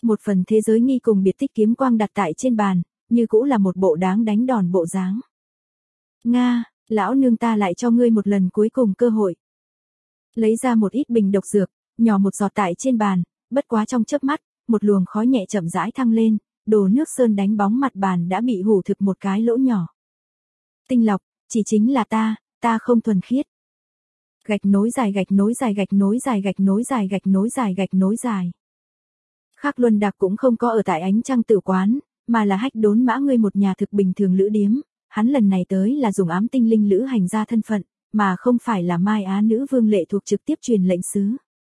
Một phần thế giới nghi cùng biệt tích kiếm quang đặt tại trên bàn, như cũ là một bộ đáng đánh đòn bộ dáng. Nga, lão nương ta lại cho ngươi một lần cuối cùng cơ hội. Lấy ra một ít bình độc dược, nhỏ một giọt tại trên bàn, bất quá trong chớp mắt, một luồng khói nhẹ chậm rãi thăng lên, đồ nước sơn đánh bóng mặt bàn đã bị hủ thực một cái lỗ nhỏ. Tinh lọc, chỉ chính là ta không thuần khiết. Gạch nối dài gạch nối dài gạch nối dài gạch nối dài gạch nối dài gạch nối dài. Khắc Luân Đạc cũng không có ở tại Ánh Trăng Tử Quán, mà là Hách Đốn Mã ngươi một nhà thực bình thường lữ điếm, hắn lần này tới là dùng ám tinh linh lữ hành ra thân phận, mà không phải là Mai Á nữ vương lệ thuộc trực tiếp truyền lệnh sứ.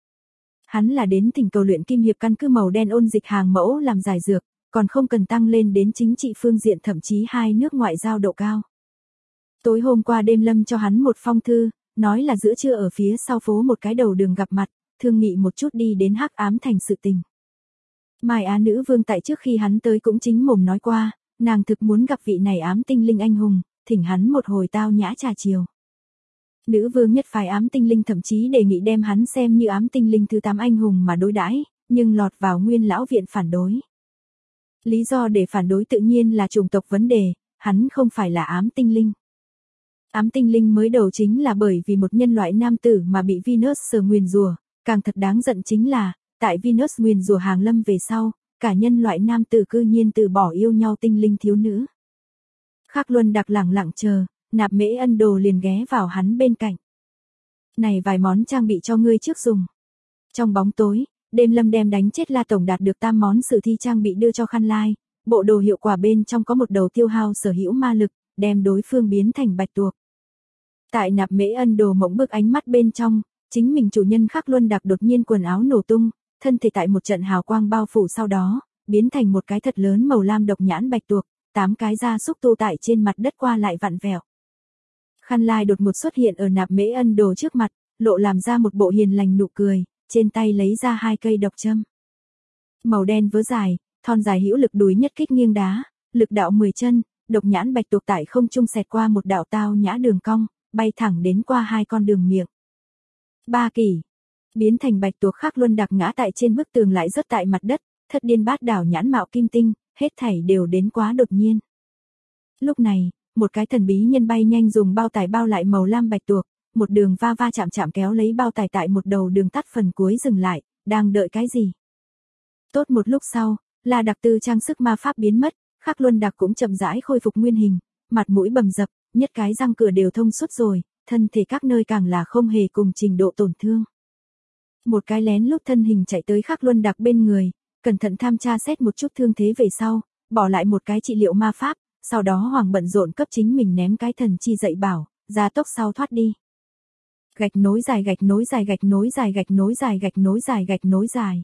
Hắn là đến thỉnh cầu luyện kim hiệp căn cứ màu đen ôn dịch hàng mẫu làm giải dược, còn không cần tăng lên đến chính trị phương diện thậm chí hai nước ngoại giao độ cao. Tối hôm qua đêm Lâm cho hắn một phong thư, nói là giữa trưa ở phía sau phố một cái đầu đường gặp mặt, thương nghị một chút đi đến Hắc Ám Thành sự tình. Mai Á nữ vương tại trước khi hắn tới cũng chính mồm nói qua, nàng thực muốn gặp vị này ám tinh linh anh hùng, thỉnh hắn một hồi tao nhã trà chiều. Nữ vương nhất phái ám tinh linh thậm chí đề nghị đem hắn xem như ám tinh linh thứ 8 anh hùng mà đối đãi, nhưng lọt vào Nguyên lão viện phản đối. Lý do để phản đối tự nhiên là chủng tộc vấn đề, hắn không phải là ám tinh linh. Ám tinh linh mới đầu chính là bởi vì một nhân loại nam tử mà bị Venus sờ nguyền rủa, càng thật đáng giận chính là, tại Venus nguyền rủa hàng lâm về sau, cả nhân loại nam tử cư nhiên từ bỏ yêu nhau tinh linh thiếu nữ. Khắc Luân Đạc lẳng lặng chờ, Nạp Mễ Ân Đồ liền ghé vào hắn bên cạnh. Này vài món trang bị cho ngươi trước dùng. Trong bóng tối, đêm Lâm đem đánh chết La Tổng đạt được 8 món sử thi trang bị đưa cho Khăn Lai, bộ đồ hiệu quả bên trong có một đầu tiêu hao sở hữu ma lực, đem đối phương biến thành bạch tuộc. Tại Nạp Mễ Ân Đồ mộng bức ánh mắt bên trong, chính mình chủ nhân Khắc Luân Đạc đột nhiên quần áo nổ tung, thân thể tại một trận hào quang bao phủ sau đó, biến thành một cái thật lớn màu lam độc nhãn bạch tuộc, 8 cái da xúc tu tại trên mặt đất qua lại vặn vẹo. Khăn Lai đột ngột xuất hiện ở Nạp Mễ Ân Đồ trước mặt, lộ làm ra một bộ hiền lành nụ cười, trên tay lấy ra 2 cây độc châm. Màu đen vớ dài, thon dài hữu lực đùi nhất kích nghiêng đá, lực đạo 10 chân, độc nhãn bạch tuộc tại không trung xẹt qua một đạo tao nhã đường cong, bay thẳng đến qua 2 con đường miệng. Ba kỷ, biến thành bạch tuộc Khắc Luân Đạc ngã tại trên bức tường lại rớt tại mặt đất, thất điên bát đảo nhãn mạo kim tinh, hết thảy đều đến quá đột nhiên. Lúc này, một cái thần bí nhân bay nhanh dùng bao tải bao lại màu lam bạch tuộc, một đường va va chạm chạm kéo lấy bao tải tại một đầu đường tắt phần cuối dừng lại, đang đợi cái gì? Tốt một lúc sau, La Đặc Tư trang sức ma pháp biến mất, Khắc Luân Đạc cũng chậm rãi khôi phục nguyên hình, mặt mũi bầm dập, nhất cái răng cửa đều thông suốt rồi, thân thể các nơi càng là không hề cùng trình độ tổn thương. Một cái lén lút thân hình chạy tới Khắc Luân Đạc bên người, cẩn thận tham tra xét một chút thương thế về sau, bỏ lại một cái trị liệu ma pháp, sau đó hoàng bận rộn cấp chính mình ném cái thần chi dạy bảo, ra tốc sau thoát đi. Gạch nối dài gạch nối dài gạch nối dài gạch nối dài gạch nối dài gạch nối dài.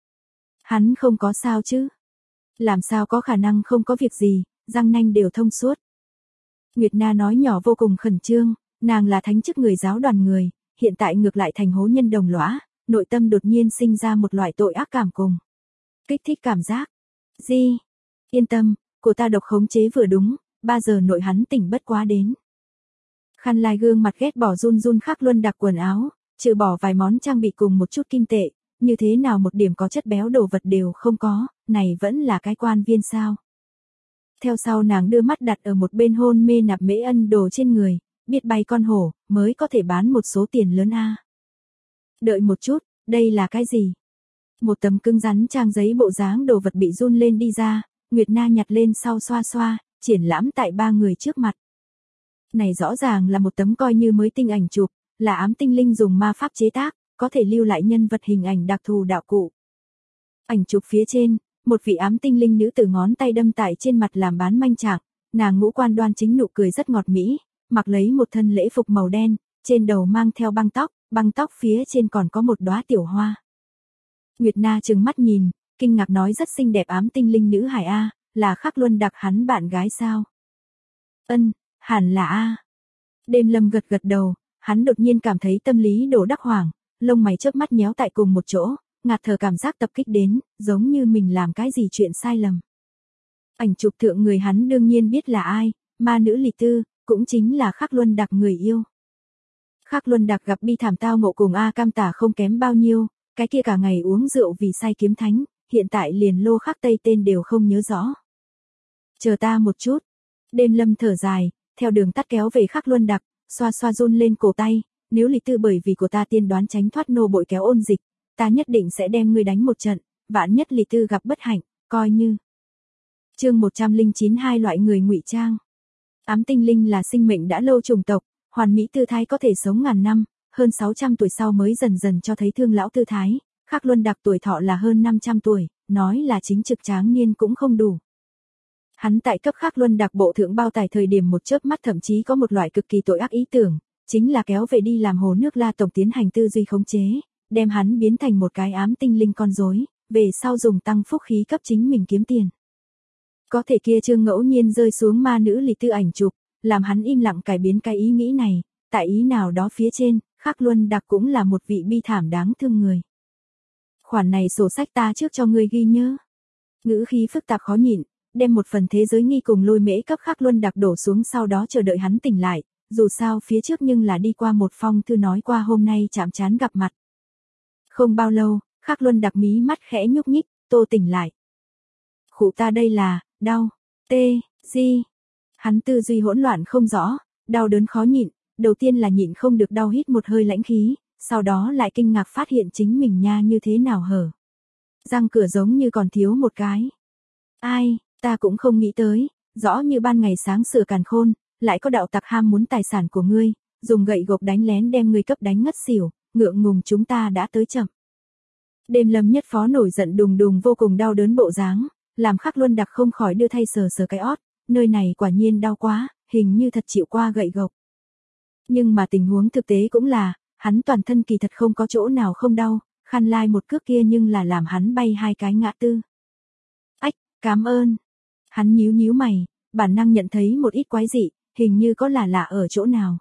Hắn không có sao chứ? Làm sao có khả năng không có việc gì, răng nanh đều thông suốt. Nguyệt Na nói nhỏ vô cùng khẩn trương, nàng là thánh chức người giáo đoàn người, hiện tại ngược lại thành hố nhân đồng lõa, nội tâm đột nhiên sinh ra một loại tội ác cảm cùng. Kích thích cảm giác. Di, yên tâm, của ta độc khống chế vừa đúng, 3 giờ nội hắn tỉnh bất quá đến. Khăn Lai gương mặt ghét bỏ run run Khắc Luân Đạc quần áo, trừ bỏ vài món trang bị cùng một chút kim tệ, như thế nào một điểm có chất béo đồ vật đều không có, này vẫn là cái quan viên sao. Theo sau nàng đưa mắt đặt ở một bên hôn mê Nạp Mễ Ân Đồ trên người, biết bay con hổ, mới có thể bán một số tiền lớn a. Đợi một chút, đây là cái gì? Một tấm cứng rắn trang giấy bộ dáng đồ vật bị run lên đi ra, Nguyệt Na nhặt lên sau xoa xoa, triển lãm tại 3 người trước mặt. Này rõ ràng là một tấm coi như mới tinh ảnh chụp, là ám tinh linh dùng ma pháp chế tác, có thể lưu lại nhân vật hình ảnh đặc thù đạo cụ. Ảnh chụp phía trên, một vị ám tinh linh nữ tử ngón tay đâm tại trên mặt làm bán manh trạng, nàng ngũ quan đoan chính nụ cười rất ngọt mỹ, mặc lấy một thân lễ phục màu đen, trên đầu mang theo băng tóc phía trên còn có một đóa tiểu hoa. Nguyệt Na trừng mắt nhìn, kinh ngạc nói rất xinh đẹp ám tinh linh nữ hải a, là Khắc Luân Đạc hắn bạn gái sao? Ân, hẳn là a. Đêm Lâm gật gật đầu, hắn đột nhiên cảm thấy tâm lý đổ đắc hoảng, lông mày chớp mắt nhéo tại cùng một chỗ, ngạt thở cảm giác tập kích đến, giống như mình làm cái gì chuyện sai lầm. Ảnh chụp thượng người hắn đương nhiên biết là ai, ma nữ Lì Tư, cũng chính là Khắc Luân Đạc người yêu. Khắc Luân Đạc gặp bi thảm tao ngộ cùng A Cam Tả không kém bao nhiêu, cái kia cả ngày uống rượu vì say kiếm thánh, hiện tại liền Lô Khắc Tây tên đều không nhớ rõ. Chờ ta một chút. Đêm Lâm thở dài, theo đường tắt kéo về Khắc Luân Đặc, xoa xoa run lên cổ tay, nếu Lý Tư bởi vì của ta tiên đoán tránh thoát nô bội kéo ôn dịch, ta nhất định sẽ đem ngươi đánh một trận, vạn nhất Lý Tư gặp bất hạnh, coi như. Chương 109 hai loại người ngụy trang. Ám tinh linh là sinh mệnh đã lâu trùng tộc, hoàn mỹ tư thái có thể sống ngàn năm, hơn 600 tuổi sau mới dần dần cho thấy thương lão tư thái, Khắc Luân Đặc tuổi thọ là hơn 500 tuổi, nói là chính trực tráng niên cũng không đủ. Hắn tại cấp Khắc Luân Đặc bộ thượng bao tải thời điểm một chớp mắt thậm chí có một loại cực kỳ tội ác ý tưởng, chính là kéo về đi làm Hồ Nước La tổng tiến hành tư duy khống chế, đem hắn biến thành một cái ám tinh linh con rối, về sau dùng tăng phúc khí cấp chính mình kiếm tiền. Có thể kia Trương ngẫu nhiên rơi xuống ma nữ Lý Tư ảnh chụp, làm hắn im lặng cải biến cái ý nghĩ này, tại ý nào đó phía trên, Khắc Luân Đặc cũng là một vị bi thảm đáng thương người. Khoản này sổ sách ta trước cho ngươi ghi nhớ. Ngữ khí phức tạp khó nhịn, đem một phần thế giới nghi cùng lôi mễ cấp Khắc Luân Đặc đổ xuống sau đó chờ đợi hắn tỉnh lại, dù sao phía trước nhưng là đi qua một phong thư nói qua hôm nay chạm trán gặp mặt. Không bao lâu, Khắc Luân Đặc mí mắt khẽ nhúc nhích, tô tỉnh lại. Khụ ta đây là, đau, gì? Hắn tư duy hỗn loạn không rõ, đau đớn khó nhịn, đầu tiên là nhịn không được đau hít một hơi lãnh khí, sau đó lại kinh ngạc phát hiện chính mình nha như thế nào hở. Răng cửa giống như còn thiếu một cái. Ai, ta cũng không nghĩ tới, rõ như ban ngày sáng sửa càn khôn, lại có đạo tặc ham muốn tài sản của ngươi, dùng gậy gộc đánh lén đem ngươi cấp đánh ngất xỉu, ngượng ngùng chúng ta đã tới chậm. Đêm Lâm nhất phó nổi giận đùng đùng vô cùng đau đớn bộ dáng, làm Khắc Luân Đặc không khỏi đưa thay sờ sờ cái ót, nơi này quả nhiên đau quá, hình như thật chịu qua gậy gộc. Nhưng mà tình huống thực tế cũng là, hắn toàn thân kỳ thật không có chỗ nào không đau, khăn lai một cước kia nhưng là làm hắn bay hai cái ngã tư. Ách, cảm ơn. Hắn nhíu nhíu mày, bản năng nhận thấy một ít quái dị, hình như có lạ ở chỗ nào.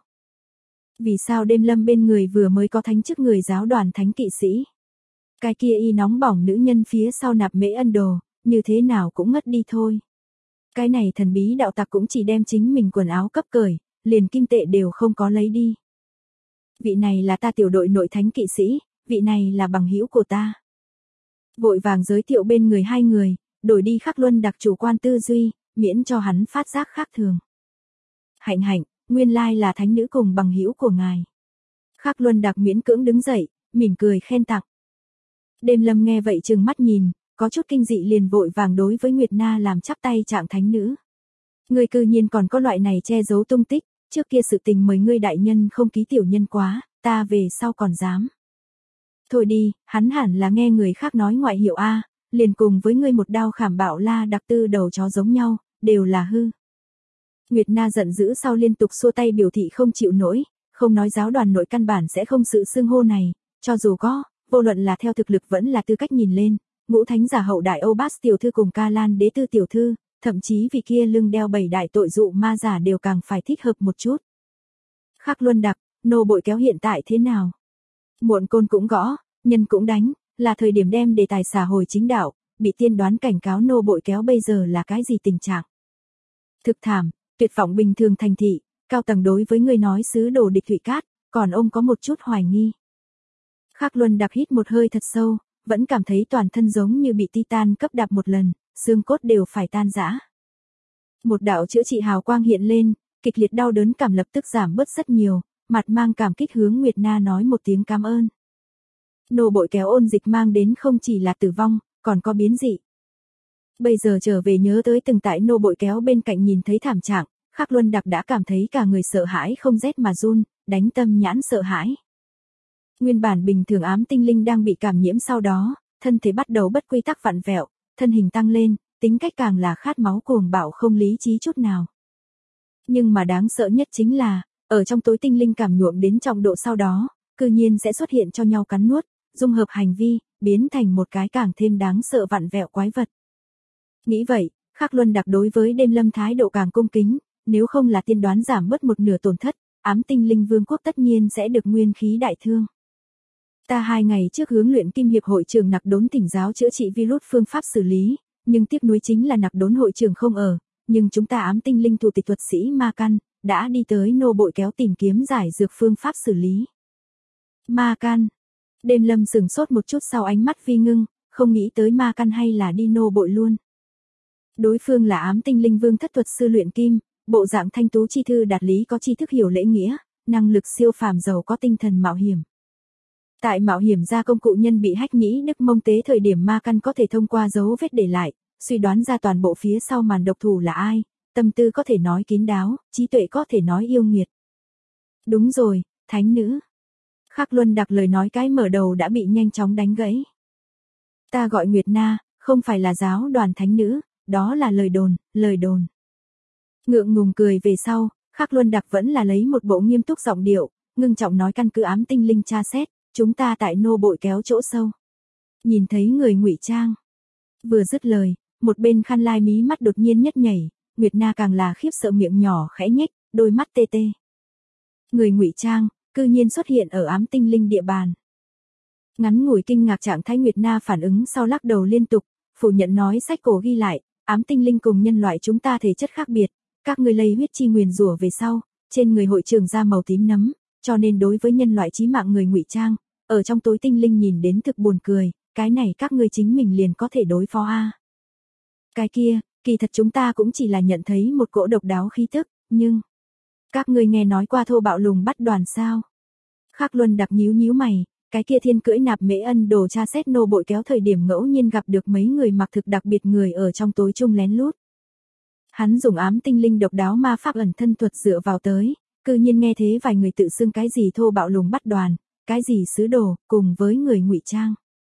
Vì sao Đêm Lâm bên người vừa mới có thánh chức người giáo đoàn thánh kỵ sĩ? Cái kia y nóng bỏng nữ nhân phía sau nạp mễ ân đồ, như thế nào cũng ngất đi thôi. Cái này thần bí đạo tặc cũng chỉ đem chính mình quần áo cấp cởi, liền kim tệ đều không có lấy đi. Vị này là ta tiểu đội nội thánh kỵ sĩ, vị này là bằng hữu của ta. Vội vàng giới thiệu bên người hai người, đổi đi Khắc Luân Đặc chủ quan tư duy, miễn cho hắn phát giác khác thường. Hạnh, nguyên lai là thánh nữ cùng bằng hữu của ngài. Khắc Luân Đặc miễn cưỡng đứng dậy, mỉm cười khen tặng. Đêm Lâm nghe vậy trừng mắt nhìn, có chút kinh dị liền vội vàng đối với Nguyệt Na làm chắp tay trạng thánh nữ. Ngươi cư nhiên còn có loại này che giấu tung tích, trước kia sự tình mời ngươi đại nhân không ký tiểu nhân quá, ta về sau còn dám. Thôi đi, hắn hẳn là nghe người khác nói ngoại hiệu A, liền cùng với ngươi một đao khảm bạo la đặc tư đầu chó giống nhau, đều là hư. Nguyệt Na giận dữ sau liên tục xua tay biểu thị không chịu nổi, không nói giáo đoàn nội căn bản sẽ không sự xưng hô này, cho dù có, vô luận là theo thực lực vẫn là tư cách nhìn lên, ngũ thánh giả hậu đại Obas tiểu thư cùng Ca Lan đế tư tiểu thư, thậm chí vì kia lưng đeo 7 đại tội dụ ma giả đều càng phải thích hợp một chút. Khắc Luân Đặc, nô bội kéo hiện tại thế nào? Muộn côn cũng gõ, nhân cũng đánh, là thời điểm đem đề tài xả hồi chính đạo, bị tiên đoán cảnh cáo nô bội kéo bây giờ là cái gì tình trạng? Thực thảm, tuyệt vọng bình thường thành thị, cao tầng đối với người nói sứ đồ địch Thụy Cát, còn ông có một chút hoài nghi. Khắc Luân Đặc hít một hơi thật sâu, vẫn cảm thấy toàn thân giống như bị Titan cấp đạp một lần, xương cốt đều phải tan rã. Một đạo chữa trị hào quang hiện lên, kịch liệt đau đớn cảm lập tức giảm bớt rất nhiều, mặt mang cảm kích hướng Nguyệt Na nói một tiếng cảm ơn. Nô bội kéo ôn dịch mang đến không chỉ là tử vong, còn có biến dị. Bây giờ trở về nhớ tới từng tại nô bội kéo bên cạnh nhìn thấy thảm trạng, Khắc Luân Đặc đã cảm thấy cả người sợ hãi không rét mà run, đánh tâm nhãn sợ hãi. Nguyên bản bình thường ám tinh linh đang bị cảm nhiễm sau đó, thân thể bắt đầu bất quy tắc vặn vẹo, thân hình tăng lên, tính cách càng là khát máu cuồng bạo không lý trí chút nào. Nhưng mà đáng sợ nhất chính là, ở trong tối tinh linh cảm nhuộm đến trọng độ sau đó, cư nhiên sẽ xuất hiện cho nhau cắn nuốt, dung hợp hành vi, biến thành một cái càng thêm đáng sợ vặn vẹo quái vật. Nghĩ vậy, Khắc Luân Đặc đối với Đêm Lâm thái độ càng cung kính, nếu không là tiên đoán giảm bớt một nửa tổn thất, ám tinh linh vương quốc tất nhiên sẽ được nguyên khí đại thương. Ta 2 ngày trước hướng luyện kim hiệp hội trưởng Nặc Đốn thỉnh giáo chữa trị virus phương pháp xử lý, nhưng tiếc nuối chính là Nặc Đốn hội trưởng không ở, nhưng chúng ta ám tinh linh thủ tịch thuật sĩ Ma Căn đã đi tới nô bội kéo tìm kiếm giải dược phương pháp xử lý. Ma Căn. Đêm Lâm sừng sốt một chút sau ánh mắt vi ngưng, không nghĩ tới ma căn hay là đi nô bội luôn. Đối phương là ám tinh linh vương thất thuật sư luyện kim, bộ dạng thanh tú chi thư đạt lý có tri thức hiểu lễ nghĩa, năng lực siêu phàm giàu có tinh thần mạo hiểm. Tại mạo hiểm ra công cụ nhân bị hách nhĩ đức mông tế thời điểm ma căn có thể thông qua dấu vết để lại, suy đoán ra toàn bộ phía sau màn độc thủ là ai, tâm tư có thể nói kín đáo, trí tuệ có thể nói yêu nghiệt. Đúng rồi, thánh nữ. Khắc Luân Đặc lời nói cái mở đầu đã bị nhanh chóng đánh gãy. Ta gọi Nguyệt Na, không phải là giáo đoàn thánh nữ, đó là lời đồn, lời đồn. Ngượng ngùng cười về sau, Khắc Luân Đặc vẫn là lấy một bộ nghiêm túc giọng điệu, ngưng trọng nói căn cứ ám tinh linh tra xét, chúng ta tại nô bội kéo chỗ sâu. Nhìn thấy người ngụy trang. Vừa dứt lời, một bên khăn lai mí mắt đột nhiên nhất nhảy, Nguyệt Na càng là khiếp sợ miệng nhỏ khẽ nhếch, đôi mắt tê tê. Người ngụy trang, cư nhiên xuất hiện ở ám tinh linh địa bàn. Ngắn ngủi kinh ngạc trạng thái Nguyệt Na phản ứng sau lắc đầu liên tục, phủ nhận nói sách cổ ghi lại, ám tinh linh cùng nhân loại chúng ta thể chất khác biệt, các ngươi lây huyết chi nguyền rủa về sau, trên người hội trưởng ra màu tím nấm, cho nên đối với nhân loại chí mạng người ngụy trang, ở trong tối tinh linh nhìn đến thực buồn cười, cái này các ngươi chính mình liền có thể đối phó a. Cái kia, kỳ thật chúng ta cũng chỉ là nhận thấy một cỗ độc đáo khí tức, nhưng các ngươi nghe nói qua thô bạo lùng bắt đoàn sao? Khắc Luân Đặc nhíu nhíu mày, cái kia thiên cưỡi nạp mễ ân đồ tra xét nô bội kéo thời điểm ngẫu nhiên gặp được mấy người mặc thực đặc biệt người ở trong tối chung lén lút. Hắn dùng ám tinh linh độc đáo ma pháp ẩn thân thuật dựa vào tới, cư nhiên nghe thế vài người tự xưng cái gì thô bạo lùng bắt đoàn, cái gì sứ đồ, cùng với người ngụy trang.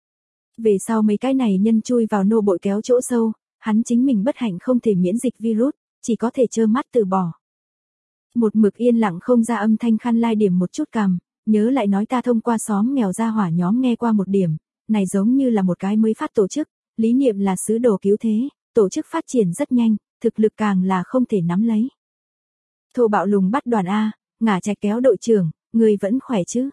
Về sau mấy cái này nhân chui vào nô bội kéo chỗ sâu, hắn chính mình bất hạnh không thể miễn dịch virus, chỉ có thể trơ mắt từ bỏ. Một mực yên lặng không ra âm thanh khăn lai điểm một chút cằm, nhớ lại nói ta thông qua xóm nghèo ra hỏa nhóm nghe qua một điểm, này giống như là một cái mới phát tổ chức, lý niệm là sứ đồ cứu thế, tổ chức phát triển rất nhanh, thực lực càng là không thể nắm lấy. Thô bạo lùng bắt đoàn A, ngả Trạch kéo đội trưởng, người vẫn khỏe chứ?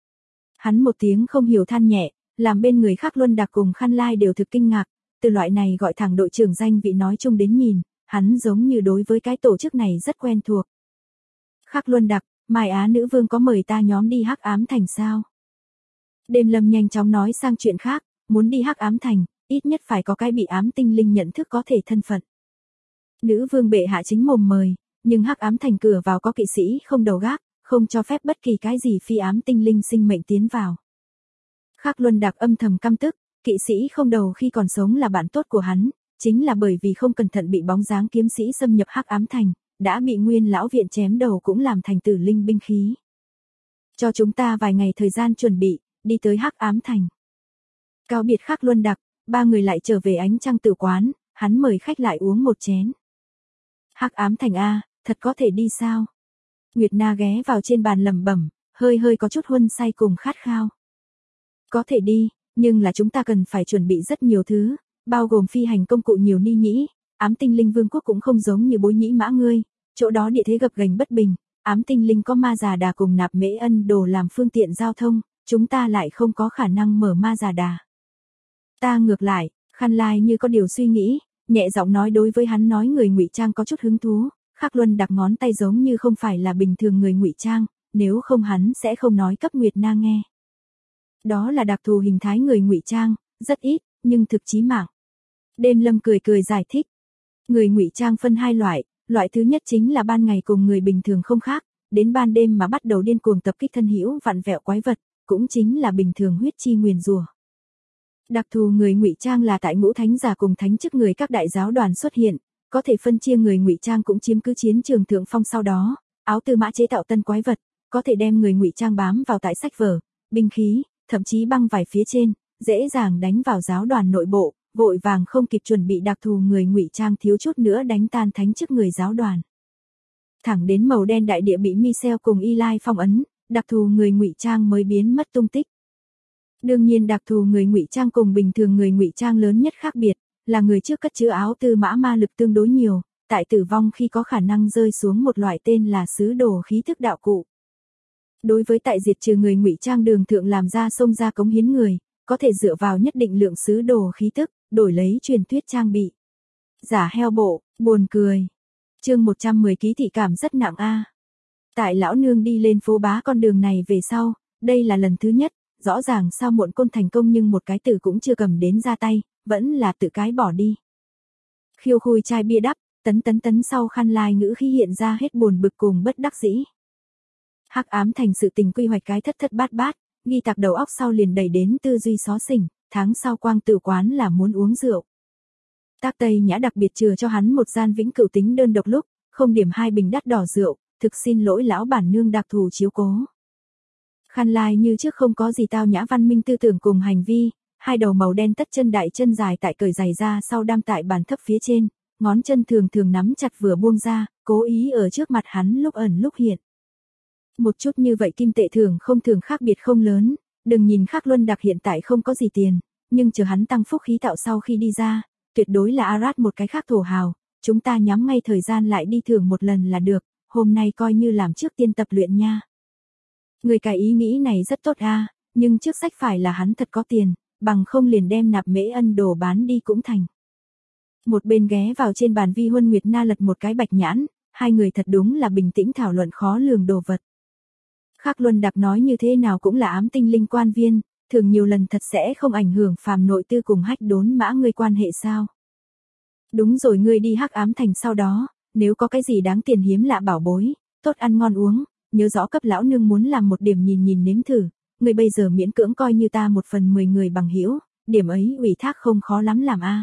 Hắn một tiếng không hiểu than nhẹ, làm bên người Khắc Luân Đặc cùng khăn lai đều thực kinh ngạc, từ loại này gọi thẳng đội trưởng danh vị nói chung đến nhìn, hắn giống như đối với cái tổ chức này rất quen thuộc. Khắc Luân Đặc, Mai Á nữ vương có mời ta nhóm đi Hắc Ám Thành sao? Đêm Lâm nhanh chóng nói sang chuyện khác, muốn đi Hắc Ám Thành, ít nhất phải có cái bị ám tinh linh nhận thức có thể thân phận. Nữ vương bệ hạ chính mồm mời, nhưng Hắc Ám Thành cửa vào có kỵ sĩ không đầu gác, không cho phép bất kỳ cái gì phi ám tinh linh sinh mệnh tiến vào. Khắc Luân Đặc âm thầm căm tức, kỵ sĩ không đầu khi còn sống là bạn tốt của hắn, chính là bởi vì không cẩn thận bị bóng dáng kiếm sĩ xâm nhập Hắc Ám Thành, đã bị Nguyên lão viện chém đầu cũng làm thành tử linh binh khí. Cho chúng ta vài ngày thời gian chuẩn bị, đi tới Hắc Ám Thành. Cáo biệt Khắc Luân Đặc, ba người lại trở về ánh trăng tử quán, hắn mời khách lại uống một chén. Hắc Ám Thành a, thật có thể đi sao? Nguyệt Na ghé vào trên bàn lẩm bẩm, hơi hơi có chút huân say cùng khát khao. Có thể đi, nhưng là chúng ta cần phải chuẩn bị rất nhiều thứ, bao gồm phi hành công cụ nhiều ni nhĩ, ám tinh linh vương quốc cũng không giống như Bối Nhĩ Mã ngươi, chỗ đó địa thế gập ghềnh bất bình, ám tinh linh có ma già đà cùng nạp mễ ân đồ làm phương tiện giao thông, chúng ta lại không có khả năng mở ma già đà. Ta ngược lại, khăn lai như có điều suy nghĩ, nhẹ giọng nói đối với hắn nói người ngụy trang có chút hứng thú, Khắc Luân Đặc ngón tay giống như không phải là bình thường người ngụy trang, nếu không hắn sẽ không nói cấp Nguyệt Na nghe. Đó là đặc thù hình thái người ngụy trang, rất ít, nhưng thực chí mạng. Đêm Lâm cười cười giải thích. Người ngụy trang phân hai loại, loại thứ nhất chính là ban ngày cùng người bình thường không khác, đến ban đêm mà bắt đầu điên cuồng tập kích thân hữu vặn vẹo quái vật, cũng chính là bình thường huyết chi nguyền rủa. Đặc thù người ngụy trang là tại ngũ thánh giả cùng thánh chức người các đại giáo đoàn xuất hiện, có thể phân chia người ngụy trang cũng chiếm cứ chiến trường thượng phong sau đó, áo tư mã chế tạo tân quái vật, có thể đem người ngụy trang bám vào tại sách vở, binh khí, thậm chí băng vải phía trên, dễ dàng đánh vào giáo đoàn nội bộ, vội vàng không kịp chuẩn bị đặc thù người ngụy trang thiếu chút nữa đánh tan thánh chức người giáo đoàn. Thẳng đến màu đen đại địa bị Michel cùng Eli phong ấn, đặc thù người ngụy trang mới biến mất tung tích. Đương nhiên đặc thù người ngụy trang cùng bình thường người ngụy trang lớn nhất khác biệt, là người trước cất chứa áo tư mã ma lực tương đối nhiều, tại tử vong khi có khả năng rơi xuống một loại tên là sứ đồ khí thức đạo cụ. Đối với tại diệt trừ người ngụy trang đường thượng làm ra xông ra cống hiến người, có thể dựa vào nhất định lượng sứ đồ khí tức, đổi lấy truyền thuyết trang bị. Giả heo bộ, buồn cười. Chương 110 ký thị cảm rất nặng a. Tại lão nương đi lên phố bá con đường này về sau, đây là lần thứ nhất, rõ ràng sao muộn côn thành công nhưng một cái từ cũng chưa cầm đến ra tay, vẫn là tự cái bỏ đi. Khiêu khui chai bia đắp, tấn sau khăn lai ngữ khi hiện ra hết buồn bực cùng bất đắc dĩ. Hắc ám thành sự tình quy hoạch cái thất thất bát bát, nghi tặc đầu óc sau liền đẩy đến tư duy xó xỉnh, tháng sau quang tử quán là muốn uống rượu. Tác Tây Nhã đặc biệt chừa cho hắn một gian vĩnh cửu tính đơn độc lúc, không điểm 2 bình đắt đỏ rượu, thực xin lỗi lão bản nương đặc thù chiếu cố. Khăn lai như trước không có gì tao nhã văn minh tư tưởng cùng hành vi, hai đầu màu đen tất chân đại chân dài tại cởi giày ra sau đam tại bàn thấp phía trên, ngón chân thường thường nắm chặt vừa buông ra, cố ý ở trước mặt hắn lúc ẩn lúc hiện. Một chút như vậy kim tệ thường không thường khác biệt không lớn, đừng nhìn Khắc Luân Đặc hiện tại không có gì tiền, nhưng chờ hắn tăng phúc khí tạo sau khi đi ra, tuyệt đối là Arad một cái khác thổ hào, chúng ta nhắm ngay thời gian lại đi thưởng một lần là được, hôm nay coi như làm trước tiên tập luyện nha. Người cái ý nghĩ này rất tốt a, nhưng trước sách phải là hắn thật có tiền, bằng không liền đem nạp mễ ân đồ bán đi cũng thành. Một bên ghé vào trên bàn Vi Huân Nguyệt Na lật một cái bạch nhãn, hai người thật đúng là bình tĩnh thảo luận khó lường đồ vật. Khắc Luân Đặc nói như thế nào cũng là ám tinh linh quan viên, thường nhiều lần thật sẽ không ảnh hưởng phàm nội tư cùng hách đốn mã ngươi quan hệ sao. Đúng rồi, ngươi đi Hắc Ám Thành sau đó, nếu có cái gì đáng tiền hiếm lạ bảo bối, tốt ăn ngon uống, nhớ rõ cấp lão nương muốn làm một điểm nhìn nếm thử, ngươi bây giờ miễn cưỡng coi như ta 1/10 người bằng hữu, điểm ấy ủy thác không khó lắm làm a.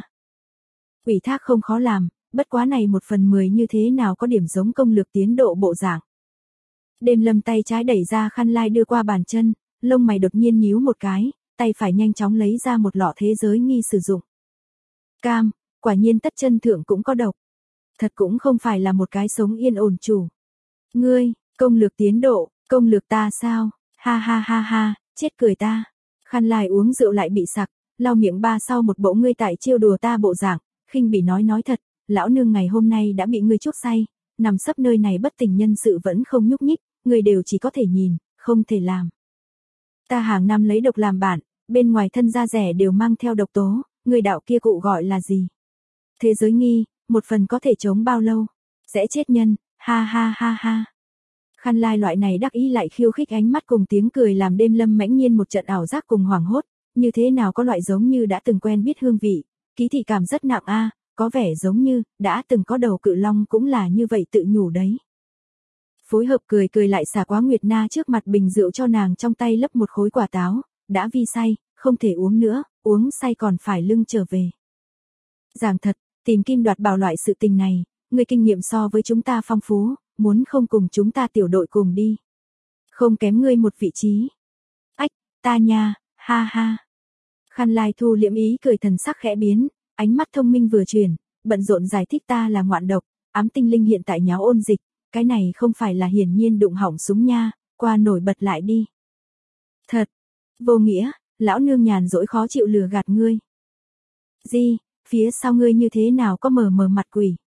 Ủy thác không khó làm, bất quá này 1/10 như thế nào có điểm giống công lược tiến độ bộ dạng. Đêm Lâm tay trái đẩy ra khăn lai đưa qua bàn chân, lông mày đột nhiên nhíu một cái, tay phải nhanh chóng lấy ra một lọ thế giới nghi sử dụng. Cam, quả nhiên tất chân thượng cũng có độc. Thật cũng không phải là một cái sống yên ổn chủ. Ngươi, công lược tiến độ, công lược ta sao? Ha ha ha ha, chết cười ta. Khăn lai uống rượu lại bị sặc, lau miệng ba sau một bộ ngươi tại trêu đùa ta bộ dạng, khinh bỉ nói thật, lão nương ngày hôm nay đã bị ngươi chuốc say, nằm sấp nơi này bất tỉnh nhân sự vẫn không nhúc nhích, ngươi đều chỉ có thể nhìn, không thể làm. Ta hàng năm lấy độc làm bạn, bên ngoài thân da rẻ đều mang theo độc tố, người đạo kia cụ gọi là gì? Thế giới nghi, một phần có thể chống bao lâu? Sẽ chết nhân, ha ha ha ha. Khăn lai loại này đắc ý lại khiêu khích ánh mắt cùng tiếng cười làm Đêm Lâm mãnh nhiên một trận ảo giác cùng hoảng hốt, như thế nào có loại giống như đã từng quen biết hương vị, ký thị cảm rất nặng a, có vẻ giống như đã từng có đầu cự long cũng là như vậy tự nhủ đấy. Phối hợp cười lại xả quá Nguyệt Na trước mặt bình rượu cho nàng trong tay lấp một khối quả táo, đã vi say, không thể uống nữa, uống say còn phải lưng trở về. Giảng thật, tìm kim đoạt bảo loại sự tình này, người kinh nghiệm so với chúng ta phong phú, muốn không cùng chúng ta tiểu đội cùng đi. Không kém ngươi một vị trí. Ách, ta nha, ha ha. Khăn lai thu liễm ý cười thần sắc khẽ biến, ánh mắt thông minh vừa chuyển, bận rộn giải thích ta là ngoạn độc, ám tinh linh hiện tại nháo ôn dịch, cái này không phải là hiển nhiên đụng hỏng súng nha, qua nổi bật lại đi. Thật, vô nghĩa, lão nương nhàn dỗi khó chịu lừa gạt ngươi. Gì, phía sau ngươi như thế nào có mờ mặt quỷ?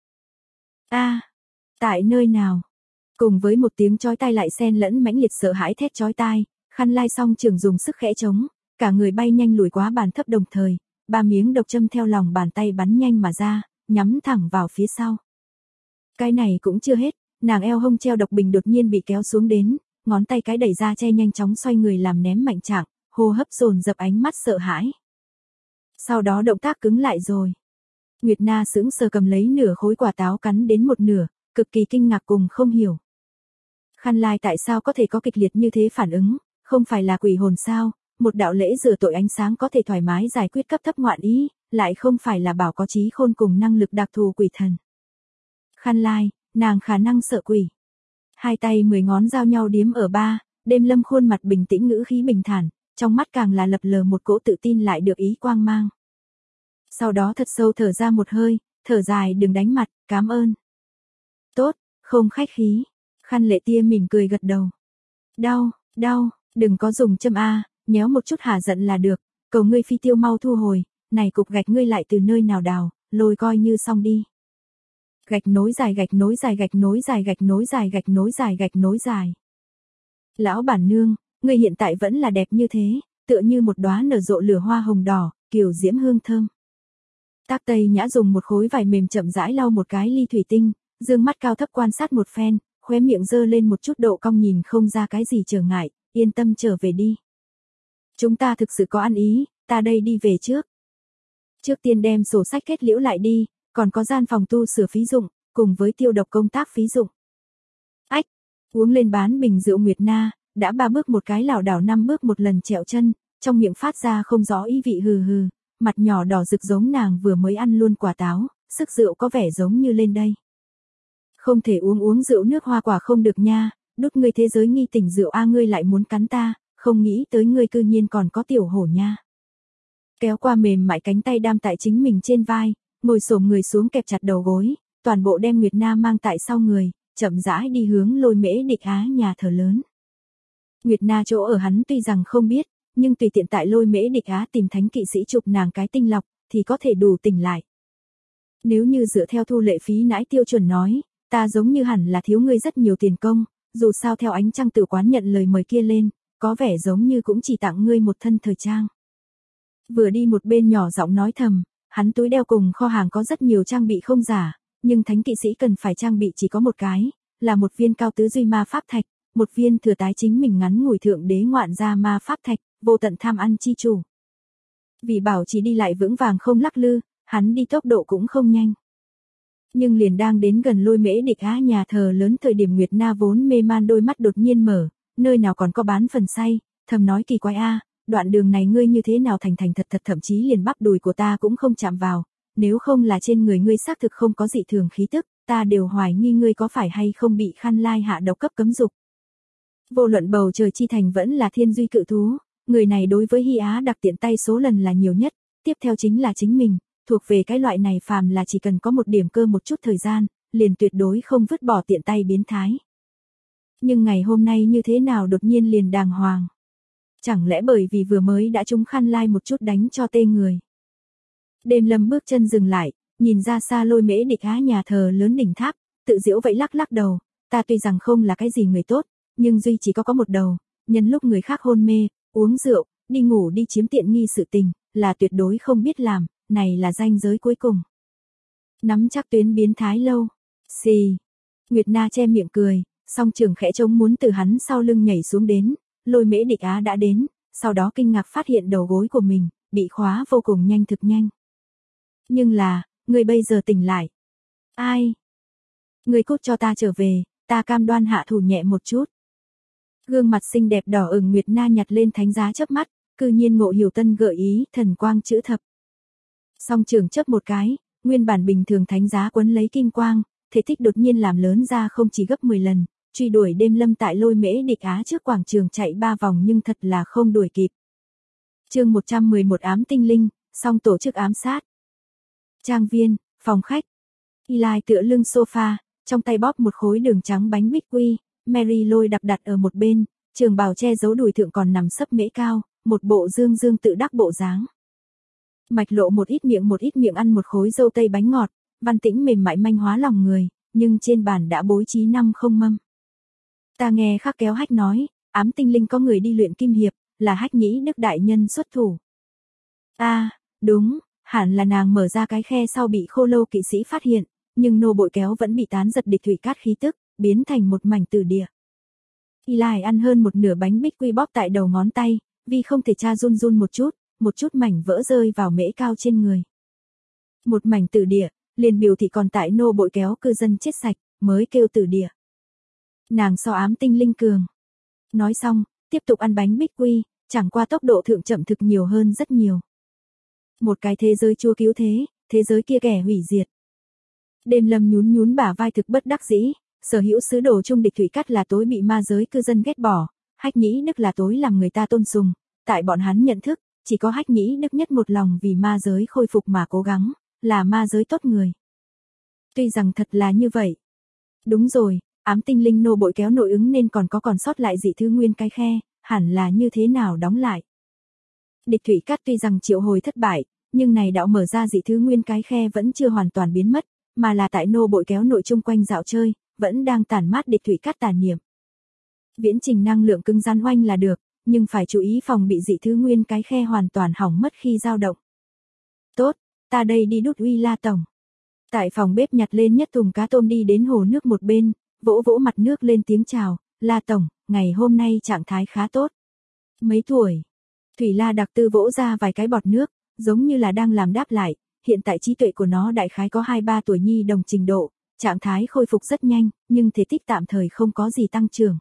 A, tại nơi nào? Cùng với một tiếng chói tai lại xen lẫn mãnh liệt sợ hãi thét chói tai, khăn lai song trường dùng sức khẽ chống, cả người bay nhanh lùi quá bàn thấp đồng thời, 3 miếng độc châm theo lòng bàn tay bắn nhanh mà ra, nhắm thẳng vào phía sau. Cái này cũng chưa hết, nàng eo hông treo độc bình đột nhiên bị kéo xuống đến, ngón tay cái đẩy ra che nhanh chóng xoay người làm ném mạnh trạng, hô hấp dồn dập ánh mắt sợ hãi. Sau đó động tác cứng lại rồi. Nguyệt Na sững sờ cầm lấy nửa khối quả táo cắn đến một nửa, cực kỳ kinh ngạc cùng không hiểu. Khăn lai tại sao có thể có kịch liệt như thế phản ứng, không phải là quỷ hồn sao, một đạo lễ rửa tội ánh sáng có thể thoải mái giải quyết cấp thấp ngoạn ý, lại không phải là bảo có trí khôn cùng năng lực đặc thù quỷ thần. Khăn lai, nàng khả năng sợ quỷ. Hai tay 10 ngón giao nhau điếm ở ba, Đêm Lâm khuôn mặt bình tĩnh ngữ khí bình thản, trong mắt càng là lập lờ một cỗ tự tin lại được ý quang mang. Sau đó thật sâu thở ra một hơi, thở dài đừng đánh mặt, cám ơn. Tốt, không khách khí. Khăn lệ tia mỉm cười gật đầu. Đau, đừng có dùng châm A, nhéo một chút hả giận là được, cầu ngươi phi tiêu mau thu hồi, này cục gạch ngươi lại từ nơi nào đào, lôi coi như xong đi. Gạch nối dài gạch nối dài gạch nối dài gạch nối dài gạch nối dài gạch nối dài. Lão bản nương, ngươi hiện tại vẫn là đẹp như thế, tựa như một đóa nở rộ lửa hoa hồng đỏ, kiều diễm hương thơm. Tác Tây Nhã dùng một khối vải mềm chậm rãi lau một cái ly thủy tinh, dương mắt cao thấp quan sát một phen, khóe miệng dơ lên một chút độ cong nhìn không ra cái gì trở ngại, yên tâm trở về đi. Chúng ta thực sự có ăn ý, ta đây đi về trước. Trước tiên đem sổ sách kết liễu lại đi, còn có gian phòng tu sửa phí dụng, cùng với tiêu độc công tác phí dụng. Ách, uống lên bán bình rượu Nguyệt Na, đã 3 bước một cái lảo đảo 5 bước một lần trẹo chân, trong miệng phát ra không rõ ý vị hừ hừ, mặt nhỏ đỏ rực giống nàng vừa mới ăn luôn quả táo, sức rượu có vẻ giống như lên đây. Không thể uống rượu nước hoa quả không được nha, đút ngươi thế giới nghi tỉnh rượu a ngươi lại muốn cắn ta, không nghĩ tới ngươi cư nhiên còn có tiểu hổ nha. Kéo qua mềm mại cánh tay đam tại chính mình trên vai, ngồi xổm người xuống kẹp chặt đầu gối, toàn bộ đem Nguyệt Na mang tại sau người, chậm rãi đi hướng Lôi Mễ Địch Á nhà thờ lớn. Nguyệt Na chỗ ở hắn tuy rằng không biết, nhưng tùy tiện tại Lôi Mễ Địch Á tìm thánh kỵ sĩ chụp nàng cái tinh lọc, thì có thể đủ tỉnh lại. Nếu như dựa theo thu lệ phí nãi tiêu chuẩn nói, ta giống như hẳn là thiếu ngươi rất nhiều tiền công, dù sao theo ánh trăng tử quán nhận lời mời kia lên, có vẻ giống như cũng chỉ tặng ngươi một thân thời trang. Vừa đi một bên nhỏ giọng nói thầm, hắn túi đeo cùng kho hàng có rất nhiều trang bị không giả, nhưng thánh kỵ sĩ cần phải trang bị chỉ có một cái, là một viên cao tứ duy ma pháp thạch, một viên thừa tái chính mình ngắn ngủi thượng đế ngoạn ra ma pháp thạch, vô tận tham ăn chi chủ. Vì bảo chỉ đi lại vững vàng không lắc lư, hắn đi tốc độ cũng không nhanh. Nhưng liền đang đến gần Lôi Mễ Địch Á nhà thờ lớn thời điểm Nguyệt Na vốn mê man đôi mắt đột nhiên mở, nơi nào còn có bán phần say, thầm nói kỳ quái a, đoạn đường này ngươi như thế nào thành thật thậm chí liền bắp đùi của ta cũng không chạm vào, nếu không là trên người ngươi xác thực không có dị thường khí tức, ta đều hoài nghi ngươi có phải hay không bị khăn lai hạ độc cấp cấm dục. Vô luận bầu trời chi thành vẫn là thiên duy cự thú, người này đối với Hy Á đặc tiện tay số lần là nhiều nhất, tiếp theo chính là chính mình, thuộc về cái loại này phàm là chỉ cần có một điểm cơ một chút thời gian, liền tuyệt đối không vứt bỏ tiện tay biến thái. Nhưng ngày hôm nay như thế nào đột nhiên liền đàng hoàng? Chẳng lẽ bởi vì vừa mới đã trúng khăn lai một chút đánh cho tê người? Đêm Lâm bước chân dừng lại, nhìn ra xa Lôi Mễ Địch Á nhà thờ lớn đỉnh tháp, tự giễu vậy lắc lắc đầu, ta tuy rằng không là cái gì người tốt, nhưng duy chỉ có một đầu, nhân lúc người khác hôn mê, uống rượu, đi ngủ đi chiếm tiện nghi sự tình, là tuyệt đối không biết làm, này là ranh giới cuối cùng. Nắm chắc tuyến biến thái lâu. Xì. Nguyệt Na che miệng cười, song trường khẽ trống muốn từ hắn sau lưng nhảy xuống đến, Lôi Mễ Địch Á đã đến, sau đó kinh ngạc phát hiện đầu gối của mình, bị khóa vô cùng nhanh thực nhanh. Nhưng là, người bây giờ tỉnh lại. Ai? Người cút cho ta trở về, ta cam đoan hạ thủ nhẹ một chút. Gương mặt xinh đẹp đỏ ửng Nguyệt Na nhặt lên thánh giá chớp mắt, cư nhiên Ngộ Hiểu Tân gợi ý thần quang chữ thập. Song trường chớp một cái, nguyên bản bình thường thánh giá quấn lấy kim quang, thể tích đột nhiên làm lớn ra không chỉ gấp 10 lần, truy đuổi Đêm Lâm tại Lôi Mễ Địch Á trước quảng trường chạy 3 vòng nhưng thật là không đuổi kịp. Chương 111 ám tinh linh, song tổ chức ám sát. Trang viên, phòng khách. Eli tựa lưng sofa, trong tay bóp một khối đường trắng bánh bích quy, Mary Lôi đặt ở một bên, trường bào che giấu đùi thượng còn nằm sấp mễ cao, một bộ dương tự đắc bộ dáng. Mạch Lộ một ít miệng ăn một khối dâu tây bánh ngọt, Văn Tĩnh mềm mại manh hóa lòng người, nhưng trên bàn đã bố trí 5 không mâm. Ta nghe Khắc Kéo Hách nói, ám tinh linh có người đi luyện kim hiệp, là Hách Nhĩ Đức đại nhân xuất thủ. Đúng, hẳn là nàng mở ra cái khe sau bị Khô Lâu kỵ sĩ phát hiện, nhưng nô bội kéo vẫn bị tán giật địch thủy cát khí tức, biến thành một mảnh tử địa. Eli ăn hơn một nửa bánh bích quy bóp tại đầu ngón tay, vì không thể tra run một chút mảnh vỡ rơi vào mễ cao trên người. Một mảnh tử địa, liền biểu thị còn tại nô bội kéo cư dân chết sạch, mới kêu tử địa. Nàng so ám tinh linh cường. Nói xong, tiếp tục ăn bánh bích quy, chẳng qua tốc độ thượng chậm thực nhiều hơn rất nhiều. Một cái thế giới chúa cứu thế giới kia kẻ hủy diệt. Đêm Lâm nhún bả vai thực bất đắc dĩ, sở hữu sứ đồ trung địch thủy cát là tối bị ma giới cư dân ghét bỏ, Hách Nhĩ Đức là tối làm người ta tôn sùng, tại bọn hắn nhận thức, chỉ có Hách Nhĩ Đức nhất một lòng vì ma giới khôi phục mà cố gắng, là ma giới tốt người. Tuy rằng thật là như vậy. Đúng rồi, ám tinh linh nô bội kéo nội ứng nên còn sót lại dị thứ nguyên cái khe, hẳn là như thế nào đóng lại. Địch thủy cát tuy rằng triệu hồi thất bại, nhưng này đạo mở ra dị thứ nguyên cái khe vẫn chưa hoàn toàn biến mất, mà là tại nô bội kéo nội chung quanh dạo chơi, vẫn đang tản mát địch thủy cát tà niệm. Viễn trình năng lượng cứng rắn oanh là được, nhưng phải chú ý phòng bị dị thứ nguyên cái khe hoàn toàn hỏng mất khi dao động. Tốt, ta đây đi đút uy La tổng. Tại phòng bếp nhặt lên nhất thùng cá tôm đi đến hồ nước một bên, vỗ mặt nước lên tiếng chào, La tổng, ngày hôm nay trạng thái khá tốt. Mấy tuổi? Thủy La Đặc Tư vỗ ra vài cái bọt nước, giống như là đang làm đáp lại, hiện tại trí tuệ của nó đại khái có 2-3 tuổi nhi đồng trình độ, trạng thái khôi phục rất nhanh, nhưng thể tích tạm thời không có gì tăng trưởng.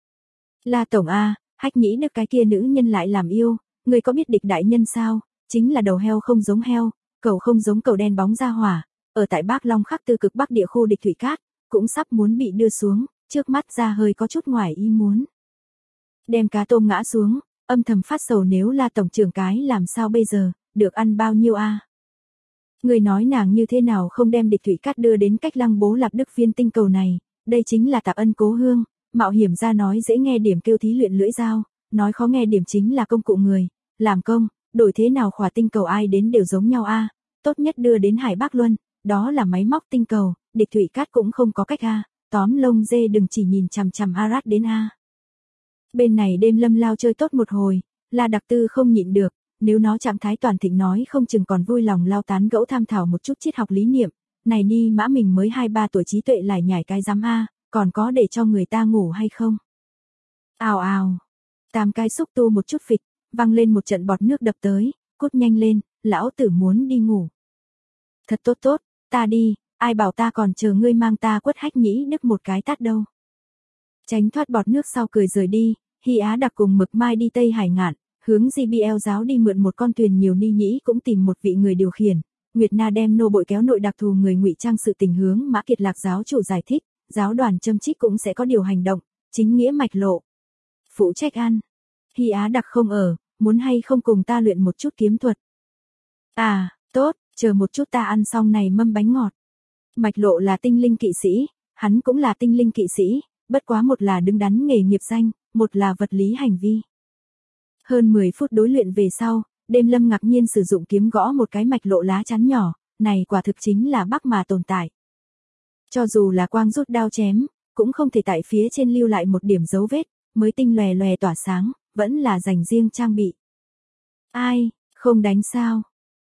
La Tổng A, Hách Nhĩ Đức cái kia nữ nhân lại làm yêu, người có biết địch đại nhân sao, chính là đầu heo không giống heo, cầu không giống cầu đen bóng ra hỏa, ở tại Bắc Long Khắc Tư cực Bắc địa khu địch thủy cát, cũng sắp muốn bị đưa xuống, trước mắt ra hơi có chút ngoài ý muốn. Đem cá tôm ngã xuống, âm thầm phát sầu nếu La Tổng trưởng cái làm sao bây giờ, được ăn bao nhiêu a? Người nói nàng như thế nào không đem địch thủy cát đưa đến cách Lăng Bố Lạp Đức viên tinh cầu này, đây chính là tạp ân cố hương, mạo hiểm ra nói dễ nghe điểm kêu thí luyện lưỡi dao, nói khó nghe điểm chính là công cụ người, làm công, đổi thế nào khỏa tinh cầu ai đến đều giống nhau a, tốt nhất đưa đến Hải Bắc Luân, đó là máy móc tinh cầu, địch thủy cát cũng không có cách a, tóm lông dê đừng chỉ nhìn chằm chằm Arad đến a. Bên này đêm lâm lao chơi tốt một hồi, La Đặc Tư không nhịn được, nếu nó trạng thái toàn thịnh nói không chừng còn vui lòng lao tán gẫu tham thảo một chút triết học lý niệm, này ni mã mình mới 2-3 tuổi trí tuệ lại nhảy cái giám a, còn có để cho người ta ngủ hay không? Ào ào, 8 cái xúc tu một chút phịch, văng lên một trận bọt nước đập tới, cút nhanh lên, lão tử muốn đi ngủ. Thật tốt tốt, ta đi, ai bảo ta còn chờ ngươi mang ta quất Hách Nhĩ Đức một cái tát đâu. Tránh thoát bọt nước sau cười rời đi, Hy Á Đặc cùng Mực Mai đi Tây Hải Ngạn, hướng GBL giáo đi mượn một con thuyền nhiều ni nhĩ cũng tìm một vị người điều khiển. Nguyệt Na đem nô bội kéo nội đặc thù người ngụy trang sự tình hướng Mã Kiệt Lạc giáo chủ giải thích, giáo đoàn châm trích cũng sẽ có điều hành động, chính nghĩa mạch lộ. Phụ trách ăn. Hy Á Đặc không ở, muốn hay không cùng ta luyện một chút kiếm thuật. À, tốt, chờ một chút ta ăn xong này mâm bánh ngọt. Mạch lộ là tinh linh kỵ sĩ, hắn cũng là tinh linh kỵ sĩ, bất quá một là đứng đắn nghề nghiệp danh, một là vật lý hành vi. Hơn 10 phút đối luyện về sau, đêm lâm ngạc nhiên sử dụng kiếm gõ một cái mạch lộ lá chắn nhỏ, này quả thực chính là Bắc mà tồn tại. Cho dù là quang rút đao chém, cũng không thể tại phía trên lưu lại một điểm dấu vết, mới tinh lòe lòe tỏa sáng, vẫn là dành riêng trang bị. Ai, không đánh sao?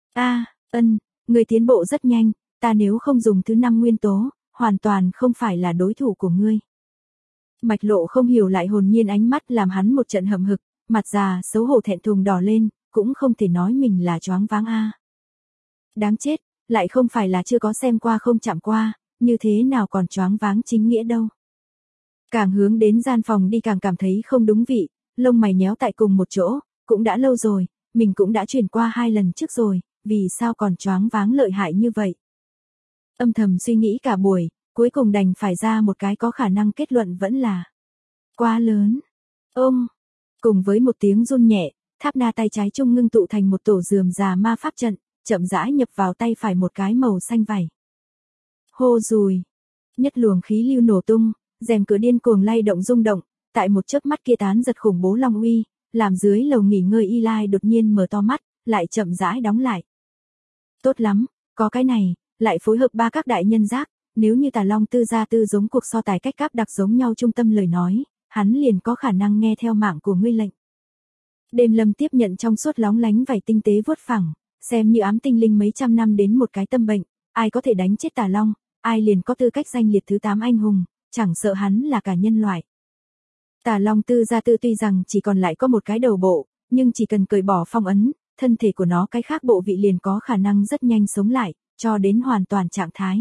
Người tiến bộ rất nhanh, ta nếu không dùng thứ 5 nguyên tố, hoàn toàn không phải là đối thủ của ngươi. Mạch lộ không hiểu lại hồn nhiên ánh mắt làm hắn một trận hậm hực, mặt già xấu hổ thẹn thùng đỏ lên, cũng không thể nói mình là choáng váng a. Đáng chết, lại không phải là chưa có xem qua không chạm qua, như thế nào còn choáng váng chính nghĩa đâu. Càng hướng đến gian phòng đi càng cảm thấy không đúng vị, lông mày nhéo tại cùng một chỗ, cũng đã lâu rồi, mình cũng đã chuyển qua 2 lần trước rồi, vì sao còn choáng váng lợi hại như vậy. Âm thầm suy nghĩ cả buổi, cuối cùng đành phải ra một cái có khả năng kết luận vẫn là quá lớn. Cùng với một tiếng run nhẹ, Tháp Na tay trái trung ngưng tụ thành một tổ rườm rà ma pháp trận, chậm rãi nhập vào tay phải một cái màu xanh vảy. Hô dùi, nhất luồng khí lưu nổ tung, rèm cửa điên cuồng lay động rung động, tại một chớp mắt kia tán giật khủng bố long uy, làm dưới lầu nghỉ ngơi Y Lai đột nhiên mở to mắt, lại chậm rãi đóng lại. Tốt lắm, có cái này, lại phối hợp 3 các đại nhân giác, nếu như Tà Long Tư gia tư giống cuộc so tài cách cáp đặc giống nhau trung tâm lời nói, hắn liền có khả năng nghe theo mạng của ngươi lệnh. Đêm lâm tiếp nhận trong suốt lóng lánh vảy tinh tế vuốt phẳng, xem như ám tinh linh mấy trăm năm đến một cái tâm bệnh, ai có thể đánh chết Tà Long, ai liền có tư cách danh liệt thứ 8 anh hùng, chẳng sợ hắn là cả nhân loại. Tà Long Tư gia tư tuy rằng chỉ còn lại có một cái đầu bộ, nhưng chỉ cần cởi bỏ phong ấn, thân thể của nó cái khác bộ vị liền có khả năng rất nhanh sống lại, cho đến hoàn toàn trạng thái.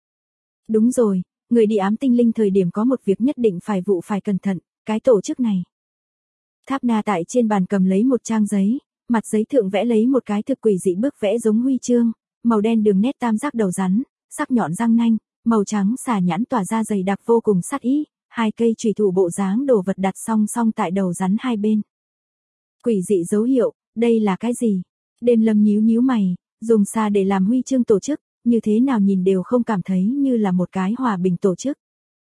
Đúng rồi, người đi ám tinh linh thời điểm có một việc nhất định phải cẩn thận, cái tổ chức này. Tháp Na tại trên bàn cầm lấy một trang giấy, mặt giấy thượng vẽ lấy một cái thực quỷ dị bức vẽ giống huy chương, màu đen đường nét tam giác đầu rắn, sắc nhọn răng nanh, màu trắng xà nhãn tỏa ra dày đặc vô cùng sát ý, 2 cây chùy thủ bộ dáng đồ vật đặt song song tại đầu rắn hai bên. Quỷ dị dấu hiệu, đây là cái gì? Đêm lâm nhíu nhíu mày, dùng xà để làm huy chương tổ chức, như thế nào nhìn đều không cảm thấy như là một cái hòa bình tổ chức.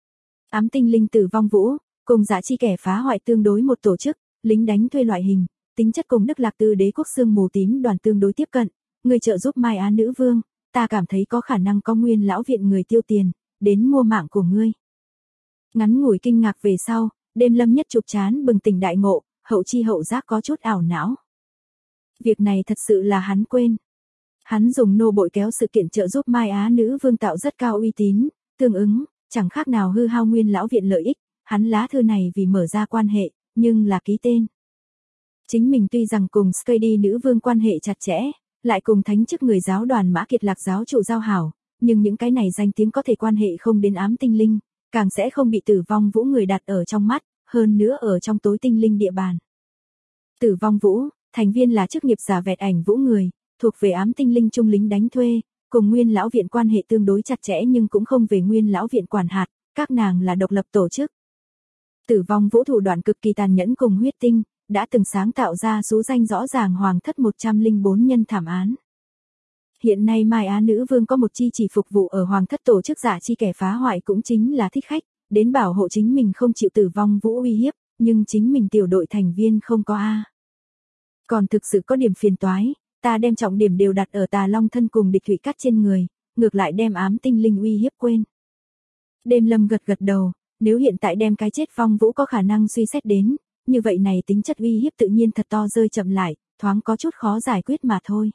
Ám tinh linh tử vong vũ, cùng dã chi kẻ phá hoại tương đối một tổ chức, lính đánh thuê loại hình, tính chất cùng Đức Lạc Tư đế quốc xương mù tím đoàn tương đối tiếp cận, người trợ giúp Mai Á nữ vương, ta cảm thấy có khả năng có Nguyên lão viện người tiêu tiền, đến mua mạng của ngươi. Ngắn ngủi kinh ngạc về sau, đêm lâm nhất chụp chán bừng tỉnh đại ngộ, hậu chi hậu giác có chút ảo não. Việc này thật sự là hắn quên. Hắn dùng nô bội kéo sự kiện trợ giúp Mai Á nữ vương tạo rất cao uy tín, tương ứng, chẳng khác nào hư hao Nguyên lão viện lợi ích, hắn lá thư này vì mở ra quan hệ, nhưng là ký tên. Chính mình tuy rằng cùng Skady nữ vương quan hệ chặt chẽ, lại cùng thánh chức người giáo đoàn Mã Kiệt Lạc giáo chủ giao hảo, nhưng những cái này danh tiếng có thể quan hệ không đến ám tinh linh, càng sẽ không bị Tử Vong Vũ người đặt ở trong mắt, hơn nữa ở trong tối tinh linh địa bàn. Tử Vong Vũ, thành viên là chức nghiệp giả vẹt ảnh vũ người, thuộc về ám tinh linh trung lính đánh thuê, cùng Nguyên lão viện quan hệ tương đối chặt chẽ nhưng cũng không về Nguyên lão viện quản hạt, các nàng là độc lập tổ chức. Tử Vong Vũ thủ đoạn cực kỳ tàn nhẫn cùng huyết tinh, đã từng sáng tạo ra số danh rõ ràng hoàng thất 104 nhân thảm án. Hiện nay Mai Á nữ vương có một chi chỉ phục vụ ở hoàng thất tổ chức giả chi kẻ phá hoại cũng chính là thích khách, đến bảo hộ chính mình không chịu Tử Vong Vũ uy hiếp, nhưng chính mình tiểu đội thành viên không có a. Còn thực sự có điểm phiền toái, ta đem trọng điểm đều đặt ở Tà Long thân cùng địch thủy cắt trên người, ngược lại đem ám tinh linh uy hiếp quên. Đêm Lâm gật gật đầu, nếu hiện tại đem cái chết Vong Vũ có khả năng suy xét đến, như vậy này tính chất uy hiếp tự nhiên thật to rơi chậm lại, thoáng có chút khó giải quyết mà thôi.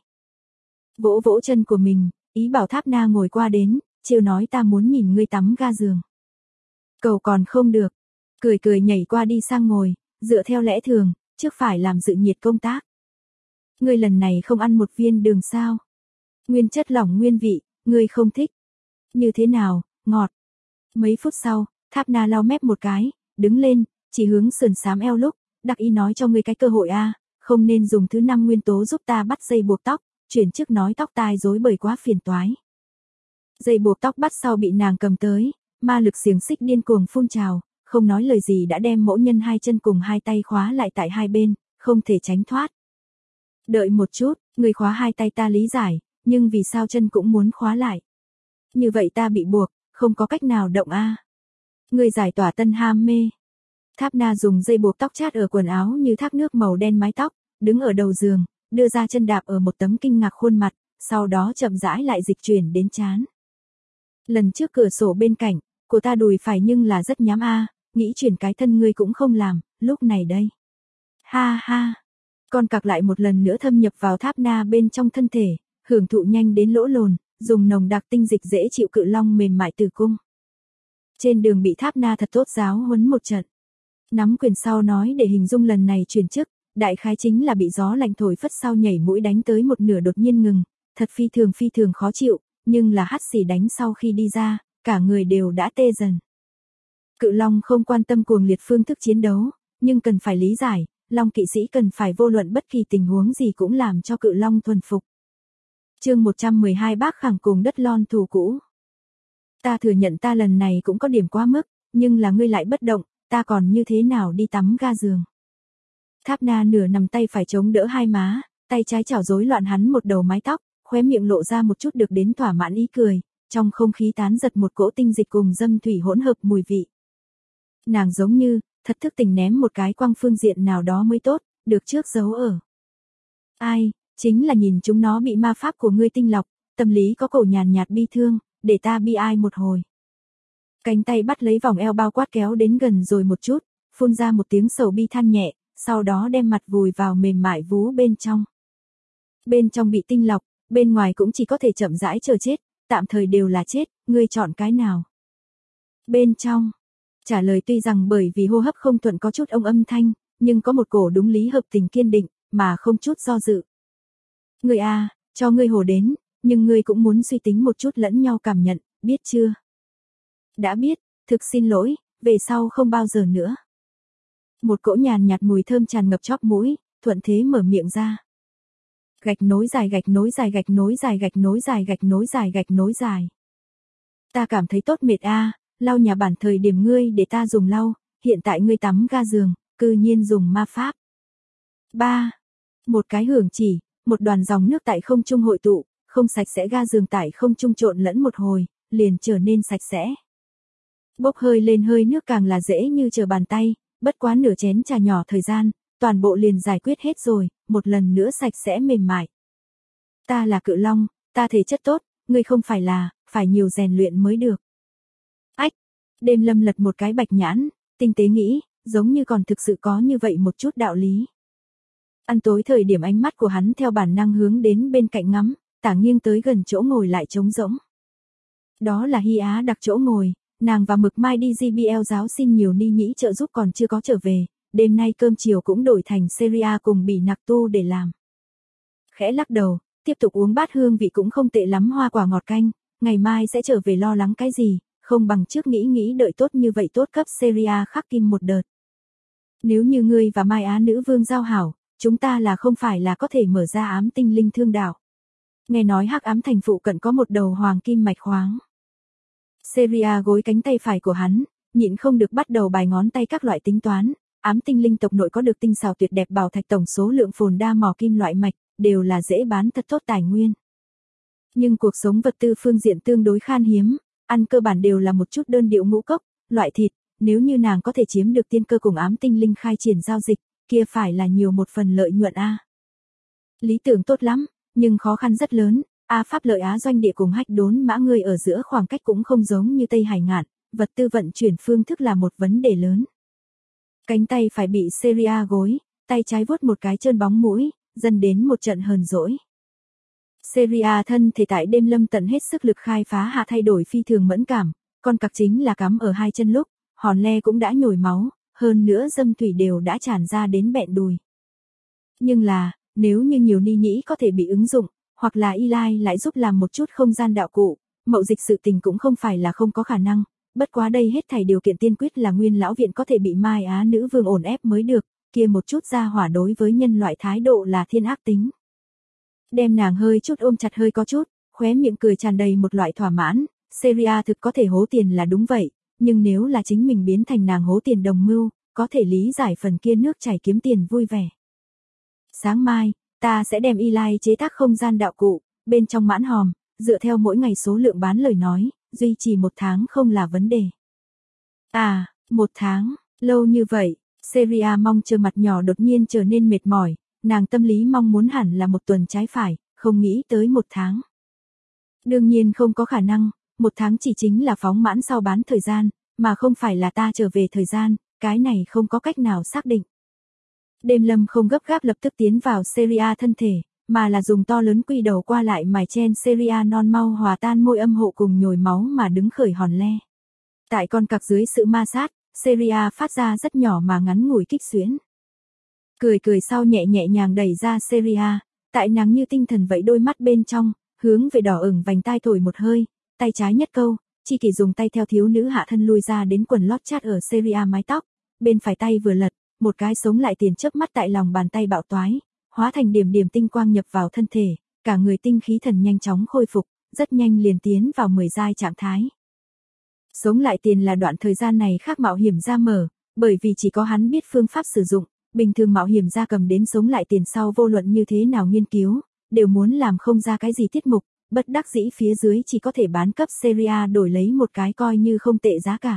Vỗ vỗ chân của mình, ý bảo Tháp Na ngồi qua đến, chiêu nói ta muốn nhìn ngươi tắm ga giường. Cầu còn không được, cười cười nhảy qua đi sang ngồi, dựa theo lẽ thường, trước phải làm dự nhiệt công tác. Ngươi lần này không ăn một viên đường sao? Nguyên chất lỏng nguyên vị, ngươi không thích. Như thế nào, ngọt. Mấy phút sau, Tháp Na lau mép một cái, đứng lên, chỉ hướng sườn xám eo lúc, đặc ý nói cho ngươi cái cơ hội a, không nên dùng thứ 5 nguyên tố giúp ta bắt dây buộc tóc, chuyển trước nói tóc tai rối bời quá phiền toái. Dây buộc tóc bắt sau bị nàng cầm tới, ma lực xiềng xích điên cuồng phun trào, không nói lời gì đã đem mỗ nhân hai chân cùng hai tay khóa lại tại hai bên, không thể tránh thoát. Đợi một chút, người khóa hai tay ta lý giải, nhưng vì sao chân cũng muốn khóa lại? Như vậy ta bị buộc, không có cách nào động a. Người giải tỏa tân ham mê. Tháp Na dùng dây buộc tóc chát ở quần áo như thác nước màu đen mái tóc, đứng ở đầu giường, đưa ra chân đạp ở một tấm kinh ngạc khuôn mặt, sau đó chậm rãi lại dịch chuyển đến trán. Lần trước cửa sổ bên cạnh, của ta đùi phải nhưng là rất nhám a, nghĩ chuyển cái thân ngươi cũng không làm, lúc này đây. Ha ha. Con cặc lại một lần nữa thâm nhập vào Tháp Na bên trong thân thể, hưởng thụ nhanh đến lỗ lồn, dùng nồng đặc tinh dịch dễ chịu cự long mềm mại tử cung. Trên đường bị Tháp Na thật tốt giáo huấn một trận. Nắm quyền sau nói để hình dung lần này chuyển chức, đại khái chính là bị gió lạnh thổi phất sau nhảy mũi đánh tới một nửa đột nhiên ngừng, thật phi thường khó chịu, nhưng là hắt xì đánh sau khi đi ra, cả người đều đã tê dần. Cự long không quan tâm cuồng liệt phương thức chiến đấu, nhưng cần phải lý giải, long kỵ sĩ cần phải vô luận bất kỳ tình huống gì cũng làm cho cự long thuần phục. Chương 112 Bác Khẳng cùng đất lon thù cũ. Ta thừa nhận ta lần này cũng có điểm quá mức, nhưng là ngươi lại bất động, ta còn như thế nào đi tắm ga giường. Tháp Na nửa nằm tay phải chống đỡ hai má, tay trái chảo rối loạn hắn một đầu mái tóc, khóe miệng lộ ra một chút được đến thỏa mãn ý cười, trong không khí tán giật một cỗ tinh dịch cùng dâm thủy hỗn hợp mùi vị. Nàng giống như, thật thức tỉnh ném một cái quang phương diện nào đó mới tốt, được trước giấu ở. Ai, chính là nhìn chúng nó bị ma pháp của ngươi tinh lọc, tâm lý có cổ nhàn nhạt bi thương, để ta bi ai một hồi. Cánh tay bắt lấy vòng eo bao quát kéo đến gần rồi một chút, phun ra một tiếng sầu bi than nhẹ, sau đó đem mặt vùi vào mềm mại vú bên trong. Bên trong bị tinh lọc, bên ngoài cũng chỉ có thể chậm rãi chờ chết, tạm thời đều là chết, ngươi chọn cái nào? Bên trong. Trả lời tuy rằng bởi vì hô hấp không thuận có chút ông âm thanh, nhưng có một cổ đúng lý hợp tình kiên định, mà không chút do dự. Ngươi a, cho ngươi hồ đến, nhưng ngươi cũng muốn suy tính một chút lẫn nhau cảm nhận, biết chưa? Đã biết, thực xin lỗi, về sau không bao giờ nữa. Một cỗ nhàn nhạt mùi thơm tràn ngập chóp mũi, thuận thế mở miệng ra. Gạch nối dài gạch nối dài gạch nối dài gạch nối dài gạch nối dài gạch nối dài. Ta cảm thấy tốt mệt a, lau nhà bản thời điểm ngươi để ta dùng lau, hiện tại ngươi tắm ga giường, cư nhiên dùng ma pháp. 3. Một cái hưởng chỉ, một đoàn dòng nước tại không trung hội tụ, không sạch sẽ ga giường tại không trung trộn lẫn một hồi, liền trở nên sạch sẽ. Bốc hơi lên hơi nước càng là dễ như trở bàn tay, bất quá nửa chén trà nhỏ thời gian, toàn bộ liền giải quyết hết rồi, một lần nữa sạch sẽ mềm mại. Ta là cự long, ta thể chất tốt, ngươi không phải là, phải nhiều rèn luyện mới được. Ách, Đêm Lâm lật một cái bạch nhãn, tinh tế nghĩ, giống như còn thực sự có như vậy một chút đạo lý. Ăn tối thời điểm ánh mắt của hắn theo bản năng hướng đến bên cạnh ngắm, tả nghiêng tới gần chỗ ngồi lại trống rỗng. Đó là Hy Á đặc chỗ ngồi, nàng và Mực Mai đi JBL giáo xin nhiều ni nhĩ trợ giúp còn chưa có trở về, đêm nay cơm chiều cũng đổi thành Seria cùng Bỉ Nặc Tu để làm. Khẽ lắc đầu, tiếp tục uống bát hương vị cũng không tệ lắm hoa quả ngọt canh, ngày mai sẽ trở về lo lắng cái gì, không bằng trước nghĩ đợi tốt như vậy tốt cấp Seria khắc kim một đợt. Nếu như ngươi và Mai Á nữ vương giao hảo, chúng ta là không phải là có thể mở ra ám tinh linh thương đạo. Nghe nói hắc ám thành phụ cận có một đầu hoàng kim mạch khoáng. Seria gối cánh tay phải của hắn, nhịn không được bắt đầu bài ngón tay các loại tính toán, ám tinh linh tộc nội có được tinh xảo tuyệt đẹp bảo thạch tổng số lượng phồn đa mỏ kim loại mạch, đều là dễ bán thật tốt tài nguyên. Nhưng cuộc sống vật tư phương diện tương đối khan hiếm, ăn cơ bản đều là một chút đơn điệu ngũ cốc, loại thịt, nếu như nàng có thể chiếm được tiên cơ cùng ám tinh linh khai triển giao dịch, kia phải là nhiều một phần lợi nhuận a. Lý tưởng tốt lắm, nhưng khó khăn rất lớn, Pháp Lợi Á doanh địa cùng Hách Đốn Mã ngươi ở giữa khoảng cách cũng không giống như Tây Hải Ngạn, vật tư vận chuyển phương thức là một vấn đề lớn. Cánh tay phải bị Seria gối, tay trái vuốt một cái trơn bóng mũi, dần đến một trận hờn dỗi. Seria thân thể tại đêm lâm tận hết sức lực khai phá hạ thay đổi phi thường mẫn cảm, con cặc chính là cắm ở hai chân lúc, hòn le cũng đã nhồi máu, hơn nữa dâm thủy đều đã tràn ra đến bẹn đùi. Nhưng là, nếu như nhiều ni nhĩ có thể bị ứng dụng, hoặc là Eli lại giúp làm một chút không gian đạo cụ, mậu dịch sự tình cũng không phải là không có khả năng, bất quá đây hết thảy điều kiện tiên quyết là Nguyên lão viện có thể bị Mai Á nữ vương ổn ép mới được, kia một chút ra hỏa đối với nhân loại thái độ là thiên ác tính. Đem nàng hơi chút ôm chặt hơi có chút, khóe miệng cười tràn đầy một loại thỏa mãn, Seria thực có thể hố tiền là đúng vậy, nhưng nếu là chính mình biến thành nàng hố tiền đồng mưu, có thể lý giải phần kia nước chảy kiếm tiền vui vẻ. Sáng mai, ta sẽ đem Eli chế tác không gian đạo cụ, bên trong mãn hòm, dựa theo mỗi ngày số lượng bán lời nói, duy trì 1 tháng không là vấn đề. 1 tháng, lâu như vậy, Seria mong chờ mặt nhỏ đột nhiên trở nên mệt mỏi, nàng tâm lý mong muốn hẳn là 1 tuần trái phải, không nghĩ tới 1 tháng. Đương nhiên không có khả năng, 1 tháng chỉ chính là phóng mãn sau bán thời gian, mà không phải là ta trở về thời gian, cái này không có cách nào xác định. Đêm lâm không gấp gáp lập tức tiến vào Seria thân thể, mà là dùng to lớn quy đầu qua lại mài chen Seria non mau hòa tan môi âm hộ cùng nhồi máu mà đứng khởi hòn le. Tại con cặc dưới sự ma sát, Seria phát ra rất nhỏ mà ngắn ngủi kích xuyến. Cười sau nhẹ nhàng đẩy ra Seria, tại nàng như tinh thần vậy đôi mắt bên trong, hướng về đỏ ửng vành tai thổi một hơi, tay trái nhất câu, chi kỷ dùng tay theo thiếu nữ hạ thân lui ra đến quần lót chát ở Seria mái tóc, bên phải tay vừa lật, một cái sống lại tiền chớp mắt tại lòng bàn tay bạo toái, hóa thành điểm tinh quang nhập vào thân thể, cả người tinh khí thần nhanh chóng khôi phục, rất nhanh liền tiến vào 10 giai trạng thái. Sống lại tiền là đoạn thời gian này khác mạo hiểm ra mở, bởi vì chỉ có hắn biết phương pháp sử dụng, bình thường mạo hiểm ra cầm đến sống lại tiền sau vô luận như thế nào nghiên cứu, đều muốn làm không ra cái gì tiết mục, bất đắc dĩ phía dưới chỉ có thể bán cấp Seria đổi lấy một cái coi như không tệ giá cả.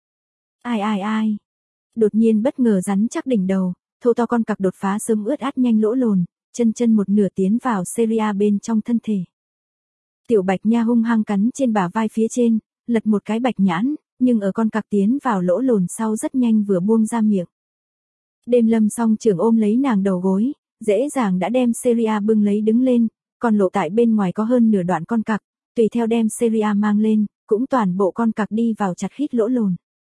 Ai. Đột nhiên bất ngờ rắn chắc đỉnh đầu, thô to con cặc đột phá sớm ướt át nhanh lỗ lồn, chân một nửa tiến vào Seria bên trong thân thể. Tiểu Bạch Nha hung hăng cắn trên bả vai phía trên, lật một cái bạch nhãn, nhưng ở con cặc tiến vào lỗ lồn sau rất nhanh vừa buông ra miệng. Đêm lâm song trưởng ôm lấy nàng đầu gối, dễ dàng đã đem Seria bưng lấy đứng lên, còn lộ tại bên ngoài có hơn nửa đoạn con cặc, tùy theo đem Seria mang lên, cũng toàn bộ con cặc đi vào chặt khít lỗ lồn.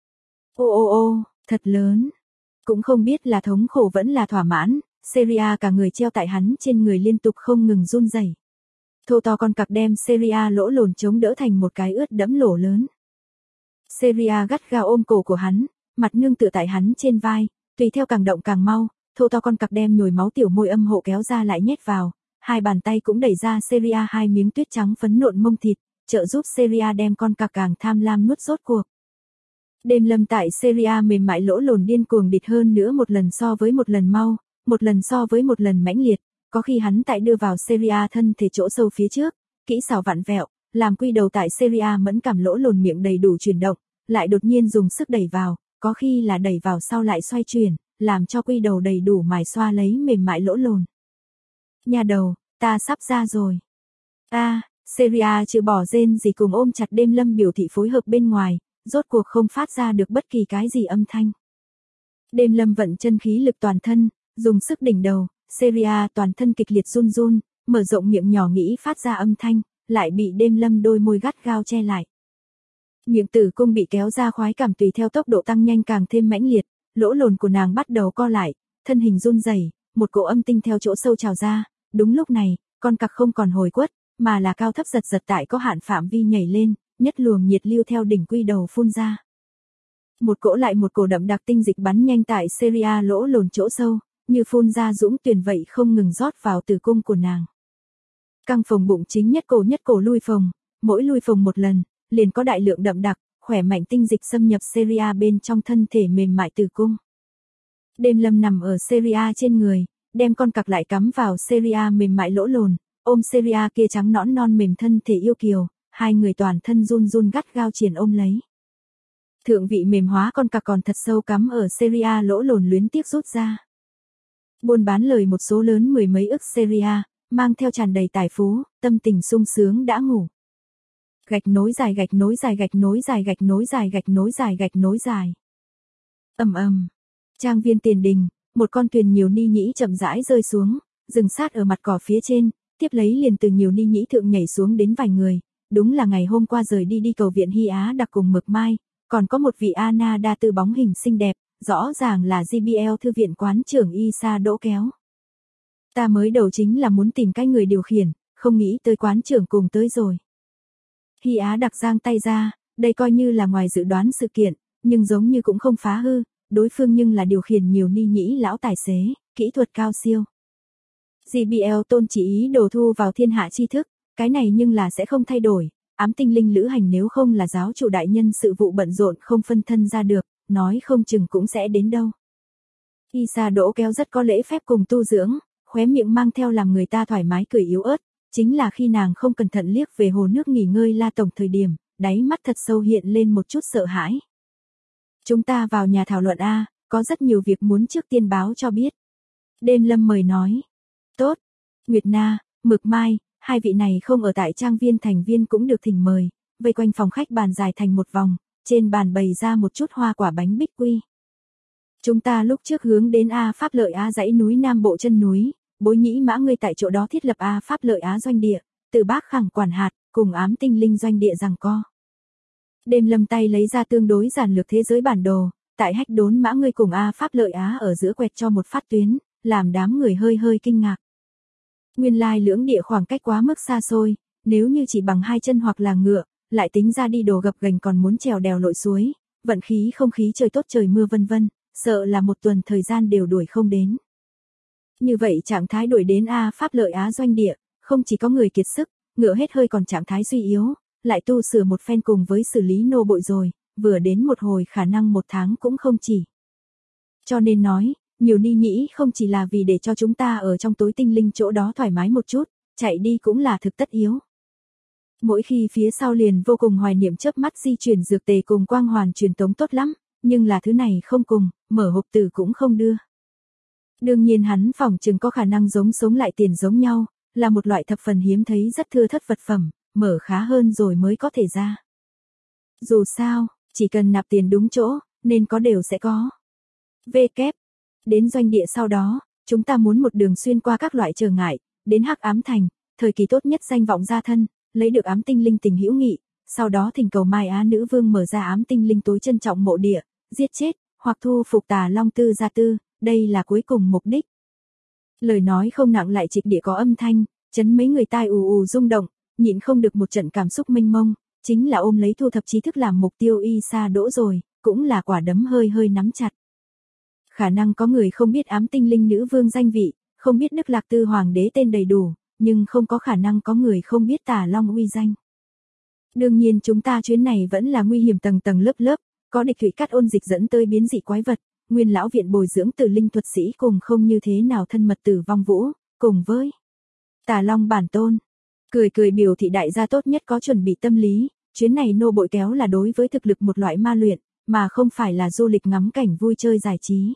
Ô, thật lớn. Cũng không biết là thống khổ vẫn là thỏa mãn, Seria cả người treo tại hắn trên người liên tục không ngừng run rẩy. Thô to con cặc đem Seria lỗ lồn chống đỡ thành một cái ướt đẫm lỗ lớn. Seria gắt gao ôm cổ của hắn, mặt nương tựa tại hắn trên vai, tùy theo càng động càng mau, thô to con cặc đem nhồi máu tiểu môi âm hộ kéo ra lại nhét vào, hai bàn tay cũng đẩy ra Seria hai miếng tuyết trắng phấn nộn mông thịt, trợ giúp Seria đem con cặc càng tham lam nuốt rốt cuộc. Đêm lâm tại Seria mềm mại lỗ lồn điên cuồng địch hơn nữa một lần so với một lần mau, một lần so với một lần mãnh liệt, có khi hắn tại đưa vào Seria thân thể chỗ sâu phía trước, kỹ xảo vặn vẹo, làm quy đầu tại Seria mẫn cảm lỗ lồn miệng đầy đủ chuyển động, lại đột nhiên dùng sức đẩy vào, có khi là đẩy vào sau lại xoay chuyển, làm cho quy đầu đầy đủ mài xoa lấy mềm mại lỗ lồn. Nhà đầu, ta sắp ra rồi. Seria chưa bỏ rên gì cùng ôm chặt đêm lâm biểu thị phối hợp bên ngoài, rốt cuộc không phát ra được bất kỳ cái gì âm thanh. Đêm lâm vận chân khí lực toàn thân, dùng sức đỉnh đầu, Seria toàn thân kịch liệt run run, mở rộng miệng nhỏ nghĩ phát ra âm thanh, lại bị đêm lâm đôi môi gắt gao che lại. Miệng tử cung bị kéo ra khoái cảm tùy theo tốc độ tăng nhanh càng thêm mãnh liệt, lỗ lồn của nàng bắt đầu co lại, thân hình run rẩy, một cỗ âm tinh theo chỗ sâu trào ra, đúng lúc này, con cặc không còn hồi quất, mà là cao thấp giật giật tại có hạn phạm vi nhảy lên, nhất luồng nhiệt lưu theo đỉnh quy đầu phun ra. Một cỗ lại một cỗ đậm đặc tinh dịch bắn nhanh tại Seria lỗ lồn chỗ sâu, như phun ra dũng tuyền vậy không ngừng rót vào tử cung của nàng. Căng phồng bụng chính nhất cổ lui phồng, mỗi lui phồng một lần, liền có đại lượng đậm đặc, khỏe mạnh tinh dịch xâm nhập Seria bên trong thân thể mềm mại tử cung. Đêm Lâm nằm ở Seria trên người, đem con cặc lại cắm vào Seria mềm mại lỗ lồn, ôm Seria kia trắng nõn non mềm thân thể yêu kiều, hai người toàn thân run run gắt gao triển ôm lấy. Thượng vị mềm hóa con cặc còn thật sâu cắm ở Seria lỗ lồn luyến tiếc rút ra. Buôn bán lời một số lớn mười mấy ức Seria, mang theo tràn đầy tài phú, tâm tình sung sướng đã ngủ. Gạch nối dài gạch nối dài gạch nối dài gạch nối dài gạch nối dài gạch nối dài. Ầm. Trang viên Tiền Đình, một con thuyền nhiều ni nhĩ chậm rãi rơi xuống, dừng sát ở mặt cỏ phía trên, tiếp lấy liền từ nhiều ni nhĩ thượng nhảy xuống đến vài người, đúng là ngày hôm qua rời đi cầu viện Hy Á đặc cùng Mực Mai, còn có một vị Anna đa tư bóng hình xinh đẹp, rõ ràng là GBL thư viện quán trưởng Isa Đỗ Kéo. Ta mới đầu chính là muốn tìm cái người điều khiển, không nghĩ tới quán trưởng cùng tới rồi. Hy Á đặc giang tay ra, đây coi như là ngoài dự đoán sự kiện, nhưng giống như cũng không phá hư, đối phương nhưng là điều khiển nhiều ni nhĩ lão tài xế, kỹ thuật cao siêu. GBL tôn chỉ ý đồ thu vào thiên hạ tri thức, cái này nhưng là sẽ không thay đổi, ám tinh linh lữ hành nếu không là giáo chủ đại nhân sự vụ bận rộn không phân thân ra được, nói không chừng cũng sẽ đến đâu. Isa Đỗ Kéo rất có lễ phép cùng tu dưỡng, khóe miệng mang theo làm người ta thoải mái cười yếu ớt, chính là khi nàng không cẩn thận liếc về hồ nước nghỉ ngơi La Tổng thời điểm, đáy mắt thật sâu hiện lên một chút sợ hãi. Chúng ta vào nhà thảo luận a, có rất nhiều việc muốn trước tiên báo cho biết. Đêm Lâm mời nói. Tốt. Nguyệt Na, Mực Mai, hai vị này không ở tại trang viên thành viên cũng được thỉnh mời, vây quanh phòng khách bàn dài thành một vòng, trên bàn bày ra một chút hoa quả bánh bích quy. Chúng ta lúc trước hướng đến A Pháp Lợi Á dãy núi Nam Bộ chân núi, Bối Nhĩ Mã ngươi tại chỗ đó thiết lập A Pháp Lợi Á doanh địa, từ Bác Khẳng quản hạt, cùng ám tinh linh doanh địa giằng co. Đêm Lâm tay lấy ra tương đối giản lược thế giới bản đồ, tại Hách Đốn Mã ngươi cùng A Pháp Lợi Á ở giữa quẹt cho một phát tuyến, làm đám người hơi kinh ngạc. Nguyên lai lưỡng địa khoảng cách quá mức xa xôi, nếu như chỉ bằng hai chân hoặc là ngựa, lại tính ra đi đồ gập ghềnh còn muốn trèo đèo lội suối, vận khí không khí trời tốt trời mưa vân vân, sợ là một tuần thời gian đều đuổi không đến. Như vậy trạng thái đuổi đến A Pháp Lợi Á doanh địa, không chỉ có người kiệt sức, ngựa hết hơi còn trạng thái suy yếu, lại tu sửa một phen cùng với xử lý nô bội rồi, vừa đến một hồi khả năng một tháng cũng không chỉ. Cho nên nói, nhiều ni nhĩ không chỉ là vì để cho chúng ta ở trong tối tinh linh chỗ đó thoải mái một chút, chạy đi cũng là thực tất yếu. Mỗi khi phía sau liền vô cùng hoài niệm chớp mắt di chuyển dược tề cùng quang hoàn truyền tống tốt lắm, nhưng là thứ này không cùng, mở hộp tử cũng không đưa. Đương nhiên hắn phỏng chừng có khả năng giống sống lại tiền giống nhau, là một loại thập phần hiếm thấy rất thưa thất vật phẩm, mở khá hơn rồi mới có thể ra. Dù sao, chỉ cần nạp tiền đúng chỗ, nên có đều sẽ có. Kép. Đến doanh địa sau đó, chúng ta muốn một đường xuyên qua các loại trở ngại, đến Hắc Ám Thành, thời kỳ tốt nhất danh vọng gia thân, lấy được ám tinh linh tình hữu nghị, sau đó thỉnh cầu Mai Á nữ vương mở ra ám tinh linh tối trân trọng mộ địa, giết chết, hoặc thu phục Tà Long Tư gia tư, đây là cuối cùng mục đích. Lời nói không nặng lại trịch địa có âm thanh, chấn mấy người tai ù rung động, nhịn không được một trận cảm xúc mênh mông, chính là ôm lấy thu thập trí thức làm mục tiêu Isa Đỗ rồi, cũng là quả đấm hơi nắm chặt. Khả năng có người không biết ám tinh linh nữ vương danh vị, không biết Đức Lạc Tư hoàng đế tên đầy đủ, nhưng không có khả năng có người không biết Tà Long uy danh. Đương nhiên chúng ta chuyến này vẫn là nguy hiểm tầng tầng lớp, có địch thủy cắt ôn dịch dẫn tới biến dị quái vật, nguyên lão viện bồi dưỡng tử linh thuật sĩ cùng không như thế nào thân mật tử vong vũ, cùng với Tà Long bản tôn. Cười biểu thị đại gia tốt nhất có chuẩn bị tâm lý, chuyến này nô bội kéo là đối với thực lực một loại ma luyện, mà không phải là du lịch ngắm cảnh vui chơi giải trí.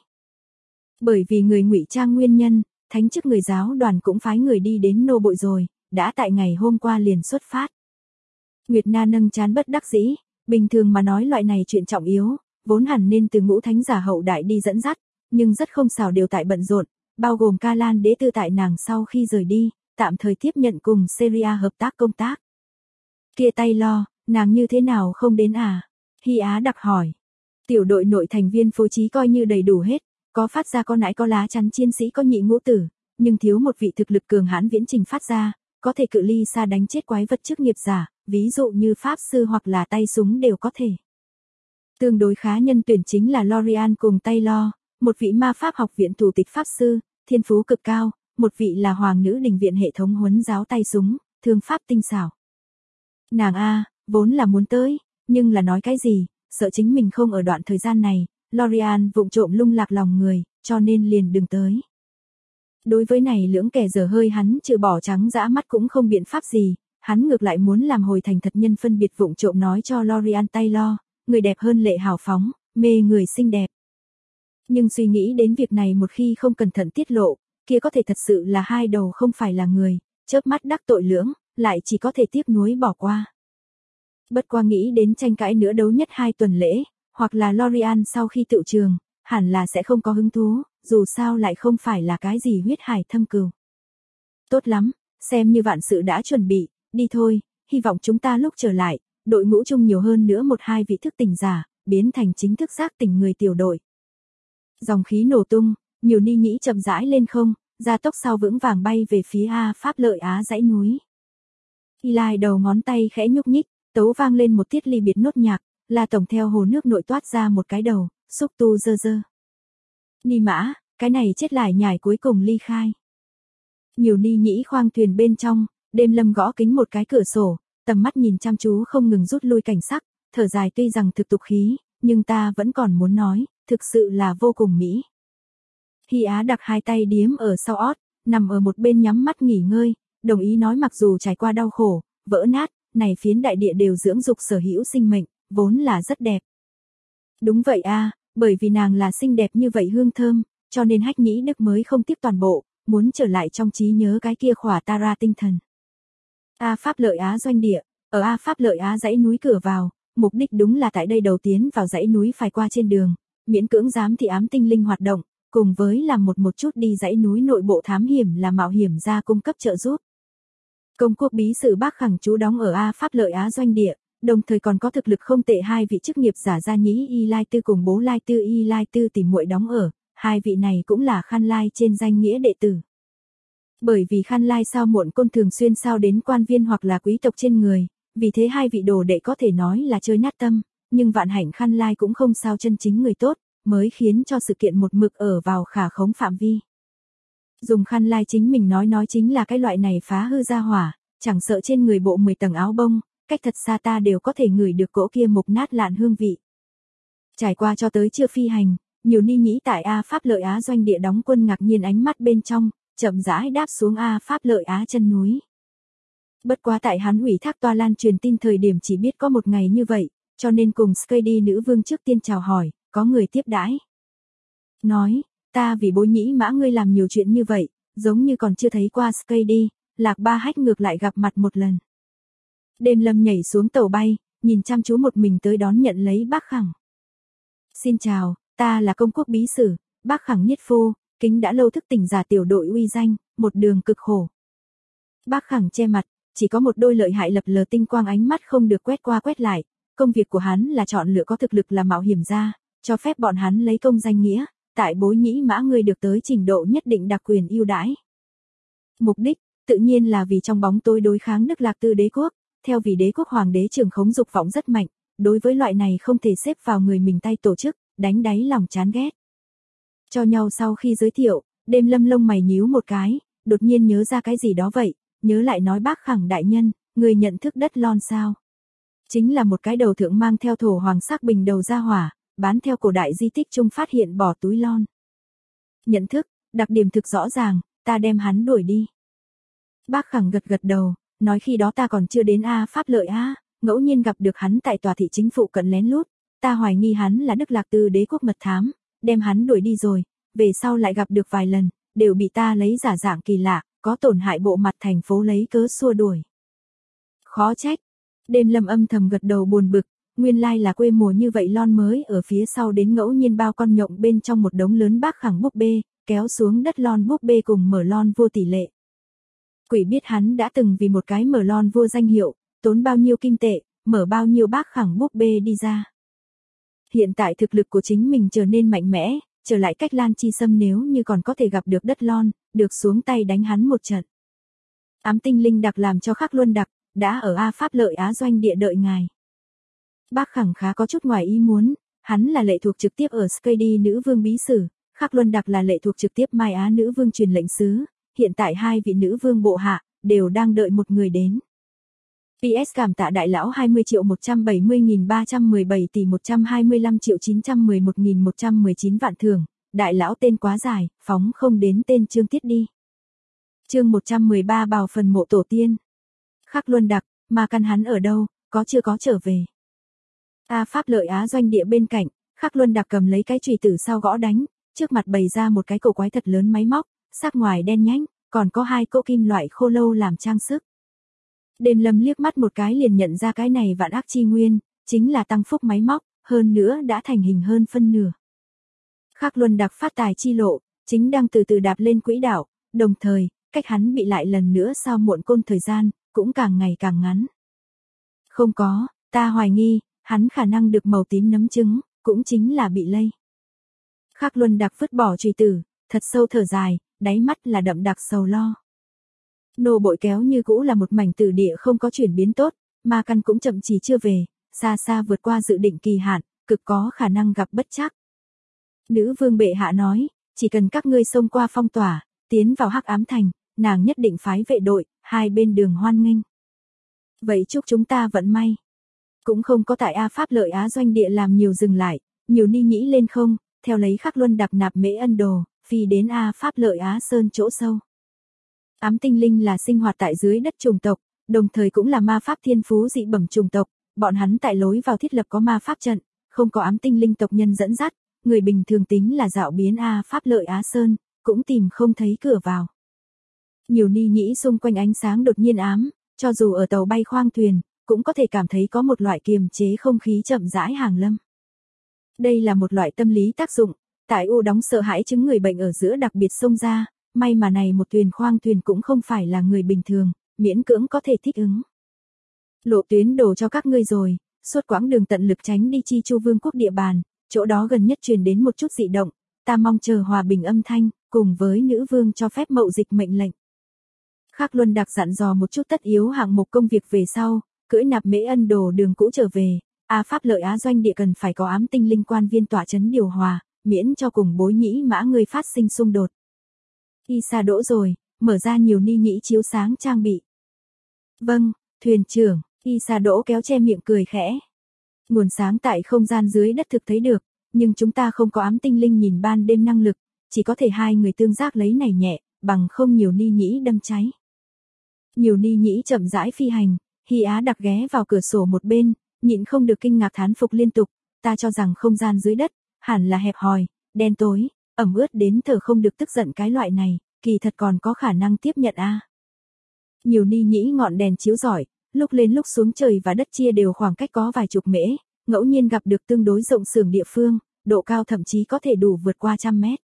Bởi vì người ngụy trang nguyên nhân, thánh chức người giáo đoàn cũng phái người đi đến nô bội rồi, đã tại ngày hôm qua liền xuất phát. Nguyệt Na nâng trán bất đắc dĩ, bình thường mà nói loại này chuyện trọng yếu, vốn hẳn nên từ ngũ thánh giả hậu đại đi dẫn dắt, nhưng rất không xảo đều tại bận rộn, bao gồm Ca Lan đế tư tại nàng sau khi rời đi, tạm thời tiếp nhận cùng Syria hợp tác công tác. Kia tay lo, nàng như thế nào không đến à? Hy Á đặc hỏi. Tiểu đội nội thành viên phối trí coi như đầy đủ hết, có phát ra có nãi có lá chắn chiến sĩ có nhị ngũ tử, nhưng thiếu một vị thực lực cường hãn viễn trình phát ra, có thể cự ly xa đánh chết quái vật chức nghiệp giả, ví dụ như pháp sư hoặc là tay súng đều có thể. Tương đối khá nhân tuyển chính là Lorian cùng Taylor, một vị ma pháp học viện thủ tịch pháp sư, thiên phú cực cao, một vị là hoàng nữ đình viện hệ thống huấn giáo tay súng, thương pháp tinh xảo. Nàng A, vốn là muốn tới, nhưng là nói cái gì, sợ chính mình không ở đoạn thời gian này, Lorian vụng trộm lung lạc lòng người, cho nên liền đừng tới. Đối với này lưỡng kẻ dở hơi hắn trừ bỏ trắng dã mắt cũng không biện pháp gì, hắn ngược lại muốn làm hồi thành thật nhân phân biệt vụng trộm nói cho Lorian Taylor, người đẹp hơn lệ hào phóng, mê người xinh đẹp. Nhưng suy nghĩ đến việc này một khi không cẩn thận tiết lộ, kia có thể thật sự là hai đầu không phải là người, chớp mắt đắc tội lưỡng, lại chỉ có thể tiếc nuối bỏ qua. Bất qua nghĩ đến tranh cãi nữa đấu nhất 2 tuần lễ, hoặc là Lorian sau khi tựu trường, hẳn là sẽ không có hứng thú, dù sao lại không phải là cái gì huyết hải thâm cừu. Tốt lắm, xem như vạn sự đã chuẩn bị, đi thôi, hy vọng chúng ta lúc trở lại, đội ngũ chung nhiều hơn nữa 1-2 vị thức tỉnh giả, biến thành chính thức giác tỉnh người tiểu đội. Dòng khí nổ tung, nhiều ni nhĩ chậm rãi lên không, gia tốc sau vững vàng bay về phía A Pháp Lợi Á dãy núi. Eli đầu ngón tay khẽ nhúc nhích, tấu vang lên một tiết ly biệt nốt nhạc, La Tổng theo hồ nước nội toát ra một cái đầu, xúc tu dơ dơ. Ni mã, cái này chết lải nhải cuối cùng ly khai. Nhiều ni nhĩ khoang thuyền bên trong, Đêm Lâm gõ kính một cái cửa sổ, tầm mắt nhìn chăm chú không ngừng rút lui cảnh sắc, thở dài tuy rằng thực tục khí, nhưng ta vẫn còn muốn nói, thực sự là vô cùng mỹ. Hy Á đặt 2 tay điếm ở sau ót, nằm ở một bên nhắm mắt nghỉ ngơi, đồng ý nói mặc dù trải qua đau khổ, vỡ nát, này phiến đại địa đều dưỡng dục sở hữu sinh mệnh, vốn là rất đẹp. Đúng vậy a, bởi vì nàng là xinh đẹp như vậy hương thơm, cho nên Hách Nhĩ Đức mới không tiếp toàn bộ, muốn trở lại trong trí nhớ cái kia khỏa Tara tinh thần. A Pháp Lợi Á doanh địa, ở A Pháp Lợi Á dãy núi cửa vào, mục đích đúng là tại đây đầu tiến vào dãy núi phải qua trên đường, miễn cưỡng giám thị ám tinh linh hoạt động, cùng với làm một chút đi dãy núi nội bộ thám hiểm là mạo hiểm ra cung cấp trợ giúp. Công quốc bí sử Bác Khẳng trú đóng ở A Pháp Lợi Á doanh địa, đồng thời còn có thực lực không tệ 2 vị chức nghiệp giả Gia Nhĩ Y Lai Tư cùng Bố Lai Tư Y Lai Tư tìm muội đóng ở, 2 vị này cũng là Khan Lai trên danh nghĩa đệ tử. Bởi vì Khan Lai sao muộn côn thường xuyên sao đến quan viên hoặc là quý tộc trên người, vì thế 2 vị đồ đệ có thể nói là chơi nát tâm, nhưng vạn hạnh Khan Lai cũng không sao chân chính người tốt, mới khiến cho sự kiện một mực ở vào khả khống phạm vi. Dùng Khan Lai chính mình nói chính là cái loại này phá hư ra hỏa, chẳng sợ trên người bộ 10 tầng áo bông, cách thật xa ta đều có thể ngửi được cỗ kia mục nát lạn hương vị. Trải qua cho tới chưa phi hành, nhiều ni nhĩ tại A Pháp Lợi Á doanh địa đóng quân ngạc nhiên ánh mắt bên trong, chậm rãi đáp xuống A Pháp Lợi Á chân núi. Bất quá tại hắn ủy thác toa lan truyền tin thời điểm chỉ biết có một ngày như vậy, cho nên cùng Skady nữ vương trước tiên chào hỏi, có người tiếp đãi. Nói, ta vì Bối Nhĩ Mã ngươi làm nhiều chuyện như vậy, giống như còn chưa thấy qua Skady, Lạc Ba Hách ngược lại gặp mặt một lần. Đêm Lâm nhảy xuống tàu bay, nhìn chăm chú một mình tới đón nhận lấy Bác Khẳng. Xin chào, ta là công quốc bí sử, Bác Khẳng Niết Phu, kính đã lâu thức tỉnh giả tiểu đội uy danh, một đường cực khổ. Bác Khẳng che mặt, chỉ có một đôi lợi hại lập lờ tinh quang ánh mắt không được quét qua quét lại, công việc của hắn là chọn lựa có thực lực là mạo hiểm gia, cho phép bọn hắn lấy công danh nghĩa, tại Bối Nhĩ Mã ngươi được tới trình độ nhất định đặc quyền ưu đãi. Mục đích, tự nhiên là vì trong bóng tối đối kháng Đức Lạc Tư đế quốc, theo vì đế quốc hoàng đế trường khống dục vọng rất mạnh, đối với loại này không thể xếp vào người mình tay tổ chức, đánh đáy lòng chán ghét. Cho nhau sau khi giới thiệu, Đêm Lâm lông mày nhíu một cái, đột nhiên nhớ ra cái gì đó vậy, nhớ lại nói Bác Khẳng đại nhân, người nhận thức đất lon sao? Chính là một cái đầu thượng mang theo thổ hoàng sắc bình đầu ra hỏa, bán theo cổ đại di tích chung phát hiện bỏ túi lon. Nhận thức, đặc điểm thực rõ ràng, ta đem hắn đuổi đi. Bác Khẳng gật gật đầu, nói khi đó ta còn chưa đến A Pháp Lợi Á, ngẫu nhiên gặp được hắn tại tòa thị chính phụ cận lén lút, ta hoài nghi hắn là Đức Lạc Tư đế quốc mật thám, đem hắn đuổi đi rồi, về sau lại gặp được vài lần, đều bị ta lấy giả dạng kỳ lạ, có tổn hại bộ mặt thành phố lấy cớ xua đuổi. Khó trách. Đêm Lâm âm thầm gật đầu buồn bực, nguyên lai là quê mùa như vậy lon mới ở phía sau đến ngẫu nhiên bao con nhộng bên trong một đống lớn Bác Khẳng búp bê, kéo xuống đất lon búp bê cùng mở lon vua tỷ lệ. Quỷ biết hắn đã từng vì một cái mở lon vua danh hiệu, tốn bao nhiêu kim tệ, mở bao nhiêu Bác Khẳng búp bê đi ra. Hiện tại thực lực của chính mình trở nên mạnh mẽ, trở lại cách Lan Chi Sâm nếu như còn có thể gặp được đất lon, được xuống tay đánh hắn một trận. Ám tinh linh đặc làm cho Khắc Luân Đặc, đã ở A Pháp Lợi Á doanh địa đợi ngài. Bác Khẳng khá có chút ngoài ý muốn, hắn là lệ thuộc trực tiếp ở Skadi nữ vương bí sử, Khắc Luân Đặc là lệ thuộc trực tiếp Mai Á nữ vương truyền lệnh sứ, hiện tại hai vị nữ vương bộ hạ, đều đang đợi một người đến. PS cảm tạ đại lão 20.170.317 tỷ 125.911.119 vạn thưởng, đại lão tên quá dài, phóng không đến tên chương tiết đi. Chương 113 bào phần mộ tổ tiên. Khắc Luân Đặc, mà căn hắn ở đâu, có chưa có trở về. A Pháp Lợi Á doanh địa bên cạnh, Khắc Luân Đặc cầm lấy cái chùy tử sau gõ đánh, trước mặt bày ra một cái cổ quái thật lớn máy móc, sắc ngoài đen nhánh, còn có hai cỗ kim loại khô lâu làm trang sức. Đêm Lâm liếc mắt một cái liền nhận ra cái này vạn ác chi nguyên, chính là tăng phúc máy móc, hơn nữa đã thành hình hơn phân nửa. Khắc Luân Đặc phát tài chi lộ, chính đang từ từ đạp lên quỹ đạo, đồng thời, cách hắn bị lại lần nữa sao muộn côn thời gian, cũng càng ngày càng ngắn. Không có, ta hoài nghi, hắn khả năng được màu tím nấm trứng, cũng chính là bị lây. Khắc Luân Đặc vứt bỏ chùy tử, thật sâu thở dài, đáy mắt là đậm đặc sầu lo. Nô bội kéo như cũ là một mảnh tử địa không có chuyển biến tốt, ma căn cũng chậm chỉ chưa về, xa xa vượt qua dự định kỳ hạn, cực có khả năng gặp bất trắc. Nữ vương bệ hạ nói, chỉ cần các ngươi xông qua phong tỏa, tiến vào Hắc Ám Thành, nàng nhất định phái vệ đội, hai bên đường hoan nghênh. Vậy chúc chúng ta vận may. Cũng không có tại A Pháp Lợi Á doanh địa làm nhiều dừng lại, nhiều ni nhĩ lên không, theo lấy Khắc Luân Đặc nạp mễ ân đồ, phi đến A Pháp Lợi Á sơn chỗ sâu. Ám tinh linh là sinh hoạt tại dưới đất chủng tộc, đồng thời cũng là ma pháp thiên phú dị bẩm chủng tộc, bọn hắn tại lối vào thiết lập có ma pháp trận, không có ám tinh linh tộc nhân dẫn dắt, người bình thường tính là dạo biến A Pháp Lợi Á sơn, cũng tìm không thấy cửa vào. Nhiều ni nhĩ xung quanh ánh sáng đột nhiên ám, cho dù ở tàu bay khoang thuyền, cũng có thể cảm thấy có một loại kiềm chế không khí chậm rãi hàng lâm. Đây là một loại tâm lý tác dụng, tại u đóng sợ hãi chứng người bệnh ở giữa đặc biệt xông ra, may mà này một thuyền khoang thuyền cũng không phải là người bình thường, miễn cưỡng có thể thích ứng. Lộ tuyến đồ cho các ngươi rồi, suốt quãng đường tận lực tránh đi Chi Chu Vương quốc địa bàn, chỗ đó gần nhất truyền đến một chút dị động, ta mong chờ hòa bình âm thanh, cùng với nữ vương cho phép mậu dịch mệnh lệnh. Khắc Luân Đặc dặn dò một chút tất yếu hạng mục công việc về sau, cưỡi nạp mễ ân đồ đường cũ trở về, A Pháp Lợi Á doanh địa cần phải có ám tinh linh quan viên tọa chấn điều hòa, miễn cho cùng bối nhĩ mã người phát sinh xung đột. Y xa đỗ rồi, mở ra nhiều ni nhĩ chiếu sáng trang bị. Vâng, thuyền trưởng, Y xa đỗ kéo che miệng cười khẽ. Nguồn sáng tại không gian dưới đất thực thấy được, nhưng chúng ta không có ám tinh linh nhìn ban đêm năng lực, chỉ có thể hai người tương giác lấy này nhẹ, bằng không nhiều ni nhĩ đâm cháy. Nhiều ni nhĩ chậm rãi phi hành, Hy Á Đặc ghé vào cửa sổ một bên, nhịn không được kinh ngạc thán phục liên tục, ta cho rằng không gian dưới đất, hẳn là hẹp hòi, đen tối, ẩm ướt đến thở không được tức giận cái loại này, kỳ thật còn có khả năng tiếp nhận a. Nhiều ni nhĩ ngọn đèn chiếu rọi, lúc lên lúc xuống trời và đất chia đều khoảng cách có vài chục mễ, ngẫu nhiên gặp được tương đối rộng xưởng địa phương, độ cao thậm chí có thể đủ vượt qua 100 mét.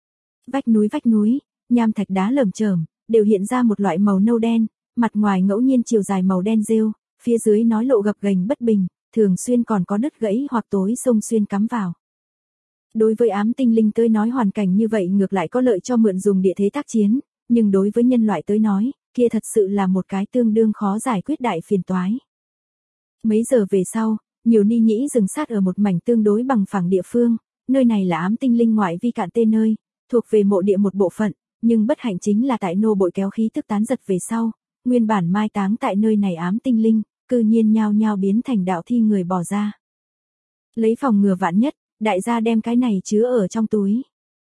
Vách núi, nham thạch đá lởm chởm, đều hiện ra một loại màu nâu đen, mặt ngoài ngẫu nhiên chiều dài màu đen rêu, phía dưới nói lộ gập ghềnh bất bình, thường xuyên còn có đứt gãy hoặc tối sông xuyên cắm vào. Đối với ám tinh linh tới nói hoàn cảnh như vậy ngược lại có lợi cho mượn dùng địa thế tác chiến, nhưng đối với nhân loại tới nói, kia thật sự là một cái tương đương khó giải quyết đại phiền toái. Mấy giờ về sau, nhiều ni nhĩ dừng sát ở một mảnh tương đối bằng phẳng địa phương, nơi này là ám tinh linh ngoại vi cạn tê nơi, thuộc về mộ địa một bộ phận, nhưng bất hạnh chính là tại nô bội kéo khí tức tán giật về sau, nguyên bản mai táng tại nơi này ám tinh linh, cư nhiên nhao nhao biến thành đạo thi người bỏ ra. Lấy phòng ngừa vạn nhất, đại gia đem cái này chứa ở trong túi.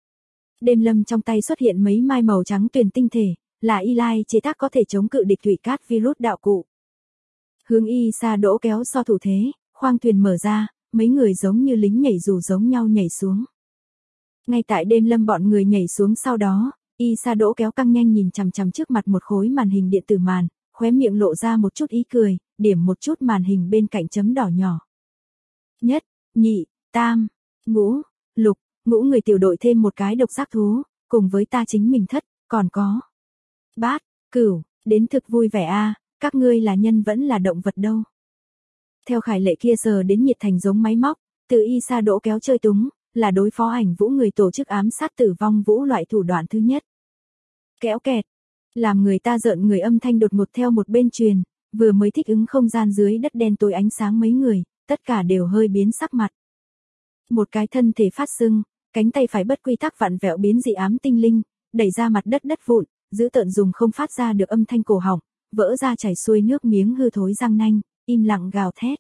Đêm Lâm trong tay xuất hiện mấy mai màu trắng tuyền tinh thể, là Y Lai chế tác có thể chống cự địch thủy cát virus đạo cụ. Hướng Y xa đỗ kéo so thủ thế, khoang thuyền mở ra, mấy người giống như lính nhảy dù giống nhau nhảy xuống. Ngay tại Đêm Lâm bọn người nhảy xuống sau đó, Y xa đỗ kéo căng nhanh nhìn chằm chằm trước mặt một khối màn hình điện tử màn, khóe miệng lộ ra một chút ý cười, điểm một chút màn hình bên cạnh chấm đỏ nhỏ. Nhất, nhị, tam, ngũ, lục, ngũ người tiểu đội thêm một cái độc giác thú, cùng với ta chính mình thất, còn có bát, cửu, đến thực vui vẻ a, các ngươi là nhân vẫn là động vật đâu. Theo khải lệ kia giờ đến nhiệt thành giống máy móc, Từ Y Sa Đỗ kéo chơi túng, là đối phó ảnh vũ người tổ chức ám sát tử vong vũ loại thủ đoạn thứ nhất. Kéo kẹt, làm người ta rợn người âm thanh đột ngột theo một bên truyền, vừa mới thích ứng không gian dưới đất đen tối ánh sáng mấy người, tất cả đều hơi biến sắc mặt. Một cái thân thể phát sưng, cánh tay phải bất quy tắc vặn vẹo biến dị ám tinh linh, đẩy ra mặt đất đất vụn, giữ tợn dùng không phát ra được âm thanh cổ họng, vỡ ra chảy xuôi nước miếng hư thối răng nanh, im lặng gào thét.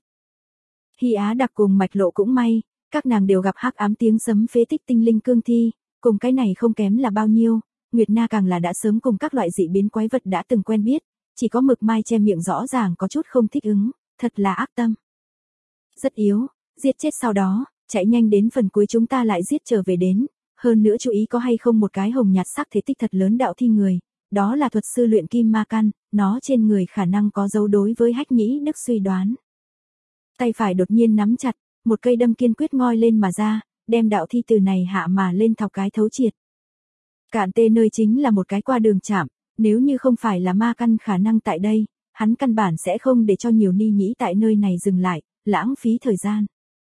Hy Á Đặc cùng Mạch Lộ cũng may, các nàng đều gặp hắc ám tiếng sấm phế tích tinh linh cương thi, cùng cái này không kém là bao nhiêu, Nguyệt Na càng là đã sớm cùng các loại dị biến quái vật đã từng quen biết, chỉ có Mực Mai che miệng rõ ràng có chút không thích ứng, thật là ác tâm. Rất yếu, giết chết sau đó, chạy nhanh đến phần cuối chúng ta lại giết trở về đến, hơn nữa chú ý có hay không một cái hồng nhạt sắc thể tích thật lớn đạo thi người, đó là thuật sư luyện kim ma căn, nó trên người khả năng có dấu đối với Hách Nhĩ Đức suy đoán. Tay phải đột nhiên nắm chặt, một cây đâm kiên quyết ngoi lên mà ra, đem đạo thi từ này hạ mà lên thọc cái thấu triệt. Cạn tê nơi chính là một cái qua đường chạm, nếu như không phải là ma căn khả năng tại đây, hắn căn bản sẽ không để cho nhiều ni nhĩ tại nơi này dừng lại, lãng phí thời gian.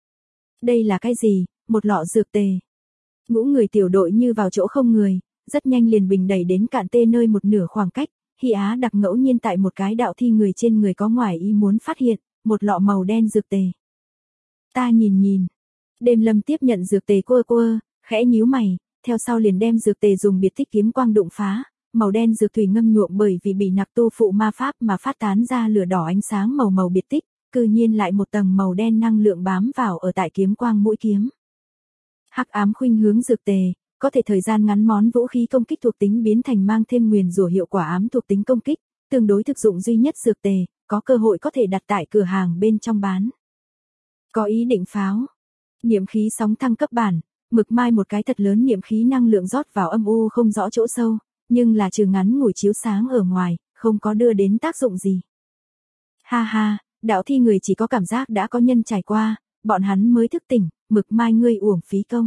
Đây là cái gì? Một lọ dược tề. Ngũ người tiểu đội như vào chỗ không người, rất nhanh liền bình đẩy đến cạn tê nơi một nửa khoảng cách, Hy Á Đặc ngẫu nhiên tại một cái đạo thi người trên người có ngoài ý muốn phát hiện, một lọ màu đen dược tề. Ta nhìn. Đêm Lâm tiếp nhận dược tề quơ, khẽ nhíu mày, theo sau liền đem dược tề dùng biệt tích kiếm quang đụng phá, màu đen dược thủy ngâm nhuộm bởi vì bị nặc tu phụ ma pháp mà phát tán ra lửa đỏ ánh sáng màu biệt tích, cư nhiên lại một tầng màu đen năng lượng bám vào ở tại kiếm quang mũi kiếm. Hắc ám khuynh hướng dược tề, có thể thời gian ngắn món vũ khí công kích thuộc tính biến thành mang thêm nguyền rủa hiệu quả ám thuộc tính công kích, tương đối thực dụng duy nhất dược tề, có cơ hội có thể đặt tại cửa hàng bên trong bán. Có ý định pháo. Niệm khí sóng thăng cấp bản, Mực Mai một cái thật lớn niệm khí năng lượng rót vào âm u không rõ chỗ sâu, nhưng là trừ ngắn ngủi chiếu sáng ở ngoài, không có đưa đến tác dụng gì. Ha, đạo thi người chỉ có cảm giác đã có nhân trải qua, bọn hắn mới thức tỉnh, Mực Mai ngươi uổng phí công.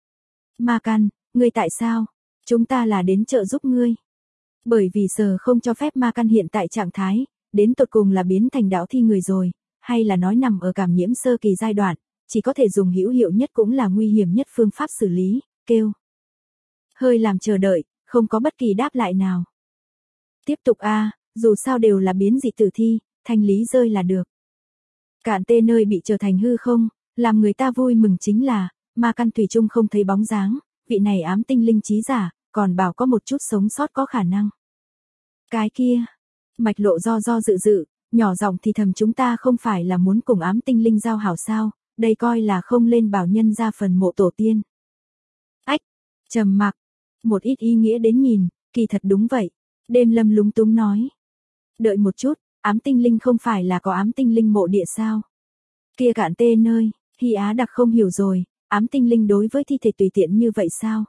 Ma căn, ngươi tại sao? Chúng ta là đến trợ giúp ngươi. Bởi vì Sở không cho phép ma căn hiện tại trạng thái, đến tột cùng là biến thành đạo thi người rồi, hay là nói nằm ở cảm nhiễm sơ kỳ giai đoạn, chỉ có thể dùng hữu hiệu nhất cũng là nguy hiểm nhất phương pháp xử lý, kêu. Hơi làm chờ đợi, không có bất kỳ đáp lại nào. Tiếp tục dù sao đều là biến dị tử thi, thanh lý rơi là được. Cạn tê nơi bị trở thành hư không, làm người ta vui mừng chính là, ma căn thủy chung không thấy bóng dáng, vị này ám tinh linh trí giả, còn bảo có một chút sống sót có khả năng. Cái kia, Mạch Lộ do dự, nhỏ giọng thì thầm chúng ta không phải là muốn cùng ám tinh linh giao hảo sao, đây coi là không lên bảo nhân ra phần mộ tổ tiên. Ách, trầm mặc, một ít ý nghĩa đến nhìn, kỳ thật đúng vậy, Đêm Lâm lúng túng nói. Đợi một chút, ám tinh linh không phải là có ám tinh linh mộ địa sao? Kia cạn tê nơi, Hy Á Đặc không hiểu rồi, ám tinh linh đối với thi thể tùy tiện như vậy sao?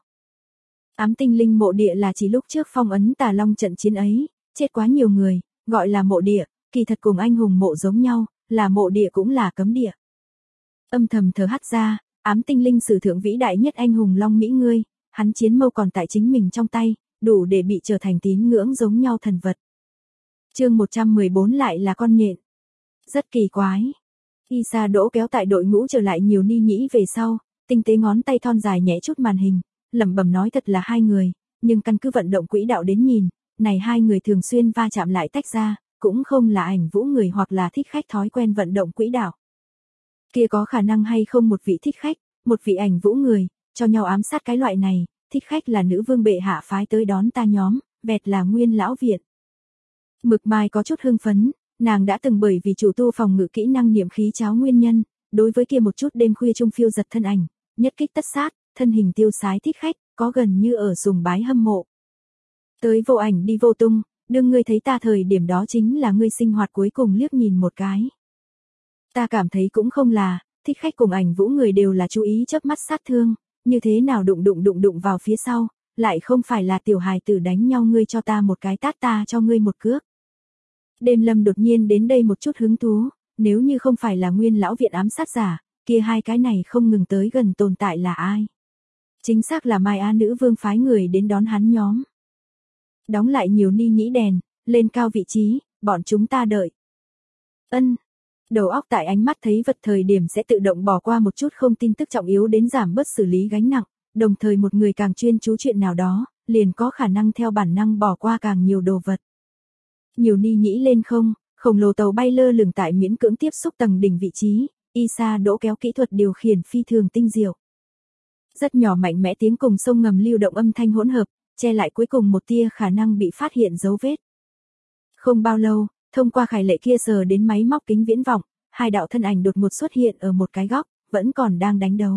Ám tinh linh mộ địa là chỉ lúc trước phong ấn Tà Long trận chiến ấy, chết quá nhiều người, gọi là mộ địa, kỳ thật cùng anh hùng mộ giống nhau, là mộ địa cũng là cấm địa. Âm thầm thở hắt ra, ám tinh linh sử thượng vĩ đại nhất anh hùng Long Mỹ ngươi, hắn chiến mâu còn tại chính mình trong tay, đủ để bị trở thành tín ngưỡng giống nhau thần vật. Chương 114 lại là con nhện. Rất kỳ quái. Y Sa Đỗ kéo tại đội ngũ trở lại nhiều ni nhĩ về sau, tinh tế ngón tay thon dài nhẹ chút màn hình, lẩm bẩm nói thật là hai người, nhưng căn cứ vận động quỹ đạo đến nhìn, này hai người thường xuyên va chạm lại tách ra, cũng không là ảnh vũ người hoặc là thích khách thói quen vận động quỹ đạo. Kia có khả năng hay không một vị thích khách, một vị ảnh vũ người, cho nhau ám sát cái loại này, thích khách là nữ vương bệ hạ phái tới đón ta nhóm, vẹt là nguyên lão viện. Mực Mai có chút hưng phấn, nàng đã từng bởi vì chủ tu phòng ngự kỹ năng niệm khí cháo nguyên nhân, đối với kia một chút đêm khuya trung phiêu giật thân ảnh, nhất kích tất sát, thân hình tiêu sái thích khách, có gần như ở sùng bái hâm mộ. Tới vô ảnh đi vô tung, đương ngươi thấy ta thời điểm đó chính là ngươi sinh hoạt cuối cùng liếc nhìn một cái. Ta cảm thấy cũng không là, thích khách cùng ảnh vũ người đều là chú ý chớp mắt sát thương, như thế nào đụng vào phía sau, lại không phải là tiểu hài tử đánh nhau ngươi cho ta một cái tát ta cho ngươi một cước. Đêm Lâm đột nhiên đến đây một chút hứng thú, nếu như không phải là nguyên lão viện ám sát giả, kia hai cái này không ngừng tới gần tồn tại là ai? Chính xác là Mai Á nữ vương phái người đến đón hắn nhóm. Đóng lại nhiều ni nhĩ đèn, lên cao vị trí, bọn chúng ta đợi. Đầu óc tại ánh mắt thấy vật thời điểm sẽ tự động bỏ qua một chút không tin tức trọng yếu đến giảm bớt xử lý gánh nặng, đồng thời một người càng chuyên chú chuyện nào đó, liền có khả năng theo bản năng bỏ qua càng nhiều đồ vật. Nhiều ni nhĩ lên không, khổng lồ tàu bay lơ lửng tại miễn cưỡng tiếp xúc tầng đỉnh vị trí, Isa đỗ kéo kỹ thuật điều khiển phi thường tinh diệu. Rất nhỏ mạnh mẽ tiếng cùng sông ngầm lưu động âm thanh hỗn hợp, che lại cuối cùng một tia khả năng bị phát hiện dấu vết. Không bao lâu, thông qua khải lệ kia sờ đến máy móc kính viễn vọng, hai đạo thân ảnh đột ngột xuất hiện ở một cái góc, vẫn còn đang đánh đấu.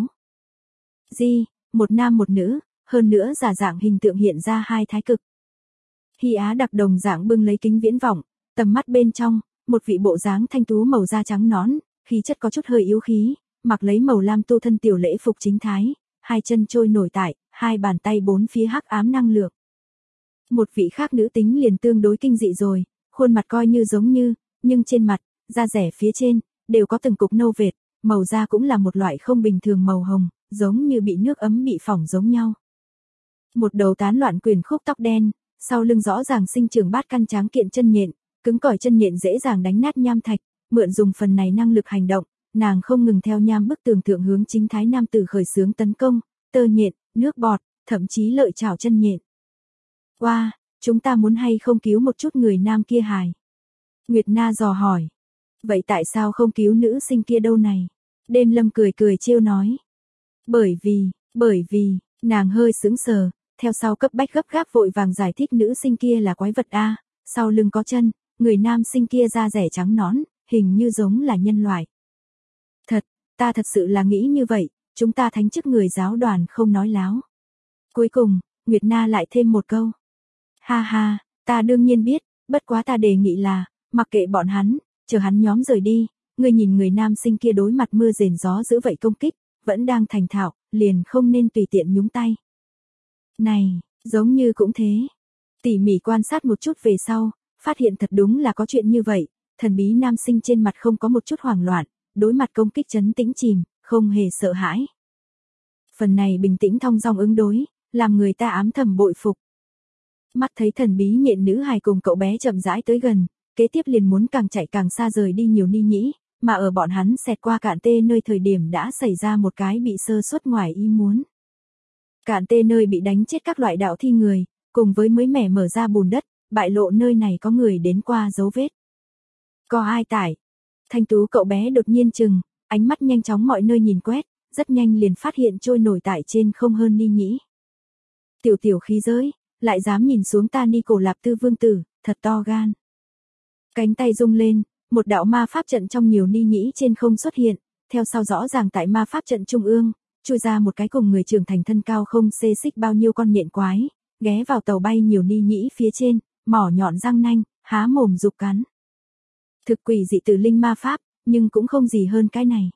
Một nam một nữ, hơn nữa giả dạng hình tượng hiện ra hai thái cực. Hy Á đặc đồng dạng bưng lấy kính viễn vọng, tầm mắt bên trong, một vị bộ dáng thanh tú màu da trắng nõn, khí chất có chút hơi yếu khí, mặc lấy màu lam tu thân tiểu lễ phục chính thái, hai chân trôi nổi tại, hai bàn tay bốn phía hắc ám năng lượng. Một vị khác nữ tính liền tương đối kinh dị rồi, khuôn mặt coi như giống như, nhưng trên mặt, da rẻ phía trên, đều có từng cục nâu vệt, màu da cũng là một loại không bình thường màu hồng, giống như bị nước ấm bị phỏng giống nhau. Một đầu tán loạn quyền khúc tóc đen, sau lưng rõ ràng sinh trưởng bát căn tráng kiện chân nhện, cứng cỏi chân nhện dễ dàng đánh nát nham thạch, mượn dùng phần này năng lực hành động, nàng không ngừng theo nham bức tường thượng hướng chính thái nam tử khởi xướng tấn công, tơ nhện, nước bọt, thậm chí lợi chảo chân nhện. Wow, chúng ta muốn hay không cứu một chút người nam kia hài? Nguyệt Na dò hỏi. Vậy tại sao không cứu nữ sinh kia đâu này? Đêm Lâm cười cười trêu nói. Bởi vì, nàng hơi sững sờ, theo sau cấp bách gấp gáp vội vàng giải thích nữ sinh kia là quái vật a, sau lưng có chân, người nam sinh kia da rẻ trắng nõn, hình như giống là nhân loại. Ta thật sự là nghĩ như vậy, chúng ta thánh chức người giáo đoàn không nói láo. Cuối cùng, Nguyệt Na lại thêm một câu. Ha ha, ta đương nhiên biết, bất quá ta đề nghị là, mặc kệ bọn hắn, chờ hắn nhóm rời đi, ngươi nhìn người nam sinh kia đối mặt mưa rền gió dữ vậy công kích, vẫn đang thành thạo, liền không nên tùy tiện nhúng tay. Này, giống như cũng thế. Tỉ mỉ quan sát một chút về sau, phát hiện thật đúng là có chuyện như vậy, thần bí nam sinh trên mặt không có một chút hoảng loạn, đối mặt công kích trấn tĩnh chìm, không hề sợ hãi. Phần này bình tĩnh thong dong ứng đối, làm người ta ám thầm bội phục. Mắt thấy thần bí nhện nữ hài cùng cậu bé chậm rãi tới gần, kế tiếp liền muốn càng chạy càng xa rời đi nhiều ni nhĩ, mà ở bọn hắn xẹt qua cạn tê nơi thời điểm đã xảy ra một cái bị sơ suất ngoài ý muốn. Cạn tê nơi bị đánh chết các loại đạo thi người, cùng với mới mẻ mở ra bùn đất, bại lộ nơi này có người đến qua dấu vết. Có ai tải? Thanh tú cậu bé đột nhiên chừng, ánh mắt nhanh chóng mọi nơi nhìn quét, rất nhanh liền phát hiện trôi nổi tại trên không hơn ni nhĩ. Tiểu khí giới, lại dám nhìn xuống ta Ni Cổ Lạp Tư vương tử, thật to gan. Cánh tay rung lên, một đạo ma pháp trận trong nhiều ni nhĩ trên không xuất hiện, theo sau rõ ràng tại ma pháp trận trung ương, chui ra một cái cùng người trưởng thành thân cao không xê xích bao nhiêu con nhện quái, ghé vào tàu bay nhiều ni nhĩ phía trên, mỏ nhọn răng nanh, há mồm dục cắn. Thực quỷ dị tử linh ma pháp, nhưng cũng không gì hơn cái này.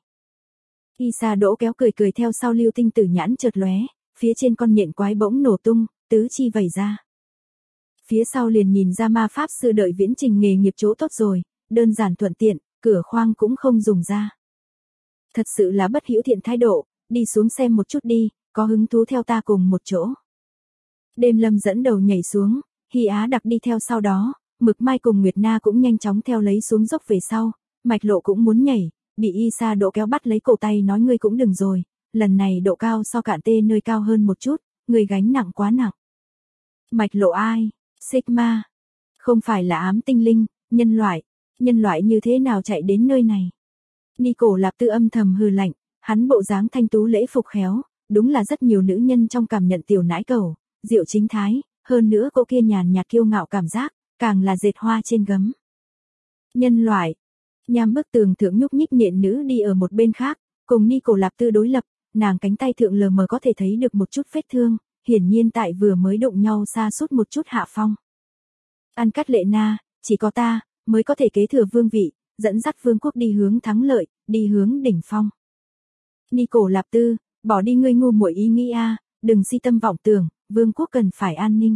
Isa đỗ kéo cười cười theo sau lưu tinh tử nhãn chợt lóe, phía trên con nhện quái bỗng nổ tung, tứ chi vẩy ra. Phía sau liền nhìn ra ma pháp sư đợi viễn trình nghề nghiệp chỗ tốt rồi, đơn giản thuận tiện, cửa khoang cũng không dùng ra. Thật sự là bất hữu thiện thái độ, đi xuống xem một chút đi, có hứng thú theo ta cùng một chỗ. Đêm Lâm dẫn đầu nhảy xuống, Hy Á đặc đi theo sau đó, Mực Mai cùng Nguyệt Na cũng nhanh chóng theo lấy xuống dốc về sau, Mạch Lộ cũng muốn nhảy, bị Isa độ kéo bắt lấy cổ tay nói ngươi cũng đừng rồi, lần này độ cao so cạn tê nơi cao hơn một chút, người gánh nặng quá nặng. Mạch Lộ ai? Sigma. Không phải là ám tinh linh, nhân loại như thế nào chạy đến nơi này? Ni Cổ Lạp Tư âm thầm hừ lạnh, hắn bộ dáng thanh tú lễ phục khéo, đúng là rất nhiều nữ nhân trong cảm nhận tiểu nãi cầu, diệu chính thái, hơn nữa cô kia nhàn nhạt kiêu ngạo cảm giác, càng là dệt hoa trên gấm. Nhân loại. Nham bức tường thượng nhúc nhích nhện nữ đi ở một bên khác, cùng Ni Cổ Lạp Tư đối lập, nàng cánh tay thượng lờ mờ có thể thấy được một chút vết thương, hiển nhiên tại vừa mới đụng nhau xa suốt một chút hạ phong. An Cát Lệ Na, chỉ có ta, mới có thể kế thừa vương vị, dẫn dắt vương quốc đi hướng thắng lợi, đi hướng đỉnh phong. Ni Cổ Lạp Tư, bỏ đi ngươi ngu muội ý nghĩ a, đừng si tâm vọng tưởng, vương quốc cần phải an ninh.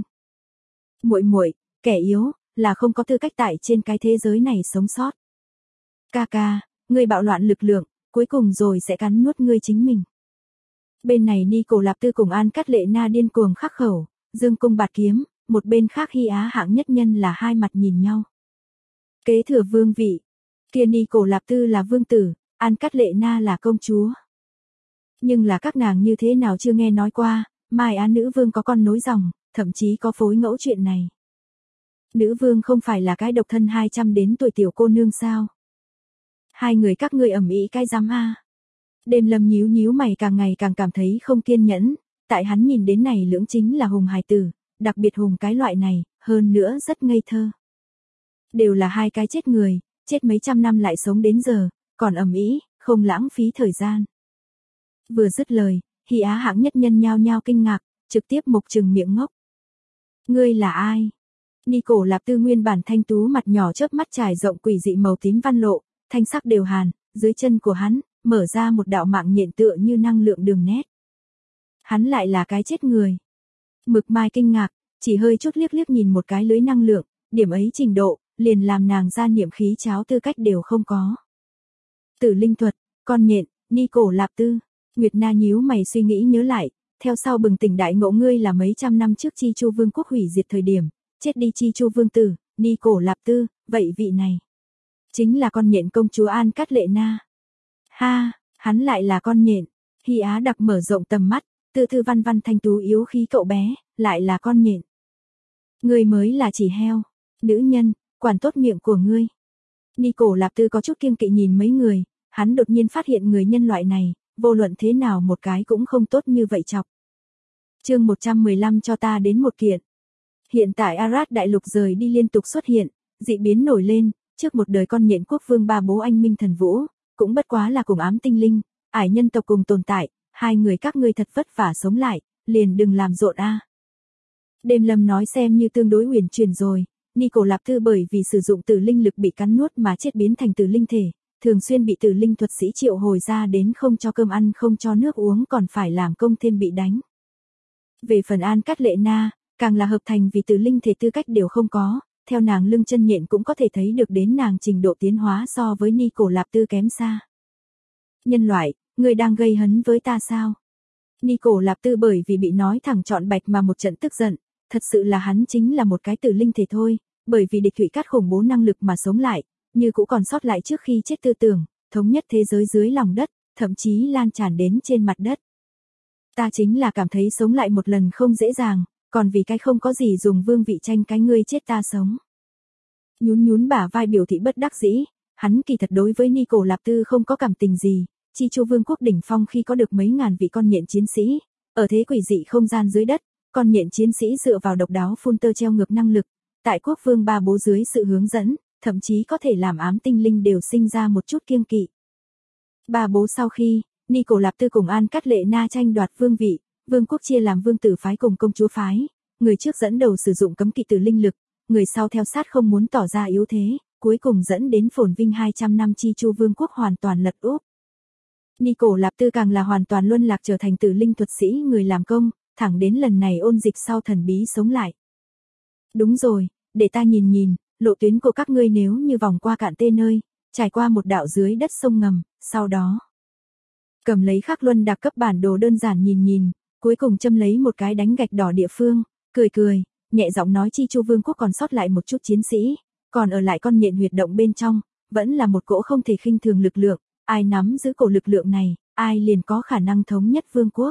Muội, kẻ yếu, là không có tư cách tại trên cái thế giới này sống sót. Ca, ngươi bạo loạn lực lượng, cuối cùng rồi sẽ cắn nuốt ngươi chính mình. Bên này Ni Cổ Lạp Tư cùng An Cát Lệ Na điên cuồng khắc khẩu, dương cung bạt kiếm, một bên khác Hy Á hạng nhất nhân là hai mặt nhìn nhau. Kế thừa vương vị. Kia Ni Cổ Lạp Tư là vương tử, An Cát Lệ Na là công chúa. Nhưng là các nàng như thế nào chưa nghe nói qua, Mai Á nữ vương có con nối dòng, thậm chí có phối ngẫu chuyện này. Nữ vương không phải là cái độc thân 200 đến tuổi tiểu cô nương sao? Hai người các ngươi ầm ĩ cái giám a. Đêm Lâm nhíu nhíu mày càng ngày càng cảm thấy không kiên nhẫn, tại hắn nhìn đến này lưỡng chính là hùng hài tử, đặc biệt hùng cái loại này, hơn nữa rất ngây thơ. Đều là hai cái chết người, chết mấy trăm năm lại sống đến giờ, còn ầm ĩ, không lãng phí thời gian. Vừa dứt lời, Hy Á hạng nhất nhân nhao nhao kinh ngạc, trực tiếp mục trừng miệng ngốc. Ngươi là ai? Ni Cổ Lạp Tư nguyên bản thanh tú mặt nhỏ chớp mắt trải rộng quỷ dị màu tím văn lộ, thanh sắc đều hàn, dưới chân của hắn, mở ra một đạo mạng nhện tựa như năng lượng đường nét. Hắn lại là cái chết người. Mực Mai kinh ngạc, chỉ hơi chút liếc liếc nhìn một cái lưới năng lượng, điểm ấy trình độ, liền làm nàng ra niệm khí cháo tư cách đều không có. Tử linh thuật, con nhện, Ni Cổ Lạp Tư. Nguyệt Na nhíu mày suy nghĩ nhớ lại, theo sau bừng tỉnh đại ngộ ngươi là mấy trăm năm trước Chi Chu Vương quốc hủy diệt thời điểm, chết đi Chi Chu Vương tử, Ni Cổ Lạp Tư, vậy vị này chính là con nhện công chúa An Cát Lệ Na. Ha, hắn lại là con nhện. Hy Á đặc mở rộng tầm mắt, tự thư văn văn thanh tú yếu khí cậu bé, lại là con nhện. Ngươi mới là chỉ heo, nữ nhân, quản tốt miệng của ngươi. Ni Cổ Lạp Tư có chút kiêng kỵ nhìn mấy người, hắn đột nhiên phát hiện người nhân loại này, vô luận thế nào một cái cũng không tốt như vậy chọc. Chương 115 cho ta đến một kiện. Hiện tại Arad đại lục rời đi liên tục xuất hiện, dị biến nổi lên, trước một đời con nhện quốc vương ba bố anh minh thần vũ, cũng bất quá là cùng ám tinh linh, ải nhân tộc cùng tồn tại, hai người các ngươi thật vất vả sống lại, liền đừng làm rộn a. Đêm Lâm nói xem như tương đối huyền truyền rồi, Ni Cổ Lạp Tư bởi vì sử dụng tử linh lực bị cắn nuốt mà chết biến thành tử linh thể, thường xuyên bị tử linh thuật sĩ triệu hồi ra đến không cho cơm ăn không cho nước uống còn phải làm công thêm bị đánh. Về phần An Cát Lệ Na, càng là hợp thành vì tử linh thể tư cách đều không có, theo nàng lưng chân nhện cũng có thể thấy được đến nàng trình độ tiến hóa so với Ni Cổ Lạp Tư kém xa. Nhân loại, người đang gây hấn với ta sao? Ni Cổ Lạp Tư bởi vì bị nói thẳng trọn bạch mà một trận tức giận, thật sự là hắn chính là một cái tử linh thể thôi, bởi vì địch thủy cát khủng bố năng lực mà sống lại, như cũ còn sót lại trước khi chết tư tưởng, thống nhất thế giới dưới lòng đất, thậm chí lan tràn đến trên mặt đất. Ta chính là cảm thấy sống lại một lần không dễ dàng, còn vì cái không có gì dùng vương vị tranh cái ngươi chết ta sống. Nhún nhún bả vai biểu thị bất đắc dĩ, hắn kỳ thật đối với Ni Cổ Lạp Tư không có cảm tình gì, Chi Chu Vương quốc đỉnh phong khi có được mấy ngàn vị con nhện chiến sĩ, ở thế quỷ dị không gian dưới đất, con nhện chiến sĩ dựa vào độc đáo phun tơ treo ngược năng lực, tại quốc vương ba bố dưới sự hướng dẫn, thậm chí có thể làm ám tinh linh đều sinh ra một chút kiêng kỵ. Ba bố sau khi, Ni Cổ Lạp Tư cùng An Cát Lệ Na tranh đoạt vương vị, vương quốc chia làm vương tử phái cùng công chúa phái, người trước dẫn đầu sử dụng cấm kỵ tử linh lực, người sau theo sát không muốn tỏ ra yếu thế, cuối cùng dẫn đến phồn vinh 200 năm Chi Chu Vương quốc hoàn toàn lật úp. Ni Cổ Lạp Tư càng là hoàn toàn luân lạc trở thành tử linh thuật sĩ người làm công, thẳng đến lần này ôn dịch sau thần bí sống lại. Đúng rồi, để ta nhìn nhìn, lộ tuyến của các ngươi nếu như vòng qua cạn tê nơi, trải qua một đạo dưới đất sông ngầm, sau đó cầm lấy khắc luân đạc cấp bản đồ đơn giản nhìn nhìn, cuối cùng châm lấy một cái đánh gạch đỏ địa phương, cười cười, nhẹ giọng nói Chi Chu Vương quốc còn sót lại một chút chiến sĩ, còn ở lại con nhện huyệt động bên trong, vẫn là một cỗ không thể khinh thường lực lượng, ai nắm giữ cổ lực lượng này, ai liền có khả năng thống nhất vương quốc.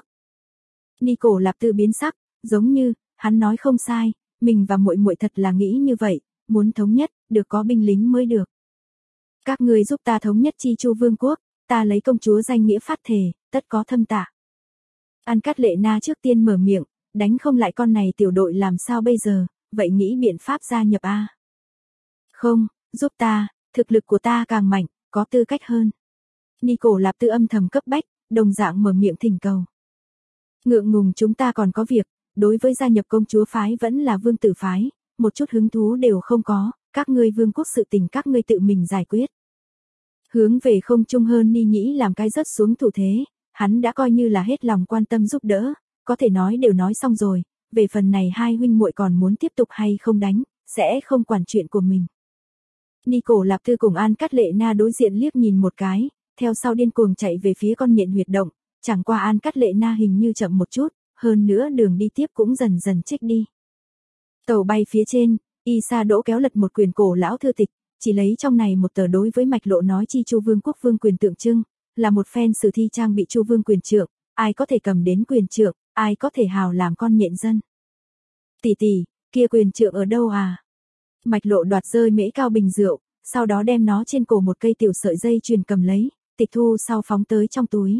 Ni Cổ Lạp Tư biến sắc, giống như, hắn nói không sai, mình và muội muội thật là nghĩ như vậy, muốn thống nhất, được có binh lính mới được. Các ngươi giúp ta thống nhất Chi Chu Vương quốc, ta lấy công chúa danh nghĩa phát thề, tất có thâm tạ. An Cát Lệ Na trước tiên mở miệng, đánh không lại con này tiểu đội làm sao bây giờ, vậy nghĩ biện pháp gia nhập a. Không, giúp ta, thực lực của ta càng mạnh, có tư cách hơn. Ni Cổ Lạp Tư âm thầm cấp bách, đồng dạng mở miệng thỉnh cầu. Ngượng ngùng chúng ta còn có việc, đối với gia nhập công chúa phái vẫn là vương tử phái, một chút hứng thú đều không có, các ngươi vương quốc sự tình các ngươi tự mình giải quyết. Hướng về không trung hơn Ni Nhĩ làm cái rớt xuống thủ thế, hắn đã coi như là hết lòng quan tâm giúp đỡ, có thể nói đều nói xong rồi, về phần này hai huynh muội còn muốn tiếp tục hay không đánh, sẽ không quản chuyện của mình. Ni Cổ Lạp Tư cùng An Cát Lệ Na đối diện liếc nhìn một cái, theo sau điên cuồng chạy về phía con nhện huyệt động, chẳng qua An Cát Lệ Na hình như chậm một chút, hơn nữa đường đi tiếp cũng dần dần chếch đi. Tàu bay phía trên, Y Sa Đỗ kéo lật một quyển cổ lão thư tịch, chỉ lấy trong này một tờ đối với Mạch Lộ nói chi Chu Vương quốc vương quyền tượng trưng, là một phen sử thi trang bị Chu Vương quyền trượng, ai có thể cầm đến quyền trượng, ai có thể hào làm con nhện dân. Tỷ tỷ, kia quyền trượng ở đâu à? Mạch Lộ đoạt rơi Mễ Cao bình rượu, sau đó đem nó trên cổ một cây tiểu sợi dây chuyền cầm lấy, tịch thu sau phóng tới trong túi.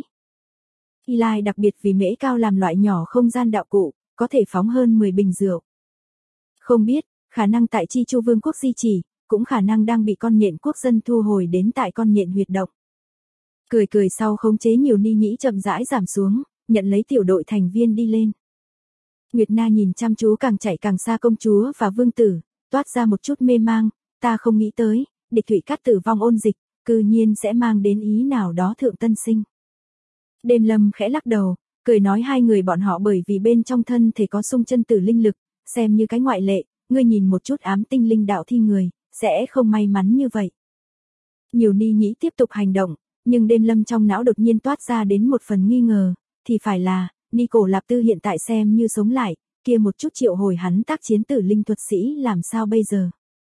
Eli đặc biệt vì Mễ Cao làm loại nhỏ không gian đạo cụ, có thể phóng hơn 10 bình rượu. Không biết, khả năng tại chi Chu Vương quốc di trì, cũng khả năng đang bị con nhện quốc dân thu hồi đến tại con nhện huyệt động. Cười cười sau khống chế nhiều ni nhĩ chậm rãi giảm xuống, nhận lấy tiểu đội thành viên đi lên. Nguyệt Na nhìn chăm chú càng chạy càng xa công chúa và vương tử, toát ra một chút mê mang, ta không nghĩ tới, địch thủy cát tử vong ôn dịch, cư nhiên sẽ mang đến ý nào đó thượng tân sinh. Đêm Lâm khẽ lắc đầu, cười nói hai người bọn họ bởi vì bên trong thân thể có xung chân tử linh lực, xem như cái ngoại lệ, ngươi nhìn một chút ám tinh linh đạo thi người, sẽ không may mắn như vậy. Nhiều ni nhĩ tiếp tục hành động, nhưng Đêm Lâm trong não đột nhiên toát ra đến một phần nghi ngờ, thì phải là, Nico Lạp Tư hiện tại xem như sống lại, kia một chút triệu hồi hắn tác chiến tử linh thuật sĩ làm sao bây giờ.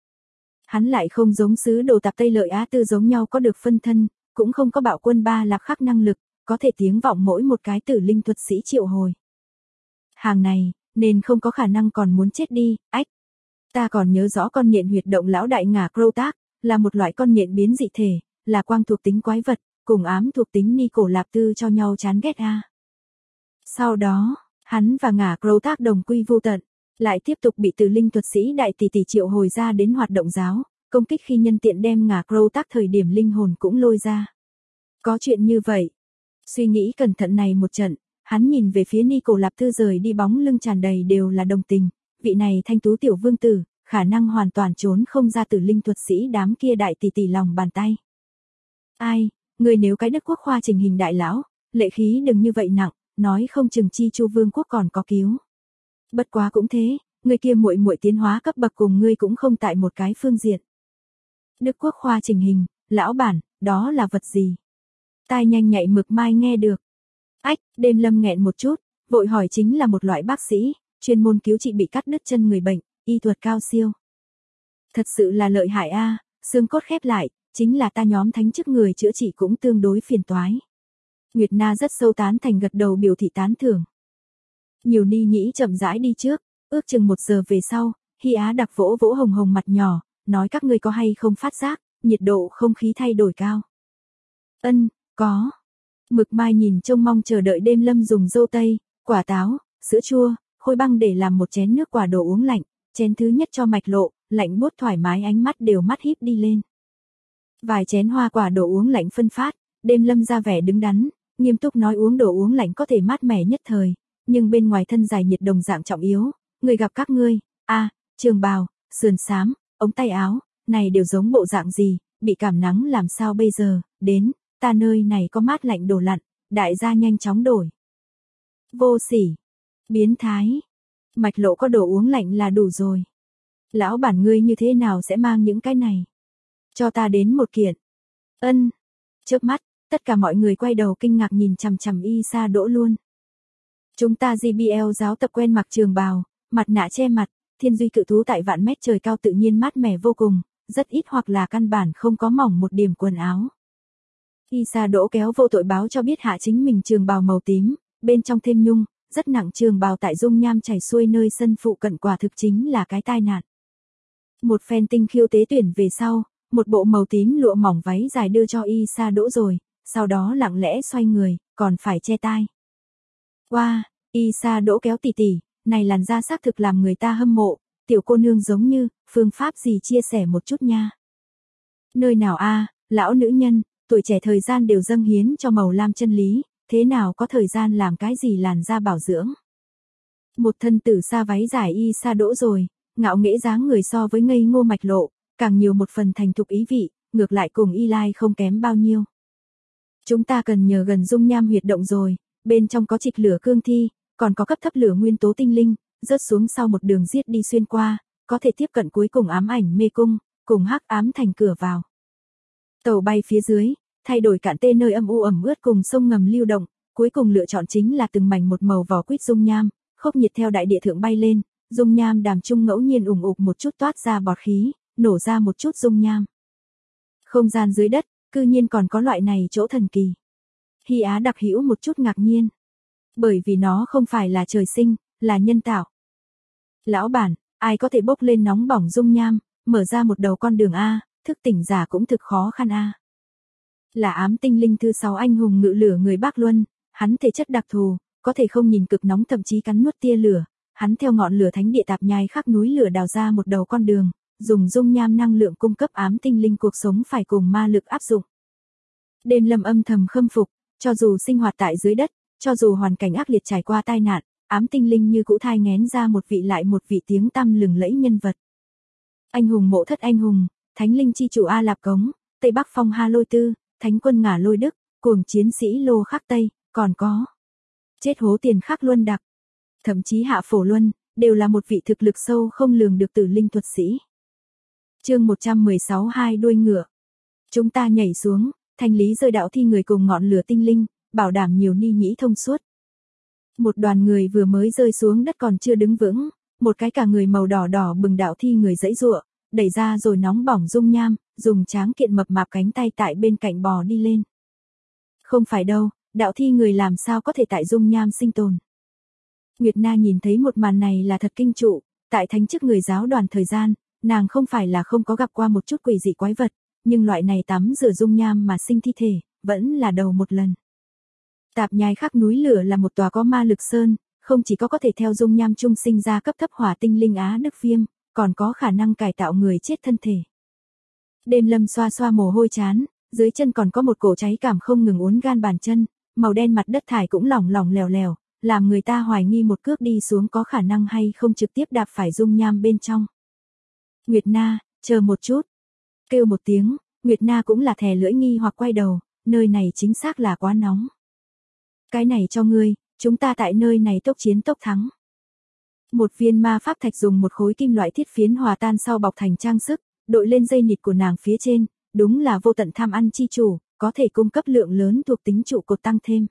Hắn lại không giống sứ đồ tạp Tây Lợi Á Tư giống nhau có được phân thân, cũng không có bạo quân ba lạc khắc năng lực, có thể tiếng vọng mỗi một cái tử linh thuật sĩ triệu hồi. Hàng này, nên không có khả năng còn muốn chết đi, ách. Ta còn nhớ rõ con nhện huyệt động lão đại ngả Crotak, là một loại con nhện biến dị thể, là quang thuộc tính quái vật, cùng ám thuộc tính Nico Lạp Tư cho nhau chán ghét a. Sau đó, hắn và ngả Crotak đồng quy vô tận, lại tiếp tục bị tử linh thuật sĩ đại tỷ tỷ triệu hồi ra đến hoạt động giáo, công kích khi nhân tiện đem ngả Crotak thời điểm linh hồn cũng lôi ra. Có chuyện như vậy. Suy nghĩ cẩn thận này một trận, hắn nhìn về phía Nico Lạp Tư rời đi bóng lưng tràn đầy đều là đồng tình, vị này thanh tú tiểu vương tử, khả năng hoàn toàn trốn không ra tử linh thuật sĩ đám kia đại tỷ tỷ lòng bàn tay. Ai, người nếu cái đất quốc khoa trình hình đại lão, lệ khí đừng như vậy nặng, nói không chừng chi Chu Vương quốc còn có cứu. Bất quá cũng thế, người kia muội muội tiến hóa cấp bậc cùng ngươi cũng không tại một cái phương diện. Đức quốc khoa trình hình, lão bản, đó là vật gì? Tai nhanh nhạy mực mai nghe được. Ách, Đêm Lâm nghẹn một chút, vội hỏi chính là một loại bác sĩ, chuyên môn cứu trị bị cắt đứt chân người bệnh, y thuật cao siêu. Thật sự là lợi hại a, xương cốt khép lại, chính là ta nhóm thánh chức người chữa trị cũng tương đối phiền toái. Nguyệt Na rất sâu tán thành gật đầu biểu thị tán thưởng. Nhiều ni nhĩ chậm rãi đi trước, ước chừng 1 giờ về sau, Hy Á đặc vỗ vỗ hồng hồng mặt nhỏ, nói các ngươi có hay không phát giác, nhiệt độ không khí thay đổi cao. Ân, có. Mực mai nhìn trông mong chờ đợi Đêm Lâm dùng dâu tây, quả táo, sữa chua, khôi băng để làm một chén nước quả đồ uống lạnh, chén thứ nhất cho Mạch Lộ, lạnh buốt thoải mái ánh mắt đều mắt híp đi lên. Vài chén hoa quả đồ uống lạnh phân phát, Đêm Lâm ra vẻ đứng đắn, nghiêm túc nói uống đồ uống lạnh có thể mát mẻ nhất thời, nhưng bên ngoài thân dài nhiệt đồng dạng trọng yếu, người gặp các ngươi, trường bào, sườn xám, ống tay áo, này đều giống bộ dạng gì, bị cảm nắng làm sao bây giờ, đến, ta nơi này có mát lạnh đồ lặn, đại gia nhanh chóng đổi. Vô sỉ, biến thái, Mạch Lộ có đồ uống lạnh là đủ rồi. Lão bản ngươi như thế nào sẽ mang những cái này? Cho ta đến một kiện. Ân, chớp mắt, tất cả mọi người quay đầu kinh ngạc nhìn chằm chằm Isa Đỗ luôn. Chúng ta JBL giáo tập quen mặc trường bào, mặt nạ che mặt, thiên duy cự thú tại vạn mét trời cao tự nhiên mát mẻ vô cùng, rất ít hoặc là căn bản không có mỏng một điểm quần áo. Isa Đỗ kéo vô tội báo cho biết hạ chính mình trường bào màu tím, bên trong thêm nhung, rất nặng trường bào tại dung nham chảy xuôi nơi sân phụ cận quả thực chính là cái tai nạn. Một phen tinh khiêu tế tuyển về sau, một bộ màu tím lụa mỏng váy dài đưa cho Isa Đỗ rồi, sau đó lặng lẽ xoay người, còn phải che tai. Wow, Isa Đỗ kéo tỉ tỉ, này làn da xác thực làm người ta hâm mộ, tiểu cô nương giống như, phương pháp gì chia sẻ một chút nha. Nơi nào lão nữ nhân, tuổi trẻ thời gian đều dâng hiến cho màu lam chân lý, thế nào có thời gian làm cái gì làn da bảo dưỡng. Một thân tử sa váy dài Isa Đỗ rồi, ngạo nghễ dáng người so với ngây ngô Mạch Lộ, càng nhiều một phần thành thục ý vị, ngược lại cùng Eli không kém bao nhiêu. Chúng ta cần nhờ gần dung nham huyệt động rồi, bên trong có trịch lửa cương thi, còn có cấp thấp lửa nguyên tố tinh linh, rớt xuống sau một đường giết đi xuyên qua, có thể tiếp cận cuối cùng ám ảnh mê cung, cùng hắc ám thành cửa vào. Tàu bay phía dưới, thay đổi cạn tê nơi âm u ẩm ướt cùng sông ngầm lưu động, cuối cùng lựa chọn chính là từng mảnh một màu vỏ quýt dung nham, khốc nhiệt theo đại địa thượng bay lên, dung nham đàm trung ngẫu nhiên ủng ục một chút toát ra bọt khí, nổ ra một chút dung nham. Không gian dưới đất, cư nhiên còn có loại này chỗ thần kỳ. Hy Á đặc hữu một chút ngạc nhiên. Bởi vì nó không phải là trời sinh, là nhân tạo. Lão bản, ai có thể bốc lên nóng bỏng dung nham, mở ra một đầu con đường A, thức tỉnh giả cũng thực khó khăn A. Là ám tinh linh thứ 6 anh hùng ngự lửa người Bắc Luân, hắn thể chất đặc thù, có thể không nhìn cực nóng thậm chí cắn nuốt tia lửa, hắn theo ngọn lửa thánh địa tạp nhai khắc núi lửa đào ra một đầu con đường, dùng dung nham năng lượng cung cấp ám tinh linh cuộc sống phải cùng ma lực áp dụng. Đêm Lâm âm thầm khâm phục, cho dù sinh hoạt tại dưới đất, cho dù hoàn cảnh ác liệt trải qua tai nạn, ám tinh linh như cũ thai nghén ra một vị lại một vị tiếng tăm lừng lẫy nhân vật. Anh hùng Mộ Thất anh hùng, Thánh linh chi chủ A Lạp Cống, Tây Bắc Phong Ha Lôi Tư, Thánh quân Ngả Lôi Đức, cuồng chiến sĩ Lô Khắc Tây, còn có chết hố tiền Khắc Luân Đặc, thậm chí Hạ Phổ Luân, đều là một vị thực lực sâu không lường được tử linh thuật sĩ. Chương 116 hai đuôi ngựa. Chúng ta nhảy xuống, thanh lý rơi đạo thi người cùng ngọn lửa tinh linh, bảo đảm nhiều ni nhĩ thông suốt. Một đoàn người vừa mới rơi xuống đất còn chưa đứng vững, một cái cả người màu đỏ đỏ bừng đạo thi người giãy giụa, đẩy ra rồi nóng bỏng dung nham, dùng tráng kiện mập mạp cánh tay tại bên cạnh bò đi lên. Không phải đâu, đạo thi người làm sao có thể tại dung nham sinh tồn. Nguyệt Na nhìn thấy một màn này là thật kinh trụ, tại thánh chức người giáo đoàn thời gian, nàng không phải là không có gặp qua một chút quỷ dị quái vật, nhưng loại này tắm rửa dung nham mà sinh thi thể, vẫn là đầu một lần. Tạp nhai khắc núi lửa là một tòa có ma lực sơn, không chỉ có thể theo dung nham chung sinh ra cấp thấp hỏa tinh linh Á Đức Viêm, còn có khả năng cải tạo người chết thân thể. Đêm Lâm xoa xoa mồ hôi chán, dưới chân còn có một cổ cháy cảm không ngừng uốn gan bàn chân, màu đen mặt đất thải cũng lỏng lỏng lèo lèo, làm người ta hoài nghi một cước đi xuống có khả năng hay không trực tiếp đạp phải dung nham bên trong. Nguyệt Na, chờ một chút. Kêu một tiếng, Nguyệt Na cũng là thè lưỡi nghi hoặc quay đầu, nơi này chính xác là quá nóng. Cái này cho ngươi, chúng ta tại nơi này tốc chiến tốc thắng. Một viên ma pháp thạch dùng một khối kim loại thiết phiến hòa tan sau bọc thành trang sức, đội lên dây nịt của nàng phía trên, đúng là vô tận tham ăn chi chủ, có thể cung cấp lượng lớn thuộc tính trụ cột tăng thêm.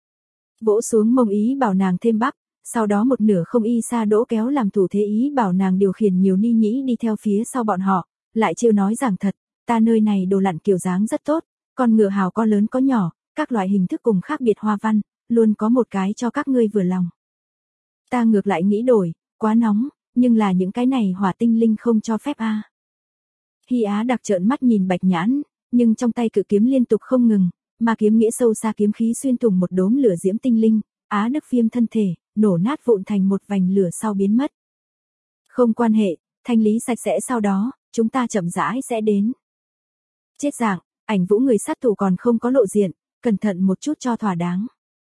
Vỗ xuống mông ý bảo nàng thêm bắp, sau đó một nửa không y sa đỗ kéo làm thủ thế ý bảo nàng điều khiển nhiều ni nhĩ đi theo phía sau bọn họ, lại trêu nói rằng thật, ta nơi này đồ lặn kiểu dáng rất tốt, con ngựa hào có lớn có nhỏ, các loại hình thức cùng khác biệt hoa văn, luôn có một cái cho các ngươi vừa lòng. Ta ngược lại nghĩ đổi, quá nóng, nhưng là những cái này hỏa tinh linh không cho phép a. Hy Á đặc trợn mắt nhìn Bạch Nhãn, nhưng trong tay cự kiếm liên tục không ngừng, mà kiếm nghĩa sâu xa kiếm khí xuyên thủng một đốm lửa diễm tinh linh, Á Đức Viêm thân thể, nổ nát vụn thành một vành lửa sau biến mất. Không quan hệ, thanh lý sạch sẽ sau đó, chúng ta chậm rãi sẽ đến. Chết dạng, Ảnh Vũ người sát thủ còn không có lộ diện, cẩn thận một chút cho thỏa đáng.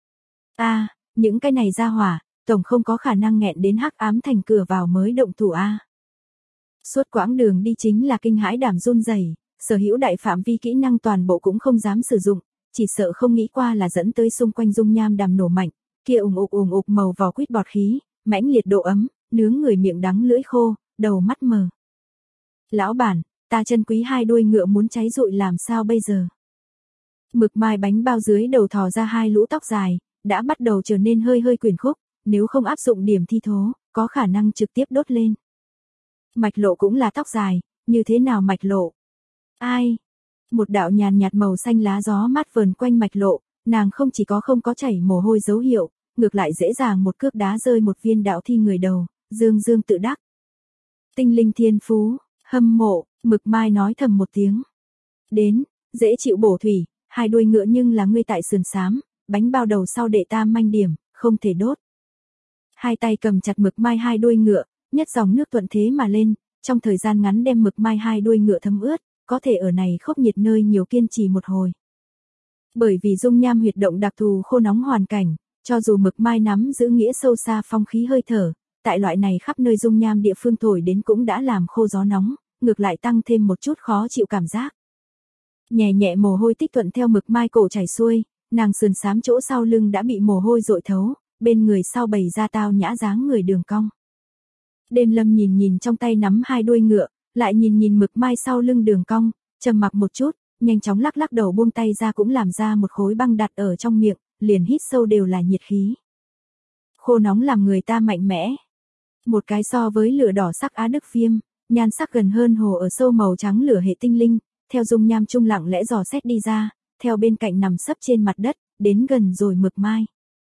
Những cái này ra hỏa, tổng không có khả năng nghẹn đến hắc ám thành cửa vào mới động thủ a. Suốt quãng đường đi chính là kinh hãi đảm run rẩy, sở hữu đại phạm vi kỹ năng toàn bộ cũng không dám sử dụng, chỉ sợ không nghĩ qua là dẫn tới xung quanh dung nham đàm nổ mạnh, kia ùng ục màu vỏ quýt bọt khí, mãnh liệt độ ấm, nướng người miệng đắng lưỡi khô, đầu mắt mờ. Lão bản, ta chân quý hai đuôi ngựa muốn cháy rụi làm sao bây giờ? Mực mai bánh bao dưới đầu thò ra hai lũ tóc dài, đã bắt đầu trở nên hơi quyển khúc, nếu không áp dụng điểm thi thố, có khả năng trực tiếp đốt lên. Mạch Lộ cũng là tóc dài, như thế nào Mạch Lộ? Ai? Một đạo nhàn nhạt màu xanh lá gió mát vờn quanh Mạch Lộ, nàng không chỉ có không có chảy mồ hôi dấu hiệu, ngược lại dễ dàng một cước đá rơi một viên đạo thi người đầu, dương tự đắc. Tinh linh thiên phú, hâm mộ, Mực mai nói thầm một tiếng. Đến, dễ chịu bổ thủy, hai đuôi ngựa nhưng là ngươi tại sườn xám, bánh bao đầu sau đệ ta manh điểm, không thể đốt. Hai tay cầm chặt Mực mai hai đuôi ngựa, nhất dòng nước thuận thế mà lên, trong thời gian ngắn đem Mực mai hai đuôi ngựa thấm ướt, có thể ở này khốc nhiệt nơi nhiều kiên trì một hồi. Bởi vì dung nham huyệt động đặc thù khô nóng hoàn cảnh, cho dù Mực mai nắm giữ nghĩa sâu xa phong khí hơi thở, tại loại này khắp nơi dung nham địa phương thổi đến cũng đã làm khô gió nóng, ngược lại tăng thêm một chút khó chịu cảm giác. Nhẹ nhẹ mồ hôi tích thuận theo Mực mai cổ chảy xuôi, nàng sườn xám chỗ sau lưng đã bị mồ hôi dội thấu, bên người sau bày ra tao nhã dáng người đường cong. Đêm Lâm nhìn trong tay nắm hai đuôi ngựa, lại nhìn Mực mai sau lưng đường cong, trầm mặc một chút, nhanh chóng lắc đầu buông tay ra cũng làm ra một khối băng đặt ở trong miệng, liền hít sâu đều là nhiệt khí. Khô nóng làm người ta mạnh mẽ. Một cái so với lửa đỏ sắc Á Đức Viêm, nhan sắc gần hơn hồ ở sâu màu trắng lửa hệ tinh linh, theo dung nham trung lặng lẽ dò xét đi ra, theo bên cạnh nằm sấp trên mặt đất, đến gần rồi Mực Mai.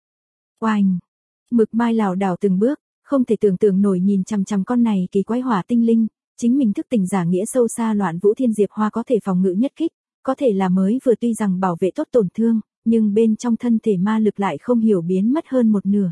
Oành! Mực Mai lảo đảo từng bước, không thể tưởng tượng nổi nhìn chằm chằm con này kỳ quái hỏa tinh linh, chính mình thức tỉnh giả nghĩa sâu xa Loạn Vũ Thiên Diệp Hoa có thể phòng ngự nhất kích, có thể là mới vừa tuy rằng bảo vệ tốt tổn thương, nhưng bên trong thân thể ma lực lại không hiểu biến mất hơn một nửa.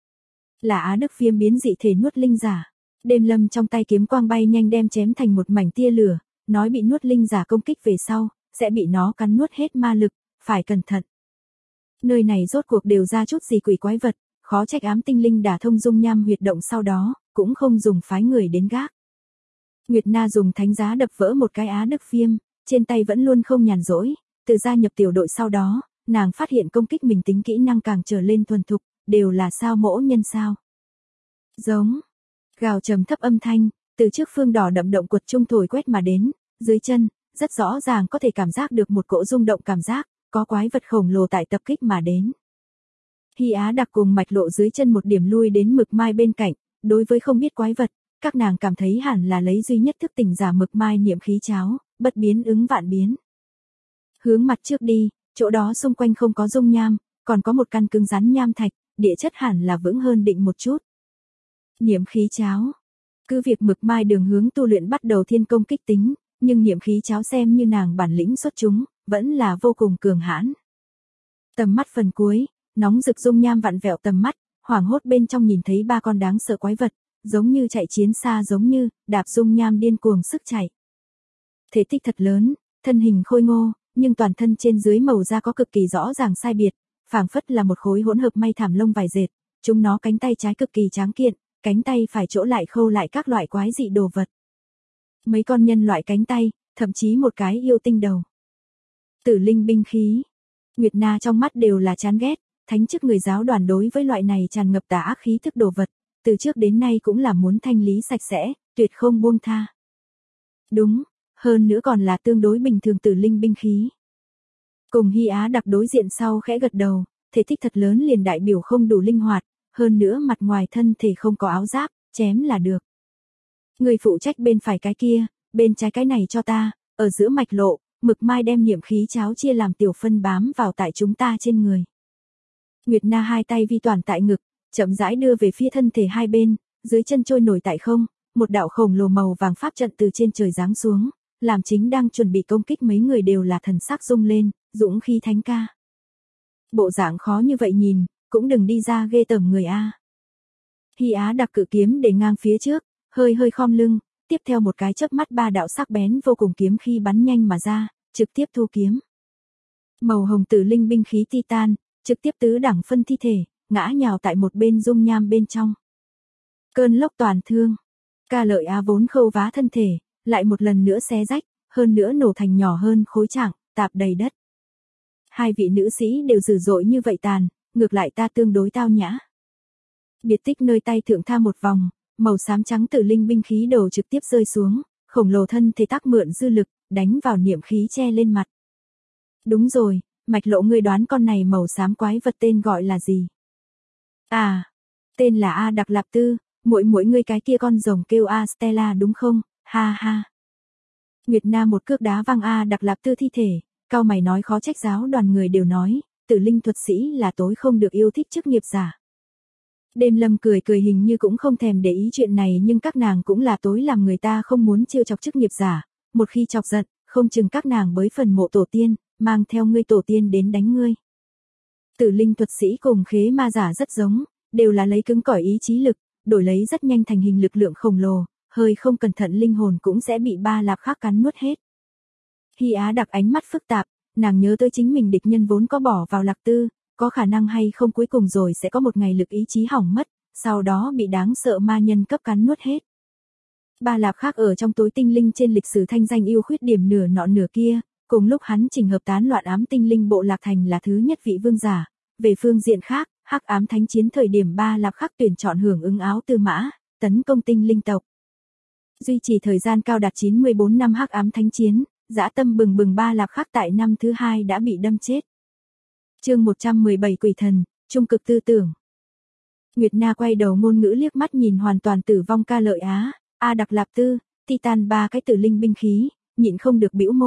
Là Á Đức Viêm biến dị thể nuốt linh giả. Đêm Lâm trong tay kiếm quang bay nhanh đem chém thành một mảnh tia lửa, nói bị nuốt linh giả công kích về sau, sẽ bị nó cắn nuốt hết ma lực, phải cẩn thận. Nơi này rốt cuộc đều ra chút gì quỷ quái vật, khó trách ám tinh linh đả thông dung nham huyệt động sau đó, cũng không dùng phái người đến gác. Nguyệt Na dùng thánh giá đập vỡ một cái Á Đức Viêm, trên tay vẫn luôn không nhàn rỗi, từ gia nhập tiểu đội sau đó, nàng phát hiện công kích mình tính kỹ năng càng trở lên thuần thục, đều là sao mỗ nhân sao. Giống, gào trầm thấp âm thanh, từ trước phương đỏ đậm động quật trung thổi quét mà đến, dưới chân, rất rõ ràng có thể cảm giác được một cỗ rung động cảm giác, có quái vật khổng lồ tại tập kích mà đến. Hy Á Đặc cùng Mạch Lộ dưới chân một điểm lui đến Mực Mai bên cạnh, đối với không biết quái vật, các nàng cảm thấy hẳn là lấy duy nhất thức tỉnh giả Mực Mai niệm khí cháo, bất biến ứng vạn biến. Hướng mặt trước đi, chỗ đó xung quanh không có dung nham, còn có một căn cứng rắn nham thạch, địa chất hẳn là vững hơn định một chút. Niệm khí cháo. Cứ việc Mực Mai đường hướng tu luyện bắt đầu thiên công kích tính, nhưng niệm khí cháo xem như nàng bản lĩnh xuất chúng, vẫn là vô cùng cường hãn. Tầm mắt phần cuối, nóng rực dung nham vặn vẹo tầm mắt, hoảng hốt bên trong nhìn thấy ba con đáng sợ quái vật, giống như chạy chiến xa giống như, đạp dung nham điên cuồng sức chạy. Thể tích thật lớn, thân hình khôi ngô, nhưng toàn thân trên dưới màu da có cực kỳ rõ ràng sai biệt, phảng phất là một khối hỗn hợp may thảm lông vải dệt, chúng nó cánh tay trái cực kỳ tráng kiện, cánh tay phải chỗ lại khâu lại các loại quái dị đồ vật. Mấy con nhân loại cánh tay, thậm chí một cái yêu tinh đầu. Tử linh binh khí. Nguyệt Na trong mắt đều là chán ghét, thánh chức người giáo đoàn đối với loại này tràn ngập tà ác khí thức đồ vật, từ trước đến nay cũng là muốn thanh lý sạch sẽ, tuyệt không buông tha. Đúng, hơn nữa còn là tương đối bình thường tử linh binh khí. Cùng Hy Á Đặc đối diện sau khẽ gật đầu, thể tích thật lớn liền đại biểu không đủ linh hoạt, hơn nữa mặt ngoài thân thể không có áo giáp, chém là được. Người phụ trách bên phải cái kia, bên trái cái này cho ta, ở giữa Mạch Lộ, Mực Mai đem niệm khí cháo chia làm tiểu phân bám vào tại chúng ta trên người. Nguyệt Na hai tay vi toàn tại ngực, chậm rãi đưa về phía thân thể hai bên, dưới chân trôi nổi tại không, một đạo khổng lồ màu vàng pháp trận từ trên trời giáng xuống, làm chính đang chuẩn bị công kích mấy người đều là thần sắc rung lên, dũng khí thánh ca. Bộ dạng khó như vậy nhìn, cũng đừng đi ra ghê tởm người a. Hy Á Đặc cự kiếm để ngang phía trước, hơi hơi khom lưng, tiếp theo một cái chớp mắt ba đạo sắc bén vô cùng kiếm khi bắn nhanh mà ra, trực tiếp thu kiếm. Màu hồng tử linh binh khí titan, trực tiếp tứ đẳng phân thi thể, ngã nhào tại một bên dung nham bên trong. Cơn lốc toàn thương. Ca Lợi Á vốn khâu vá thân thể, lại một lần nữa xé rách, hơn nữa nổ thành nhỏ hơn khối trạng, tạp đầy đất. Hai vị nữ sĩ đều dữ dội như vậy tàn, ngược lại ta tương đối tao nhã. Biệt tích nơi tay thượng tha một vòng, màu xám trắng tử linh binh khí đầu trực tiếp rơi xuống, khổng lồ thân thể tác mượn dư lực, đánh vào niệm khí che lên mặt. Đúng rồi, Mạch Lộ ngươi đoán con này màu xám quái vật tên gọi là gì? À, tên là A Đặc Lạp Tư, muội ngươi cái kia con rồng kêu A Stella đúng không? Ha ha. Nguyệt Na một cước đá văng A Đặc Lạp Tư thi thể, cao mày nói khó trách giáo đoàn người đều nói, tử linh thuật sĩ là tối không được yêu thích chức nghiệp giả. Đêm Lâm cười hình như cũng không thèm để ý chuyện này nhưng các nàng cũng là tối làm người ta không muốn trêu chọc chức nghiệp giả, một khi chọc giận, không chừng các nàng bới phần mộ tổ tiên, mang theo ngươi tổ tiên đến đánh ngươi. Tử linh thuật sĩ cùng khế ma giả rất giống, đều là lấy cứng cỏi ý chí lực, đổi lấy rất nhanh thành hình lực lượng khổng lồ, hơi không cẩn thận linh hồn cũng sẽ bị ba lạp khác cắn nuốt hết. Hy Á Đặc ánh mắt phức tạp, nàng nhớ tới chính mình địch nhân vốn có bỏ vào Lạc Tư, có khả năng hay không cuối cùng rồi sẽ có một ngày lực ý chí hỏng mất, sau đó bị đáng sợ ma nhân cấp cắn nuốt hết. Ba lạp khác ở trong tối tinh linh trên lịch sử thanh danh yêu khuyết điểm nửa nọ nửa kia, cùng lúc hắn chỉnh hợp tán loạn ám tinh linh bộ lạc thành là thứ nhất vị vương giả. Về phương diện khác, hắc ám thánh chiến thời điểm ba lạp khác tuyển chọn hưởng ứng áo tư mã, tấn công tinh linh tộc. Duy trì thời gian cao đạt 94 năm hắc ám thánh chiến, dã tâm bừng bừng ba lạp khác tại năm thứ 2 đã bị đâm chết. Chương 117 Quỷ thần, trung cực tư tưởng. Nguyệt Na quay đầu ngôn ngữ liếc mắt nhìn hoàn toàn tử vong Ca Lợi Á, A Đặc Lạp Tư, Titan ba cái tử linh binh khí, nhịn không được bĩu môi,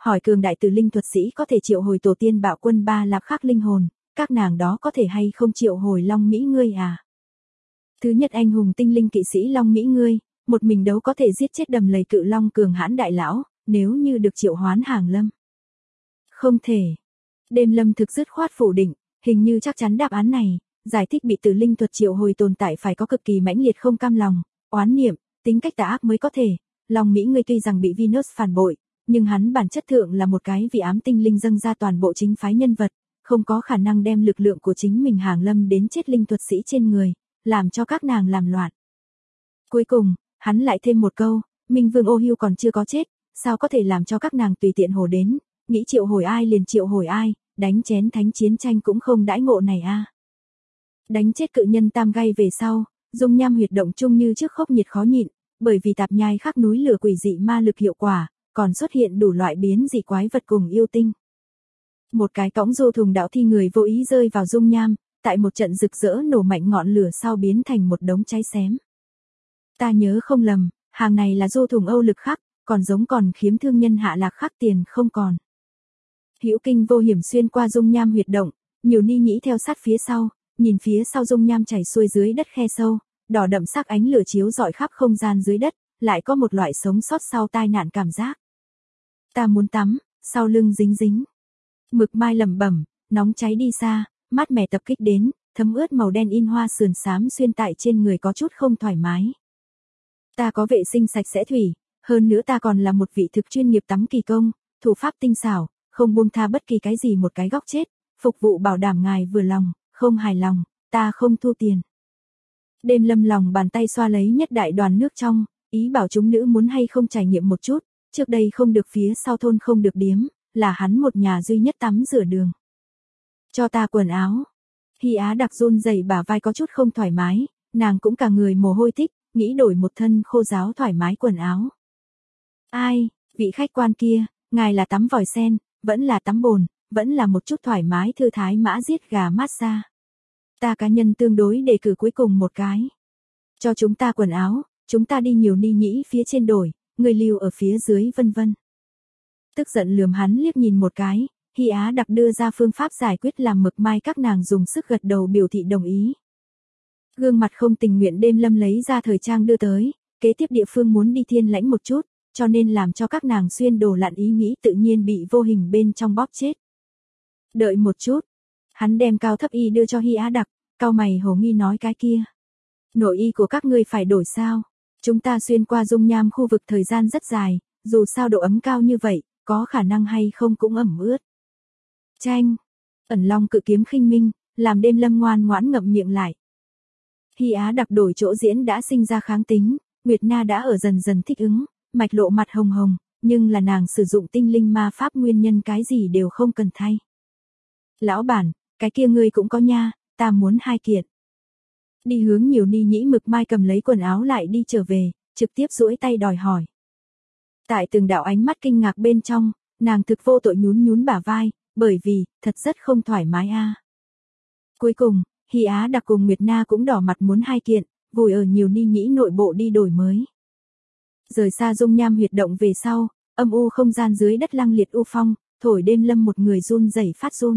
hỏi cường đại từ linh thuật sĩ có thể triệu hồi tổ tiên bạo quân Ba Lạp khác linh hồn, các nàng đó có thể hay không triệu hồi Long Mỹ ngươi à? Thứ nhất anh hùng tinh linh kỵ sĩ Long Mỹ ngươi, một mình đấu có thể giết chết đầm lầy cự long cường hãn đại lão, nếu như được triệu hoán Hàng Lâm. Không thể. Đêm Lâm thực dứt khoát phủ định, hình như chắc chắn đáp án này, giải thích bị từ linh thuật triệu hồi tồn tại phải có cực kỳ mãnh liệt không cam lòng, oán niệm, tính cách tà ác mới có thể. Long Mỹ ngươi tuy rằng bị Venus phản bội, nhưng hắn bản chất thượng là một cái vì ám tinh linh dâng ra toàn bộ chính phái nhân vật, không có khả năng đem lực lượng của chính mình Hàng Lâm đến chết linh thuật sĩ trên người, làm cho các nàng làm loạn. Cuối cùng, hắn lại thêm một câu, Minh Vương Ô Hưu còn chưa có chết, sao có thể làm cho các nàng tùy tiện hồ đến, nghĩ triệu hồi ai liền triệu hồi ai, đánh chén thánh chiến tranh cũng không đãi ngộ này a. Đánh chết cự nhân Tam Gai về sau, dung nham huyệt động chung như trước khốc nhiệt khó nhịn, bởi vì tạp nhai khắc núi lửa quỷ dị ma lực hiệu quả, còn xuất hiện đủ loại biến dị quái vật cùng yêu tinh. Một cái cõng rô thùng đạo thi người vô ý rơi vào dung nham, tại một trận rực rỡ nổ mạnh ngọn lửa sau biến thành một đống cháy xém. Ta nhớ không lầm, hàng này là rô thùng Âu lực khắc, còn giống còn khiếm thương nhân Hạ Lạc khắc tiền không còn. Hữu Kinh vô hiểm xuyên qua dung nham huyệt động, nhiều ni nhĩ theo sát phía sau, nhìn phía sau dung nham chảy xuôi dưới đất khe sâu, đỏ đậm sắc ánh lửa chiếu rọi khắp không gian dưới đất, lại có một loại sống sót sau tai nạn cảm giác. Ta muốn tắm, sau lưng dính dính. Mực Mai lẩm bẩm, nóng cháy đi xa, mát mẻ tập kích đến, thấm ướt màu đen in hoa sườn xám xuyên tại trên người có chút không thoải mái. Ta có vệ sinh sạch sẽ thủy, hơn nữa ta còn là một vị thực chuyên nghiệp tắm kỳ công, thủ pháp tinh xảo, không buông tha bất kỳ cái gì một cái góc chết, phục vụ bảo đảm ngài vừa lòng, không hài lòng, ta không thu tiền. Đêm Lâm lòng bàn tay xoa lấy nhất đại đoàn nước trong, ý bảo chúng nữ muốn hay không trải nghiệm một chút, trước đây không được phía sau thôn không được điếm, là hắn một nhà duy nhất tắm rửa đường. Cho ta quần áo. Hy Á Đặc run rẩy bả vai có chút không thoải mái, nàng cũng cả người mồ hôi tích, nghĩ đổi một thân khô ráo thoải mái quần áo. Ai, vị khách quan kia, ngài là tắm vòi sen, vẫn là tắm bồn, vẫn là một chút thoải mái thư thái mã giết gà massage. Ta cá nhân tương đối đề cử cuối cùng một cái. Cho chúng ta quần áo, chúng ta đi nhiều ni nhĩ phía trên đổi, người lưu ở phía dưới vân vân. Tức giận lườm hắn liếc nhìn một cái, Hy Á Đặc đưa ra phương pháp giải quyết làm Mực Mai các nàng dùng sức gật đầu biểu thị đồng ý. Gương mặt không tình nguyện Đêm Lâm lấy ra thời trang đưa tới, kế tiếp địa phương muốn đi thiên lãnh một chút, cho nên làm cho các nàng xuyên đồ lặn ý nghĩ tự nhiên bị vô hình bên trong bóp chết. Đợi một chút, hắn đem cao thấp y đưa cho Hy Á Đặc, cau mày hồ nghi nói cái kia. Nội y của các ngươi phải đổi sao? Chúng ta xuyên qua dung nham khu vực thời gian rất dài, dù sao độ ấm cao như vậy, có khả năng hay không cũng ẩm ướt. Chanh, Ẩn Long cự kiếm khinh minh, làm Đêm Lâm ngoan ngoãn ngậm miệng lại. Hy Á Đặc đổi chỗ diễn đã sinh ra kháng tính, Nguyệt Na đã ở dần dần thích ứng, mạch lộ mặt hồng hồng, nhưng là nàng sử dụng tinh linh ma pháp nguyên nhân cái gì đều không cần thay. Lão bản, cái kia ngươi cũng có nha, ta muốn 2 kiện. Đi hướng nhiều ni nhĩ Mực Mai cầm lấy quần áo lại đi trở về, trực tiếp duỗi tay đòi hỏi. Tại từng đạo ánh mắt kinh ngạc bên trong, nàng thực vô tội nhún nhún bả vai, bởi vì, thật rất không thoải mái a. Cuối cùng, Hy Á Đặc cùng Nguyệt Na cũng đỏ mặt muốn 2 kiện, vùi ở nhiều ni nhĩ nội bộ đi đổi mới. Rời xa dung nham huyệt động về sau, âm u không gian dưới đất lăng liệt u phong, thổi Đêm Lâm một người run rẩy phát run.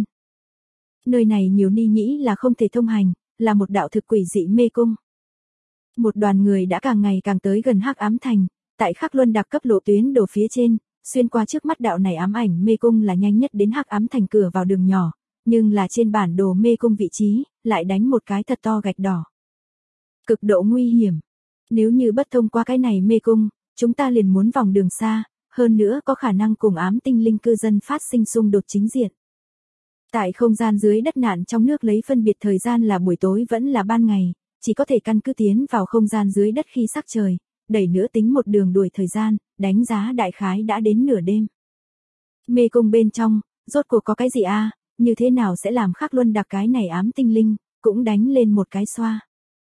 Nơi này nhiều ni nhĩ là không thể thông hành, là một đạo thực quỷ dị mê cung. Một đoàn người đã càng ngày càng tới gần Hắc Ám Thành, tại Khắc Luân đặc cấp lộ tuyến đổ phía trên, xuyên qua trước mắt đạo này ám ảnh mê cung là nhanh nhất đến Hắc Ám Thành cửa vào đường nhỏ, nhưng là trên bản đồ mê cung vị trí, lại đánh một cái thật to gạch đỏ. Cực độ nguy hiểm. Nếu như bất thông qua cái này mê cung, chúng ta liền muốn vòng đường xa, hơn nữa có khả năng cùng ám tinh linh cư dân phát sinh xung đột chính diện. Tại không gian dưới đất nạn trong nước lấy phân biệt thời gian là buổi tối vẫn là ban ngày, chỉ có thể căn cứ tiến vào không gian dưới đất khi sắc trời, đẩy nữa tính một đường đuổi thời gian, đánh giá đại khái đã đến nửa đêm. Mê cung bên trong, rốt cuộc có cái gì a? Như thế nào sẽ làm Khắc Luân đặc cái này ám tinh linh, cũng đánh lên một cái xoa.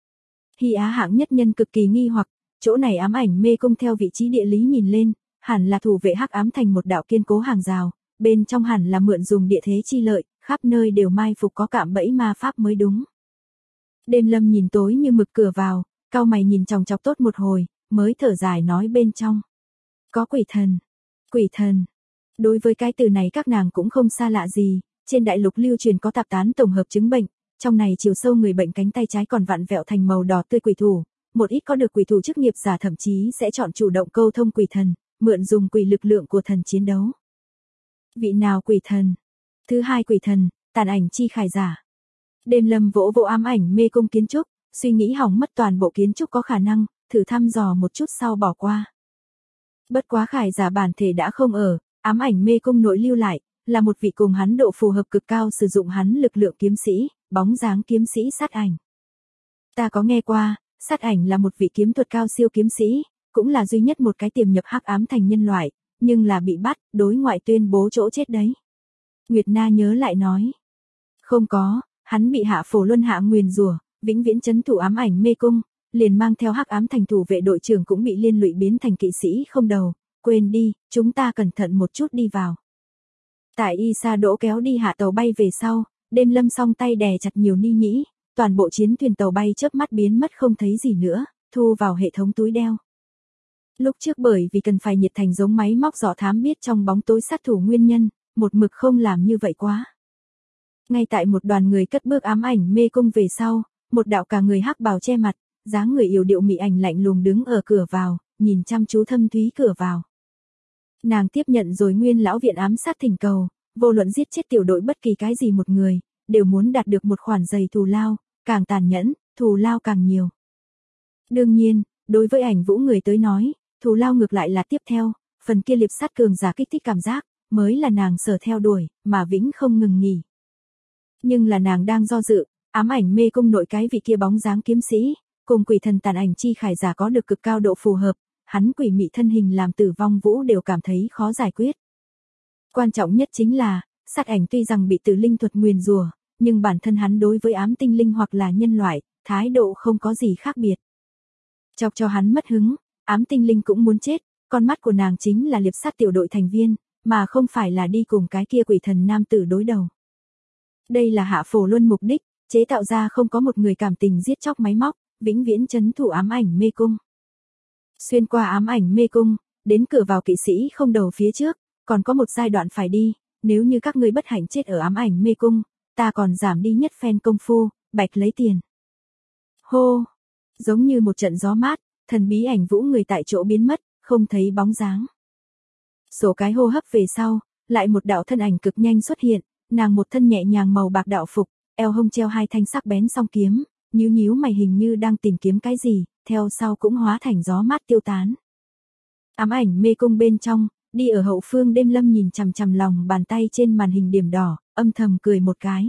Hy Á hạng nhất nhân cực kỳ nghi hoặc, chỗ này ám ảnh mê cung theo vị trí địa lý nhìn lên, hẳn là thủ vệ Hắc Ám Thành một đạo kiên cố hàng rào, bên trong hẳn là mượn dùng địa thế chi lợi, khắp nơi đều mai phục có cạm bẫy ma pháp mới đúng. Đêm Lâm nhìn tối như mực cửa vào, cau mày nhìn chòng chọc tốt một hồi, mới thở dài nói bên trong. Có quỷ thần. Quỷ thần. Đối với cái từ này các nàng cũng không xa lạ gì, trên đại lục lưu truyền có tạp tán tổng hợp chứng bệnh, trong này chiều sâu người bệnh cánh tay trái còn vặn vẹo thành màu đỏ tươi quỷ thủ, một ít có được quỷ thủ chức nghiệp giả thậm chí sẽ chọn chủ động câu thông quỷ thần, mượn dùng quỷ lực lượng của thần chiến đấu. Vị nào quỷ thần? Thứ hai quỷ thần, tàn ảnh chi khải giả. Đêm Lâm vỗ vỗ ám ảnh mê cung kiến trúc, suy nghĩ hỏng mất toàn bộ kiến trúc có khả năng, thử thăm dò một chút sau bỏ qua. Bất quá khải giả bản thể đã không ở, ám ảnh mê cung nội lưu lại, là một vị cùng hắn độ phù hợp cực cao sử dụng hắn lực lượng kiếm sĩ, bóng dáng kiếm sĩ sát ảnh. Ta có nghe qua, sát ảnh là một vị kiếm thuật cao siêu kiếm sĩ, cũng là duy nhất một cái tiềm nhập hắc ám thành nhân loại, nhưng là bị bắt, đối ngoại tuyên bố chỗ chết đấy. Nguyệt Na nhớ lại nói. Không có, hắn bị Hạ Phổ Luân hạ nguyền rủa, vĩnh viễn trấn thủ ám ảnh mê cung, liền mang theo hắc ám thành thủ vệ đội trưởng cũng bị liên lụy biến thành kỵ sĩ không đầu, quên đi, chúng ta cẩn thận một chút đi vào. Tại Y Sa Đỗ kéo đi hạ tàu bay về sau, Đêm Lâm song tay đè chặt nhiều ni nhĩ, toàn bộ chiến thuyền tàu bay chớp mắt biến mất không thấy gì nữa, thu vào hệ thống túi đeo. Lúc trước bởi vì cần phải nhiệt thành giống máy móc dò thám biết trong bóng tối sát thủ nguyên nhân, một mực không làm như vậy quá. Ngay tại một đoàn người cất bước ám ảnh mê cung về sau, một đạo cả người hắc bào che mặt, dáng người yểu điệu mị ảnh lạnh lùng đứng ở cửa vào, nhìn chăm chú thâm thúy cửa vào. Nàng tiếp nhận rồi Nguyên lão viện ám sát thỉnh cầu, vô luận giết chết tiểu đội bất kỳ cái gì một người, đều muốn đạt được một khoản dày thù lao, càng tàn nhẫn, thù lao càng nhiều. Đương nhiên, đối với Ảnh Vũ người tới nói, thù lao ngược lại là tiếp theo, phần kia liệp sát cường giả kích thích cảm giác, mới là nàng sở theo đuổi, mà vĩnh không ngừng nghỉ. Nhưng là nàng đang do dự, ám ảnh mê cung nội cái vị kia bóng dáng kiếm sĩ, cùng quỷ thần tàn ảnh chi khải giả có được cực cao độ phù hợp, hắn quỷ mị thân hình làm Tử Vong Vũ đều cảm thấy khó giải quyết. Quan trọng nhất chính là, sát ảnh tuy rằng bị tử linh thuật nguyền rủa, nhưng bản thân hắn đối với ám tinh linh hoặc là nhân loại, thái độ không có gì khác biệt. Chọc cho hắn mất hứng, ám tinh linh cũng muốn chết, con mắt của nàng chính là liệp sát tiểu đội thành viên, mà không phải là đi cùng cái kia quỷ thần nam tử đối đầu. Đây là Hạ Phổ Luân mục đích, chế tạo ra không có một người cảm tình giết chóc máy móc, vĩnh viễn trấn thủ ám ảnh mê cung. Xuyên qua ám ảnh mê cung, đến cửa vào kỵ sĩ không đầu phía trước, còn có một giai đoạn phải đi, nếu như các ngươi bất hạnh chết ở ám ảnh mê cung, ta còn giảm đi nhất phen công phu, bạch lấy tiền. Hô, giống như một trận gió mát, thần bí Ảnh Vũ người tại chỗ biến mất, không thấy bóng dáng. Số cái hô hấp về sau, lại một đạo thân ảnh cực nhanh xuất hiện, nàng một thân nhẹ nhàng màu bạc đạo phục, eo hông treo hai thanh sắc bén song kiếm, nhíu nhíu mày hình như đang tìm kiếm cái gì, theo sau cũng hóa thành gió mát tiêu tán. Ám ảnh mê cung bên trong, đi ở hậu phương Đêm Lâm nhìn chằm chằm lòng bàn tay trên màn hình điểm đỏ, âm thầm cười một cái.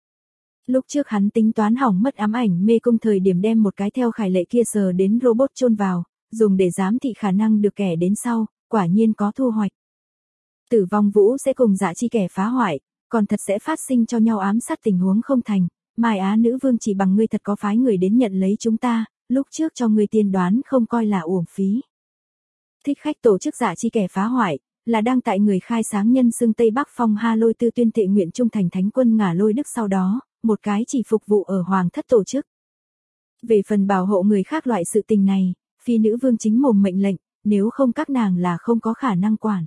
Lúc trước hắn tính toán hỏng mất ám ảnh mê cung thời điểm đem một cái theo khải lệ kia sờ đến robot chôn vào, dùng để giám thị khả năng được kẻ đến sau, quả nhiên có thu hoạch. Tử Vong Vũ sẽ cùng Dạ Chi kẻ phá hoại, còn thật sẽ phát sinh cho nhau ám sát tình huống không thành, Mai Á nữ vương chỉ bằng ngươi thật có phái người đến nhận lấy chúng ta, lúc trước cho ngươi tiên đoán không coi là uổng phí. Thích khách tổ chức Dạ Chi kẻ phá hoại, là đang tại người khai sáng nhân xưng Tây Bắc Phong Ha Lôi Tư tuyên thệ nguyện trung thành thánh quân Ngả Lôi Đức sau đó, một cái chỉ phục vụ ở hoàng thất tổ chức. Về phần bảo hộ người khác loại sự tình này, phi nữ vương chính mồm mệnh lệnh, nếu không các nàng là không có khả năng quản.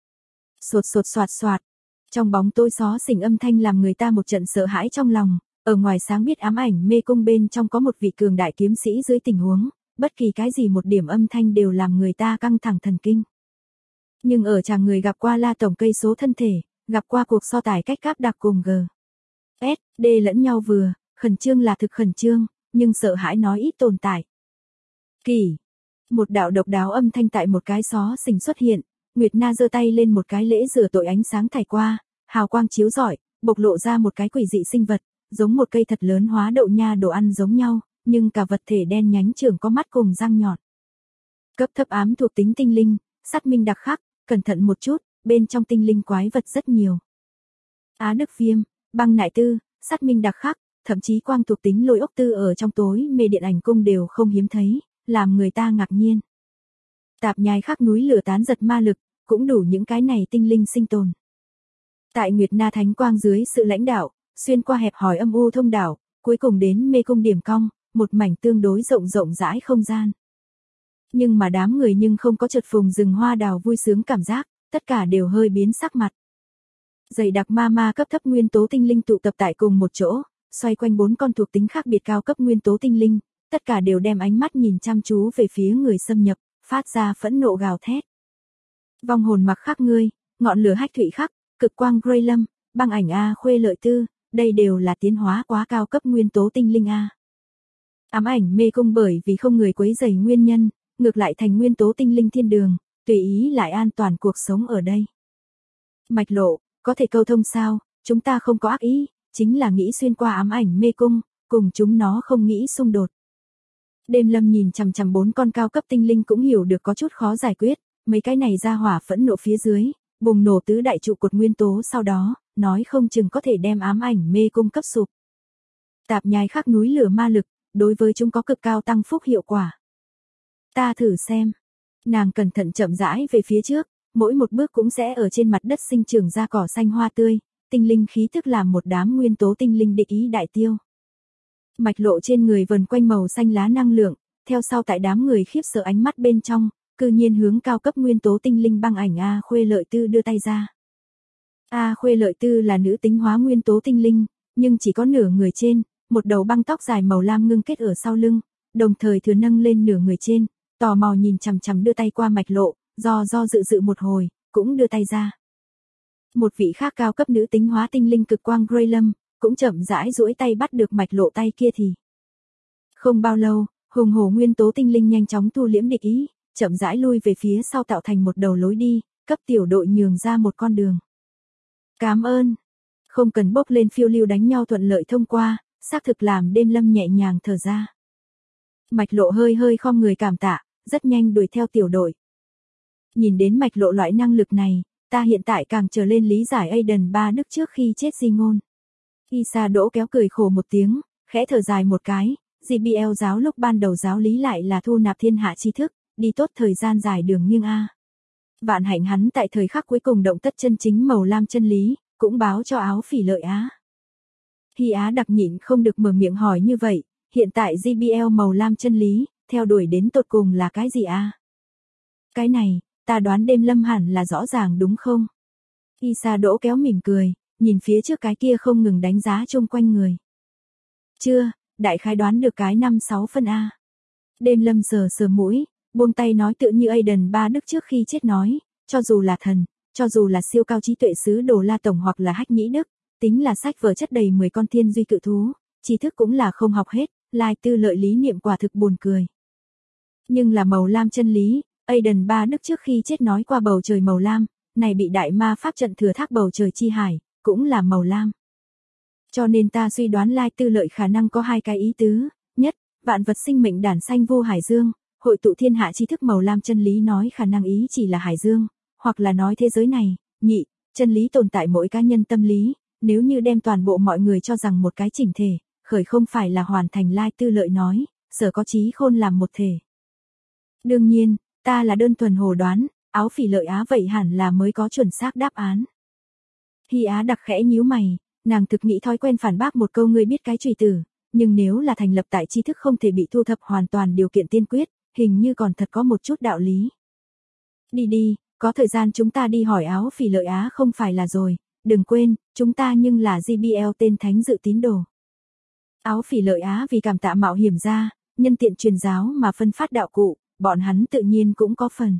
Sột sột soạt soạt, trong bóng tối xó xỉnh âm thanh làm người ta một trận sợ hãi trong lòng, ở ngoài sáng biết ám ảnh mê cung bên trong có một vị cường đại kiếm sĩ dưới tình huống, bất kỳ cái gì một điểm âm thanh đều làm người ta căng thẳng thần kinh. Nhưng ở chàng người gặp qua La tổng cây số thân thể, gặp qua cuộc so tài cách cáp đặc cùng G. S, D lẫn nhau vừa, khẩn trương là thực khẩn trương, nhưng sợ hãi nói ít tồn tại. Kỳ. Một đạo độc đáo âm thanh tại một cái xó xỉnh xuất hiện, Nguyệt Na giơ tay lên một cái lễ rửa tội ánh sáng thải qua, hào quang chiếu rọi, bộc lộ ra một cái quỷ dị sinh vật, giống một cây thật lớn hóa đậu nha đồ ăn giống nhau, nhưng cả vật thể đen nhánh trưởng có mắt cùng răng nhọn. Cấp thấp ám thuộc tính tinh linh, sát minh đặc khắc, cẩn thận một chút, bên trong tinh linh quái vật rất nhiều. Á Đức Viêm, băng nại tư, sát minh đặc khắc, thậm chí quang thuộc tính lôi ốc tư ở trong tối mê điện ảnh cung đều không hiếm thấy, làm người ta ngạc nhiên. Tạp nhai khắc núi lửa tán giật ma lực, cũng đủ những cái này tinh linh sinh tồn. Tại Nguyệt Na Thánh Quang dưới sự lãnh đạo, xuyên qua hẹp hòi âm u thông đảo, cuối cùng đến mê cung điểm cong, một mảnh tương đối rộng rãi không gian. Nhưng mà đám người nhưng không có chợt phùng rừng hoa đào vui sướng cảm giác, tất cả đều hơi biến sắc mặt. Dày đặc ma cấp thấp nguyên tố tinh linh tụ tập tại cùng một chỗ, xoay quanh 4 con thuộc tính khác biệt cao cấp nguyên tố tinh linh, tất cả đều đem ánh mắt nhìn chăm chú về phía người xâm nhập, phát ra phẫn nộ gào thét. Vong hồn mặc khắc ngươi, ngọn lửa hách thủy khắc, cực quang Grey Lâm, băng ảnh A Khuê Lợi Tư, đây đều là tiến hóa quá cao cấp nguyên tố tinh linh A. Ám ảnh mê cung bởi vì không người quấy rầy nguyên nhân, ngược lại thành nguyên tố tinh linh thiên đường, tùy ý lại an toàn cuộc sống ở đây. Mạch Lộ, có thể câu thông sao, chúng ta không có ác ý, chính là nghĩ xuyên qua ám ảnh mê cung, cùng chúng nó không nghĩ xung đột. Đêm Lâm nhìn chằm chằm 4 con cao cấp tinh linh cũng hiểu được có chút khó giải quyết, mấy cái này ra hỏa phẫn nộ phía dưới, bùng nổ tứ đại trụ cột nguyên tố sau đó, nói không chừng có thể đem ám ảnh mê cung cấp sụp. Tạp nhai khắc núi lửa ma lực, đối với chúng có cực cao tăng phúc hiệu quả. Ta thử xem. Nàng cẩn thận chậm rãi về phía trước, mỗi một bước cũng sẽ ở trên mặt đất sinh trưởng ra cỏ xanh hoa tươi, tinh linh khí tức làm một đám nguyên tố tinh linh địch ý đại tiêu. Mạch Lộ trên người vần quanh màu xanh lá năng lượng, theo sau tại đám người khiếp sợ ánh mắt bên trong, cư nhiên hướng cao cấp nguyên tố tinh linh băng ảnh A Khuê Lợi Tư đưa tay ra. A Khuê Lợi Tư là nữ tính hóa nguyên tố tinh linh, nhưng chỉ có nửa người trên, một đầu băng tóc dài màu lam ngưng kết ở sau lưng, đồng thời thừa nâng lên nửa người trên, tò mò nhìn chằm chằm đưa tay qua Mạch Lộ, do dự một hồi, cũng đưa tay ra. Một vị khác cao cấp nữ tính hóa tinh linh cực quang Grey Lâm, cũng chậm rãi duỗi tay bắt được Mạch Lộ tay kia thì. Không bao lâu, hùng hổ nguyên tố tinh linh nhanh chóng thu liễm địch ý, chậm rãi lui về phía sau tạo thành một đầu lối đi, cấp tiểu đội nhường ra một con đường. Cảm ơn. Không cần bốc lên phiêu lưu đánh nhau thuận lợi thông qua, xác thực làm Đêm Lâm nhẹ nhàng thở ra. Mạch Lộ hơi khom người cảm tạ, rất nhanh đuổi theo tiểu đội. Nhìn đến Mạch Lộ loại năng lực này, ta hiện tại càng trở lên lý giải Aiden Ba Đức trước khi chết di ngôn. Isa Đỗ kéo cười khổ một tiếng, khẽ thở dài một cái, GBL giáo lúc ban đầu giáo lý lại là thu nạp thiên hạ tri thức, đi tốt thời gian dài đường nghiêng A. Vạn hạnh hắn tại thời khắc cuối cùng động tất chân chính màu lam chân lý, cũng báo cho Áo Phỉ Lợi Á. Hy Á đặc nhịn không được mở miệng hỏi như vậy, hiện tại GBL màu lam chân lý, theo đuổi đến tột cùng là cái gì a? Cái này, ta đoán Đêm Lâm hẳn là rõ ràng đúng không? Isa Đỗ kéo mỉm cười, nhìn phía trước cái kia không ngừng đánh giá chung quanh người. Chưa, đại khái đoán được cái 5-6 phân a. Đêm Lâm sờ mũi, buông tay nói tựa như Aiden Ba Đức trước khi chết nói, cho dù là thần, cho dù là siêu cao trí tuệ sứ Đồ La Tổng hoặc là Hách Nhĩ Đức, tính là sách vở chất đầy 10 con thiên duy cự thú, tri thức cũng là không học hết, lai tư lợi lý niệm quả thực buồn cười. Nhưng là màu lam chân lý, Aiden Ba Đức trước khi chết nói qua bầu trời màu lam, này bị đại ma pháp trận thừa thác bầu trời chi hải, cũng là màu lam. Cho nên ta suy đoán lai tư lợi khả năng có 2 cái ý tứ, nhất, vạn vật sinh mệnh đản sanh vô hải dương, hội tụ thiên hạ tri thức màu lam chân lý nói khả năng ý chỉ là hải dương, hoặc là nói thế giới này, nhị, chân lý tồn tại mỗi cá nhân tâm lý, nếu như đem toàn bộ mọi người cho rằng một cái chỉnh thể, khởi không phải là hoàn thành lai tư lợi nói, sở có trí khôn làm một thể. Đương nhiên, ta là đơn thuần hồ đoán, Áo Phỉ Lợi Á vậy hẳn là mới có chuẩn xác đáp án. Hy Á đặc khẽ nhíu mày, nàng thực nghĩ thói quen phản bác một câu ngươi biết cái chùy tử, nhưng nếu là thành lập tại tri thức không thể bị thu thập hoàn toàn điều kiện tiên quyết, hình như còn thật có một chút đạo lý. Đi, có thời gian chúng ta đi hỏi Áo Phỉ Lợi Á không phải là rồi, đừng quên, chúng ta nhưng là GBL tên thánh dự tín đồ. Áo Phỉ Lợi Á vì cảm tạ mạo hiểm ra, nhân tiện truyền giáo mà phân phát đạo cụ, bọn hắn tự nhiên cũng có phần.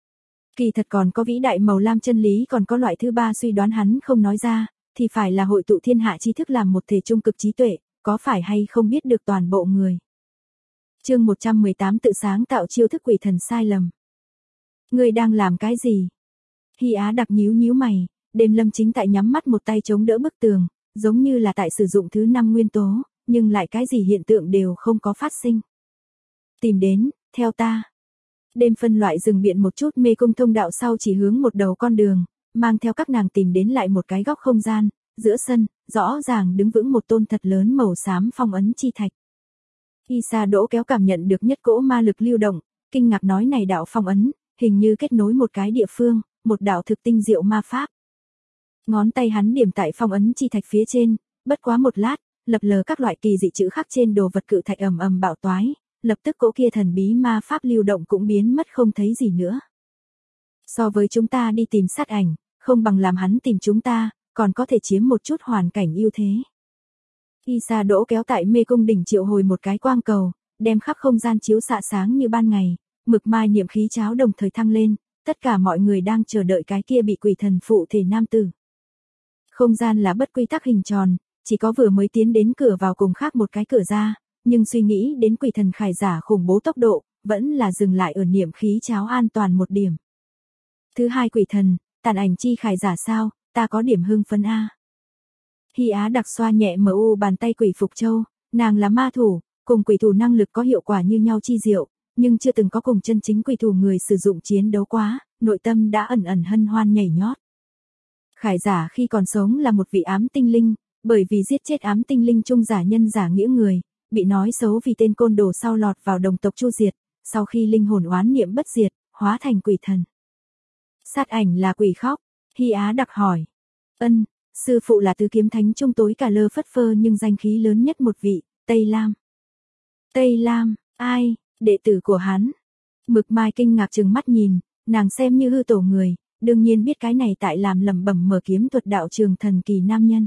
Kỳ thật còn có vĩ đại màu lam chân lý còn có loại thứ ba suy đoán hắn không nói ra, thì phải là hội tụ thiên hạ tri thức làm một thể trung cực trí tuệ, có phải hay không biết được toàn bộ người. Chương 118 tự sáng tạo chiêu thức quỷ thần sai lầm. Ngươi đang làm cái gì? Hy Á đặc nhíu mày, Đêm Lâm chính tại nhắm mắt một tay chống đỡ bức tường, giống như là tại sử dụng thứ 5 nguyên tố, nhưng lại cái gì hiện tượng đều không có phát sinh. Tìm đến, theo ta. Đêm phân loại dừng biện một chút mê cung thông đạo sau chỉ hướng một đầu con đường, mang theo các nàng tìm đến lại một cái góc không gian, giữa sân, rõ ràng đứng vững một tôn thật lớn màu xám phong ấn chi thạch. Isa Đỗ kéo cảm nhận được nhất cỗ ma lực lưu động, kinh ngạc nói này đạo phong ấn, hình như kết nối một cái địa phương, một đạo thực tinh diệu ma pháp. Ngón tay hắn điểm tại phong ấn chi thạch phía trên, bất quá một lát, lập lờ các loại kỳ dị chữ khắc trên đồ vật cự thạch ầm bạo toái, lập tức cỗ kia thần bí ma pháp lưu động cũng biến mất không thấy gì nữa. So với chúng ta đi tìm sát ảnh, không bằng làm hắn tìm chúng ta, còn có thể chiếm một chút hoàn cảnh ưu thế. Isa Đỗ kéo tại mê cung đỉnh triệu hồi một cái quang cầu, đem khắp không gian chiếu xạ sáng như ban ngày, mực mai niệm khí cháo đồng thời thăng lên, tất cả mọi người đang chờ đợi cái kia bị quỷ thần phụ thể nam tử. Không gian là bất quy tắc hình tròn, chỉ có vừa mới tiến đến cửa vào cùng khác một cái cửa ra, nhưng suy nghĩ đến quỷ thần khải giả khủng bố tốc độ, vẫn là dừng lại ở niệm khí cháo an toàn một điểm. Thứ hai quỷ thần, tàn ảnh chi khải giả sao, ta có điểm hưng phấn a. Hy Á đặc xoa nhẹ mu bàn tay quỷ Phục Châu, nàng là ma thủ, cùng quỷ thủ năng lực có hiệu quả như nhau chi diệu, nhưng chưa từng có cùng chân chính quỷ thủ người sử dụng chiến đấu quá, nội tâm đã ẩn ẩn hân hoan nhảy nhót. Khải giả khi còn sống là một vị ám tinh linh, bởi vì giết chết ám tinh linh trung giả nhân giả nghĩa người, bị nói xấu vì tên côn đồ sau lọt vào đồng tộc chu diệt, sau khi linh hồn oán niệm bất diệt, hóa thành quỷ thần. Sát ảnh là quỷ khóc, Hy Á đặc hỏi. Ân, sư phụ là tứ kiếm thánh trung tối cả lơ phất phơ nhưng danh khí lớn nhất một vị, Tây Lam. Tây Lam, ai, đệ tử của hắn. Mực mai kinh ngạc trừng mắt nhìn, nàng xem như hư tổ người, đương nhiên biết cái này tại làm lẩm bẩm mở kiếm thuật đạo trường thần kỳ nam nhân.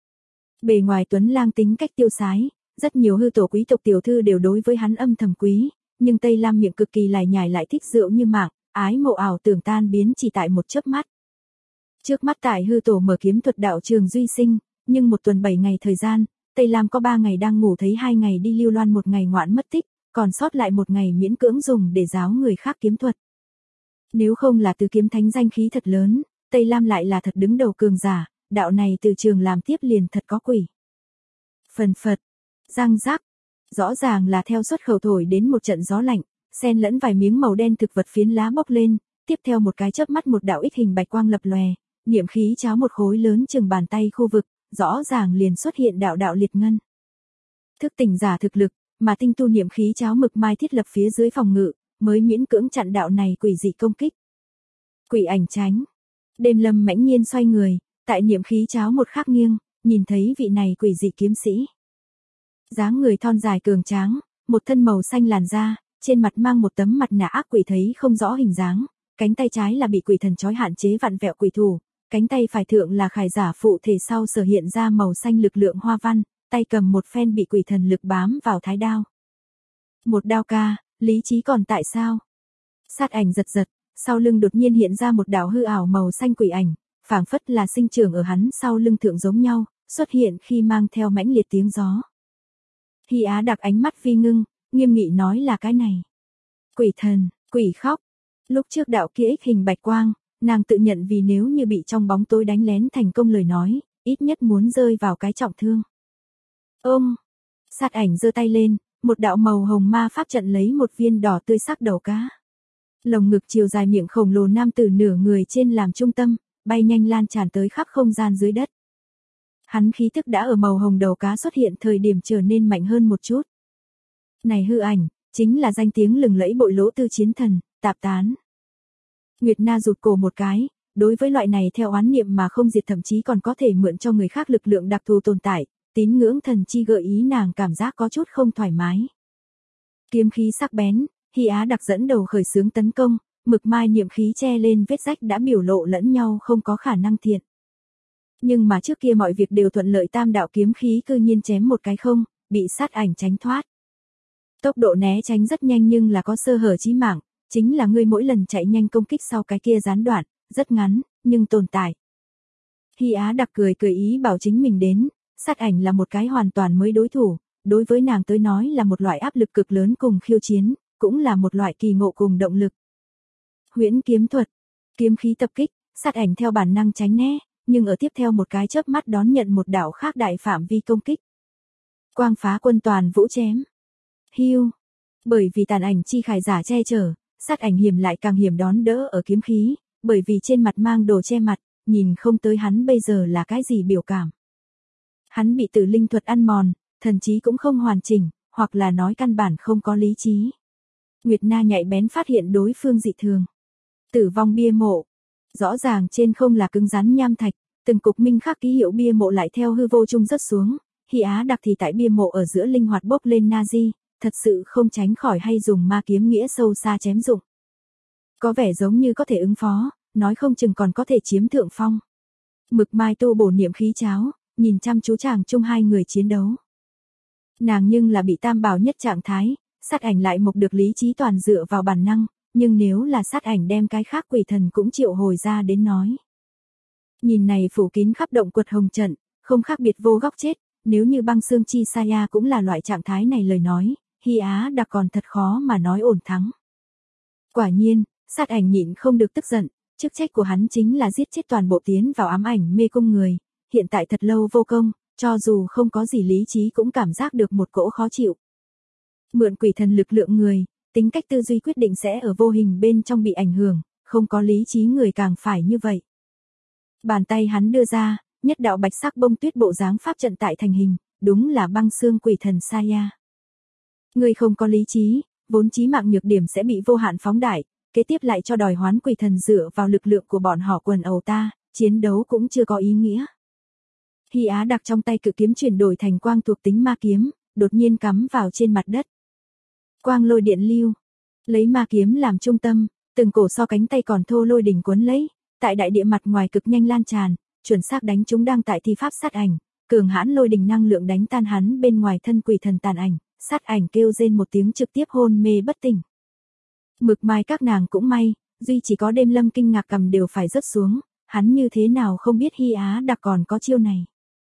Bề ngoài tuấn lang tính cách tiêu sái, rất nhiều hư tổ quý tộc tiểu thư đều đối với hắn âm thầm quý, nhưng Tây Lam miệng cực kỳ lải nhải lại thích rượu như mạng, ái mộ ảo tưởng tan biến chỉ tại một chớp mắt. Trước mắt tại hư tổ mở kiếm thuật đạo trường duy sinh, nhưng một tuần 7 ngày thời gian, Tây Lam có 3 ngày đang ngủ thấy 2 ngày đi lưu loan 1 ngày ngoạn mất tích, còn sót lại 1 ngày miễn cưỡng dùng để giáo người khác kiếm thuật. Nếu không là tứ kiếm thánh danh khí thật lớn, Tây Lam lại là thật đứng đầu cường giả, đạo này từ trường làm tiếp liền thật có quỷ. Phần phật, răng rắc, rõ ràng là theo xuất khẩu thổi đến một trận gió lạnh, xen lẫn vài miếng màu đen thực vật phiến lá bốc lên, tiếp theo một cái chớp mắt một đạo ích hình bạch quang lập lòe, niệm khí cháo một khối lớn chừng bàn tay khu vực, rõ ràng liền xuất hiện đạo đạo liệt ngân. Thức tỉnh giả thực lực, mà tinh tu niệm khí cháo mực mai thiết lập phía dưới phòng ngự, mới miễn cưỡng chặn đạo này quỷ dị công kích. Quỷ ảnh tránh. Đêm Lâm mãnh nhiên xoay người, tại niệm khí cháo một khắc nghiêng, nhìn thấy vị này quỷ dị kiếm sĩ. Dáng người thon dài cường tráng, một thân màu xanh làn da, trên mặt mang một tấm mặt nạ ác quỷ thấy không rõ hình dáng, cánh tay trái là bị quỷ thần trói hạn chế vặn vẹo quỷ thủ, cánh tay phải thượng là khải giả phụ thể sau sở hiện ra màu xanh lực lượng hoa văn, tay cầm một phen bị quỷ thần lực bám vào thái đao. Một đao ca, lý trí còn tại sao? Sát ảnh giật giật, sau lưng đột nhiên hiện ra một đạo hư ảo màu xanh quỷ ảnh, phảng phất là sinh trưởng ở hắn sau lưng thượng giống nhau, xuất hiện khi mang theo mãnh liệt tiếng gió. Hy Á đặc ánh mắt phi ngưng, nghiêm nghị nói là cái này. Quỷ thần, quỷ khóc. Lúc trước đạo kia ích hình bạch quang, nàng tự nhận vì nếu như bị trong bóng tối đánh lén thành công lời nói, ít nhất muốn rơi vào cái trọng thương. Ông, sát ảnh giơ tay lên, một đạo màu hồng ma pháp trận lấy một viên đỏ tươi sắc đầu cá. Lồng ngực chiều dài miệng khổng lồ nam tử nửa người trên làm trung tâm, bay nhanh lan tràn tới khắp không gian dưới đất. Hắn khí tức đã ở màu hồng đầu cá xuất hiện thời điểm trở nên mạnh hơn một chút. Này hư ảnh, chính là danh tiếng lừng lẫy bội lỗ tư chiến thần, Tạp Tán. Nguyệt Na rụt cổ một cái, đối với loại này theo oán niệm mà không diệt thậm chí còn có thể mượn cho người khác lực lượng đặc thù tồn tại, tín ngưỡng thần chi gợi ý nàng cảm giác có chút không thoải mái. Kiếm khí sắc bén, Hy Á đặc dẫn đầu khởi xướng tấn công, mực mai niệm khí che lên vết rách đã biểu lộ lẫn nhau không có khả năng thiện. Nhưng mà trước kia mọi việc đều thuận lợi, tam đạo kiếm khí cư nhiên chém một cái không, bị sát ảnh tránh thoát. Tốc độ né tránh rất nhanh nhưng là có sơ hở chí mạng, chính là ngươi mỗi lần chạy nhanh công kích sau cái kia gián đoạn, rất ngắn, nhưng tồn tại. Hy Á đặc cười ý bảo chính mình đến, sát ảnh là một cái hoàn toàn mới đối thủ, đối với nàng tới nói là một loại áp lực cực lớn cùng khiêu chiến, cũng là một loại kỳ ngộ cùng động lực. Huyễn kiếm thuật, kiếm khí tập kích, sát ảnh theo bản năng tránh né, nhưng ở tiếp theo một cái chớp mắt đón nhận một đạo khác đại phạm vi công kích. Quang phá quân toàn vũ chém. Hưu. Bởi vì tàn ảnh chi khải giả che chở, sát ảnh hiểm lại càng hiểm đón đỡ ở kiếm khí, bởi vì trên mặt mang đồ che mặt, nhìn không tới hắn bây giờ là cái gì biểu cảm. Hắn bị tử linh thuật ăn mòn, thần trí cũng không hoàn chỉnh, hoặc là nói căn bản không có lý trí. Nguyệt Na nhạy bén phát hiện đối phương dị thường. Tử vong bia mộ. Rõ ràng trên không là cứng rắn nham thạch, từng cục minh khắc ký hiệu bia mộ lại theo hư vô trung rớt xuống, Hy Á đặc thì tại bia mộ ở giữa linh hoạt bốc lên Nazi, thật sự không tránh khỏi hay dùng ma kiếm nghĩa sâu xa chém dụng. Có vẻ giống như có thể ứng phó, nói không chừng còn có thể chiếm thượng phong. Mực Mai tu bổ niệm khí cháo, nhìn chăm chú chàng chung hai người chiến đấu. Nàng nhưng là bị tam bảo nhất trạng thái, Sát Ảnh lại mộc được lý trí toàn dựa vào bản năng, nhưng nếu là Sát Ảnh đem cái khác quỷ thần cũng triệu hồi ra đến nói. Nhìn này phủ kín khắp động quật hồng trận, không khác biệt vô góc chết, nếu như băng xương chi Saya cũng là loại trạng thái này lời nói, Hy Á Đặc còn thật khó mà nói ổn thắng. Quả nhiên, Sát Ảnh nhịn không được tức giận, chức trách của hắn chính là giết chết toàn bộ tiến vào ám ảnh mê cung người, hiện tại thật lâu vô công, cho dù không có gì lý trí cũng cảm giác được một cỗ khó chịu. Mượn quỷ thần lực lượng người, tính cách tư duy quyết định sẽ ở vô hình bên trong bị ảnh hưởng, không có lý trí người càng phải như vậy. Bàn tay hắn đưa ra, nhất đạo bạch sắc bông tuyết bộ dáng pháp trận tại thành hình, đúng là băng xương quỷ thần Saya. Người không có lý trí, vốn chí mạng nhược điểm sẽ bị vô hạn phóng đại, kế tiếp lại cho đòi hoán quỷ thần dựa vào lực lượng của bọn họ quần ẩu ta, chiến đấu cũng chưa có ý nghĩa. Hy Á Đặc trong tay cự kiếm chuyển đổi thành quang thuộc tính ma kiếm, đột nhiên cắm vào trên mặt đất. Quang lôi điện lưu, lấy ma kiếm làm trung tâm, từng cổ so cánh tay còn thô lôi đỉnh cuốn lấy, tại đại địa mặt ngoài cực nhanh lan tràn, chuẩn xác đánh chúng đang tại thi pháp Sát Ảnh, cường hãn lôi đỉnh năng lượng đánh tan hắn bên ngoài thân quỷ thần tàn ảnh, Sát Ảnh kêu rên một tiếng trực tiếp hôn mê bất tỉnh. Mực Mai các nàng cũng may, duy chỉ có Đêm Lâm kinh ngạc cầm đều phải rớt xuống, hắn như thế nào không biết Hy Á Đặc còn có chiêu này.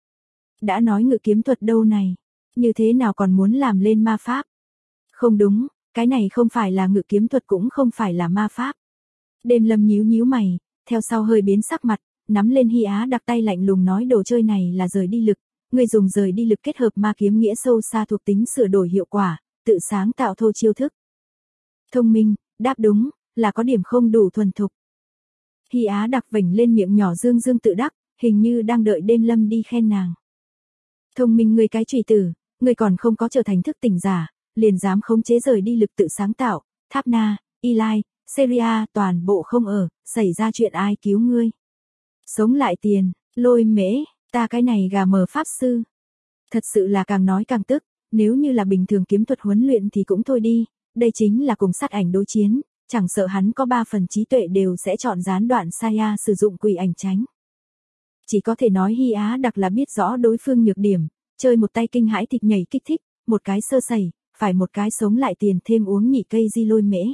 Đã nói ngự kiếm thuật đâu này, như thế nào còn muốn làm lên ma pháp? Không đúng, cái này không phải là ngự kiếm thuật cũng không phải là ma pháp. Đêm Lâm nhíu nhíu mày, theo sau hơi biến sắc mặt, nắm lên Hy Á Đặc tay lạnh lùng nói đồ chơi này là rời đi lực, người dùng rời đi lực kết hợp ma kiếm nghĩa sâu xa thuộc tính sửa đổi hiệu quả, tự sáng tạo thô chiêu thức. Thông minh, đáp đúng, là có điểm không đủ thuần thục. Hy Á Đặc vểnh lên miệng nhỏ dương dương tự đắc, hình như đang đợi Đêm Lâm đi khen nàng. Thông minh người cái trùy tử, người còn không có trở thành thức tỉnh giả, liền dám khống chế rời đi lực tự sáng tạo, Tháp Na, Eli, Seria toàn bộ không ở, xảy ra chuyện ai cứu ngươi. Sống lại tiền, Lôi Mễ, ta cái này gà mờ pháp sư. Thật sự là càng nói càng tức, nếu như là bình thường kiếm thuật huấn luyện thì cũng thôi đi, đây chính là cùng Sát Ảnh đối chiến, chẳng sợ hắn có 3 phần trí tuệ đều sẽ chọn gián đoạn Saya sử dụng quỷ ảnh tránh. Chỉ có thể nói Hy Á Đặc là biết rõ đối phương nhược điểm, chơi một tay kinh hãi thịt nhảy kích thích, một cái sơ sẩy, phải một cái sống lại tiền thêm uống nhị cây di Lôi Mễ.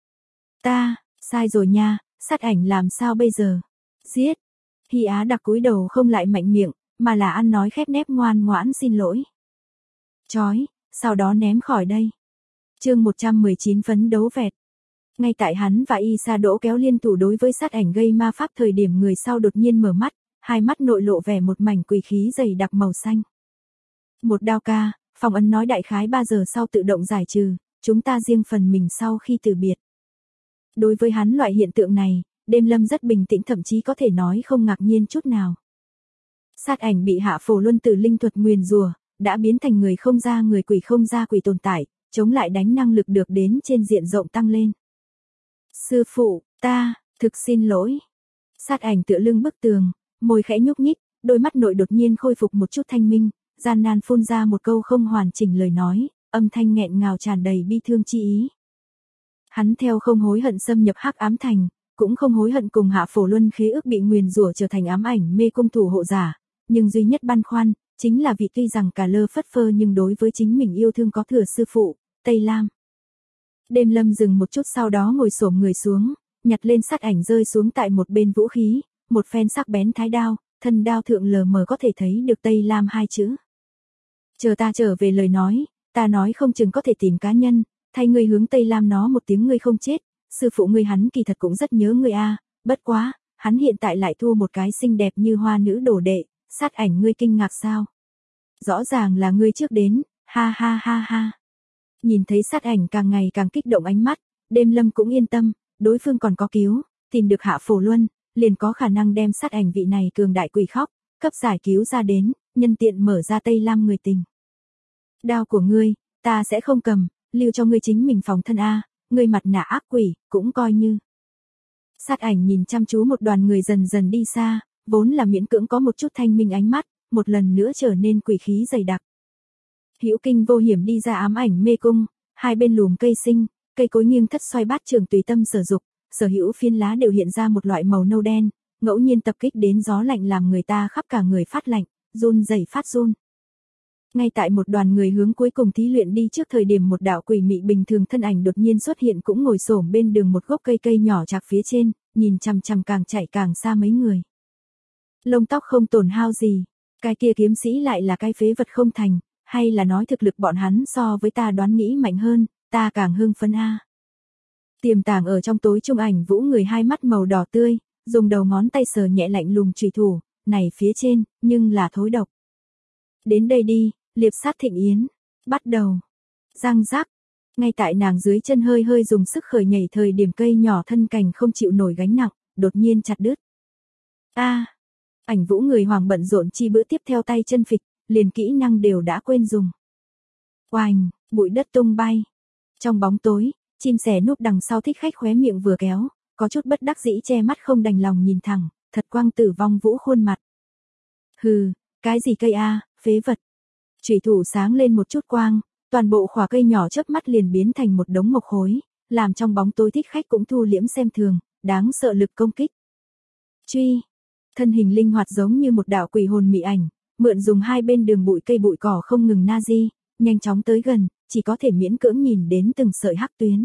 Ta, sai rồi nha, Sát Ảnh làm sao bây giờ? Giết! Hy Á Đặc cúi đầu không lại mạnh miệng, mà là ăn nói khép nép ngoan ngoãn xin lỗi. Chói, sau đó ném khỏi đây. Chương 119 phấn đấu vẹt. Ngay tại hắn và Y Sa Đỗ kéo liên thủ đối với Sát Ảnh gây ma pháp thời điểm người sau đột nhiên mở mắt, hai mắt nội lộ vẻ một mảnh quỷ khí dày đặc màu xanh. Một đao ca, phong ấn nói đại khái 3 giờ sau tự động giải trừ, chúng ta riêng phần mình sau khi từ biệt. Đối với hắn loại hiện tượng này, Đêm Lâm rất bình tĩnh thậm chí có thể nói không ngạc nhiên chút nào. Sát Ảnh bị Hạ Phổ Luân Tử linh thuật nguyền rủa, đã biến thành người không ra người quỷ không ra quỷ tồn tại, chống lại đánh năng lực được đến trên diện rộng tăng lên. Sư phụ, ta, thực xin lỗi. Sát Ảnh tựa lưng bức tường, môi khẽ nhúc nhích, đôi mắt nội đột nhiên khôi phục một chút thanh minh, gian nan phun ra một câu không hoàn chỉnh lời nói, âm thanh nghẹn ngào tràn đầy bi thương chi ý. Hắn theo không hối hận xâm nhập Hắc Ám Thành, cũng không hối hận cùng Hạ Phổ Luân khế ước bị nguyền rủa trở thành ám ảnh mê cung thủ hộ giả, nhưng duy nhất băn khoăn chính là vị tuy rằng cả lơ phất phơ nhưng đối với chính mình yêu thương có thừa sư phụ, Tây Lam. Đêm Lâm dừng một chút sau đó ngồi xổm người xuống, nhặt lên Sát Ảnh rơi xuống tại một bên vũ khí, một phen sắc bén thái đao, thân đao thượng lờ mờ có thể thấy được Tây Lam hai chữ. Chờ ta trở về lời nói, ta nói không chừng có thể tìm cá nhân, thay ngươi hướng Tây Lam nó một tiếng ngươi không chết, sư phụ ngươi hắn kỳ thật cũng rất nhớ ngươi a, bất quá, hắn hiện tại lại thua một cái xinh đẹp như hoa nữ đồ đệ, Sát Ảnh ngươi kinh ngạc sao? Rõ ràng là ngươi trước đến, ha ha ha ha. Nhìn thấy Sát Ảnh càng ngày càng kích động ánh mắt, Đêm Lâm cũng yên tâm, đối phương còn có cứu, tìm được Hạ Phổ Luân, liền có khả năng đem Sát Ảnh vị này cường đại quỷ khóc, cấp giải cứu ra đến, nhân tiện mở ra Tây Lam người tình. Đao của ngươi, ta sẽ không cầm, lưu cho ngươi chính mình phòng thân a, ngươi mặt nạ ác quỷ, cũng coi như. Sát Ảnh nhìn chăm chú một đoàn người dần dần đi xa, vốn là miễn cưỡng có một chút thanh minh ánh mắt, một lần nữa trở nên quỷ khí dày đặc. Hữu kinh vô hiểm đi ra ám ảnh mê cung, hai bên lùm cây sinh, cây cối nghiêng thất xoay bát trường tùy tâm sở dục, sở hữu phiến lá đều hiện ra một loại màu nâu đen, ngẫu nhiên tập kích đến gió lạnh làm người ta khắp cả người phát lạnh, run rẩy phát run. Ngay tại một đoàn người hướng cuối cùng thí luyện đi trước thời điểm một đạo quỷ mị bình thường thân ảnh đột nhiên xuất hiện cũng ngồi xổm bên đường một gốc cây nhỏ chạc phía trên, nhìn chằm chằm càng chạy càng xa mấy người. Lông tóc không tổn hao gì, cái kia kiếm sĩ lại là cái phế vật không thành, hay là nói thực lực bọn hắn so với ta đoán nghĩ mạnh hơn, ta càng hưng phấn a. Tiềm tàng ở trong tối trung ảnh Vũ người hai mắt màu đỏ tươi, dùng đầu ngón tay sờ nhẹ lạnh lùng chùy thủ, này phía trên, nhưng là thối độc. Đến đây đi, liệp sát thịnh yến, bắt đầu. Răng rắc, ngay tại nàng dưới chân hơi hơi dùng sức khởi nhảy thời điểm cây nhỏ thân cành không chịu nổi gánh nặng, đột nhiên chặt đứt. Ảnh Vũ người hoàng bận rộn chi bữa tiếp theo tay chân phịch, liền kỹ năng đều đã quên dùng. Oành, bụi đất tung bay. Trong bóng tối, chim sẻ núp đằng sau thích khách khóe miệng vừa kéo, có chút bất đắc dĩ che mắt không đành lòng nhìn thẳng, thật quang tử vong Vũ khuôn mặt. Hừ, cái gì cây a, phế vật. Chủy thủ sáng lên một chút quang, toàn bộ khỏa cây nhỏ chớp mắt liền biến thành một đống mộc khối, làm trong bóng tối thích khách cũng thu liễm xem thường, đáng sợ lực công kích. Truy, thân hình linh hoạt giống như một đạo quỷ hồn mị ảnh, mượn dùng hai bên đường bụi cây bụi cỏ không ngừng nazi, nhanh chóng tới gần, chỉ có thể miễn cưỡng nhìn đến từng sợi hắc tuyến.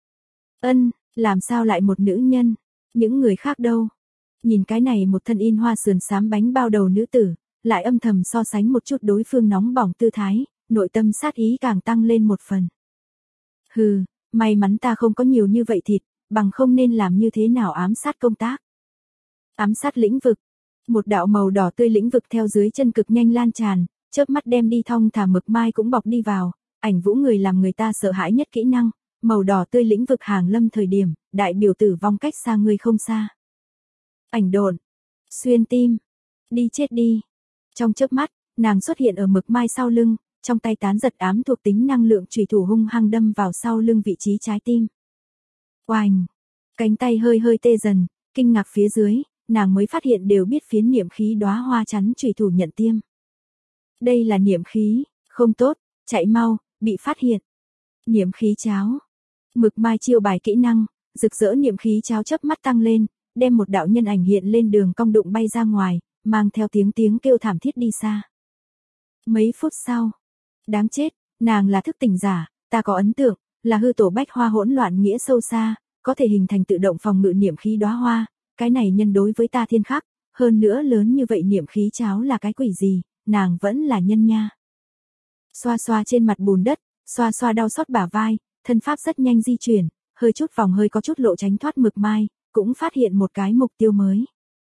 Làm sao lại một nữ nhân? Những người khác đâu? Nhìn cái này một thân in hoa sườn xám bánh bao đầu nữ tử, lại âm thầm so sánh một chút đối phương nóng bỏng tư thái, nội tâm sát ý càng tăng lên một phần. Hừ, may mắn ta không có nhiều như vậy thịt, bằng không nên làm như thế nào ám sát công tác. Ám sát lĩnh vực. Một đạo màu đỏ tươi lĩnh vực theo dưới chân cực nhanh lan tràn, chớp mắt đem đi thong thả mực mai cũng bọc đi vào, ảnh Vũ người làm người ta sợ hãi nhất kỹ năng, màu đỏ tươi lĩnh vực hàng lâm thời điểm, đại biểu tử vong cách xa người không xa. Ảnh độn, xuyên tim, đi chết đi. Trong chớp mắt, nàng xuất hiện ở mực mai sau lưng, trong tay tán giật ám thuộc tính năng lượng chủy thủ hung hăng đâm vào sau lưng vị trí trái tim. Oành, cánh tay hơi hơi tê dần, kinh ngạc phía dưới, nàng mới phát hiện đều biết phiến niệm khí đóa hoa chắn chủy thủ nhận tiêm. Đây là niệm khí, không tốt, chạy mau, bị phát hiện. Niệm khí cháo. Mực mai chiêu bài kỹ năng, rực rỡ niệm khí cháo chớp mắt tăng lên, đem một đạo nhân ảnh hiện lên đường cong đụng bay ra ngoài, mang theo tiếng kêu thảm thiết đi xa. Mấy phút sau, đáng chết, nàng là thức tỉnh giả, ta có ấn tượng, là hư tổ bách hoa hỗn loạn nghĩa sâu xa, có thể hình thành tự động phòng ngự niệm khí đóa hoa, cái này nhân đối với ta thiên khắc, hơn nữa lớn như vậy niệm khí cháo là cái quỷ gì, nàng vẫn là nhân nha. Xoa xoa trên mặt bùn đất, xoa xoa đau xót bả vai, thân pháp rất nhanh di chuyển, hơi chút vòng hơi có chút lộ tránh thoát mực mai, cũng phát hiện một cái mục tiêu mới.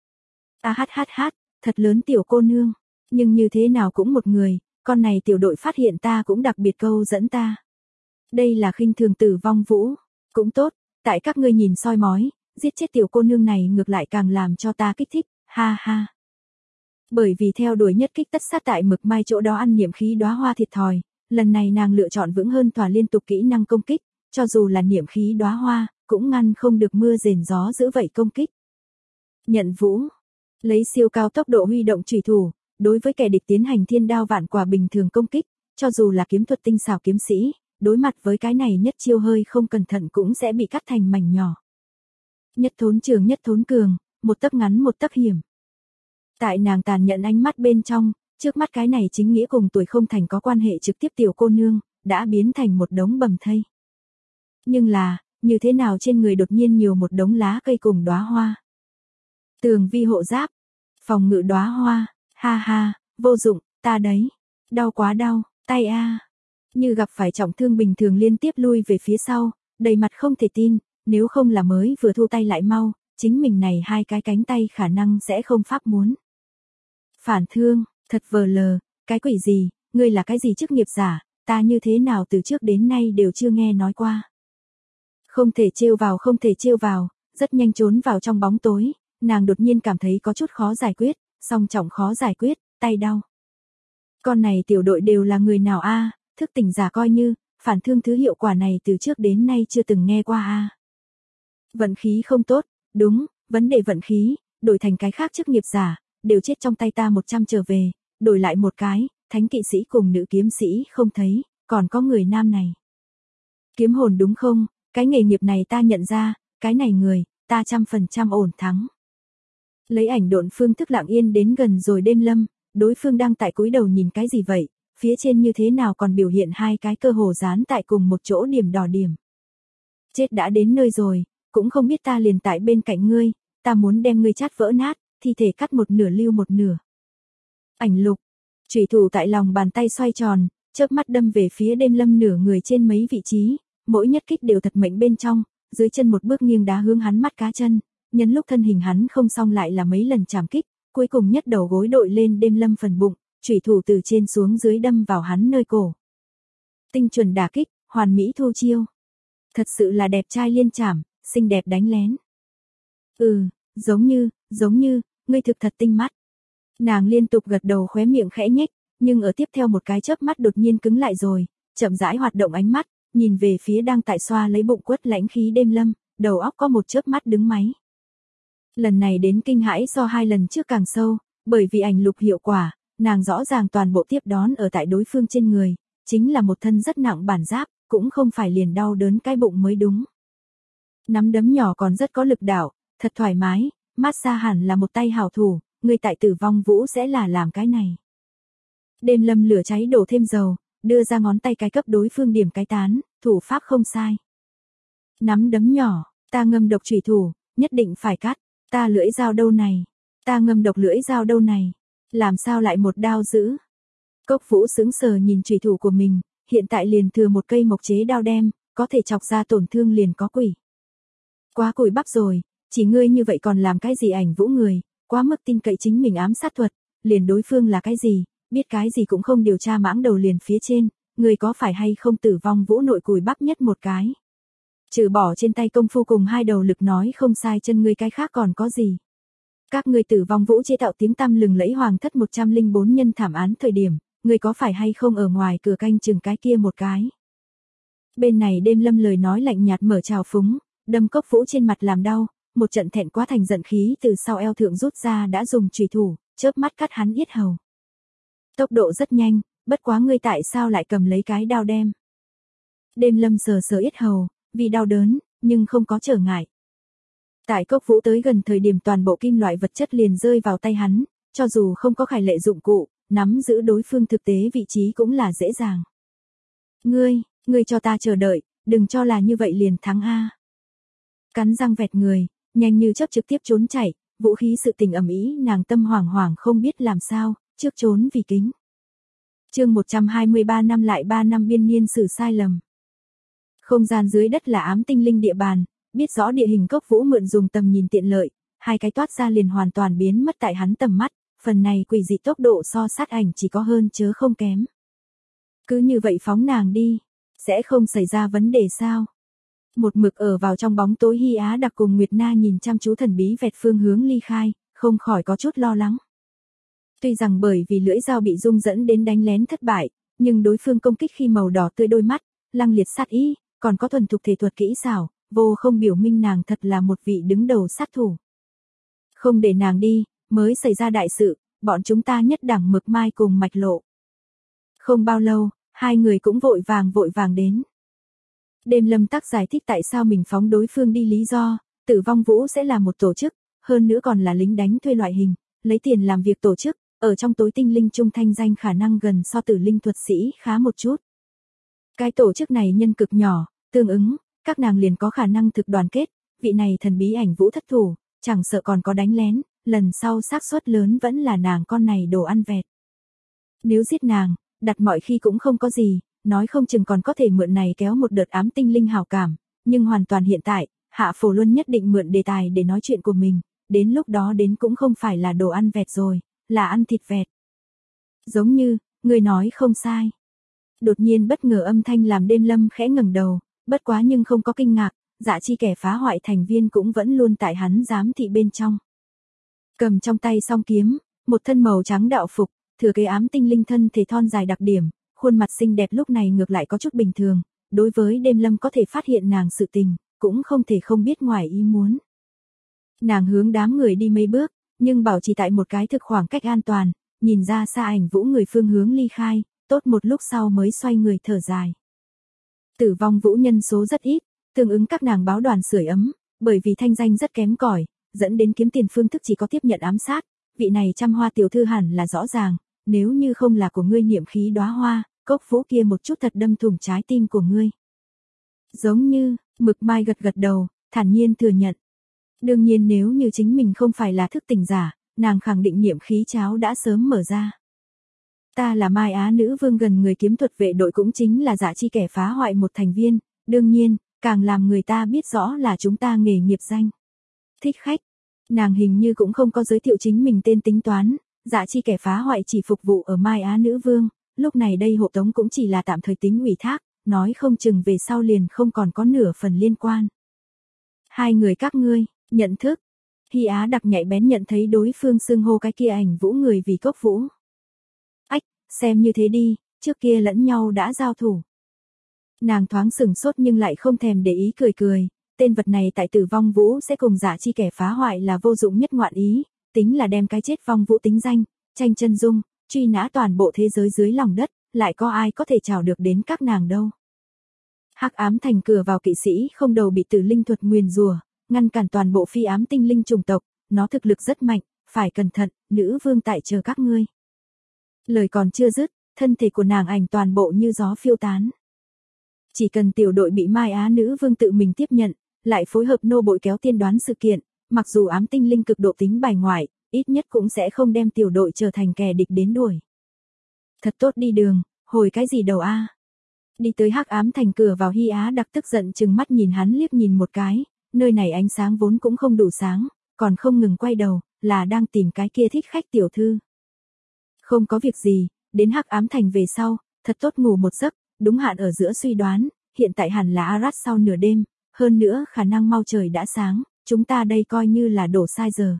Thật lớn tiểu cô nương, nhưng như thế nào cũng một người, con này tiểu đội phát hiện ta cũng đặc biệt câu dẫn ta. Đây là khinh thường tử vong Vũ, cũng tốt, tại các ngươi nhìn soi mói, giết chết tiểu cô nương này ngược lại càng làm cho ta kích thích, ha ha. Bởi vì theo đuổi nhất kích tất sát tại mực mai chỗ đó ăn niệm khí đóa hoa thiệt thòi, lần này nàng lựa chọn vững hơn thỏa liên tục kỹ năng công kích, cho dù là niệm khí đóa hoa, cũng ngăn không được mưa rền gió dữ vậy công kích. Nhận Vũ, lấy siêu cao tốc độ huy động chủy thủ, đối với kẻ địch tiến hành thiên đao vạn quả bình thường công kích, cho dù là kiếm thuật tinh xảo kiếm sĩ, đối mặt với cái này nhất chiêu hơi không cẩn thận cũng sẽ bị cắt thành mảnh nhỏ. Nhất thốn trường nhất thốn cường, một tấc ngắn một tấc hiểm. Tại nàng tàn nhẫn ánh mắt bên trong, trước mắt cái này chính nghĩa cùng tuổi không thành có quan hệ trực tiếp tiểu cô nương, đã biến thành một đống bầm thây. Nhưng là, như thế nào trên người đột nhiên nhiều một đống lá cây cùng đóa hoa. Tường vi hộ giáp, phòng ngự đóa hoa, ha ha, vô dụng, ta đấy. Đau quá đau, tay a. Như gặp phải trọng thương bình thường liên tiếp lui về phía sau, đầy mặt không thể tin, nếu không là mới vừa thu tay lại mau, chính mình này hai cái cánh tay khả năng sẽ không pháp muốn. Phản thương, thật vờ lờ, cái quỷ gì, ngươi là cái gì chức nghiệp giả, ta như thế nào từ trước đến nay đều chưa nghe nói qua. Không thể trêu vào, rất nhanh trốn vào trong bóng tối, nàng đột nhiên cảm thấy có chút khó giải quyết, song trọng khó giải quyết, tay đau. Con này tiểu đội đều là người nào a, thức tỉnh giả coi như, phản thương thứ hiệu quả này từ trước đến nay chưa từng nghe qua a. Vận khí không tốt, đúng, vấn đề vận khí, đổi thành cái khác chức nghiệp giả, đều chết trong tay ta 100 trở về, đổi lại một cái, thánh kỵ sĩ cùng nữ kiếm sĩ không thấy, còn có người nam này. Kiếm hồn đúng không, cái nghề nghiệp này ta nhận ra, cái này người, ta 100% ổn thắng. Lấy ảnh độn phương thức lặng yên đến gần rồi đêm lâm, đối phương đang tại cúi đầu nhìn cái gì vậy, phía trên như thế nào còn biểu hiện hai cái cơ hồ dán tại cùng một chỗ điểm đỏ điểm. Chết đã đến nơi rồi, cũng không biết ta liền tại bên cạnh ngươi, ta muốn đem ngươi chát vỡ nát, thi thể cắt một nửa lưu một nửa. Ảnh lục, chủy thủ tại lòng bàn tay xoay tròn, chớp mắt đâm về phía đêm lâm nửa người trên mấy vị trí, mỗi nhất kích đều thật mệnh bên trong, dưới chân một bước nghiêng đá hướng hắn mắt cá chân, nhân lúc thân hình hắn không xong lại là mấy lần chạm kích, cuối cùng nhất đầu gối đội lên đêm lâm phần bụng, chủy thủ từ trên xuống dưới đâm vào hắn nơi cổ. Tinh chuẩn đả kích, hoàn mỹ thu chiêu. Thật sự là đẹp trai liên chảm, xinh đẹp đánh lén. Giống như, ngươi thực thật tinh mắt. Nàng liên tục gật đầu khóe miệng khẽ nhếch, nhưng ở tiếp theo một cái chớp mắt đột nhiên cứng lại rồi, chậm rãi hoạt động ánh mắt, nhìn về phía đang tại xoa lấy bụng quất lãnh khí đêm lâm, đầu óc có một chớp mắt đứng máy. Lần này đến kinh hãi so hai lần trước càng sâu, bởi vì ảnh lục hiệu quả, nàng rõ ràng toàn bộ tiếp đón ở tại đối phương trên người, chính là một thân rất nặng bản giáp, cũng không phải liền đau đớn cái bụng mới đúng. Nắm đấm nhỏ còn rất có lực đạo, thật thoải mái, massage hẳn là một tay hảo thủ, người tại Tử Vong Vũ sẽ là làm cái này. Đêm lâm lửa cháy đổ thêm dầu, đưa ra ngón tay cái cấp đối phương điểm cái tán, thủ pháp không sai. Nắm đấm nhỏ, ta ngâm độc chủy thủ, nhất định phải cắt, ta lưỡi dao đâu này, ta ngâm độc lưỡi dao đâu này, làm sao lại một đao giữ. Cốc Vũ sững sờ nhìn chủy thủ của mình, hiện tại liền thừa một cây mộc chế đao đem, có thể chọc ra tổn thương liền có quỷ. Quá cùi bắp rồi, chỉ ngươi như vậy còn làm cái gì ảnh Vũ người, quá mức tin cậy chính mình ám sát thuật, liền đối phương là cái gì, biết cái gì cũng không điều tra mãng đầu liền phía trên, người có phải hay không Tử Vong Vũ nội cùi bắp nhất một cái. Trừ bỏ trên tay công phu cùng hai đầu lực nói không sai chân ngươi cái khác còn có gì. Các ngươi Tử Vong Vũ chế tạo tiếng tăm lừng lẫy hoàng thất 104 nhân thảm án thời điểm, người có phải hay không ở ngoài cửa canh chừng cái kia một cái. Bên này đêm lâm lời nói lạnh nhạt mở trào phúng, đâm Cốc Vũ trên mặt làm đau, một trận thẹn quá thành giận khí từ sau eo thượng rút ra đã dùng chùy thủ, chớp mắt cắt hắn yết hầu. Tốc độ rất nhanh, bất quá ngươi tại sao lại cầm lấy cái đao đem. Đêm lâm sờ sờ yết hầu, vì đau đớn, nhưng không có trở ngại. Tại Cốc Vũ tới gần thời điểm toàn bộ kim loại vật chất liền rơi vào tay hắn, cho dù không có khải lệ dụng cụ, nắm giữ đối phương thực tế vị trí cũng là dễ dàng. Ngươi cho ta chờ đợi, đừng cho là như vậy liền thắng a. Cắn răng vẹt người, nhanh như chớp trực tiếp trốn chạy, vũ khí sự tình ầm ĩ, nàng tâm hoảng hoảng không biết làm sao, trước trốn vì kính. Chương 123 năm lại 3 năm biên niên sử sai lầm. Không gian dưới đất là ám tinh linh địa bàn, biết rõ địa hình Cốc Vũ mượn dùng tầm nhìn tiện lợi, hai cái toát ra liền hoàn toàn biến mất tại hắn tầm mắt, phần này quỷ dị tốc độ so sát ảnh chỉ có hơn chớ không kém. Cứ như vậy phóng nàng đi, sẽ không xảy ra vấn đề sao? Một mực ở vào trong bóng tối Hy Á Đặc cùng Nguyệt Na nhìn chăm chú thần bí vẹt phương hướng ly khai, không khỏi có chút lo lắng. Tuy rằng bởi vì lưỡi dao bị rung dẫn đến đánh lén thất bại, nhưng đối phương công kích khi màu đỏ tươi đôi mắt, lăng liệt sát ý, còn có thuần thục thể thuật kỹ xảo, vô không biểu minh nàng thật là một vị đứng đầu sát thủ. Không để nàng đi, mới xảy ra đại sự, bọn chúng ta nhất đẳng mực mai cùng mạch lộ. Không bao lâu, hai người cũng vội vàng đến. Đêm lâm tắc giải thích tại sao mình phóng đối phương đi lý do, Tử Vong Vũ sẽ là một tổ chức, hơn nữa còn là lính đánh thuê loại hình, lấy tiền làm việc tổ chức, ở trong tối tinh linh trung thanh danh khả năng gần so Tử Linh thuật sĩ khá một chút. Cái tổ chức này nhân cực nhỏ, tương ứng, các nàng liền có khả năng thực đoàn kết, vị này thần bí ảnh Vũ thất thủ, chẳng sợ còn có đánh lén, lần sau xác suất lớn vẫn là nàng con này đồ ăn vẹt. Nếu giết nàng, đặt mọi khi cũng không có gì, nói không chừng còn có thể mượn này kéo một đợt ám tinh linh hảo cảm, nhưng hoàn toàn hiện tại, Hạ Phổ Luân nhất định mượn đề tài để nói chuyện của mình, đến lúc đó đến cũng không phải là đồ ăn vẹt rồi, là ăn thịt vẹt. Giống như, người nói không sai. Đột nhiên bất ngờ âm thanh làm đêm lâm khẽ ngẩng đầu, bất quá nhưng không có kinh ngạc, dạ chi kẻ phá hoại thành viên cũng vẫn luôn tại hắn giám thị bên trong. Cầm trong tay song kiếm, một thân màu trắng đạo phục, thừa kế ám tinh linh thân thể thon dài đặc điểm, khuôn mặt xinh đẹp lúc này ngược lại có chút bình thường, đối với đêm lâm có thể phát hiện nàng sự tình, cũng không thể không biết ngoài ý muốn. Nàng hướng đám người đi mấy bước, nhưng bảo trì tại một cái thực khoảng cách an toàn, nhìn ra xa ảnh Vũ người phương hướng ly khai, tốt một lúc sau mới xoay người thở dài. Tử Vong Vũ nhân số rất ít, tương ứng các nàng báo đoàn sưởi ấm, Bởi vì thanh danh rất kém cỏi, dẫn đến kiếm tiền phương thức chỉ có tiếp nhận ám sát, vị này trăm hoa tiểu thư hẳn là rõ ràng, nếu như không là của ngươi niệm khí đóa hoa, Cốc Vũ kia một chút thật đâm thủng trái tim của ngươi. Giống như, Mực Mai gật gật đầu, thản nhiên thừa nhận. Đương nhiên nếu như chính mình không phải là thức tỉnh giả, nàng khẳng định niệm khí cháo đã sớm mở ra. Ta là Mai Á nữ vương gần người kiếm thuật vệ đội cũng chính là Dạ Chi kẻ phá hoại một thành viên, đương nhiên, càng làm người ta biết rõ là chúng ta nghề nghiệp danh. Thích khách, nàng hình như cũng không có giới thiệu chính mình tên tính toán, Dạ Chi kẻ phá hoại chỉ phục vụ ở Mai Á nữ vương, lúc này đây hộ tống cũng chỉ là tạm thời tính ủy thác, nói không chừng về sau liền không còn có nửa phần liên quan. Hai người các ngươi, nhận thức. Hy Á đặc nhạy bén nhận thấy đối phương xưng hô cái kia ảnh Vũ người vì Cốc Vũ. Ách, xem như thế đi, trước kia lẫn nhau đã giao thủ. Nàng thoáng sừng sốt nhưng lại không thèm để ý cười cười, tên vật này tại Tử Vong Vũ sẽ cùng Dạ Chi kẻ phá hoại là vô dụng nhất ngoạn ý, tính là đem cái chết Vong Vũ tính danh, tranh chân dung, truy nã toàn bộ thế giới dưới lòng đất, lại có ai có thể chào được đến các nàng đâu. Hắc ám thành cửa vào kỵ sĩ không đầu bị tử linh thuật nguyền rủa, ngăn cản toàn bộ phi ám tinh linh chủng tộc, nó thực lực rất mạnh, phải cẩn thận, nữ vương tại chờ các ngươi. Lời còn chưa dứt, thân thể của nàng ảnh toàn bộ như gió phiêu tán. Chỉ cần tiểu đội bị Mai Á nữ vương tự mình tiếp nhận, lại phối hợp nô bội kéo tiên đoán sự kiện, mặc dù ám tinh linh cực độ tính bài ngoại, ít nhất cũng sẽ không đem tiểu đội trở thành kẻ địch đến đuổi. Thật tốt đi đường, hồi cái gì đầu a? Đi tới hắc ám thành cửa vào Hy Á đặc tức giận chừng mắt nhìn hắn liếc nhìn một cái, nơi này ánh sáng vốn cũng không đủ sáng, còn không ngừng quay đầu, là đang tìm cái kia thích khách tiểu thư. Không có việc gì, đến hắc ám thành về sau, thật tốt ngủ một giấc, đúng hạn ở giữa suy đoán, hiện tại hẳn là Arad sau nửa đêm, hơn nữa khả năng mau trời đã sáng, chúng ta đây coi như là đổ sai giờ.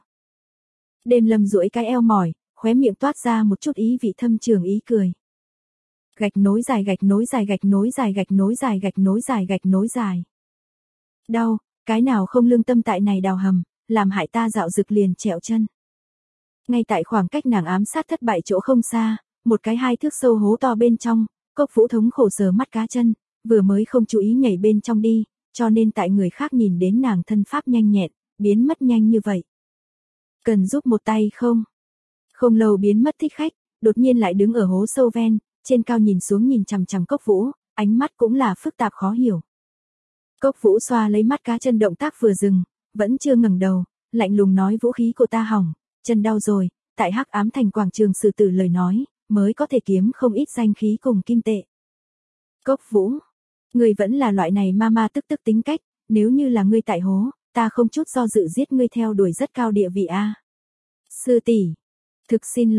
Đêm Lâm duỗi cái eo mỏi, khóe miệng toát ra một chút ý vị thâm trường ý cười. Gạch nối dài gạch nối dài gạch nối dài gạch nối dài gạch nối dài gạch nối dài. Đau, cái nào không lương tâm tại này đào hầm, làm hại ta dạo rực liền trẹo chân. Ngay tại khoảng cách nàng ám sát thất bại chỗ không xa, một cái 2 thước sâu hố to bên trong, Cốc Vũ thống khổ sờ mắt cá chân, vừa mới không chú ý nhảy bên trong đi, cho nên tại người khác nhìn đến nàng thân pháp nhanh nhẹn, biến mất nhanh như vậy. Cần giúp một tay không? Không lâu biến mất thích khách, đột nhiên lại đứng ở hố sâu ven, trên cao nhìn xuống nhìn chằm chằm Cốc Vũ, ánh mắt cũng là phức tạp khó hiểu. Cốc Vũ xoa lấy mắt cá chân động tác vừa dừng, vẫn chưa ngẩng đầu, lạnh lùng nói vũ khí của ta hỏng, chân đau rồi, tại hắc ám thành quảng trường xử tử lời nói, mới có thể kiếm không ít danh khí cùng kim tệ. Cốc Vũ, ngươi vẫn là loại này ma tức tính cách, nếu như là ngươi tại hố, ta không chút do dự giết ngươi theo đuổi rất cao địa vị a. Sư tỷ, thực xin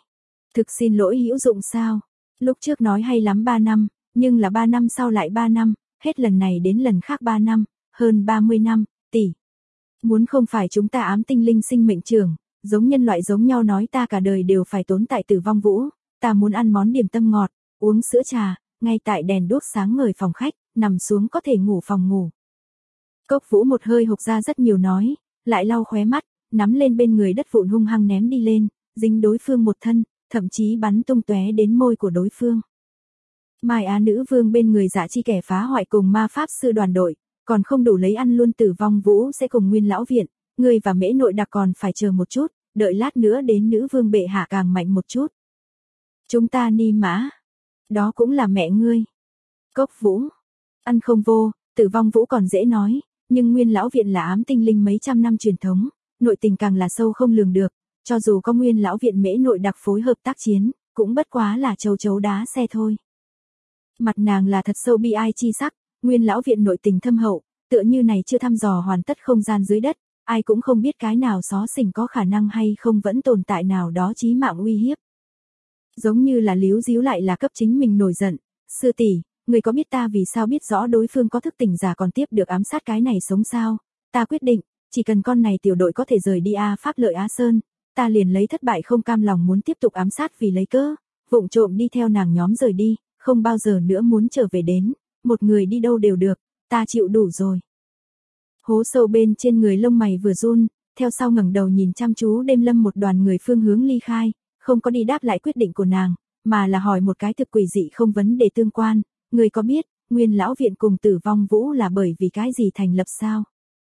lỗi hữu dụng sao? Lúc trước nói hay lắm 3 năm, nhưng là 3 năm sau lại 3 năm, hết lần này đến lần khác 3 năm, hơn 30 năm, tỷ. Muốn không phải chúng ta ám tinh linh sinh mệnh trường, giống nhân loại giống nhau nói ta cả đời đều phải tốn tại Tử Vong Vũ, ta muốn ăn món điểm tâm ngọt, uống sữa trà, ngay tại đèn đuốc sáng ngời phòng khách, nằm xuống có thể ngủ phòng ngủ. Cốc Vũ một hơi hộc ra rất nhiều nói, lại lau khóe mắt, nắm lên bên người đất vụn hung hăng ném đi lên, dính đối phương một thân, thậm chí bắn tung tóe đến môi của đối phương. Mai Á nữ vương bên người Dạ Chi kẻ phá hoại cùng ma pháp sư đoàn đội, còn không đủ lấy ăn luôn Tử Vong Vũ sẽ cùng Nguyên lão viện, ngươi và Mễ nội đặc còn phải chờ một chút, đợi lát nữa đến nữ vương bệ hạ càng mạnh một chút. Chúng ta ni mã, đó cũng là mẹ ngươi. Cốc Vũ, ăn không vô, Tử Vong Vũ còn dễ nói, nhưng Nguyên lão viện là ám tinh linh mấy trăm năm truyền thống, nội tình càng là sâu không lường được, cho dù có Nguyên lão viện Mễ nội đặc phối hợp tác chiến, cũng bất quá là châu chấu đá xe thôi. Mặt nàng là thật sâu bi ai chi sắc, Nguyên lão viện nội tình thâm hậu, tựa như này chưa thăm dò hoàn tất không gian dưới đất, ai cũng không biết cái nào xó xỉnh có khả năng hay không vẫn tồn tại nào đó chí mạng uy hiếp. Giống như là líu díu lại là cấp chính mình nổi giận, sư tỷ, người có biết ta vì sao biết rõ đối phương có thức tỉnh giả còn tiếp được ám sát cái này sống sao? Ta quyết định, chỉ cần con này tiểu đội có thể rời đi Pháp lợi Á Sơn, ta liền lấy thất bại không cam lòng muốn tiếp tục ám sát vì lấy cớ, vụng trộm đi theo nàng nhóm rời đi, không bao giờ nữa muốn trở về đến, một người đi đâu đều được, ta chịu đủ rồi. Hố sâu bên trên người lông mày vừa run, theo sau ngẩng đầu nhìn chăm chú Đêm Lâm một đoàn người phương hướng ly khai, không có đi đáp lại quyết định của nàng, mà là hỏi một cái thực quỷ dị không vấn đề tương quan, người có biết, Nguyên lão viện cùng Tử Vong Vũ là bởi vì cái gì thành lập sao?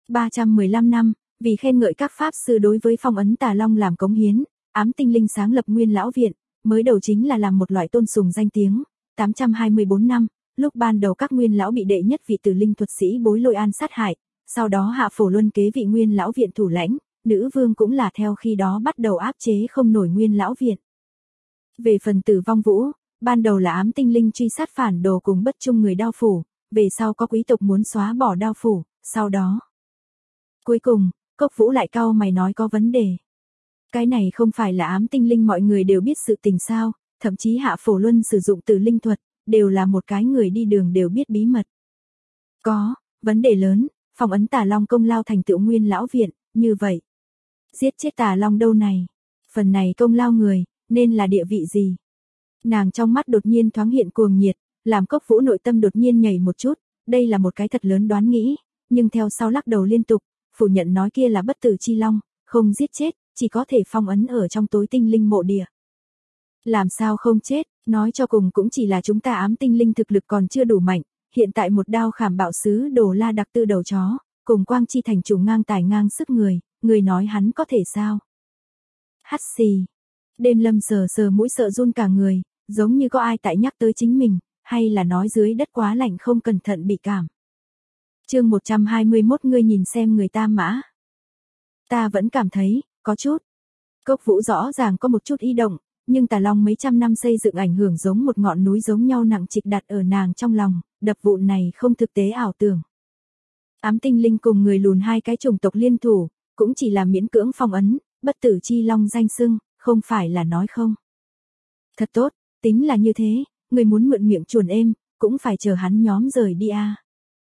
315 năm, vì khen ngợi các pháp sư đối với phong ấn Tà Long làm cống hiến, Ám Tinh Linh sáng lập Nguyên Lão Viện, mới đầu chính là làm một loại tôn sùng danh tiếng. 824 năm, lúc ban đầu các nguyên lão bị đệ nhất vị Tử Linh thuật sĩ Bối Lôi An sát hại, sau đó Hạ Phổ Luân kế vị Nguyên Lão Viện thủ lãnh, nữ vương cũng là theo khi đó bắt đầu áp chế không nổi Nguyên Lão Viện. Về phần Tử Vong Vũ, ban đầu là Ám Tinh Linh truy sát phản đồ cùng bất trung người Đao Phủ, về sau có quý tộc muốn xóa bỏ Đao Phủ, sau đó. Cuối cùng, Cốc Vũ lại cau mày nói có vấn đề. Cái này không phải là Ám Tinh Linh mọi người đều biết sự tình sao, thậm chí Hạ Phổ Luân sử dụng Tử Linh thuật, đều là một cái người đi đường đều biết bí mật. Có, vấn đề lớn, phong ấn Tà Long công lao thành tựu Nguyên Lão Viện, như vậy. Giết chết Tà Long đâu này? Phần này công lao người, nên là địa vị gì? Nàng trong mắt đột nhiên thoáng hiện cuồng nhiệt, làm Cốc Vũ nội tâm đột nhiên nhảy một chút, đây là một cái thật lớn đoán nghĩ, nhưng theo sau lắc đầu liên tục, phủ nhận nói kia là bất tử chi long, không giết chết, chỉ có thể phong ấn ở trong tối tinh linh mộ địa. Làm sao không chết, nói cho cùng cũng chỉ là chúng ta Ám Tinh Linh thực lực còn chưa đủ mạnh, hiện tại một đao khảm bạo sứ Đồ La đặc tư đầu chó, cùng Quang Chi thành trùng ngang tài ngang sức người nói hắn có thể sao? Hắt xì. Đêm Lâm sờ sờ mũi sợ run cả người, giống như có ai tại nhắc tới chính mình, hay là nói dưới đất quá lạnh không cẩn thận bị cảm. Chương 121 ngươi nhìn xem người ta mã. Ta vẫn cảm thấy, có chút. Cốc Vũ rõ ràng có một chút y động, nhưng Tà Long mấy trăm năm xây dựng ảnh hưởng giống một ngọn núi giống nhau nặng trịch đặt ở nàng trong lòng, đập vụn này không thực tế ảo tưởng. Ám Tinh Linh cùng người lùn hai cái chủng tộc liên thủ, cũng chỉ là miễn cưỡng phong ấn, bất tử chi long danh xưng, không phải là nói không. Thật tốt, tính là như thế, người muốn mượn miệng chuồn êm, cũng phải chờ hắn nhóm rời đi a.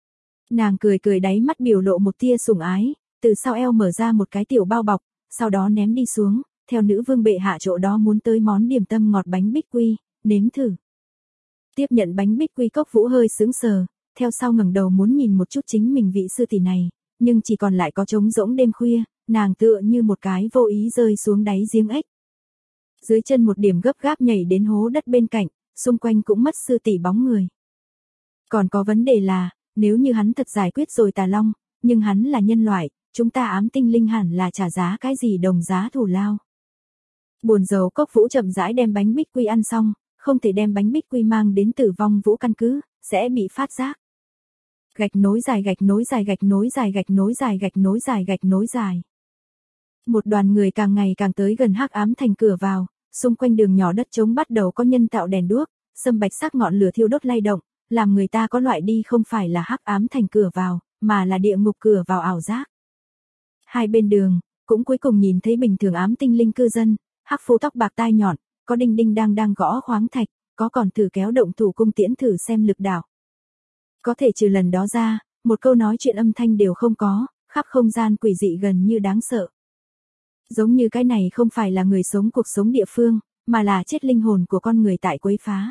Nàng cười cười đáy mắt biểu lộ một tia sủng ái, từ sau eo mở ra một cái tiểu bao bọc, sau đó ném đi xuống, theo nữ vương bệ hạ chỗ đó muốn tới món điểm tâm ngọt bánh bích quy, nếm thử. Tiếp nhận bánh bích quy Cốc Vũ hơi sững sờ, theo sau ngẩng đầu muốn nhìn một chút chính mình vị sư tỷ này, nhưng chỉ còn lại có trống rỗng đêm khuya, nàng tựa như một cái vô ý rơi xuống đáy giếng ếch. Dưới chân một điểm gấp gáp nhảy đến hố đất bên cạnh, xung quanh cũng mất sư tỷ bóng người. Còn có vấn đề là, nếu như hắn thật giải quyết rồi Tà Long, nhưng hắn là nhân loại, chúng ta Ám Tinh Linh hẳn là trả giá cái gì đồng giá thù lao. Buồn rầu Cốc Vũ chậm rãi đem bánh bích quy ăn xong, không thể đem bánh bích quy mang đến Tử Vong Vũ căn cứ, sẽ bị phát giác. Gạch nối dài gạch nối dài gạch nối dài gạch nối dài gạch nối dài gạch nối dài. Một đoàn người càng ngày càng tới gần Hắc Ám thành cửa vào, xung quanh đường nhỏ đất trống bắt đầu có nhân tạo đèn đuốc, sâm bạch sắc ngọn lửa thiêu đốt lay động, làm người ta có loại đi không phải là Hắc Ám thành cửa vào, mà là địa ngục cửa vào ảo giác. Hai bên đường, cũng cuối cùng nhìn thấy bình thường Ám Tinh Linh cư dân, hắc phu tóc bạc tai nhọn, có đinh đinh đang gõ khoáng thạch, có còn thử kéo động thủ cung tiễn thử xem lực đạo. Có thể trừ lần đó ra, một câu nói chuyện âm thanh đều không có, khắp không gian quỷ dị gần như đáng sợ. Giống như cái này không phải là người sống cuộc sống địa phương, mà là chết linh hồn của con người tại quấy phá.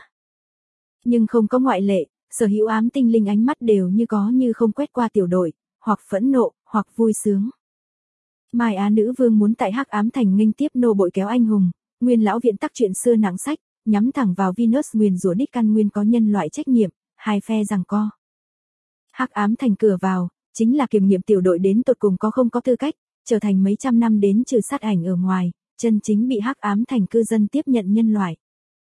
Nhưng không có ngoại lệ, sở hữu Ám Tinh Linh ánh mắt đều như có như không quét qua tiểu đội, hoặc phẫn nộ, hoặc vui sướng. Mai Á nữ vương muốn tại Hắc Ám thành nghênh tiếp nô bội kéo anh hùng, Nguyên Lão Viện tắc chuyện xưa nặng sách, nhắm thẳng vào Venus nguyền rủa đích căn nguyên có nhân loại trách nhiệm, hai phe giằng co. Hắc Ám thành cửa vào, chính là kiểm nghiệm tiểu đội đến tột cùng có không có tư cách, trở thành mấy trăm năm đến trừ sát ảnh ở ngoài, chân chính bị Hắc Ám thành cư dân tiếp nhận nhân loại.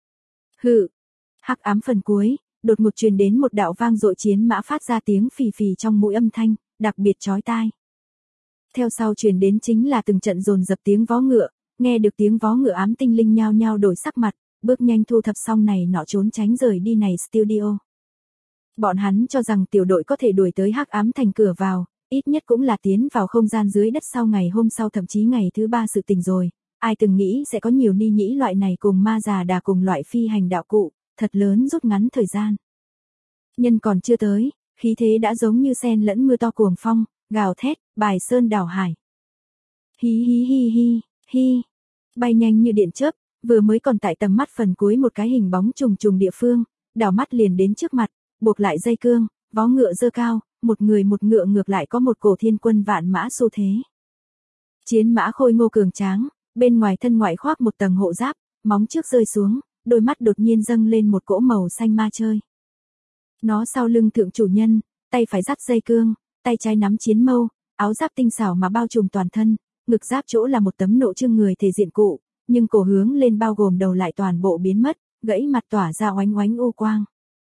Hừ. Hắc Ám phần cuối, đột ngột truyền đến một đạo vang dội chiến mã phát ra tiếng phì phì trong mũi âm thanh, đặc biệt chói tai. Theo sau truyền đến chính là từng trận dồn dập tiếng vó ngựa, nghe được tiếng vó ngựa Ám Tinh Linh nhao nhao đổi sắc mặt, bước nhanh thu thập xong này nọ trốn tránh rời đi này studio. Bọn hắn cho rằng tiểu đội có thể đuổi tới Hắc Ám thành cửa vào, ít nhất cũng là tiến vào không gian dưới đất sau ngày hôm sau thậm chí ngày thứ 3 sự tình rồi, ai từng nghĩ sẽ có nhiều ni nhĩ loại này cùng ma già đà cùng loại phi hành đạo cụ, thật lớn rút ngắn thời gian. Nhân còn chưa tới, khí thế đã giống như sen lẫn mưa to cuồng phong, gào thét, bài sơn đảo hải. Hí hí hí hí, hí, bay nhanh như điện chớp, vừa mới còn tại tầm mắt phần cuối một cái hình bóng trùng trùng địa phương, đảo mắt liền đến trước mặt, buộc lại dây cương, vó ngựa dơ cao, một người một ngựa ngược lại có một cổ thiên quân vạn mã xu thế. Chiến mã khôi ngô cường tráng, bên ngoài thân ngoại khoác một tầng hộ giáp, móng trước rơi xuống, đôi mắt đột nhiên dâng lên một cỗ màu xanh ma chơi. Nó sau lưng thượng chủ nhân, tay phải dắt dây cương, tay trái nắm chiến mâu, áo giáp tinh xảo mà bao trùm toàn thân, ngực giáp chỗ là một tấm nộ trưng người thể diện cụ, nhưng cổ hướng lên bao gồm đầu lại toàn bộ biến mất, gãy mặt tỏa ra oánh oánh u quang.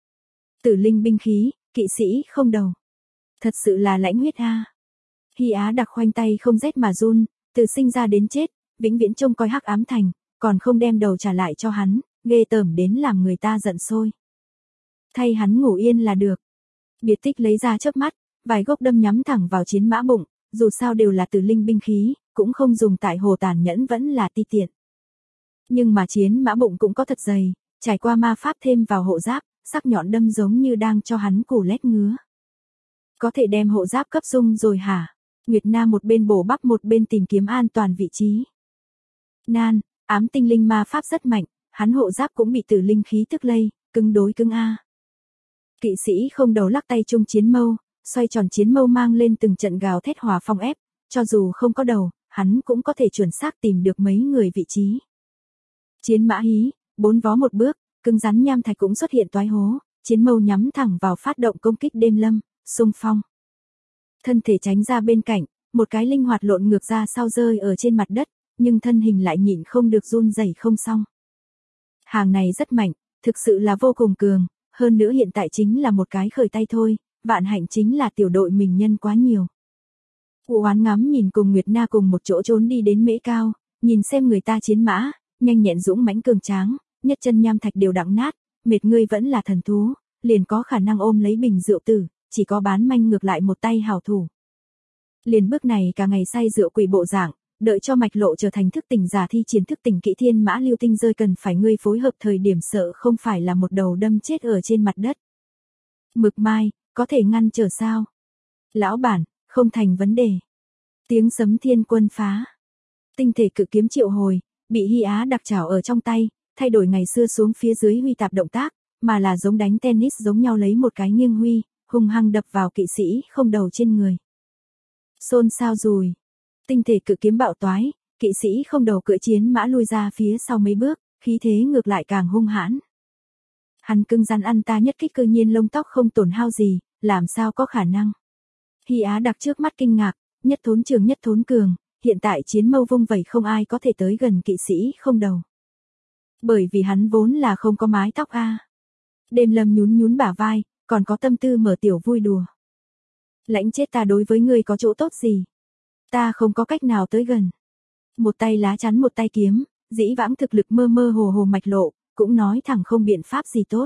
Tử linh binh khí, kỵ sĩ không đầu. Thật sự là lãnh huyết a. Hy Á Đặc khoanh tay không rét mà run, từ sinh ra đến chết, vĩnh viễn trông coi Hắc Ám Thành, còn không đem đầu trả lại cho hắn, ghê tởm đến làm người ta giận sôi. Thay hắn ngủ yên là được. Biệt Tích lấy ra chớp mắt, vài gốc đâm nhắm thẳng vào chiến mã bụng, dù sao đều là tử linh binh khí, cũng không dùng tại hồ tàn nhẫn vẫn là ti tiện. Nhưng mà chiến mã bụng cũng có thật dày, trải qua ma pháp thêm vào hộ giáp, sắc nhọn đâm giống như đang cho hắn củ lét ngứa. Có thể đem hộ giáp cấp dung rồi hả? Nguyệt Na một bên bổ bắp một bên tìm kiếm an toàn vị trí. Nan, ám tinh linh ma pháp rất mạnh, hắn hộ giáp cũng bị tử linh khí tức lây, cứng đối cứng a. Kỵ sĩ không đầu lắc tay chung chiến mâu, xoay tròn chiến mâu mang lên từng trận gào thét hòa phong ép, cho dù không có đầu, hắn cũng có thể chuẩn xác tìm được mấy người vị trí. Chiến mã hí, 4 vó một bước, cứng rắn nham thạch cũng xuất hiện toái hố, chiến mâu nhắm thẳng vào phát động công kích đêm lâm, xung phong. Thân thể tránh ra bên cạnh, một cái linh hoạt lộn ngược ra sau rơi ở trên mặt đất, nhưng thân hình lại nhịn không được run rẩy không xong. Hàng này rất mạnh, thực sự là vô cùng cường, hơn nữa hiện tại chính là một cái khởi tay thôi, vạn hạnh chính là tiểu đội mình nhân quá nhiều. U Oán ngắm nhìn cùng Nguyệt Na cùng một chỗ trốn đi đến mễ cao, nhìn xem người ta chiến mã, nhanh nhẹn dũng mãnh cường tráng, nhất chân nham thạch đều đặng nát, mệt ngươi vẫn là thần thú, liền có khả năng ôm lấy bình rượu tử, chỉ có bán manh ngược lại một tay hảo thủ. Liền bước này cả ngày say rượu quỷ bộ dạng, đợi cho mạch lộ trở thành thức tỉnh giả thi triển thức tỉnh kỹ thiên mã lưu tinh rơi cần phải ngươi phối hợp thời điểm sợ không phải là một đầu đâm chết ở trên mặt đất. Mực Mai, có thể ngăn trở sao? Lão bản, không thành vấn đề. Tiếng sấm thiên quân phá. Tinh thể cự kiếm triệu hồi, bị Hy Á Đặc chảo ở trong tay, thay đổi ngày xưa xuống phía dưới huy tạp động tác, mà là giống đánh tennis giống nhau lấy một cái nghiêng huy, hung hăng đập vào kỵ sĩ không đầu trên người. Xôn xao rùi. Tinh thể cự kiếm bạo toái, kỵ sĩ không đầu cưỡi chiến mã lui ra phía sau mấy bước, khí thế ngược lại càng hung hãn. Hắn cưng rắn ăn ta nhất kích cơ nhiên lông tóc không tổn hao gì, làm sao có khả năng. Hy Á Đặc trước mắt kinh ngạc, nhất thốn trường nhất thốn cường, hiện tại chiến mâu vung vẩy không ai có thể tới gần kỵ sĩ không đầu. Bởi vì hắn vốn là không có mái tóc a. Đêm lâm nhún nhún bả vai, còn có tâm tư mở tiểu vui đùa. Lãnh chết ta đối với ngươi có chỗ tốt gì? Ta không có cách nào tới gần. Một tay lá chắn một tay kiếm, dĩ vãng thực lực mơ mơ hồ hồ mạch lộ, cũng nói thẳng không biện pháp gì tốt.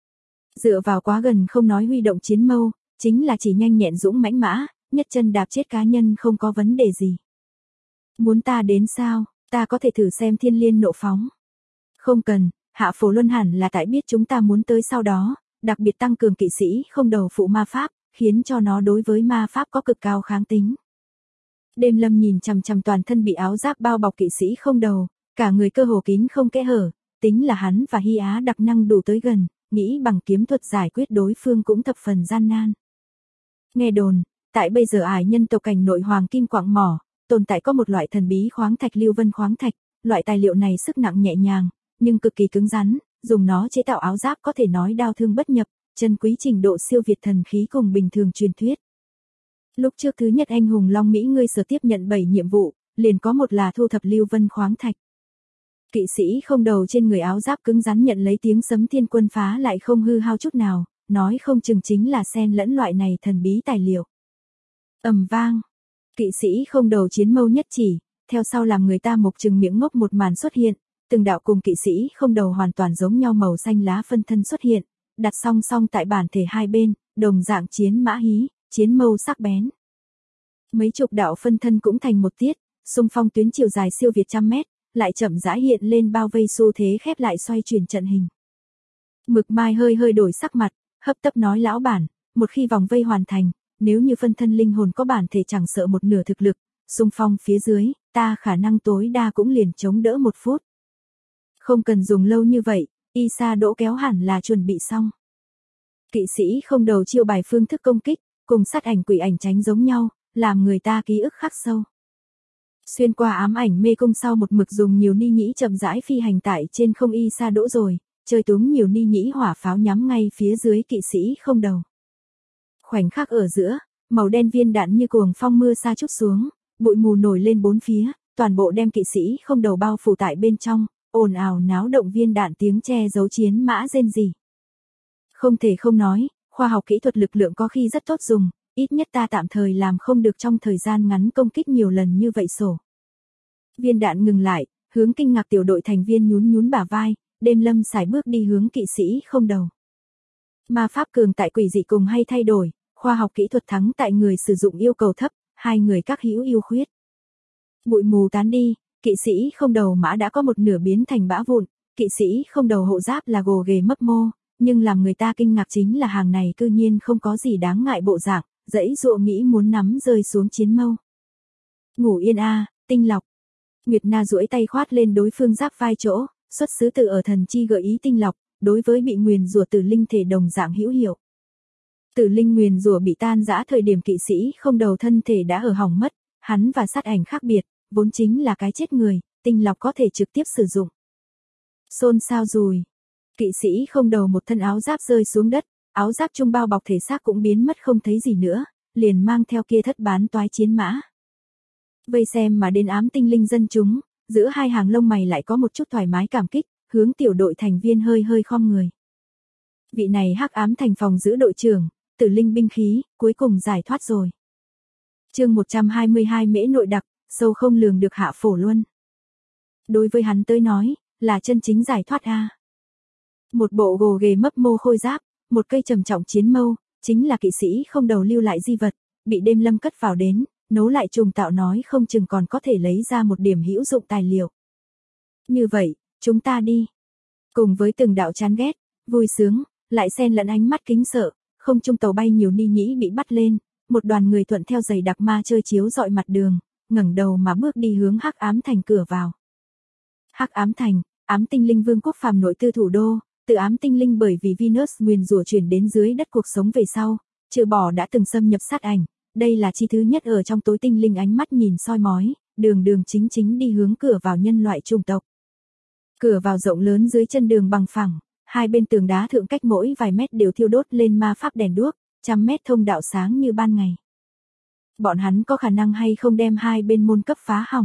Dựa vào quá gần không nói huy động chiến mâu, chính là chỉ nhanh nhẹn dũng mãnh mã, nhất chân đạp chết cá nhân không có vấn đề gì. Muốn ta đến sao, ta có thể thử xem thiên liên nộ phóng. Không cần, Hạ Phổ Luân hẳn là tại biết chúng ta muốn tới sau đó, đặc biệt tăng cường kỵ sĩ không đầu phụ ma pháp, khiến cho nó đối với ma pháp có cực cao kháng tính. Đêm lâm nhìn chằm chằm toàn thân bị áo giáp bao bọc kỵ sĩ không đầu, cả người cơ hồ kín không kẽ hở, tính là hắn và Hy Á Đặc năng đủ tới gần, nghĩ bằng kiếm thuật giải quyết đối phương cũng thập phần gian nan. Nghe đồn, tại bây giờ ải nhân tộc cảnh nội hoàng kim quạng mỏ, tồn tại có một loại thần bí khoáng thạch lưu vân khoáng thạch, loại tài liệu này sức nặng nhẹ nhàng, nhưng cực kỳ cứng rắn, dùng nó chế tạo áo giáp có thể nói đao thương bất nhập, chân quý trình độ siêu việt thần khí cùng bình thường truyền thuyết. Lúc trước thứ nhất anh hùng Long Mỹ ngươi sở tiếp nhận 7 nhiệm vụ, liền có một là thu thập lưu vân khoáng thạch. Kỵ sĩ không đầu trên người áo giáp cứng rắn nhận lấy tiếng sấm thiên quân phá lại không hư hao chút nào, nói không chừng chính là xen lẫn loại này thần bí tài liệu. Ầm vang, kỵ sĩ không đầu chiến mâu nhất chỉ, theo sau làm người ta mục trừng miệng ngốc một màn xuất hiện, từng đạo cùng kỵ sĩ không đầu hoàn toàn giống nhau màu xanh lá phân thân xuất hiện, đặt song song tại bản thể hai bên, đồng dạng chiến mã hí, chiến mâu sắc bén. Mấy chục đạo phân thân cũng thành một tiết, xung phong tuyến chiều dài siêu việt 100 mét, lại chậm rãi hiện lên bao vây xu thế khép lại xoay chuyển trận hình. Mực Mai hơi hơi đổi sắc mặt, hấp tấp nói lão bản, một khi vòng vây hoàn thành, nếu như phân thân linh hồn có bản thể chẳng sợ một nửa thực lực, xung phong phía dưới, ta khả năng tối đa cũng liền chống đỡ 1 phút. Không cần dùng lâu như vậy, Isa đỗ kéo hẳn là chuẩn bị xong. Kỵ sĩ không đầu chiêu bài phương thức công kích, cùng sát ảnh quỷ ảnh tránh giống nhau, làm người ta ký ức khắc sâu. Xuyên qua ám ảnh mê cung sau một mực dùng nhiều ni nhĩ chậm rãi phi hành tại trên không Isa đỗ rồi, chơi túm nhiều ni nhĩ hỏa pháo nhắm ngay phía dưới kỵ sĩ không đầu. Khoảnh khắc ở giữa, Màu đen viên đạn như cuồng phong mưa sa trút xuống, bụi mù nổi lên bốn phía, toàn bộ đem kỵ sĩ không đầu bao phủ tại bên trong, ồn ào náo động viên đạn tiếng che giấu chiến mã rên rỉ. Không thể không nói, khoa học kỹ thuật lực lượng có khi rất tốt dùng, ít nhất ta tạm thời làm không được trong thời gian ngắn công kích nhiều lần như vậy sổ. Viên đạn ngừng lại, hướng kinh ngạc tiểu đội thành viên nhún nhún bả vai, Đêm Lâm sải bước đi hướng kỵ sĩ không đầu. Ma pháp cường tại quỷ dị cùng hay thay đổi, khoa học kỹ thuật thắng tại người sử dụng yêu cầu thấp, hai người các hữu yêu khuyết. Bụi mù tán đi, kỵ sĩ không đầu mã đã có một nửa biến thành bã vụn, kỵ sĩ không đầu hộ giáp là gồ ghề mấp mô, nhưng làm người ta kinh ngạc chính là hàng này cư nhiên không có gì đáng ngại bộ dạng, dãy dụa nghĩ muốn nắm rơi xuống chiến mâu. Ngủ yên a, Tinh Lọc. Nguyệt Na duỗi tay khoát lên đối phương giáp vai chỗ, xuất xứ từ ở thần chi gợi ý Tinh Lọc, đối với bị nguyền rủa tử linh thể đồng dạng hữu hiệu. Tử linh nguyền rủa bị tan rã thời điểm kỵ sĩ không đầu thân thể đã ở hỏng mất, hắn và sát ảnh khác biệt, vốn chính là cái chết người, Tinh Lọc có thể trực tiếp sử dụng. Xôn xao rùi. Kỵ sĩ không đầu một thân áo giáp rơi xuống đất, áo giáp trung bao bọc thể xác cũng biến mất không thấy gì nữa, liền mang theo kia thất bán toái chiến mã. Vây xem mà đến ám tinh linh dân chúng, giữa hai hàng lông mày lại có một chút thoải mái cảm kích, hướng tiểu đội thành viên hơi hơi khom người. Vị này hắc ám thành phòng giữ đội trưởng, tử linh binh khí, cuối cùng giải thoát rồi. Chương 122 mễ nội đặc, sâu không lường được Hạ Phổ Luân. Đối với hắn tới nói, là chân chính giải thoát a. Một bộ gồ ghề mấp mô khôi giáp, một cây trầm trọng chiến mâu, chính là kỵ sĩ không đầu lưu lại di vật, bị Đêm Lâm cất vào đến, nấu lại trùng tạo nói không chừng còn có thể lấy ra một điểm hữu dụng tài liệu. Như vậy, chúng ta đi. Cùng với từng đạo chán ghét, vui sướng, lại xen lẫn ánh mắt kính sợ, không trung tàu bay nhiều ni nhĩ bị bắt lên, một đoàn người thuận theo giày đặc ma chơi chiếu dọi mặt đường, ngẩng đầu mà bước đi hướng Hắc Ám Thành cửa vào. Hắc Ám Thành, ám tinh linh vương quốc phàm nội tư thủ đô, từ ám tinh linh bởi vì Venus nguyền rủa chuyển đến dưới đất cuộc sống về sau, trừ bỏ đã từng xâm nhập sát ảnh, đây là chi thứ nhất ở trong tối tinh linh ánh mắt nhìn soi mói, đường đường chính chính đi hướng cửa vào nhân loại chủng tộc. Cửa vào rộng lớn dưới chân đường bằng phẳng, hai bên tường đá thượng cách mỗi vài mét đều thiêu đốt lên ma pháp đèn đuốc, trăm mét thông đạo sáng như ban ngày. Bọn hắn có khả năng hay không đem hai bên môn cấp phá hỏng?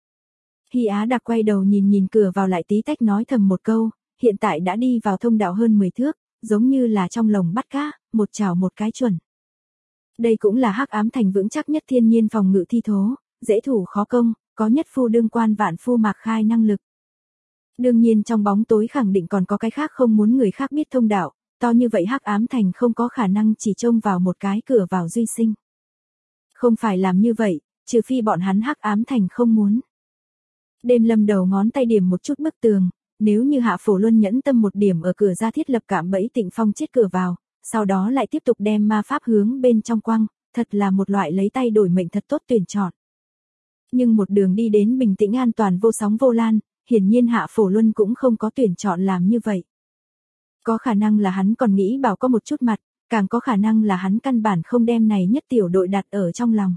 Hy Á Đặc quay đầu nhìn nhìn cửa vào lại tí tách nói thầm một câu, hiện tại đã đi vào thông đạo hơn 10 thước, giống như là trong lồng bắt cá, một chảo một cái chuẩn. Đây cũng là Hắc Ám Thành vững chắc nhất thiên nhiên phòng ngự thi thố, dễ thủ khó công, có nhất phu đương quan vạn phu mạc khai năng lực. Đương nhiên trong bóng tối khẳng định còn có cái khác không muốn người khác biết thông đạo, to như vậy Hắc Ám Thành không có khả năng chỉ trông vào một cái cửa vào duy sinh. Không phải làm như vậy, trừ phi bọn hắn Hắc Ám Thành không muốn. Đêm Lâm đầu ngón tay điểm một chút bức tường, nếu như Hạ Phổ Luân nhẫn tâm một điểm ở cửa ra thiết lập cạm bẫy Tịnh Phong chết cửa vào, sau đó lại tiếp tục đem ma pháp hướng bên trong quăng, thật là một loại lấy tay đổi mệnh thật tốt tuyển chọn. Nhưng một đường đi đến bình tĩnh an toàn vô sóng vô lan, hiển nhiên Hạ Phổ Luân cũng không có tuyển chọn làm như vậy. Có khả năng là hắn còn nghĩ bảo có một chút mặt, càng có khả năng là hắn căn bản không đem này nhất tiểu đội đặt ở trong lòng.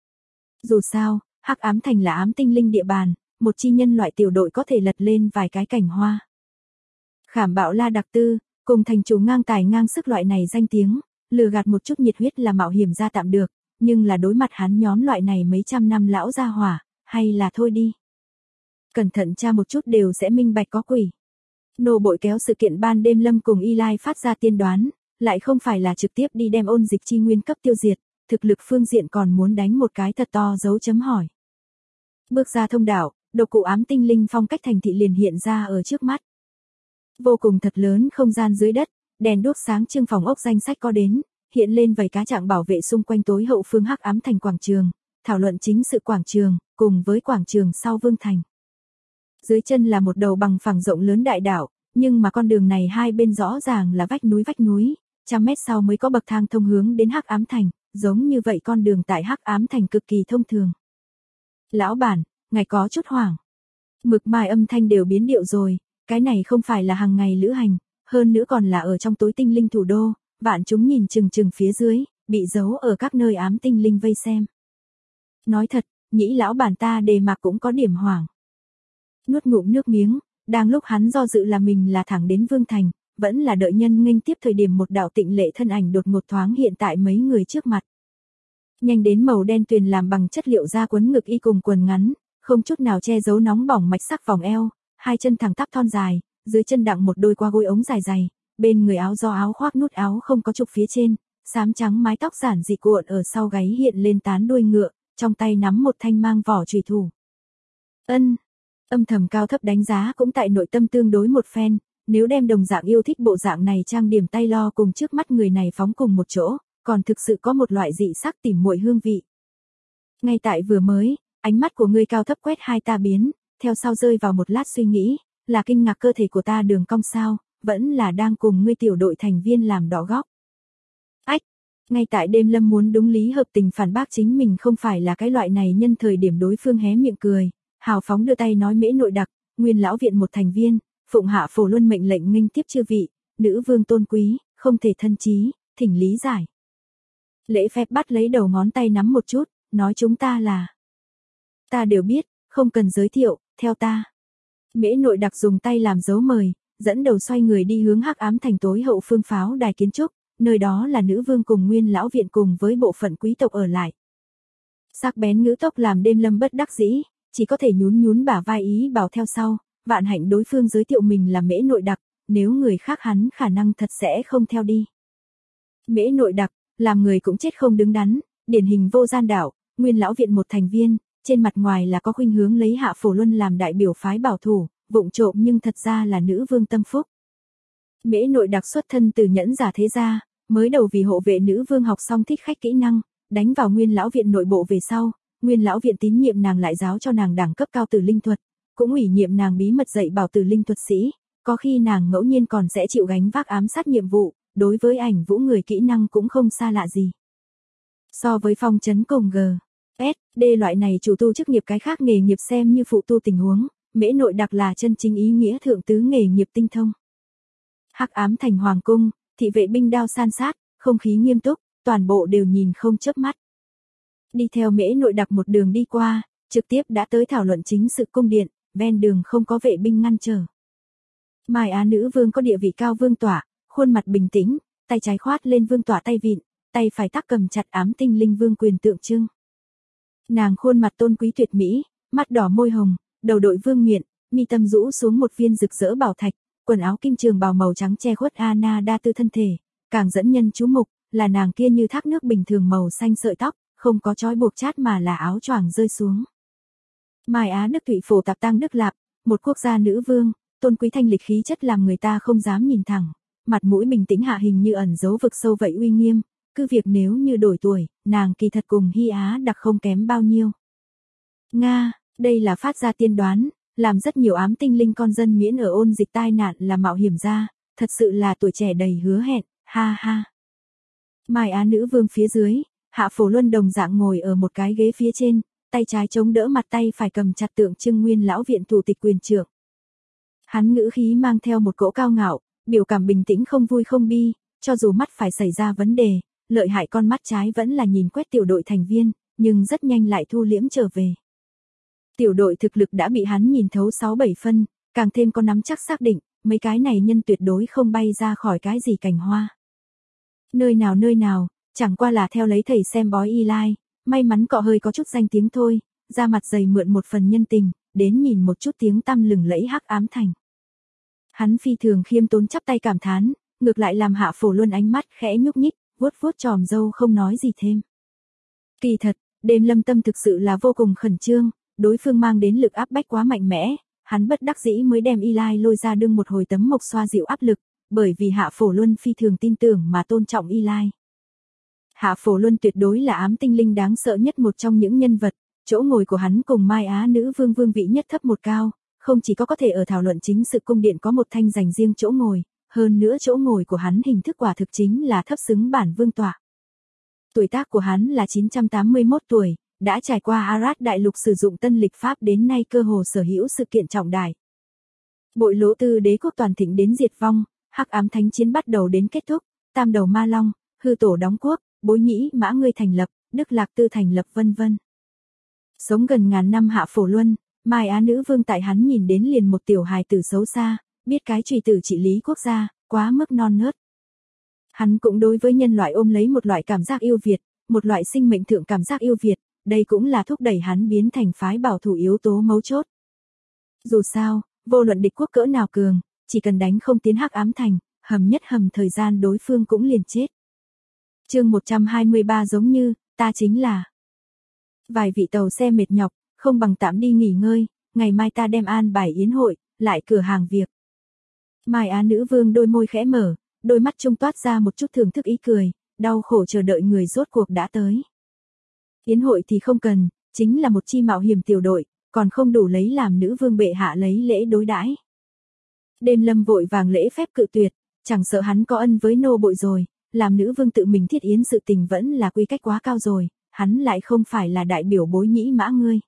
Dù sao, Hắc Ám Thành là ám tinh linh địa bàn, một chi nhân loại tiểu đội có thể lật lên vài cái cảnh hoa. Khảm Bạo La Đặc Tư, cùng thành chủ ngang tài ngang sức loại này danh tiếng, lừa gạt một chút nhiệt huyết là mạo hiểm ra tạm được, nhưng là đối mặt hắn nhóm loại này mấy trăm năm lão gia hỏa, hay là thôi đi. Cẩn thận tra một chút đều sẽ minh bạch có quỷ. Nô bội kéo sự kiện ban đêm Lâm cùng Eli phát ra tiên đoán, lại không phải là trực tiếp đi đem ôn dịch chi nguyên cấp tiêu diệt, thực lực phương diện còn muốn đánh một cái thật to dấu chấm hỏi. Bước ra thông đạo, độc cụ ám tinh linh phong cách thành thị liền hiện ra ở trước mắt. Vô cùng thật lớn không gian dưới đất, đèn đuốc sáng trưng phòng ốc danh sách có đến, hiện lên vài cá trạng bảo vệ xung quanh tối hậu phương Hắc Ám Thành quảng trường, thảo luận chính sự quảng trường, cùng với quảng trường sau Vương Thành. Dưới chân là một đầu bằng phẳng rộng lớn đại đảo, nhưng mà con đường này hai bên rõ ràng là vách núi, trăm mét sau mới có bậc thang thông hướng đến Hắc Ám Thành, giống như vậy con đường tại Hắc Ám Thành cực kỳ thông thường. Lão bản, ngài có chút hoảng. Mực mai âm thanh đều biến điệu rồi, cái này không phải là hàng ngày lữ hành, hơn nữa còn là ở trong tối tinh linh thủ đô, vạn chúng nhìn chừng chừng phía dưới, bị giấu ở các nơi ám tinh linh vây xem. Nói thật, nhĩ lão bản ta đề mạc cũng có điểm hoảng. Nuốt ngụm nước miếng, đang lúc hắn do dự là mình là thẳng đến Vương Thành, vẫn là đợi nhân nghênh tiếp thời điểm một đạo tịnh lệ thân ảnh đột ngột thoáng hiện tại mấy người trước mặt. Nhanh đến màu đen tuyền làm bằng chất liệu da quấn ngực y cùng quần ngắn, không chút nào che giấu nóng bỏng mạch sắc vòng eo, hai chân thẳng tắp thon dài, dưới chân đặng một đôi qua gối ống dài dày, bên người áo do áo khoác nút áo không có trục phía trên, xám trắng mái tóc giản dị cuộn ở sau gáy hiện lên tán đuôi ngựa, trong tay nắm một thanh mang vỏ chùy thủ. Âm thầm cao thấp đánh giá cũng tại nội tâm tương đối một phen, nếu đem đồng dạng yêu thích bộ dạng này trang điểm tay lo cùng trước mắt người này phóng cùng một chỗ, còn thực sự có một loại dị sắc tỉ muội hương vị. Ngay tại vừa mới, ánh mắt của ngươi cao thấp quét hai ta biến, theo sau rơi vào một lát suy nghĩ, là kinh ngạc cơ thể của ta đường cong sao, vẫn là đang cùng ngươi tiểu đội thành viên làm đỏ góc. Ách, ngay tại đêm lâm muốn đúng lý hợp tình phản bác chính mình không phải là cái loại này nhân thời điểm đối phương hé miệng cười, hào phóng đưa tay nói Mễ Nội Đặc, nguyên lão viện một thành viên, phụng hạ Phổ Luân mệnh lệnh nghênh tiếp chư vị, nữ vương tôn quý, không thể thân trí, thỉnh lý giải. Lễ phép bắt lấy đầu ngón tay nắm một chút, nói chúng ta là. Ta đều biết, không cần giới thiệu, theo ta. Mễ Nội Đặc dùng tay làm dấu mời, dẫn đầu xoay người đi hướng hắc ám thành tối hậu phương pháo đài kiến trúc, nơi đó là nữ vương cùng nguyên lão viện cùng với bộ phận quý tộc ở lại. Sắc bén ngữ tốc làm đêm lâm bất đắc dĩ, chỉ có thể nhún nhún bả vai ý bảo theo sau, vạn hạnh đối phương giới thiệu mình là Mễ Nội Đặc, nếu người khác hắn khả năng thật sẽ không theo đi. Mễ Nội Đặc, làm người cũng chết không đứng đắn, điển hình vô gian đạo, nguyên lão viện một thành viên, trên mặt ngoài là có khuynh hướng lấy hạ Phổ Luân làm đại biểu phái bảo thủ, vụng trộm nhưng thật ra là nữ vương tâm phúc. Mễ Nội Đặc xuất thân từ nhẫn giả thế gia, mới đầu vì hộ vệ nữ vương học xong thích khách kỹ năng, đánh vào nguyên lão viện nội bộ về sau, nguyên lão viện tín nhiệm nàng lại giáo cho nàng đẳng cấp cao tử linh thuật, cũng ủy nhiệm nàng bí mật dạy bảo tử linh thuật sĩ, có khi nàng ngẫu nhiên còn sẽ chịu gánh vác ám sát nhiệm vụ, đối với ảnh vũ người kỹ năng cũng không xa lạ gì. So với phong trấn cùng G.S.D loại này chủ tu chức nghiệp cái khác nghề nghiệp xem như phụ tu tình huống, Mễ Nội Đặc là chân chính ý nghĩa thượng tứ nghề nghiệp tinh thông. Hắc ám thành hoàng cung, thị vệ binh đao san sát, không khí nghiêm túc, toàn bộ đều nhìn không chớp mắt. Đi theo Mễ Nội Đặc một đường đi qua, trực tiếp đã tới thảo luận chính sự cung điện, ven đường không có vệ binh ngăn trở. Mai Á nữ vương có địa vị cao vương tỏa, khuôn mặt bình tĩnh, tay trái khoát lên vương tỏa tay vịn, tay phải tác cầm chặt ám tinh linh vương quyền tượng trưng. Nàng khuôn mặt tôn quý tuyệt mỹ, mắt đỏ môi hồng, đầu đội vương miện, mi tâm rũ xuống một viên rực rỡ bảo thạch, quần áo kim trường bào màu trắng che khuất Ana đa tư thân thể, càng dẫn nhân chú mục, là nàng kia như thác nước bình thường màu xanh sợi tóc, không có trói buộc chát mà là áo choàng rơi xuống. Mai Á Đức Thụy phổ tạp tăng Đức Lạp, một quốc gia nữ vương, tôn quý thanh lịch khí chất làm người ta không dám nhìn thẳng, mặt mũi bình tĩnh hạ hình như ẩn giấu vực sâu vậy uy nghiêm, cứ việc nếu như đổi tuổi, nàng kỳ thật cùng Hy Á Đặc không kém bao nhiêu. Nga, đây là phát ra tiên đoán, làm rất nhiều ám tinh linh con dân miễn ở ôn dịch tai nạn là mạo hiểm ra, thật sự là tuổi trẻ đầy hứa hẹn, ha ha. Mai Á nữ vương phía dưới, Hạ Phổ Luân đồng dạng ngồi ở một cái ghế phía trên, tay trái chống đỡ mặt tay phải cầm chặt tượng trưng nguyên lão viện thủ tịch quyền trưởng. Hắn ngữ khí mang theo một cỗ cao ngạo, biểu cảm bình tĩnh không vui không bi, cho dù mắt phải xảy ra vấn đề, lợi hại con mắt trái vẫn là nhìn quét tiểu đội thành viên, nhưng rất nhanh lại thu liễm trở về. Tiểu đội thực lực đã bị hắn nhìn thấu 6-7 phân, càng thêm có nắm chắc xác định, mấy cái này nhân tuyệt đối không bay ra khỏi cái gì cành hoa. Nơi nào, chẳng qua là theo lấy thầy xem bói Eli, may mắn cọ hơi có chút danh tiếng thôi, ra mặt dày mượn một phần nhân tình, đến nhìn một chút tiếng tăm lừng lẫy hắc ám thành. Hắn phi thường khiêm tốn chắp tay cảm thán, ngược lại làm Hạ Phổ Luân ánh mắt khẽ nhúc nhích, vuốt vuốt chòm râu không nói gì thêm. Kỳ thật, đêm lâm tâm thực sự là vô cùng khẩn trương, đối phương mang đến lực áp bách quá mạnh mẽ, hắn bất đắc dĩ mới đem Eli lôi ra đương một hồi tấm mộc xoa dịu áp lực, bởi vì Hạ Phổ Luân phi thường tin tưởng mà tôn trọng Eli. Hạ Phổ Luân tuyệt đối là ám tinh linh đáng sợ nhất một trong những nhân vật, chỗ ngồi của hắn cùng Mai Á nữ vương vương vị nhất thấp một cao, không chỉ có thể ở thảo luận chính sự cung điện có một thanh dành riêng chỗ ngồi, hơn nữa chỗ ngồi của hắn hình thức quả thực chính là thấp xứng bản vương tọa. Tuổi tác của hắn là 981 tuổi, đã trải qua Arad đại lục sử dụng tân lịch pháp đến nay cơ hồ sở hữu sự kiện trọng đại. Bội lỗ tư đế quốc toàn thịnh đến diệt vong, hắc ám thánh chiến bắt đầu đến kết thúc, tam đầu ma long, hư tổ đóng quốc, bối nhĩ mã ngươi thành lập, Đức Lạc Tư thành lập vân vân. Sống gần ngàn năm Hạ Phổ Luân, Mai Á nữ vương tại hắn nhìn đến liền một tiểu hài tử xấu xa, biết cái chùy tử trị lý quốc gia, quá mức non nớt. Hắn cũng đối với nhân loại ôm lấy một loại cảm giác yêu Việt, một loại sinh mệnh thượng cảm giác yêu Việt, đây cũng là thúc đẩy hắn biến thành phái bảo thủ yếu tố mấu chốt. Dù sao, vô luận địch quốc cỡ nào cường, chỉ cần đánh không tiến Hắc Ám Thành, hầm nhất hầm thời gian đối phương cũng liền chết. Chương 123 giống như, ta chính là. Vài vị tàu xe mệt nhọc, không bằng tạm đi nghỉ ngơi, ngày mai ta đem an bài yến hội, lại cửa hàng việc. Mai Á nữ vương đôi môi khẽ mở, đôi mắt trung toát ra một chút thưởng thức ý cười, đau khổ chờ đợi người rốt cuộc đã tới. Yến hội thì không cần, chính là một chi mạo hiểm tiểu đội, còn không đủ lấy làm nữ vương bệ hạ lấy lễ đối đãi. Đêm Lâm vội vàng lễ phép cự tuyệt, chẳng sợ hắn có ân với nô bội rồi, làm nữ vương tự mình thiết yến sự tình vẫn là quy cách quá cao rồi, hắn lại không phải là đại biểu bối nhĩ mã ngươi.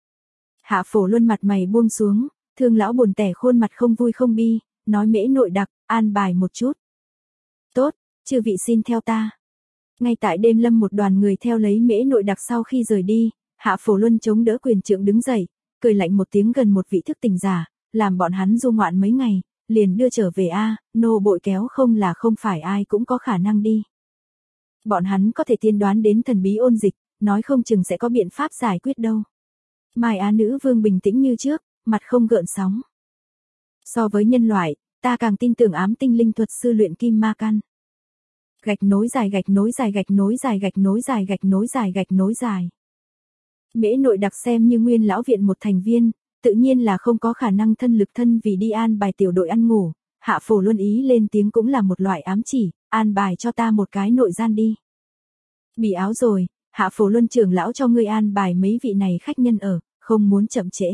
Hạ Phổ Luân mặt mày buông xuống, thương lão buồn tẻ khuôn mặt không vui không bi, nói Mễ nội đặc, an bài một chút. Tốt, chư vị xin theo ta. Ngay tại Đêm Lâm một đoàn người theo lấy Mễ nội đặc sau khi rời đi, Hạ Phổ Luân chống đỡ quyền trượng đứng dậy, cười lạnh một tiếng gần một vị thức tỉnh giả, làm bọn hắn du ngoạn mấy ngày, liền đưa trở về a, nô bội kéo không là không phải ai cũng có khả năng đi. Bọn hắn có thể tiên đoán đến thần bí ôn dịch, nói không chừng sẽ có biện pháp giải quyết đâu. Mai Á nữ vương bình tĩnh như trước, mặt không gợn sóng. So với nhân loại, ta càng tin tưởng ám tinh linh thuật sư luyện kim ma căn. Gạch nối dài gạch nối dài gạch nối dài gạch nối dài gạch nối dài gạch nối dài. Mễ nội đặc xem như nguyên lão viện một thành viên, tự nhiên là không có khả năng thân lực thân vì đi an bài tiểu đội ăn ngủ, Hạ Phổ Luân ý lên tiếng cũng là một loại ám chỉ, an bài cho ta một cái nội gian đi. Bỉ áo rồi, Hạ Phổ Luân trưởng lão cho ngươi an bài mấy vị này khách nhân ở, không muốn chậm trễ.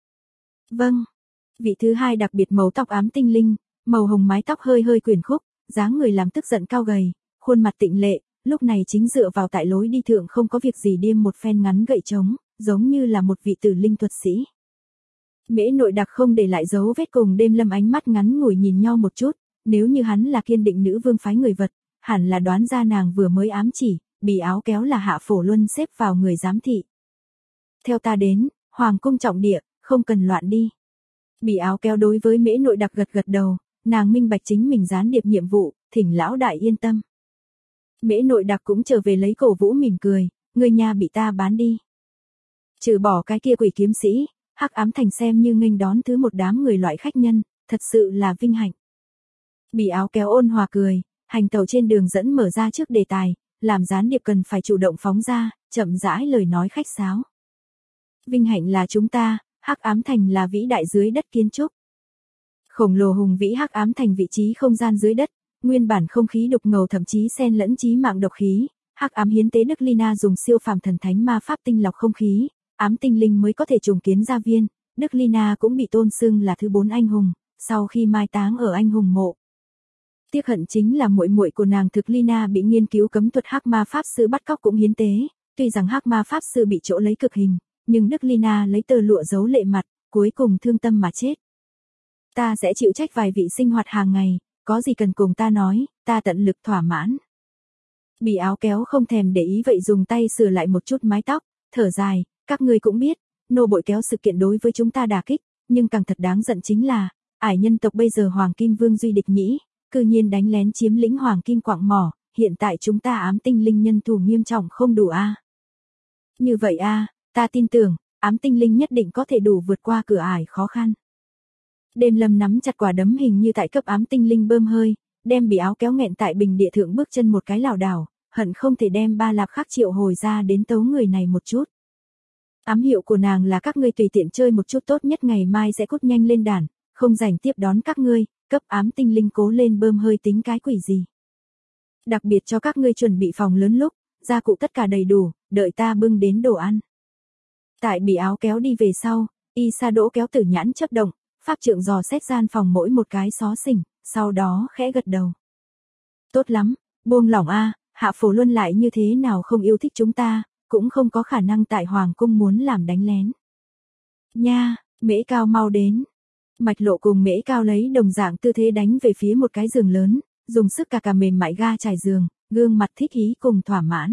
Vâng. Vị thứ hai đặc biệt màu tóc ám tinh linh, màu hồng mái tóc hơi hơi quyển khúc, dáng người làm tức giận cao gầy, khuôn mặt tịnh lệ, lúc này chính dựa vào tại lối đi thượng không có việc gì điêm một phen ngắn gậy trống, giống như là một vị tử linh thuật sĩ. Mễ nội đặc không để lại dấu vết cùng Đêm Lâm ánh mắt ngắn ngủi nhìn nhau một chút, nếu như hắn là kiên định nữ vương phái người vật, hẳn là đoán ra nàng vừa mới ám chỉ, bỉ áo kéo là Hạ Phổ Luân xếp vào người giám thị. Theo ta đến, hoàng cung trọng địa, không cần loạn đi. Bỉ áo kéo đối với Mễ nội đặc gật gật đầu, nàng minh bạch chính mình gián điệp nhiệm vụ, thỉnh lão đại yên tâm. Mễ nội đặc cũng trở về lấy cổ vũ mỉm cười, người nhà bị ta bán đi. Trừ bỏ cái kia quỷ kiếm sĩ, Hắc Ám Thành xem như nghênh đón thứ một đám người loại khách nhân, thật sự là vinh hạnh. Bỉ áo kéo ôn hòa cười, hành tàu trên đường dẫn mở ra trước đề tài, làm gián điệp cần phải chủ động phóng ra, chậm rãi lời nói khách sáo. Vinh hạnh là chúng ta, Hắc Ám Thành là vĩ đại dưới đất kiến trúc. Khổng lồ hùng vĩ Hắc Ám Thành vị trí không gian dưới đất, nguyên bản không khí đục ngầu thậm chí xen lẫn chí mạng độc khí, Hắc Ám hiến tế Đức Lina dùng siêu phàm thần thánh ma pháp tinh lọc không khí, ám tinh linh mới có thể trùng kiến gia viên, Đức Lina cũng bị tôn xưng là thứ 4 anh hùng, sau khi mai táng ở anh hùng mộ. Tiếc hận chính là muội muội của nàng thực Lina bị nghiên cứu cấm thuật Hắc ma pháp sư bắt cóc cũng hiến tế, tuy rằng Hắc ma pháp sư bị chỗ lấy cực hình, nhưng Đức Lina lấy tờ lụa giấu lệ mặt, cuối cùng thương tâm mà chết. Ta sẽ chịu trách vài vị sinh hoạt hàng ngày, có gì cần cùng ta nói, ta tận lực thỏa mãn. Bỉ áo kéo không thèm để ý vậy dùng tay sửa lại một chút mái tóc, thở dài, các ngươi cũng biết, nô bội kéo sự kiện đối với chúng ta đả kích, nhưng càng thật đáng giận chính là, ải nhân tộc bây giờ Hoàng Kim Vương duy địch nhĩ, cư nhiên đánh lén chiếm lĩnh Hoàng Kim quạng mỏ, hiện tại chúng ta ám tinh linh nhân thủ nghiêm trọng không đủ a. Như vậy a, ta tin tưởng, ám tinh linh nhất định có thể đủ vượt qua cửa ải khó khăn. Đêm Lâm nắm chặt quả đấm hình như tại cấp ám tinh linh bơm hơi, đem bỉ áo kéo nghẹn tại bình địa thượng bước chân một cái lảo đảo, hận không thể đem ba lạp khắc triệu hồi ra đến tấu người này một chút. Ám hiệu của nàng là các ngươi tùy tiện chơi một chút tốt nhất ngày mai sẽ cút nhanh lên đàn, không rảnh tiếp đón các ngươi, cấp ám tinh linh cố lên bơm hơi tính cái quỷ gì. Đặc biệt cho các ngươi chuẩn bị phòng lớn lúc, gia cụ tất cả đầy đủ, đợi ta bưng đến đồ ăn. Tại bỉ áo kéo đi về sau, y sa đỗ kéo tử nhãn chớp động, pháp trượng dò xét gian phòng mỗi một cái xó xỉnh, sau đó khẽ gật đầu. Tốt lắm, buông lỏng a, Hạ Phổ Luân lại như thế nào không yêu thích chúng ta, cũng không có khả năng tại Hoàng cung muốn làm đánh lén. Nha, Mễ Cao mau đến. Mạch Lộ cùng Mễ Cao lấy đồng dạng tư thế đánh về phía một cái giường lớn, dùng sức cả mềm mại ga trải giường, gương mặt thích ý cùng thỏa mãn.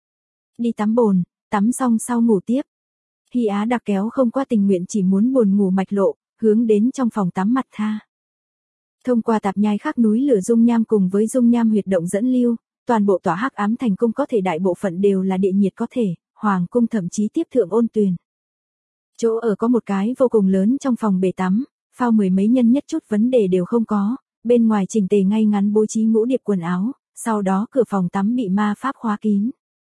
Đi tắm bồn, tắm xong sau ngủ tiếp. Hy Á đặc kéo không qua tình nguyện chỉ muốn buồn ngủ Mạch Lộ, hướng đến trong phòng tắm mặt tha. Thông qua tạp nhai khắc núi lửa dung nham cùng với dung nham huyệt động dẫn lưu, toàn bộ tòa Hắc Ám Thành cung có thể đại bộ phận đều là địa nhiệt có thể, hoàng cung thậm chí tiếp thượng ôn tuyền. Chỗ ở có một cái vô cùng lớn trong phòng bể tắm, phao mười mấy nhân nhất chút vấn đề đều không có, bên ngoài chỉnh tề ngay ngắn bố trí ngũ điệp quần áo, sau đó cửa phòng tắm bị ma pháp khóa kín.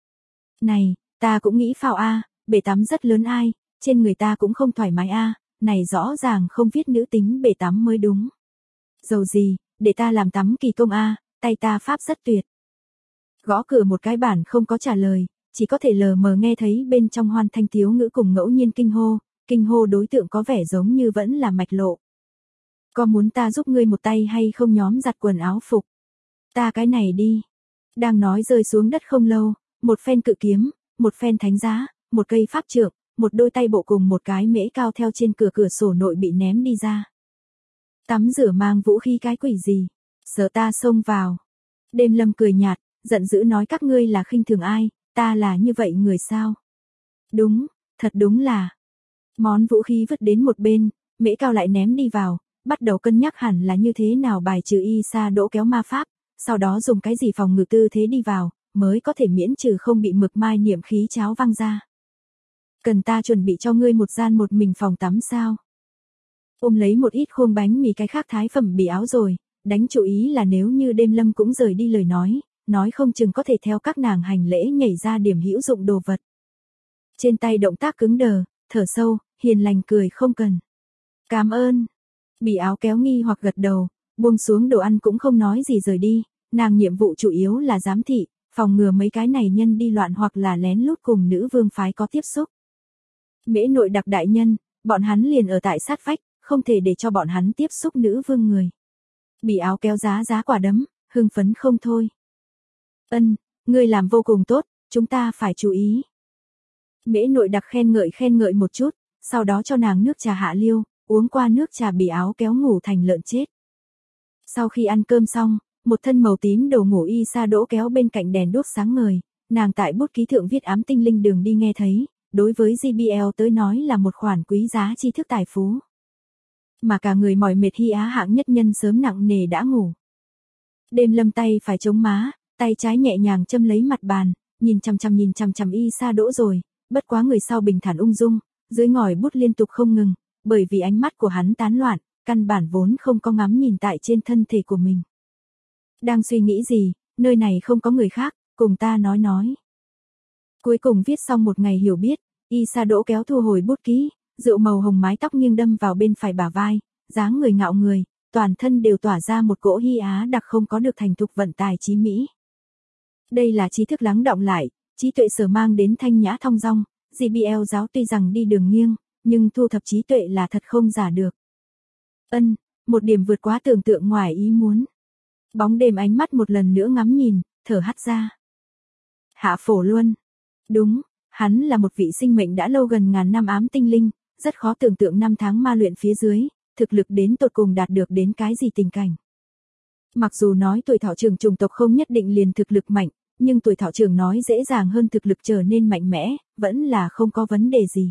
Này, ta cũng nghĩ phao a, bể tắm rất lớn ai, trên người ta cũng không thoải mái a, này rõ ràng không viết nữ tính bể tắm mới đúng. Dầu gì, để ta làm tắm kỳ công a, tay ta pháp rất tuyệt. Gõ cửa một cái bản không có trả lời, chỉ có thể lờ mờ nghe thấy bên trong hoan thanh thiếu ngữ cùng ngẫu nhiên kinh hô đối tượng có vẻ giống như vẫn là Mạch Lộ. Có muốn ta giúp ngươi một tay hay không nhóm giặt quần áo phục? Ta cái này đi. Đang nói rơi xuống đất không lâu, một phen cự kiếm, một phen thánh giá, một cây pháp trượng, một đôi tay bộ cùng một cái mễ cao theo trên cửa sổ nội bị ném đi ra. Tắm rửa mang vũ khí cái quỷ gì? Sợ ta xông vào. Đêm Lâm cười nhạt, giận dữ nói các ngươi là khinh thường ai, ta là như vậy người sao? Đúng, thật đúng là. Món vũ khí vứt đến một bên, mễ cao lại ném đi vào, bắt đầu cân nhắc hẳn là như thế nào bài trừ Isa Đỗ kéo ma pháp, sau đó dùng cái gì phòng ngự tư thế đi vào, mới có thể miễn trừ không bị mực mai niệm khí cháo văng ra. Cần ta chuẩn bị cho ngươi một gian một mình phòng tắm sao? Ôm lấy một ít khuôn bánh mì cái khác thái phẩm bì áo rồi, đánh chú ý là nếu như Đêm Lâm cũng rời đi lời nói không chừng có thể theo các nàng hành lễ nhảy ra điểm hữu dụng đồ vật. Trên tay động tác cứng đờ, thở sâu, hiền lành cười không cần. Cảm ơn. Bì áo kéo nghi hoặc gật đầu, buông xuống đồ ăn cũng không nói gì rời đi, nàng nhiệm vụ chủ yếu là giám thị, phòng ngừa mấy cái này nhân đi loạn hoặc là lén lút cùng nữ vương phái có tiếp xúc. Mễ nội đặc đại nhân, bọn hắn liền ở tại sát vách, không thể để cho bọn hắn tiếp xúc nữ vương người. Bì áo kéo giá quả đấm, hưng phấn không thôi. Ân, ngươi làm vô cùng tốt, chúng ta phải chú ý. Mễ nội đặc khen ngợi một chút, sau đó cho nàng nước trà hạ liêu, uống qua nước trà bì áo kéo ngủ thành lợn chết. Sau khi ăn cơm xong, một thân màu tím đồ ngủ Isa Đỗ kéo bên cạnh đèn đuốc sáng ngời, nàng tại bút ký thượng viết ám tinh linh đường đi nghe thấy, đối với JBL tới nói là một khoản quý giá tri thức tài phú. Mà cả người mỏi mệt Hy Á hạng nhất nhân sớm nặng nề đã ngủ. Đêm Lâm tay phải chống má, tay trái nhẹ nhàng châm lấy mặt bàn, nhìn chằm chằm Isa Đỗ rồi, bất quá người sau bình thản ung dung, dưới ngòi bút liên tục không ngừng, bởi vì ánh mắt của hắn tán loạn, căn bản vốn không có ngắm nhìn tại trên thân thể của mình. Đang suy nghĩ gì, nơi này không có người khác, cùng ta nói. Cuối cùng viết xong một ngày hiểu biết, Isa Đỗ kéo thu hồi bút ký, rượu màu hồng mái tóc nghiêng đâm vào bên phải bả vai, dáng người ngạo người, toàn thân đều tỏa ra một cỗ Hy Á đặc không có được thành thục vận tài trí mỹ. Đây là trí thức lắng đọng lại, trí tuệ sở mang đến thanh nhã thong dong, JBL giáo tuy rằng đi đường nghiêng, nhưng thu thập trí tuệ là thật không giả được. Ân, một điểm vượt quá tưởng tượng ngoài ý muốn. Bóng đêm ánh mắt một lần nữa ngắm nhìn, thở hắt ra. Hạ Phổ Luân. Đúng, hắn là một vị sinh mệnh đã lâu gần ngàn năm ám tinh linh, rất khó tưởng tượng năm tháng ma luyện phía dưới, thực lực đến tột cùng đạt được đến cái gì tình cảnh. Mặc dù nói tuổi thọ trường chủng tộc không nhất định liền thực lực mạnh, nhưng tuổi thọ trường nói dễ dàng hơn thực lực trở nên mạnh mẽ, vẫn là không có vấn đề gì.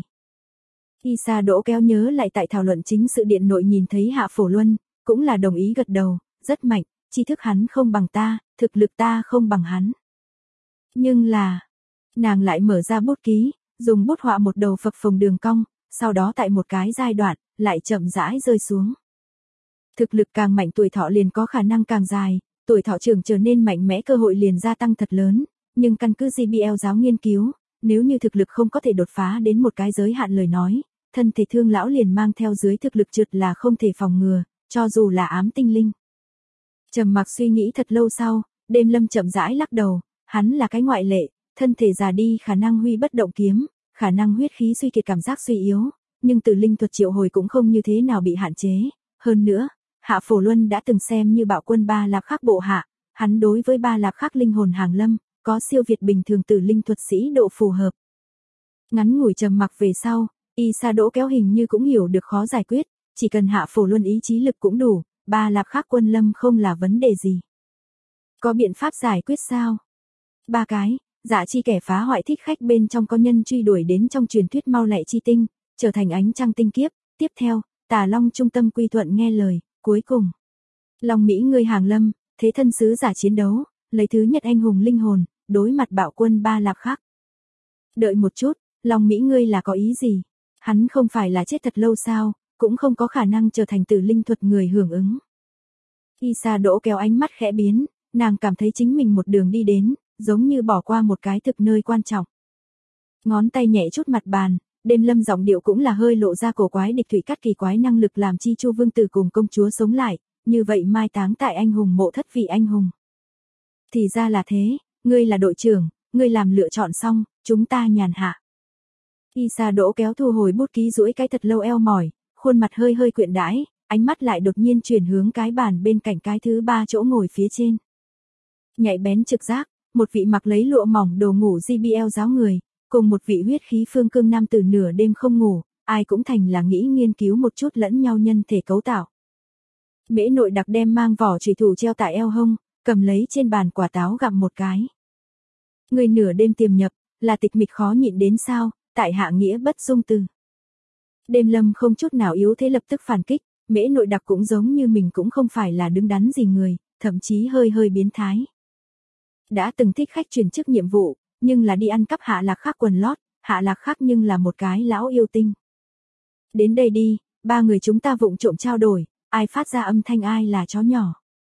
Isa Đỗ kéo nhớ lại tại thảo luận chính sự điện nội nhìn thấy Hạ Phổ Luân, cũng là đồng ý gật đầu, rất mạnh, tri thức hắn không bằng ta, thực lực ta không bằng hắn. Nhưng là, nàng lại mở ra bút ký, dùng bút họa một đầu phập phồng đường cong, sau đó tại một cái giai đoạn, lại chậm rãi rơi xuống. Thực lực càng mạnh tuổi thọ liền có khả năng càng dài, tuổi thọ trưởng trở nên mạnh mẽ cơ hội liền gia tăng thật lớn, nhưng căn cứ JBL giáo nghiên cứu, nếu như thực lực không có thể đột phá đến một cái giới hạn lời nói, thân thể thương lão liền mang theo dưới thực lực trượt là không thể phòng ngừa, cho dù là ám tinh linh. Trầm mặc suy nghĩ thật lâu sau, Đêm Lâm chậm rãi lắc đầu, hắn là cái ngoại lệ, thân thể già đi khả năng huy bất động kiếm, khả năng huyết khí suy kiệt cảm giác suy yếu, nhưng từ linh thuật triệu hồi cũng không như thế nào bị hạn chế. Hơn nữa, Hạ Phổ Luân đã từng xem như bạo quân Ba Lạp Khắc bộ hạ, hắn đối với Ba Lạp Khắc linh hồn hàng lâm, có siêu việt bình thường từ linh thuật sĩ độ phù hợp. Ngắn ngủi trầm mặc về sau, Isa Đỗ kéo hình như cũng hiểu được khó giải quyết, chỉ cần Hạ Phổ Luân ý chí lực cũng đủ, Ba Lạp Khắc quân lâm không là vấn đề gì. Có biện pháp giải quyết sao? 3 cái, Dạ Chi kẻ phá hoại thích khách bên trong có nhân truy đuổi đến trong truyền thuyết mau lẹ chi tinh, trở thành ánh trăng tinh kiếp, tiếp theo, Tà Long trung tâm quy thuận nghe lời, cuối cùng. Long Mỹ ngươi hàng lâm, thế thân sứ giả chiến đấu, lấy thứ nhất anh hùng linh hồn, đối mặt bạo quân Ba Lạp Khắc. Đợi một chút, Long Mỹ ngươi là có ý gì? Hắn không phải là chết thật lâu sao, cũng không có khả năng trở thành tử linh thuật người hưởng ứng. Isa Đỗ kéo ánh mắt khẽ biến, nàng cảm thấy chính mình một đường đi đến, giống như bỏ qua một cái thực nơi quan trọng. Ngón tay nhẹ chút mặt bàn, Đêm Lâm giọng điệu cũng là hơi lộ ra cổ quái địch thủy cắt kỳ quái năng lực làm chi Chu vương tử cùng công chúa sống lại, như vậy mai táng tại anh hùng mộ thất vị anh hùng. Thì ra là thế, ngươi là đội trưởng, ngươi làm lựa chọn xong, chúng ta nhàn hạ. Isa Đỗ kéo thu hồi bút ký duỗi cái thật lâu eo mỏi, khuôn mặt hơi hơi quyện đãi, ánh mắt lại đột nhiên chuyển hướng cái bàn bên cạnh cái thứ ba chỗ ngồi phía trên. Nhạy bén trực giác, một vị mặc lấy lụa mỏng đồ ngủ JBL giáo người, cùng một vị huyết khí phương cương nam tử nửa đêm không ngủ, ai cũng thành là nghĩ nghiên cứu một chút lẫn nhau nhân thể cấu tạo. Mễ Nội Đặc đem mang vỏ chùy thủ treo tại eo hông, cầm lấy trên bàn quả táo gặm một cái. Người nửa đêm tiềm nhập, là tịch mịch khó nhịn đến sao, tại hạ nghĩa bất dung từ. Đêm Lâm không chút nào yếu thế lập tức phản kích, Mễ Nội Đặc cũng giống như mình cũng không phải là đứng đắn gì người, thậm chí hơi hơi biến thái. Đã từng thích khách truyền chức nhiệm vụ, nhưng là đi ăn cắp Hạ Lạc Khắc quần lót, Hạ Lạc Khắc nhưng là một cái lão yêu tinh. Đến đây đi, ba người chúng ta vụng trộm trao đổi, ai phát ra âm thanh ai là chó nhỏ.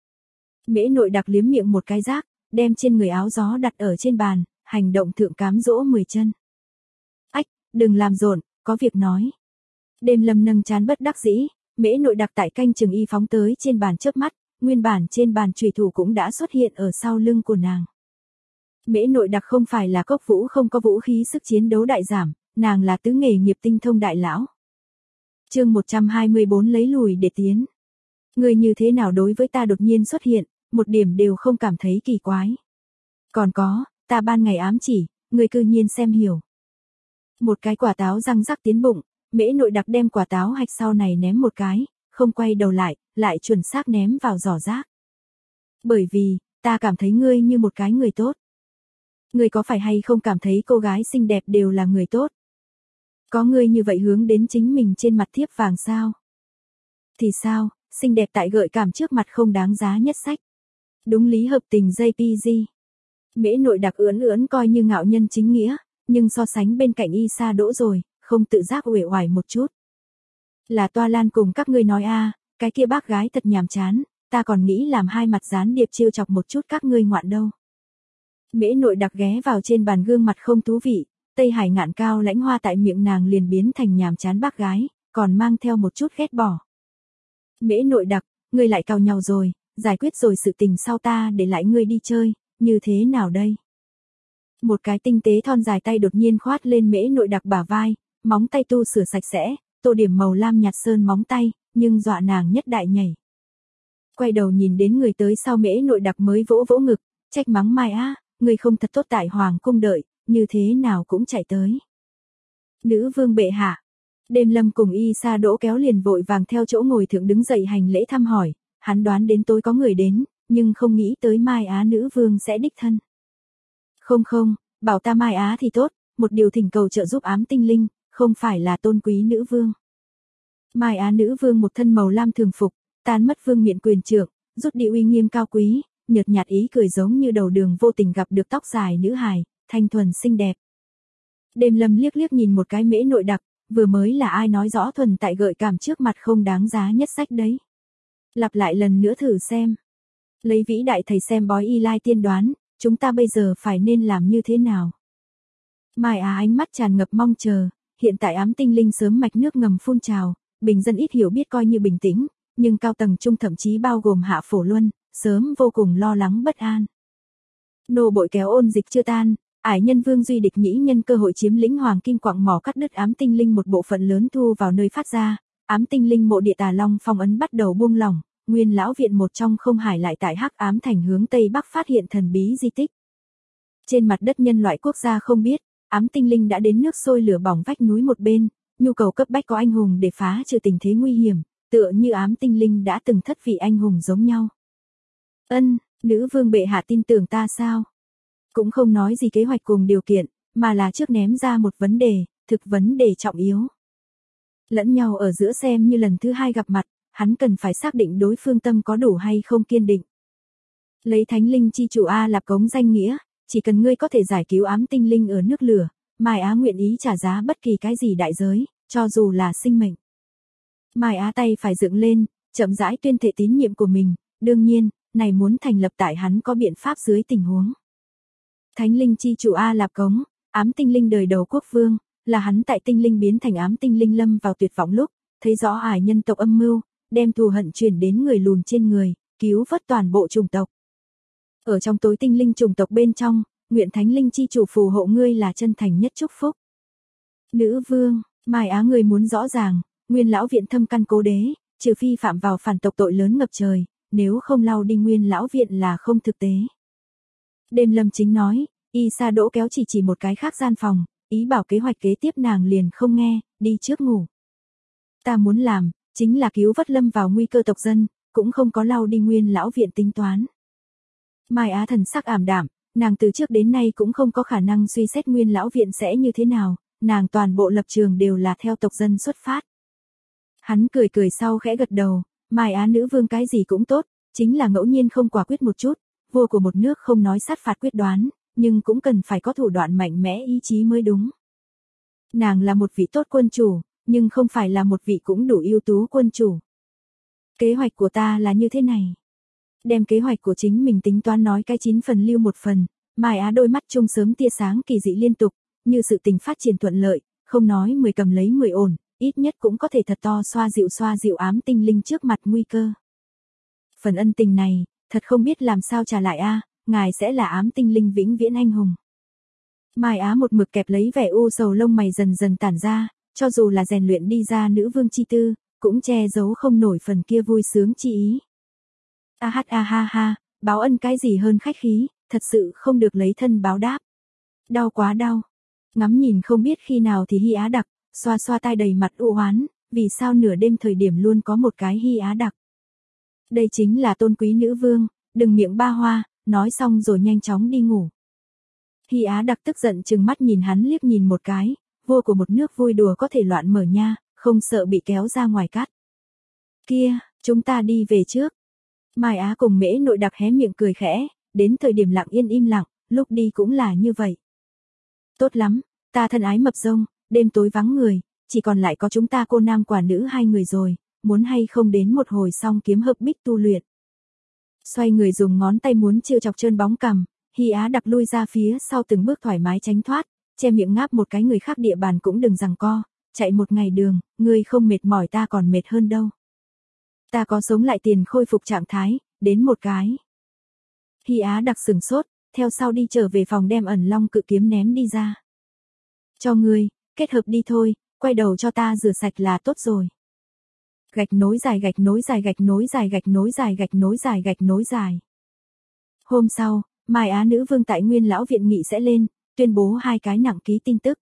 Mễ Nội Đặc liếm miệng một cái rác, đem trên người áo gió đặt ở trên bàn, hành động thượng cám dỗ 10 chân. Ách, đừng làm rộn, có việc nói. Đêm Lâm nâng trán bất đắc dĩ, Mễ Nội Đặc tại canh chừng y phóng tới trên bàn chớp mắt, nguyên bản trên bàn chùy thủ cũng đã xuất hiện ở sau lưng của nàng. Mễ Nội Đặc không phải là cốc vũ không có vũ khí sức chiến đấu đại giảm, nàng là tứ nghề nghiệp tinh thông đại lão. Chương 124 lấy lùi để tiến. Người như thế nào đối với ta đột nhiên xuất hiện, một điểm đều không cảm thấy kỳ quái. Còn có, ta ban ngày ám chỉ, người cư nhiên xem hiểu. Một cái quả táo răng rắc tiến bụng, Mễ Nội Đặc đem quả táo hạch sau này ném một cái, không quay đầu lại chuẩn xác ném vào giỏ rác. Bởi vì, ta cảm thấy ngươi như một cái người tốt. Ngươi có phải hay không cảm thấy cô gái xinh đẹp đều là người tốt? Có ngươi như vậy hướng đến chính mình trên mặt thiếp vàng sao? Thì sao, xinh đẹp tại gợi cảm trước mặt không đáng giá nhất sách. Đúng lý hợp tình JPG. Mễ Nội Đặc ưỡn coi như ngạo nhân chính nghĩa, nhưng so sánh bên cạnh Isa Đỗ rồi, không tự giác uể oải một chút. Là Toa Lan cùng các ngươi nói a, cái kia bác gái thật nhàm chán, ta còn nghĩ làm hai mặt gián điệp trêu chọc một chút các ngươi ngoạn đâu. Mễ Nội Đặc ghé vào trên bàn gương mặt không thú vị, Tây Hải ngạn cao lãnh hoa tại miệng nàng liền biến thành nhàm chán bác gái, còn mang theo một chút ghét bỏ. Mễ Nội Đặc, ngươi lại cào nhau rồi, giải quyết rồi sự tình sau ta để lại ngươi đi chơi, như thế nào đây? Một cái tinh tế thon dài tay đột nhiên khoát lên Mễ Nội Đặc bả vai, móng tay tu sửa sạch sẽ, tô điểm màu lam nhạt sơn móng tay, nhưng dọa nàng nhất đại nhảy. Quay đầu nhìn đến người tới sau Mễ Nội Đặc mới vỗ vỗ ngực, trách mắng Mai á, người không thật tốt tại hoàng cung đợi, như thế nào cũng chạy tới. Nữ vương bệ hạ. Đêm Lâm cùng Isa Đỗ kéo liền vội vàng theo chỗ ngồi thượng đứng dậy hành lễ thăm hỏi, hắn đoán đến tối có người đến, nhưng không nghĩ tới Mai Á nữ vương sẽ đích thân. Không, bảo ta Mai Á thì tốt, một điều thỉnh cầu trợ giúp ám tinh linh, không phải là tôn quý nữ vương. Mai Á nữ vương một thân màu lam thường phục, tán mất vương miện quyền trượng, rút đi uy nghiêm cao quý, nhợt nhạt ý cười giống như đầu đường vô tình gặp được tóc dài nữ hài, thanh thuần xinh đẹp. Đêm Lâm liếc nhìn một cái Mễ Nội Đặc, vừa mới là ai nói rõ thuần tại gợi cảm trước mặt không đáng giá nhất sách đấy. Lặp lại lần nữa thử xem. Lấy vĩ đại thầy xem bói y lai tiên đoán, chúng ta bây giờ phải nên làm như thế nào? Mai Á ánh mắt tràn ngập mong chờ, hiện tại ám tinh linh sớm mạch nước ngầm phun trào, bình dân ít hiểu biết coi như bình tĩnh, nhưng cao tầng trung thậm chí bao gồm Hạ Phổ Luân, sớm vô cùng lo lắng bất an. Nô bội kéo ôn dịch chưa tan, ải nhân vương duy địch nhĩ nhân cơ hội chiếm lĩnh hoàng kim quặng mỏ cắt đứt ám tinh linh một bộ phận lớn thu vào nơi phát ra, ám tinh linh mộ địa Tà Long phong ấn bắt đầu buông lỏng, nguyên lão viện một trong không hải lại tại Hắc Ám thành hướng tây bắc phát hiện thần bí di tích. Trên mặt đất nhân loại quốc gia không biết, ám tinh linh đã đến nước sôi lửa bỏng vách núi một bên, nhu cầu cấp bách có anh hùng để phá trừ tình thế nguy hiểm, tựa như ám tinh linh đã từng thất vị anh hùng giống nhau. Nữ vương bệ hạ tin tưởng ta sao? Cũng không nói gì kế hoạch cùng điều kiện, mà là trước ném ra một vấn đề, thực vấn đề trọng yếu. Lẫn nhau ở giữa xem như lần thứ hai gặp mặt, hắn cần phải xác định đối phương tâm có đủ hay không kiên định. Lấy thánh linh chi chủ A Lạp Cống danh nghĩa, chỉ cần ngươi có thể giải cứu ám tinh linh ở nước lửa, Mai Á nguyện ý trả giá bất kỳ cái gì đại giới, cho dù là sinh mệnh. Mai Á tay phải dựng lên, chậm rãi tuyên thệ tín nhiệm của mình, đương nhiên, này muốn thành lập tại hắn có biện pháp dưới tình huống. Thánh linh chi chủ A Lạp Cống, ám tinh linh đời đầu quốc vương, là hắn tại tinh linh biến thành ám tinh linh lâm vào tuyệt vọng lúc, thấy rõ ải nhân tộc âm mưu, đem thù hận truyền đến người lùn trên người, cứu vớt toàn bộ chủng tộc. Ở trong tối tinh linh chủng tộc bên trong, nguyện thánh linh chi chủ phù hộ ngươi là chân thành nhất chúc phúc. Nữ vương, Mai Á người muốn rõ ràng, Nguyên lão viện thâm căn cố đế, trừ phi phạm vào phản tộc tội lớn ngập trời, nếu không lau đi Nguyên lão viện là không thực tế. Đêm Lâm Chính nói, Y Sa Đỗ kéo chỉ một cái khác gian phòng, ý bảo kế hoạch kế tiếp nàng liền không nghe, đi trước ngủ. Ta muốn làm, chính là cứu vớt lâm vào nguy cơ tộc dân, cũng không có lau đi Nguyên lão viện tính toán. Mai Á thần sắc ảm đạm, nàng từ trước đến nay cũng không có khả năng suy xét Nguyên lão viện sẽ như thế nào, nàng toàn bộ lập trường đều là theo tộc dân xuất phát. Hắn cười cười sau khẽ gật đầu, Mai Á nữ vương cái gì cũng tốt, chính là ngẫu nhiên không quả quyết một chút, vua của một nước không nói sát phạt quyết đoán, nhưng cũng cần phải có thủ đoạn mạnh mẽ ý chí mới đúng. Nàng là một vị tốt quân chủ, nhưng không phải là một vị cũng đủ ưu tú quân chủ. Kế hoạch của ta là như thế này. Đem kế hoạch của chính mình tính toán nói cái 9 phần lưu 1 phần, Mai Á đôi mắt trông sớm tia sáng kỳ dị liên tục, như sự tình phát triển thuận lợi, không nói 10 cầm lấy 10 ổn, ít nhất cũng có thể thật to xoa dịu ám tinh linh trước mặt nguy cơ. Phần ân tình này, thật không biết làm sao trả lại a, ngài sẽ là ám tinh linh vĩnh viễn anh hùng. Mai Á một mực kẹp lấy vẻ u sầu lông mày dần dần tản ra, cho dù là rèn luyện đi ra nữ vương chi tư, cũng che giấu không nổi phần kia vui sướng chi ý. A ha ha, báo ân cái gì hơn khách khí, thật sự không được lấy thân báo đáp. Đau quá đau. Ngắm nhìn không biết khi nào thì Hy Á đặc, xoa xoa tai đầy mặt u oán, vì sao nửa đêm thời điểm luôn có một cái Hy Á đặc. Đây chính là tôn quý nữ vương, đừng miệng ba hoa, nói xong rồi nhanh chóng đi ngủ. Hy Á đặc tức giận chừng mắt nhìn hắn liếc nhìn một cái, vua của một nước vui đùa có thể loạn mở nha, không sợ bị kéo ra ngoài cát. Kia, chúng ta đi về trước. Mai Á cùng Mễ Nội đặc hé miệng cười khẽ, đến thời điểm lặng yên im lặng, lúc đi cũng là như vậy. Tốt lắm, ta thân ái mập rông, đêm tối vắng người, chỉ còn lại có chúng ta cô nam quả nữ hai người rồi, muốn hay không đến một hồi xong kiếm hợp bích tu luyện. Xoay người dùng ngón tay muốn trêu chọc trơn bóng cằm, Hy Á đặc lui ra phía sau từng bước thoải mái tránh thoát, che miệng ngáp một cái người khác địa bàn cũng đừng giằng co, chạy một ngày đường, ngươi không mệt mỏi ta còn mệt hơn đâu. Ta có sống lại tiền khôi phục trạng thái, đến một cái. Hy Á đặc sừng sốt, theo sau đi trở về phòng đem ẩn long cự kiếm ném đi ra. Cho ngươi, kết hợp đi thôi, quay đầu cho ta rửa sạch là tốt rồi. Gạch nối dài gạch nối dài gạch nối dài gạch nối dài gạch nối dài gạch nối dài. Hôm sau, Mai Á nữ vương tại Nguyên lão viện nghị sẽ lên, tuyên bố 2 cái nặng ký tin tức.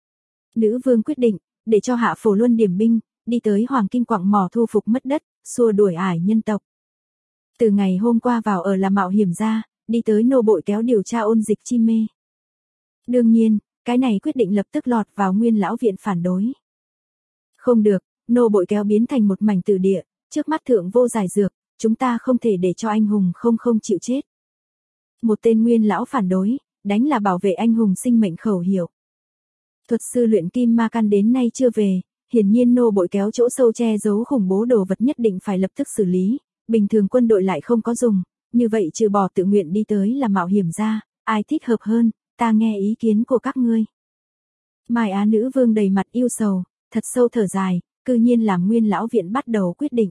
Nữ vương quyết định, để cho Hạ Phổ Luân điểm binh, đi tới Hoàng Kim Quặng mỏ thu phục mất đất, xua đuổi ải nhân tộc. Từ ngày hôm qua vào ở là mạo hiểm ra, đi tới nô bội kéo điều tra ôn dịch chi mê. Đương nhiên, cái này quyết định lập tức lọt vào Nguyên lão viện phản đối. Không được, nô bội kéo biến thành một mảnh tử địa, trước mắt thượng vô giải dược, chúng ta không thể để cho anh hùng không chịu chết. Một tên Nguyên lão phản đối, đánh là bảo vệ anh hùng sinh mệnh khẩu hiệu. Thuật sư luyện kim ma căn đến nay chưa về, hiển nhiên nô bội kéo chỗ sâu che giấu khủng bố đồ vật nhất định phải lập tức xử lý, bình thường quân đội lại không có dùng, như vậy trừ bỏ tự nguyện đi tới là mạo hiểm ra, ai thích hợp hơn, ta nghe ý kiến của các ngươi. Mai Á nữ vương đầy mặt yêu sầu, thật sâu thở dài, cư nhiên làm Nguyên lão viện bắt đầu quyết định.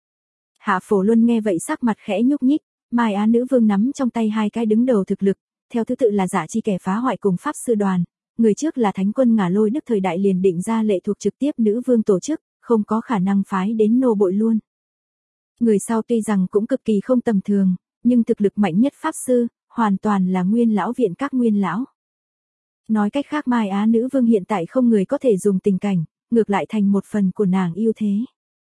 Hạ Phổ Luân nghe vậy sắc mặt khẽ nhúc nhích, Mai Á nữ vương nắm trong tay 2 cái đứng đầu thực lực, theo thứ tự là Dạ Chi kẻ phá hoại cùng pháp sư đoàn, người trước là Thánh quân Ngả Lôi Đức thời đại liền định ra lệ thuộc trực tiếp nữ vương tổ chức, không có khả năng phái đến nô bội luôn. Người sau tuy rằng cũng cực kỳ không tầm thường, nhưng thực lực mạnh nhất pháp sư, hoàn toàn là Nguyên lão viện các nguyên lão. Nói cách khác Mai Á nữ vương hiện tại không người có thể dùng tình cảnh, ngược lại thành một phần của nàng ưu thế.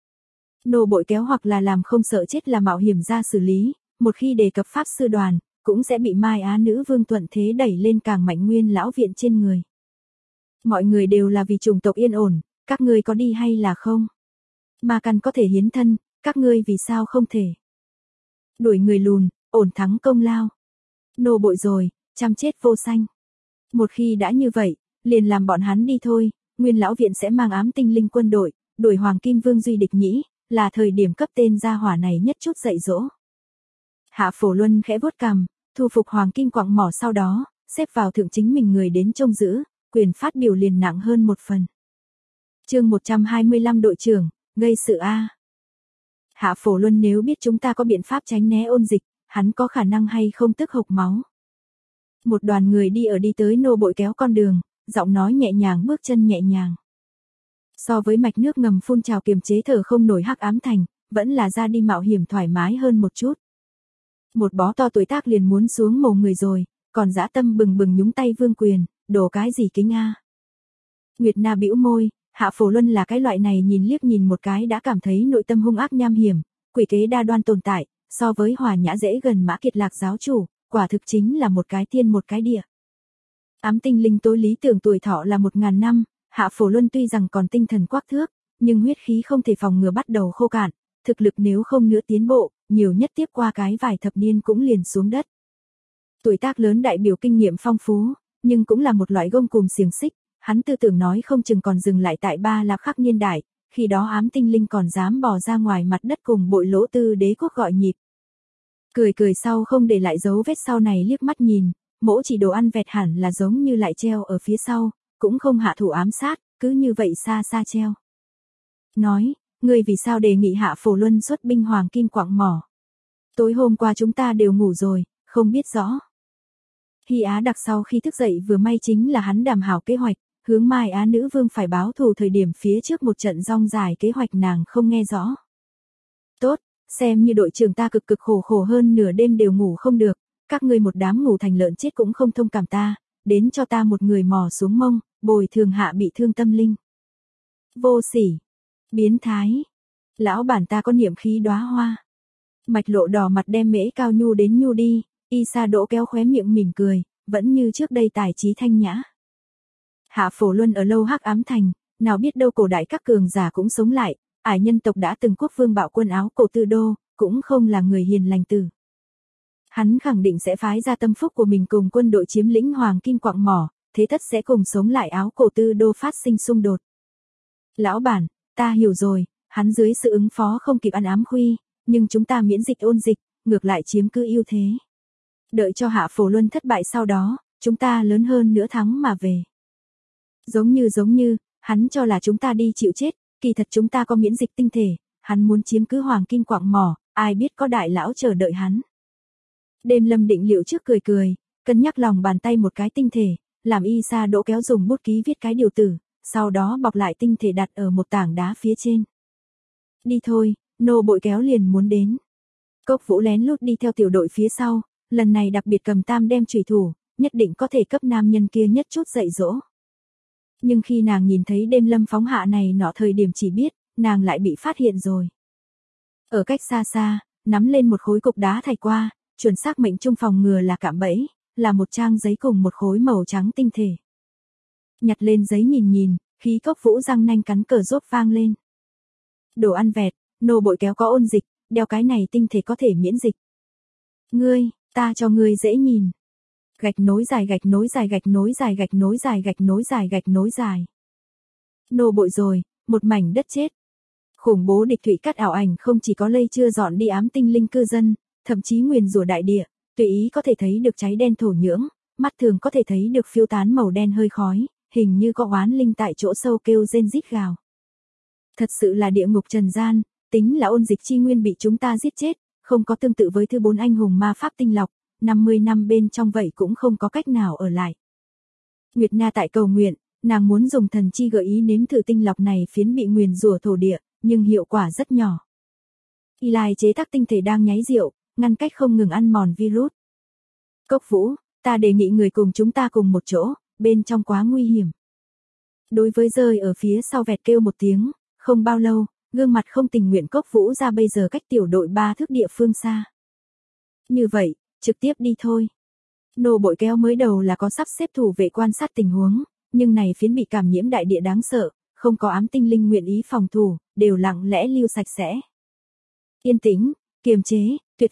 Nô bội kéo hoặc là làm không sợ chết là mạo hiểm ra xử lý, một khi đề cập pháp sư đoàn, cũng sẽ bị Mai Á nữ vương thuận thế đẩy lên càng mạnh Nguyên lão viện trên người. Mọi người đều là vì chủng tộc yên ổn, các ngươi có đi hay là không? Ma căn có thể hiến thân, các ngươi vì sao không thể? Đuổi người lùn, ổn thắng công lao. Nô bội rồi, chăm chết vô sanh. Một khi đã như vậy, liền làm bọn hắn đi thôi, Nguyên lão viện sẽ mang ám tinh linh quân đội, đuổi Hoàng Kim Vương Duy địch nhĩ, là thời điểm cấp tên gia hỏa này nhất chút dạy dỗ. Hạ Phổ Luân khẽ vuốt cằm, thu phục Hoàng Kim quặng mỏ sau đó, xếp vào thượng chính mình người đến trông giữ, quyền phát biểu liền nặng hơn một phần. Chương 125 đội trưởng, gây sự a. Hạ Phổ Luân nếu biết chúng ta có biện pháp tránh né ôn dịch, hắn có khả năng hay không tức hộc máu. Một đoàn người đi tới nô bội kéo con đường, giọng nói nhẹ nhàng bước chân nhẹ nhàng. So với mạch nước ngầm phun trào kiềm chế thở không nổi hắc ám thành, vẫn là ra đi mạo hiểm thoải mái hơn một chút. Một bó to tuổi tác liền muốn xuống mồ người rồi, còn dã tâm bừng bừng nhúng tay vương quyền, đồ cái gì kính a. Nguyệt Na bĩu môi, Hạ Phổ Luân là cái loại này nhìn liếc nhìn một cái đã cảm thấy nội tâm hung ác nham hiểm, quỷ kế đa đoan tồn tại, so với hòa nhã dễ gần Mã Kiệt Lạc giáo chủ, quả thực chính là một cái thiên một cái địa. Ám tinh linh tối lý tưởng tuổi thọ là 1000 năm, Hạ Phổ Luân tuy rằng còn tinh thần quắc thước, nhưng huyết khí không thể phòng ngừa bắt đầu khô cạn, thực lực nếu không nữa tiến bộ, nhiều nhất tiếp qua cái vài thập niên cũng liền xuống đất. Tuổi tác lớn đại biểu kinh nghiệm phong phú, nhưng cũng là một loại gông cùm xiềng xích, hắn tư tưởng nói không chừng còn dừng lại tại Ba La Khắc niên đại, khi đó ám tinh linh còn dám bò ra ngoài mặt đất cùng bội lỗ tư đế quốc gọi nhịp. Cười sau không để lại dấu vết sau này liếc mắt nhìn, mỗ chỉ đồ ăn vẹt hẳn là giống như lại treo ở phía sau, cũng không hạ thủ ám sát, cứ như vậy xa xa treo. Nói, ngươi vì sao đề nghị Hạ Phổ Luân xuất binh Hoàng Kim quặng mỏ? Tối hôm qua chúng ta đều ngủ rồi, không biết rõ. Hy Á Đặc sau khi thức dậy vừa may chính là hắn đàm hảo kế hoạch, hướng Mai Á nữ vương phải báo thù thời điểm phía trước một trận rong dài kế hoạch nàng không nghe rõ. Tốt, xem như đội trưởng ta cực khổ hơn nửa đêm đều ngủ không được, các ngươi một đám ngủ thành lợn chết cũng không thông cảm ta, đến cho ta một người mò xuống mông, bồi thường hạ bị thương tâm linh. Vô sỉ, biến thái, lão bản ta có niệm khí đóa hoa. Mạch Lộ đỏ mặt đem Mễ Cao Nhu đến nhu đi, Y Sa Đỗ kéo khóe miệng mỉm cười, vẫn như trước đây tài trí thanh nhã. Hạ Phổ Luân ở lâu hắc ám thành, nào biết đâu cổ đại các cường giả cũng sống lại, ải nhân tộc đã từng quốc vương bạo quân áo cổ Tư Đô, cũng không là người hiền lành tử. Hắn khẳng định sẽ phái ra tâm phúc của mình cùng quân đội chiếm lĩnh Hoàng Kim quặng mỏ, thế tất sẽ cùng sống lại áo cổ Tư Đô phát sinh xung đột. Lão bản, ta hiểu rồi, hắn dưới sự ứng phó không kịp ăn ám khuy, nhưng chúng ta miễn dịch ôn dịch, ngược lại chiếm cứ ưu thế. Đợi cho Hạ Phổ Luân thất bại sau đó, chúng ta lớn hơn nữa thắng mà về. Giống như, hắn cho là chúng ta đi chịu chết, kỳ thật chúng ta có miễn dịch tinh thể, hắn muốn chiếm cứ Hoàng Kim quặng mỏ, ai biết có đại lão chờ đợi hắn. Đêm Lâm định liệu trước cười, cân nhắc lòng bàn tay một cái tinh thể, làm Y Sa Đỗ kéo dùng bút ký viết cái điều tử, sau đó bọc lại tinh thể đặt ở một tảng đá phía trên. Đi thôi, nô bội kéo liền muốn đến. Cốc Vũ lén lút đi theo tiểu đội phía sau, lần này đặc biệt cầm tam đem chủy thủ, nhất định có thể cấp nam nhân kia nhất chút dạy dỗ. Nhưng khi nàng nhìn thấy Đêm Lâm phóng hạ này nọ thời điểm chỉ biết, nàng lại bị phát hiện rồi. Ở cách xa xa, nắm lên một khối cục đá thạch qua, chuẩn xác mệnh trung phòng ngừa là cạm bẫy, là một trang giấy cùng một khối màu trắng tinh thể. Nhặt lên giấy nhìn, khí Cốc Vũ răng nanh cắn cờ rốt vang lên. Đồ ăn vẹt, nô bội kéo có ôn dịch, đeo cái này tinh thể có thể miễn dịch. Ngươi, ta cho ngươi dễ nhìn. Gạch nối dài. Nô bội rồi, một mảnh đất chết. Khủng bố địch thủy cắt ảo ảnh không chỉ có lây chưa dọn đi ám tinh linh cư dân, thậm chí nguyền rủa đại địa, tùy ý có thể thấy được cháy đen thổ nhưỡng, mắt thường có thể thấy được phiêu tán màu đen hơi khói, hình như có oán linh tại chỗ sâu kêu rên rít gào. Thật sự là địa ngục trần gian, tính là ôn dịch chi nguyên bị chúng ta giết chết, không có tương tự với thứ 4 anh hùng ma pháp tinh lọc, 50 năm bên trong vậy cũng không có cách nào ở lại. Nguyệt Na tại cầu nguyện, nàng muốn dùng thần chi gợi ý nếm thử tinh lọc này phiến bị nguyền rủa thổ địa, nhưng hiệu quả rất nhỏ. Y Lai chế tác tinh thể đang nháy rượu, ngăn cách không ngừng ăn mòn virus. Cốc Vũ, ta đề nghị người cùng chúng ta cùng một chỗ, bên trong quá nguy hiểm. Đối với rơi ở phía sau vẹt kêu một tiếng, không bao lâu, gương mặt không tình nguyện Cốc Vũ ra bây giờ cách tiểu đội 3 thước địa phương xa. Như vậy, trực tiếp đi thôi. Nô bội kéo mới đầu là có sắp xếp thủ vệ quan sát tình huống, nhưng này phiến bị cảm nhiễm đại địa đáng sợ, không có ám tinh linh nguyện ý phòng thủ, đều lặng lẽ lưu sạch sẽ. Yên tĩnh, kiềm chế, tuyệt vọng,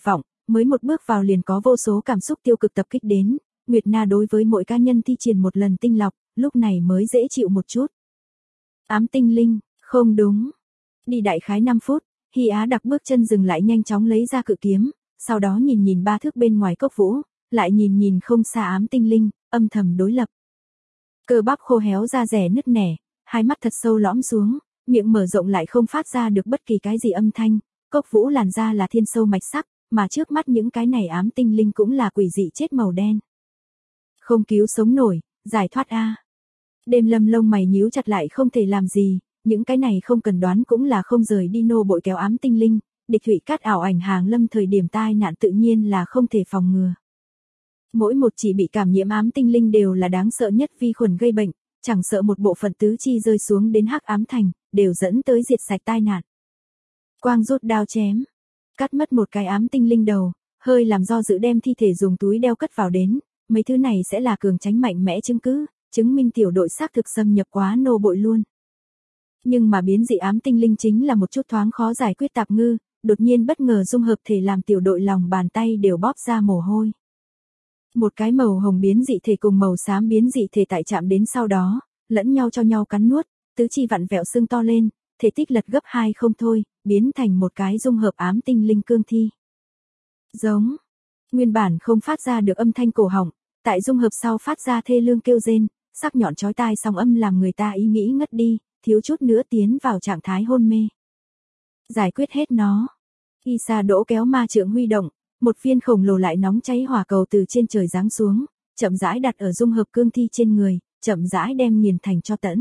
Mới một bước vào liền có vô số cảm xúc tiêu cực tập kích đến, Nguyệt Na đối với mỗi cá nhân thi triển một lần tinh lọc, lúc này mới dễ chịu một chút. Ám tinh linh, không đúng. Đi đại khái 5 phút, Hy Á Đặc bước chân dừng lại nhanh chóng lấy ra cự kiếm, sau đó nhìn nhìn 3 thước bên ngoài Cốc Vũ, lại nhìn nhìn không xa ám tinh linh, âm thầm đối lập. Cơ bắp khô héo da rẻ nứt nẻ, hai mắt thật sâu lõm xuống, miệng mở rộng lại không phát ra được bất kỳ cái gì âm thanh, Cốc Vũ làn da là thiên sâu mạch sắc, mà trước mắt những cái này ám tinh linh cũng là quỷ dị chết màu đen. Không cứu sống nổi, giải thoát a. Đêm Lâm lông mày nhíu chặt lại không thể làm gì, những cái này không cần đoán cũng là không rời đi nô bội kéo ám tinh linh, địch thủy cát ảo ảnh hàng lâm thời điểm tai nạn tự nhiên là không thể phòng ngừa. Mỗi một chỉ bị cảm nhiễm ám tinh linh đều là đáng sợ nhất vi khuẩn gây bệnh, chẳng sợ một bộ phận tứ chi rơi xuống đến hắc ám thành, đều dẫn tới diệt sạch tai nạn. Quang rút đao chém, cắt mất một cái ám tinh linh đầu, hơi làm do dự đem thi thể dùng túi đeo cất vào đến, mấy thứ này sẽ là cường tránh mạnh mẽ chứng cứ, chứng minh tiểu đội xác thực xâm nhập quá nô bội luôn. Nhưng mà biến dị ám tinh linh chính là một chút thoáng khó giải quyết tạp ngư, đột nhiên bất ngờ dung hợp thể làm tiểu đội lòng bàn tay đều bóp ra mồ hôi. Một cái màu hồng biến dị thể cùng màu xám biến dị thể tại chạm đến sau đó, lẫn nhau cho nhau cắn nuốt, tứ chi vặn vẹo xương to lên, thể tích lật gấp 2 không thôi, biến thành một cái dung hợp ám tinh linh cương thi. Giống, nguyên bản không phát ra được âm thanh cổ họng, tại dung hợp sau phát ra thê lương kêu rên, sắc nhọn chói tai song âm làm người ta ý nghĩ ngất đi, thiếu chút nữa tiến vào trạng thái hôn mê. Giải quyết hết nó. Isa đỗ kéo ma trượng huy động, một viên khổng lồ lại nóng cháy hỏa cầu từ trên trời giáng xuống, chậm rãi đặt ở dung hợp cương thi trên người, chậm rãi đem nghiền thành cho tẫn.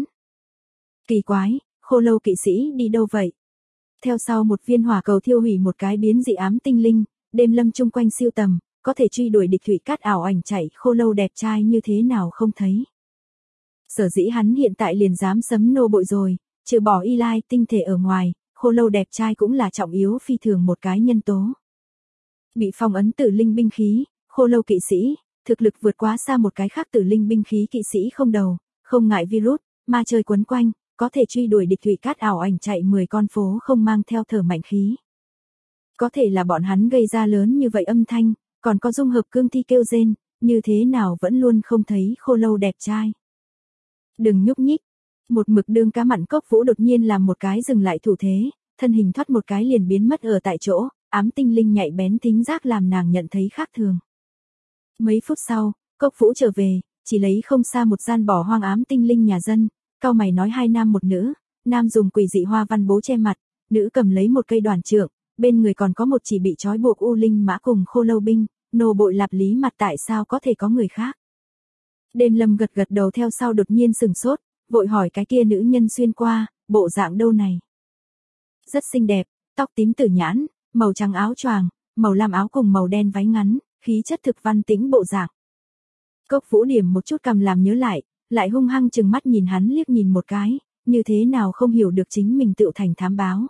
Kỳ quái, Khô Lâu kỵ sĩ đi đâu vậy? Theo sau một viên hỏa cầu thiêu hủy một cái biến dị ám tinh linh, Đêm Lâm chung quanh siêu tầm, có thể truy đuổi địch thủy cát ảo ảnh chạy Khô Lâu đẹp trai như thế nào không thấy. Sở dĩ hắn hiện tại liền dám sấm nô bội rồi, trừ bỏ y lai tinh thể ở ngoài, Khô Lâu đẹp trai cũng là trọng yếu phi thường một cái nhân tố. Bị phong ấn tử linh binh khí, Khô Lâu kỵ sĩ, thực lực vượt quá xa một cái khác tử linh binh khí kỵ sĩ không đầu, không ngại virus, ma chơi quấn quanh, có thể truy đuổi địch thủy cát ảo ảnh chạy 10 con phố không mang theo thở mạnh khí. Có thể là bọn hắn gây ra lớn như vậy âm thanh, còn có dung hợp cương thi kêu rên, như thế nào vẫn luôn không thấy Khô Lâu đẹp trai. Đừng nhúc nhích. Một mực đương cá mặn Cốc Vũ đột nhiên làm một cái dừng lại thủ thế, thân hình thoát một cái liền biến mất ở tại chỗ, ám tinh linh nhạy bén thính giác làm nàng nhận thấy khác thường. Mấy phút sau, Cốc Vũ trở về, chỉ lấy không xa một gian bỏ hoang ám tinh linh nhà dân, cau mày nói hai nam một nữ, nam dùng quỷ dị hoa văn bố che mặt, nữ cầm lấy một cây đoàn trượng, bên người còn có một chỉ bị trói buộc u linh mã cùng Khô Lâu binh, nô bội lạp lý mặt tại sao có thể có người khác. Đêm Lâm gật gật đầu theo sau đột nhiên sừng sốt, vội hỏi cái kia nữ nhân xuyên qua, bộ dạng đâu này. Rất xinh đẹp, tóc tím tử nhãn, màu trắng áo choàng, màu lam áo cùng màu đen váy ngắn, khí chất thực văn tĩnh bộ dạng. Cốc Vũ điểm một chút cầm làm nhớ lại hung hăng chừng mắt nhìn hắn liếc nhìn một cái, như thế nào không hiểu được chính mình tự thành thám báo.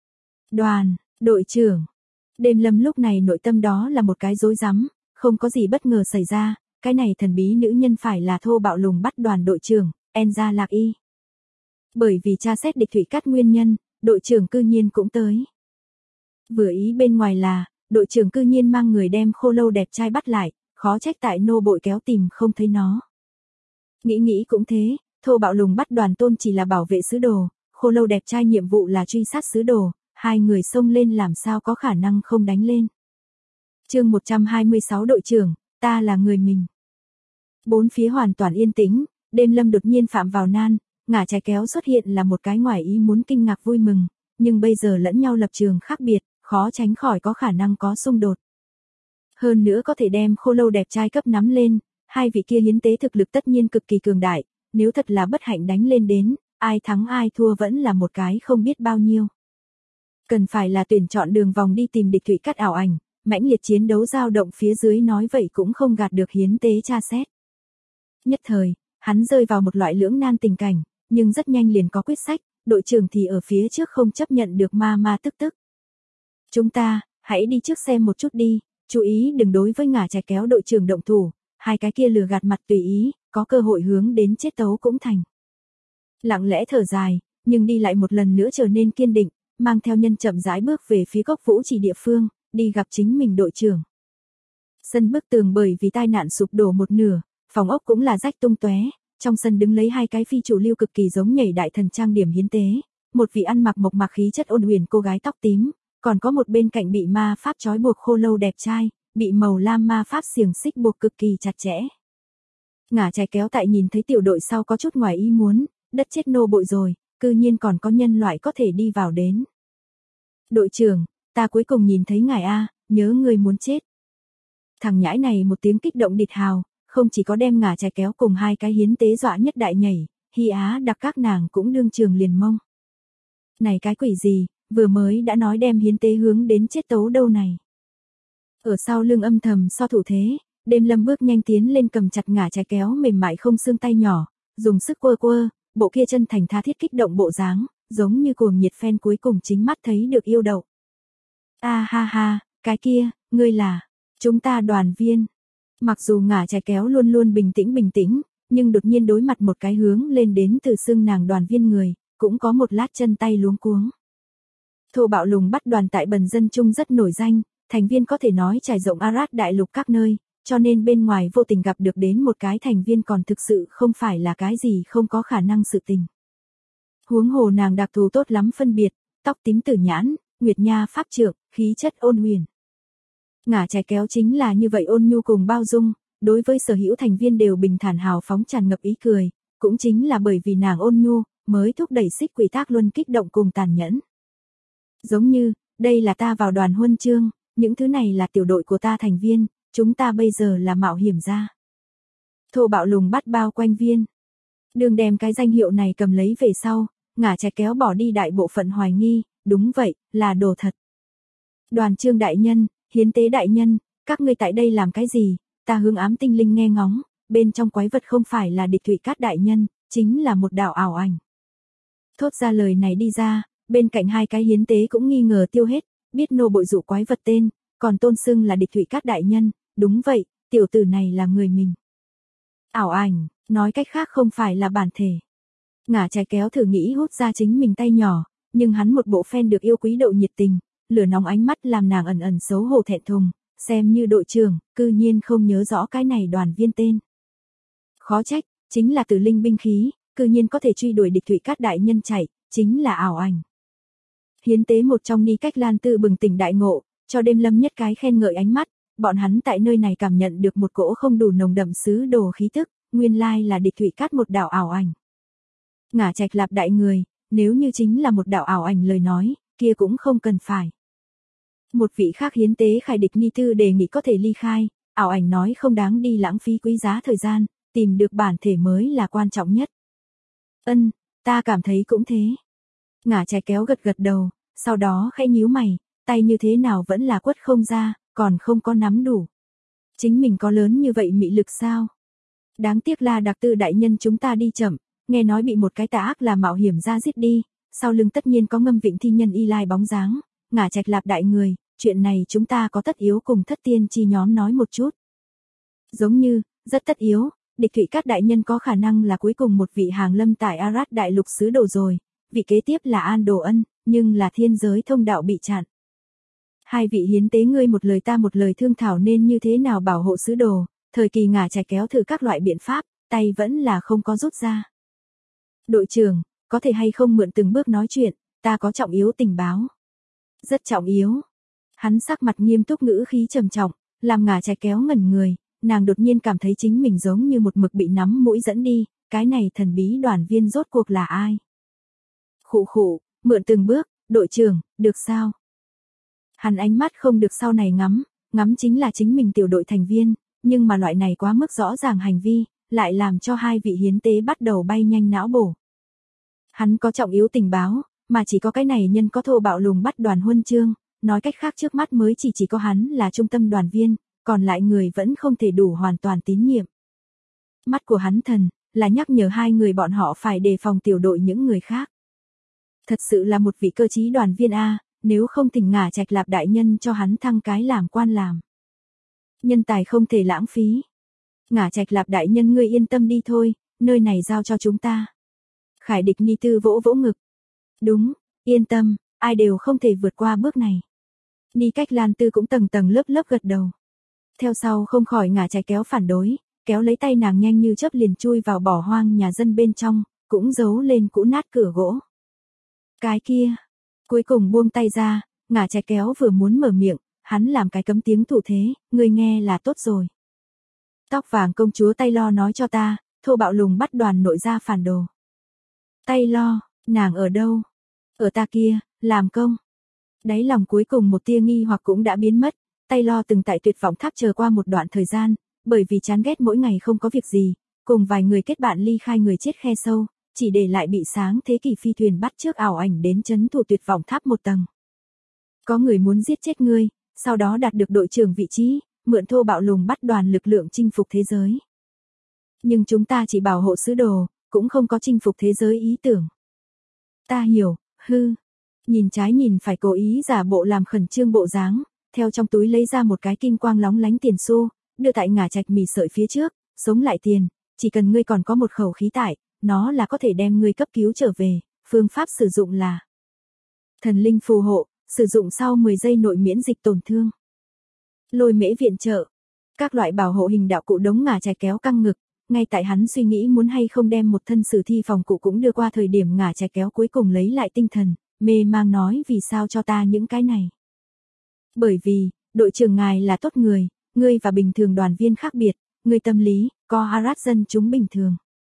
Đội trưởng. Đêm Lâm lúc này nội tâm đó là một cái rối rắm, không có gì bất ngờ xảy ra, cái này thần bí nữ nhân phải là thô bạo lùng bắt đoàn đội trưởng, Enza Lạc Y. Bởi vì tra xét địch thủy cát nguyên nhân, đội trưởng cư nhiên cũng tới. Vừa ý bên ngoài là, đội trưởng cư nhiên mang người đem Khô Lâu đẹp trai bắt lại, khó trách tại nô bội kéo tìm không thấy nó. Nghĩ cũng thế, thô bạo lùng bắt đoàn tôn chỉ là bảo vệ sứ đồ, Khô Lâu đẹp trai nhiệm vụ là truy sát sứ đồ, hai người xông lên làm sao có khả năng không đánh lên. Chương 126 đội trưởng, ta là người mình. Bốn phía hoàn toàn yên tĩnh, Đêm Lâm đột nhiên phạm vào nan, ngả trái kéo xuất hiện là một cái ngoài ý muốn kinh ngạc vui mừng, nhưng bây giờ lẫn nhau lập trường khác biệt, khó tránh khỏi có khả năng có xung đột. Hơn nữa có thể đem Khô Lâu đẹp trai cấp nắm lên, hai vị kia hiến tế thực lực tất nhiên cực kỳ cường đại, nếu thật là bất hạnh đánh lên đến, ai thắng ai thua vẫn là một cái không biết bao nhiêu. Cần phải là tuyển chọn đường vòng đi tìm địch thủy cát ảo ảnh, mãnh liệt chiến đấu dao động phía dưới nói vậy cũng không gạt được hiến tế tra xét. Nhất thời, hắn rơi vào một loại lưỡng nan tình cảnh, nhưng rất nhanh liền có quyết sách, đội trưởng thì ở phía trước không chấp nhận được ma tức. Chúng ta, hãy đi trước xem một chút đi, chú ý đừng đối với ngả trái kéo đội trưởng động thủ, hai cái kia lừa gạt mặt tùy ý, có cơ hội hướng đến chết tấu cũng thành. Lặng lẽ thở dài, nhưng đi lại một lần nữa trở nên kiên định, mang theo nhân chậm rãi bước về phía Cốc Vũ chỉ địa phương, đi gặp chính mình đội trưởng. Sân bức tường bởi vì tai nạn sụp đổ một nửa, phòng ốc cũng là rách tung tóe, trong sân đứng lấy hai cái phi chủ lưu cực kỳ giống nhảy đại thần trang điểm hiến tế, một vị ăn mặc mộc mạc khí chất ôn huyền cô gái tóc tím, còn có một bên cạnh bị ma pháp trói buộc khô lâu đẹp trai, bị màu lam ma pháp xiềng xích buộc cực kỳ chặt chẽ. Ngả Trái Kéo tại nhìn thấy tiểu đội sau có chút ngoài ý muốn, đất chết nô bội rồi, cư nhiên còn có nhân loại có thể đi vào đến. Đội trưởng, ta cuối cùng nhìn thấy ngài a, nhớ người muốn chết. Thằng nhãi này một tiếng kích động địt hào, không chỉ có đem Ngả Trái Kéo cùng hai cái hiến tế dọa nhất đại nhảy, Hy Á đặc các nàng cũng đương trường liền mông. Này cái quỷ gì, vừa mới đã nói đem hiến tế hướng đến chết tấu đâu này. Ở sau lưng âm thầm so thủ thế, Đêm Lâm bước nhanh tiến lên cầm chặt Ngả Trái Kéo mềm mại không xương tay nhỏ, dùng sức quơ quơ, bộ kia chân thành tha thiết kích động bộ dáng, giống như cuồng nhiệt fan cuối cùng chính mắt thấy được yêu đậu. A ha ha, cái kia, ngươi là, chúng ta đoàn viên. Mặc dù Ngả Trái Kéo luôn luôn bình tĩnh, nhưng đột nhiên đối mặt một cái hướng lên đến từ xương nàng đoàn viên người, cũng có một lát chân tay luống cuống. Thô bạo lùng bắt đoàn tại Bần Dân Trung rất nổi danh, thành viên có thể nói trải rộng Arad đại lục các nơi, cho nên bên ngoài vô tình gặp được đến một cái thành viên còn thực sự không phải là cái gì không có khả năng sự tình. Huống hồ nàng đặc thù tốt lắm phân biệt, tóc tím tử nhãn, nguyệt nha pháp trượng, khí chất ôn huyền. Ngả Trái Kéo chính là như vậy ôn nhu cùng bao dung, đối với sở hữu thành viên đều bình thản hào phóng tràn ngập ý cười, cũng chính là bởi vì nàng ôn nhu, mới thúc đẩy Xích Quỷ Thác Luân kích động cùng tàn nhẫn. Giống như, đây là ta vào đoàn huân chương, những thứ này là tiểu đội của ta thành viên, chúng ta bây giờ là mạo hiểm gia. Thô bạo lùng bắt bao quanh viên. Đường đem cái danh hiệu này cầm lấy về sau, Ngả Trái Kéo bỏ đi đại bộ phận hoài nghi, đúng vậy, là đồ thật. Đoàn Trương đại nhân, hiến tế đại nhân, các ngươi tại đây làm cái gì? Ta hướng ám tinh linh nghe ngóng, bên trong quái vật không phải là địch thủy cát đại nhân, chính là một đạo ảo ảnh. Thốt ra lời này đi ra, bên cạnh hai cái hiến tế cũng nghi ngờ tiêu hết, biết nô bội dụ quái vật tên, còn tôn xưng là địch thủy cát đại nhân, đúng vậy, tiểu tử này là người mình. Ảo ảnh, nói cách khác không phải là bản thể. Ngả Trái Kéo thử nghĩ hút ra chính mình tay nhỏ, nhưng hắn một bộ fan được yêu quý độ nhiệt tình, lửa nóng ánh mắt làm nàng ẩn ẩn xấu hổ thẹn thùng, xem như đội trưởng, cư nhiên không nhớ rõ cái này đoàn viên tên. Khó trách, chính là tử linh binh khí, cư nhiên có thể truy đuổi địch thủy cát đại nhân chạy, chính là ảo ảnh. Hiến tế một trong Ni Cách Lan Tư bừng tỉnh đại ngộ, cho Đêm Lâm nhất cái khen ngợi ánh mắt, bọn hắn tại nơi này cảm nhận được một cỗ không đủ nồng đậm sứ đồ khí tức, nguyên lai là địch thủy cát một đạo ảo ảnh. Ngả Trạch Lạp đại người, nếu như chính là một đạo ảo ảnh lời nói, kia cũng không cần phải. Một vị khác hiến tế Khải Địch Ni Tư đề nghị có thể ly khai, ảo ảnh nói không đáng đi lãng phí quý giá thời gian, tìm được bản thể mới là quan trọng nhất. Ta cảm thấy cũng thế. Ngả Trái Kéo gật gật đầu, sau đó khẽ nhíu mày, tay như thế nào vẫn là quất không ra, còn không có nắm đủ. Chính mình có lớn như vậy mị lực sao? Đáng tiếc là đặc tư đại nhân chúng ta đi chậm, nghe nói bị một cái tà ác là mạo hiểm ra giết đi, sau lưng tất nhiên có Ngâm Vịnh thi nhân y lai bóng dáng, Ngả Trạch Lạp đại người, chuyện này chúng ta có tất yếu cùng Thất Tiên chi nhóm nói một chút. Giống như, rất tất yếu, địch thủy cát đại nhân có khả năng là cuối cùng một vị hàng lâm tại Arad đại lục sứ đồ rồi, vị kế tiếp là An Đồ Ân, nhưng là thiên giới thông đạo bị chặn. Hai vị hiến tế ngươi một lời ta một lời thương thảo nên như thế nào bảo hộ sứ đồ, thời kỳ Ngả Trái Kéo thử các loại biện pháp, tay vẫn là không có rút ra. Đội trưởng, có thể hay không mượn từng bước nói chuyện, ta có trọng yếu tình báo. Rất trọng yếu. Hắn sắc mặt nghiêm túc ngữ khí trầm trọng, làm Ngả Trái Kéo ngẩn người, nàng đột nhiên cảm thấy chính mình giống như một mực bị nắm mũi dẫn đi, cái này thần bí đoàn viên rốt cuộc là ai? Khụ khụ, mượn từng bước, đội trưởng, được sao? Hắn ánh mắt không được sau này ngắm chính là chính mình tiểu đội thành viên, nhưng mà loại này quá mức rõ ràng hành vi, lại làm cho hai vị hiến tế bắt đầu bay nhanh não bổ. Hắn có trọng yếu tình báo, mà chỉ có cái này nhân có thô bạo lùng bắt đoàn huân chương, nói cách khác trước mắt mới chỉ có hắn là trung tâm đoàn viên, còn lại người vẫn không thể đủ hoàn toàn tín nhiệm. Mắt của hắn thần, là nhắc nhở hai người bọn họ phải đề phòng tiểu đội những người khác. Thật sự là một vị cơ trí đoàn viên A, nếu không thỉnh Ngả Trạch Lạp đại nhân cho hắn thăng cái làm quan làm. Nhân tài không thể lãng phí. Ngả Trạch Lạp đại nhân ngươi yên tâm đi thôi, nơi này giao cho chúng ta. Khải Địch Ni Tư vỗ vỗ ngực. Đúng, yên tâm, ai đều không thể vượt qua bước này. Ni Cách Lan Tư cũng tầng tầng lớp lớp gật đầu. Theo sau không khỏi Ngả Trạch Kéo phản đối, kéo lấy tay nàng nhanh như chớp liền chui vào bỏ hoang nhà dân bên trong, cũng giấu lên cũ nát cửa gỗ. Cái kia, cuối cùng buông tay ra, Ngả Trạch Kéo vừa muốn mở miệng, hắn làm cái cấm tiếng thủ thế, ngươi nghe là tốt rồi. Tóc vàng công chúa Tay Lo nói cho ta, thô bạo lùng bắt đoàn nội ra phản đồ. Tay Lo, nàng ở đâu? Ở ta kia, làm công. Đáy lòng cuối cùng một tia nghi hoặc cũng đã biến mất, Tay Lo từng tại Tuyệt Vọng Tháp chờ qua một đoạn thời gian, bởi vì chán ghét mỗi ngày không có việc gì, cùng vài người kết bạn ly khai người chết khe sâu, chỉ để lại bị sáng thế kỷ phi thuyền bắt trước ảo ảnh đến trấn thủ Tuyệt Vọng Tháp một tầng. Có người muốn giết chết ngươi, sau đó đạt được đội trưởng vị trí, mượn thô bạo lùng bắt đoàn lực lượng chinh phục thế giới. Nhưng chúng ta chỉ bảo hộ sứ đồ, cũng không có chinh phục thế giới ý tưởng. Ta hiểu, hư. Nhìn trái nhìn phải cố ý giả bộ làm khẩn trương bộ dáng, theo trong túi lấy ra một cái kim quang lóng lánh tiền xu, đưa tại Ngả Trạch mì sợi phía trước, sống lại tiền, chỉ cần ngươi còn có một khẩu khí tại, nó là có thể đem ngươi cấp cứu trở về, phương pháp sử dụng là thần linh phù hộ, sử dụng sau 10 giây nội miễn dịch tổn thương. Lôi mễ viện trợ, các loại bảo hộ hình đạo cụ đống Ngả Trạch Kéo căng ngực, ngay tại hắn suy nghĩ muốn hay không đem một thân sử thi phòng cụ cũng đưa qua thời điểm Ngả Trạch Kéo cuối cùng lấy lại tinh thần, mê mang nói vì sao cho ta những cái này. Bởi vì, đội trưởng ngài là tốt người, ngươi và bình thường đoàn viên khác biệt, ngươi tâm lý, có Harat dân chúng bình thường.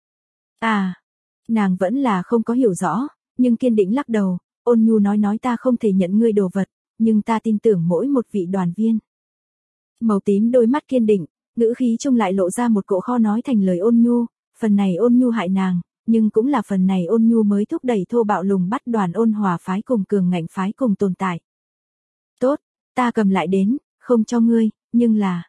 À, nàng vẫn là không có hiểu rõ, nhưng kiên định lắc đầu, Ôn Nhu nói ta không thể nhận ngươi đồ vật, nhưng ta tin tưởng mỗi một vị đoàn viên. Màu tím đôi mắt kiên định, ngữ khí chung lại lộ ra một cỗ kho nói thành lời Ôn Nhu, phần này Ôn Nhu hại nàng, nhưng cũng là phần này Ôn Nhu mới thúc đẩy thô bạo lùng bắt đoàn ôn hòa phái cùng cường ngạnh phái cùng tồn tại. Tốt, ta cầm lại đến, không cho ngươi, nhưng là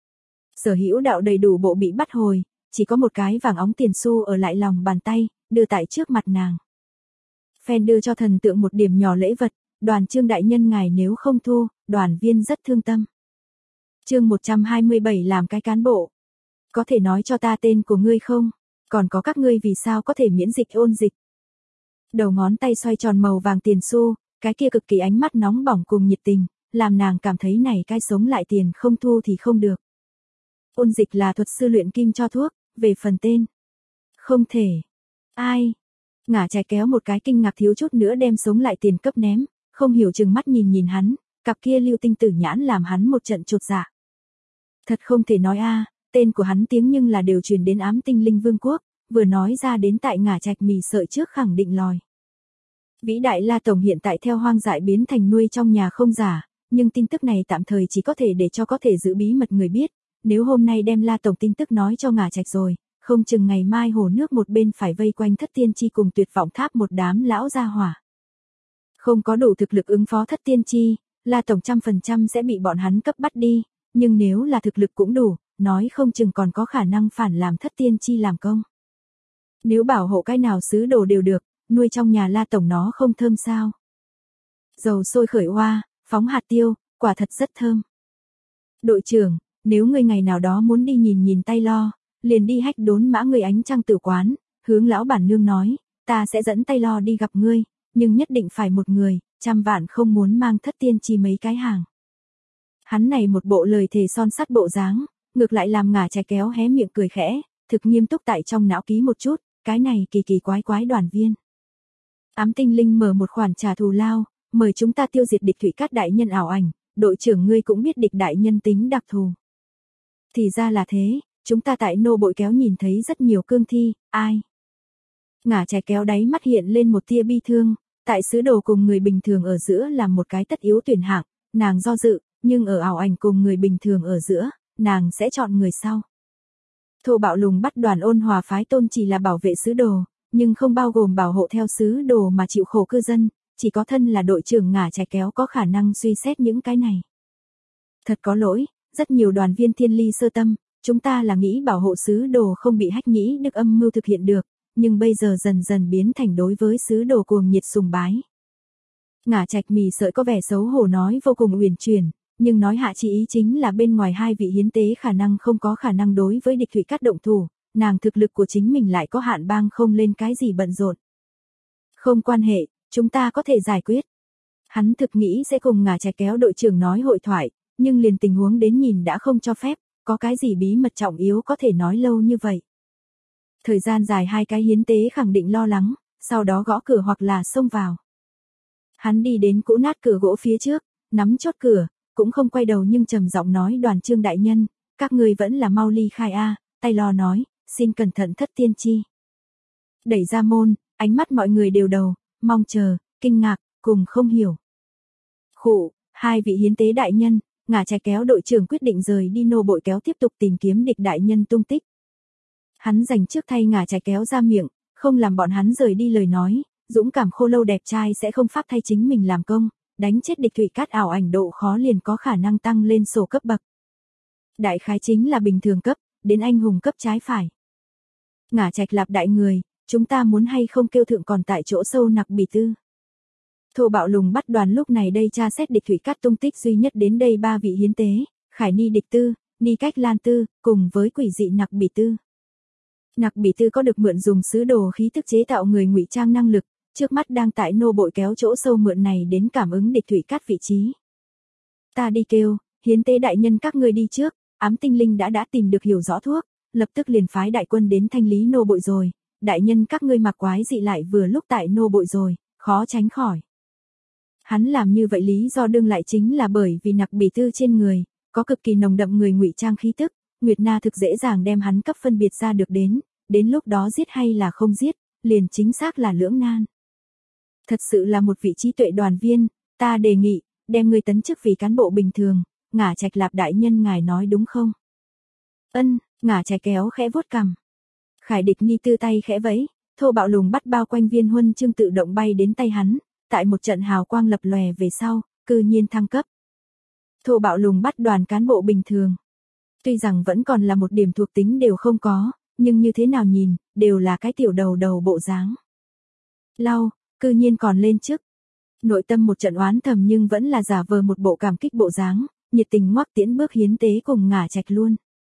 Sở Hữu đạo đầy đủ bộ bị bắt hồi, chỉ có một cái vàng óng tiền xu ở lại lòng bàn tay, đưa tại trước mặt nàng. Phen đưa cho thần tượng một điểm nhỏ lễ vật, đoàn Trương đại nhân ngài nếu không thu, đoàn viên rất thương tâm. Chương 127 làm cái cán bộ. Có thể nói cho ta tên của ngươi không? Còn có các ngươi vì sao có thể miễn dịch ôn dịch? Đầu ngón tay xoay tròn màu vàng tiền xu, cái kia cực kỳ ánh mắt nóng bỏng cùng nhiệt tình, làm nàng cảm thấy này cái sống lại tiền không thu thì không được. Ôn dịch là thuật sư luyện kim cho thuốc, về phần tên. Không thể. Ai? Ngả Trạch Kéo một cái kinh ngạc thiếu chút nữa đem sống lại tiền cấp ném, không hiểu chừng mắt nhìn hắn, cặp kia lưu tinh tử nhãn làm hắn một trận chột dạ. Thật không thể nói a, tên của hắn tiếng nhưng là đều truyền đến Ám Tinh Linh Vương quốc, vừa nói ra đến tại Ngả Trạch mì sợi trước khẳng định lòi. Vĩ đại La Tổng hiện tại theo hoang dại biến thành nuôi trong nhà không giả, nhưng tin tức này tạm thời chỉ có thể để cho có thể giữ bí mật người biết, nếu hôm nay đem La Tổng tin tức nói cho Ngả Trạch rồi, không chừng ngày mai hồ nước một bên phải vây quanh Thất Tiên Chi cùng Tuyệt Vọng Tháp một đám lão gia hỏa. Không có đủ thực lực ứng phó Thất Tiên Chi, La Tổng 100% sẽ bị bọn hắn cấp bắt đi, nhưng nếu là thực lực cũng đủ, nói không chừng còn có khả năng phản làm Thất Tiên Chi làm công. Nếu bảo hộ cái nào sứ đồ đều được, nuôi trong nhà La Tổng nó không thơm sao? Dầu sôi khởi hoa, phóng hạt tiêu, quả thật rất thơm. Đội trưởng, nếu ngươi ngày nào đó muốn đi nhìn Tay Lo, liền đi hách đốn mã người ánh trăng tử quán, hướng lão bản nương nói, ta sẽ dẫn Tay Lo đi gặp ngươi, nhưng nhất định phải một người, 100 vạn không muốn mang Thất Tiên Chi mấy cái hàng. Hắn này một bộ lời thề son sắt bộ dáng, ngược lại làm Ngả Trạch Kéo hé miệng cười khẽ, thực nghiêm túc tại trong não ký một chút, cái này kỳ kỳ quái quái đoàn viên. Ám Tinh Linh mở một khoản trả thù lao, mời chúng ta tiêu diệt địch thủy cát đại nhân ảo ảnh, đội trưởng ngươi cũng biết địch đại nhân tính đặc thù. Thì ra là thế, chúng ta tại nô bội kéo nhìn thấy rất nhiều cương thi, ai? Ngả Trạch Kéo đáy mắt hiện lên một tia bi thương, tại sứ đồ cùng người bình thường ở giữa làm một cái tất yếu tuyển hạng, nàng do dự, nhưng ở ảo ảnh cùng người bình thường ở giữa, nàng sẽ chọn người sau. Thô bạo lùng bắt đoàn ôn hòa phái tôn chỉ là bảo vệ sứ đồ, nhưng không bao gồm bảo hộ theo sứ đồ mà chịu khổ cư dân, chỉ có thân là đội trưởng Ngả Trạch Kéo có khả năng suy xét những cái này. Thật có lỗi, rất nhiều đoàn viên thiên ly sơ tâm, chúng ta là nghĩ bảo hộ sứ đồ không bị hách nghĩ đức âm mưu thực hiện được, nhưng bây giờ dần dần biến thành đối với sứ đồ cuồng nhiệt sùng bái. Ngả Trạch mì sợi có vẻ xấu hổ nói vô cùng uyển chuyển, nhưng nói hạ chỉ ý chính là bên ngoài hai vị hiến tế khả năng không có khả năng đối với địch thủy cát động thủ, nàng thực lực của chính mình lại có hạn bang không lên cái gì bận rộn. Không quan hệ, chúng ta có thể giải quyết. Hắn thực nghĩ sẽ cùng Ngả Trạch Kéo đội trưởng nói hội thoại, nhưng liền tình huống đến nhìn đã không cho phép, có cái gì bí mật trọng yếu có thể nói lâu như vậy. Thời gian dài hai cái hiến tế khẳng định lo lắng, sau đó gõ cửa hoặc là xông vào. Hắn đi đến cũ nát cửa gỗ phía trước, nắm chốt cửa, cũng không quay đầu nhưng trầm giọng nói Đoàn Trương đại nhân, các ngươi vẫn là mau ly khai a, tay lo nói, xin cẩn thận thất tiên tri. Đẩy ra môn, ánh mắt mọi người đều đầu, mong chờ, kinh ngạc, cùng không hiểu. Khụ, hai vị hiến tế đại nhân, Ngả Trạch Kéo đội trưởng quyết định rời đi nô bội kéo tiếp tục tìm kiếm địch đại nhân tung tích. Hắn dành trước thay Ngả Trạch Kéo ra miệng, không làm bọn hắn rời đi lời nói, dũng cảm khô lâu đẹp trai sẽ không pháp thay chính mình làm công, đánh chết địch Thủy Cát ảo ảnh độ khó liền có khả năng tăng lên sổ cấp bậc. Đại khái chính là bình thường cấp, đến anh hùng cấp trái phải. Ngả Trạch Lạp đại người, chúng ta muốn hay không kêu thượng còn tại chỗ sâu nặc bỉ tư. Thô Bạo Lùng Bắt Đoàn lúc này đây tra xét địch Thủy Cát tung tích duy nhất đến đây ba vị hiến tế, Khải Ni địch tư, Ni Cách Lan tư, cùng với quỷ dị nặc bỉ tư. Nặc bỉ tư có được mượn dùng sứ đồ khí tức chế tạo người ngụy trang năng lực, trước mắt đang tại nô bội kéo chỗ sâu mượn này đến cảm ứng địch Thủy Cát vị trí. Ta đi kêu, hiến tế đại nhân các ngươi đi trước, ám tinh linh đã tìm được hiểu rõ thuốc, lập tức liền phái đại quân đến thanh lý nô bội rồi, đại nhân các ngươi mặc quái dị lại vừa lúc tại nô bội rồi, khó tránh khỏi. Hắn làm như vậy lý do đương lại chính là bởi vì nặc bỉ tư trên người, có cực kỳ nồng đậm người ngụy trang khí tức, Nguyệt Na thực dễ dàng đem hắn cấp phân biệt ra được đến lúc đó giết hay là không giết, liền chính xác là lưỡng nan. Thật sự là một vị trí tuệ đoàn viên, ta đề nghị, đem người tấn chức vì cán bộ bình thường, Ngả Trạch Lạp đại nhân ngài nói đúng không? Ân, Ngả Trạch Kéo khẽ vuốt cằm. Khải địch Ni tư tay khẽ vẫy, Thô Bạo Lùng Bắt bao quanh viên huân chương tự động bay đến tay hắn, tại một trận hào quang lập lòe về sau, cư nhiên thăng cấp. Thô Bạo Lùng Bắt đoàn cán bộ bình thường. Tuy rằng vẫn còn là một điểm thuộc tính đều không có, nhưng như thế nào nhìn, đều là cái tiểu đầu bộ dáng. Lau, cư nhiên còn lên chức. Nội tâm một trận oán thầm nhưng vẫn là giả vờ một bộ cảm kích bộ dáng, nhiệt tình ngoắc tiễn bước hiến tế cùng Ngả Trạch luôn.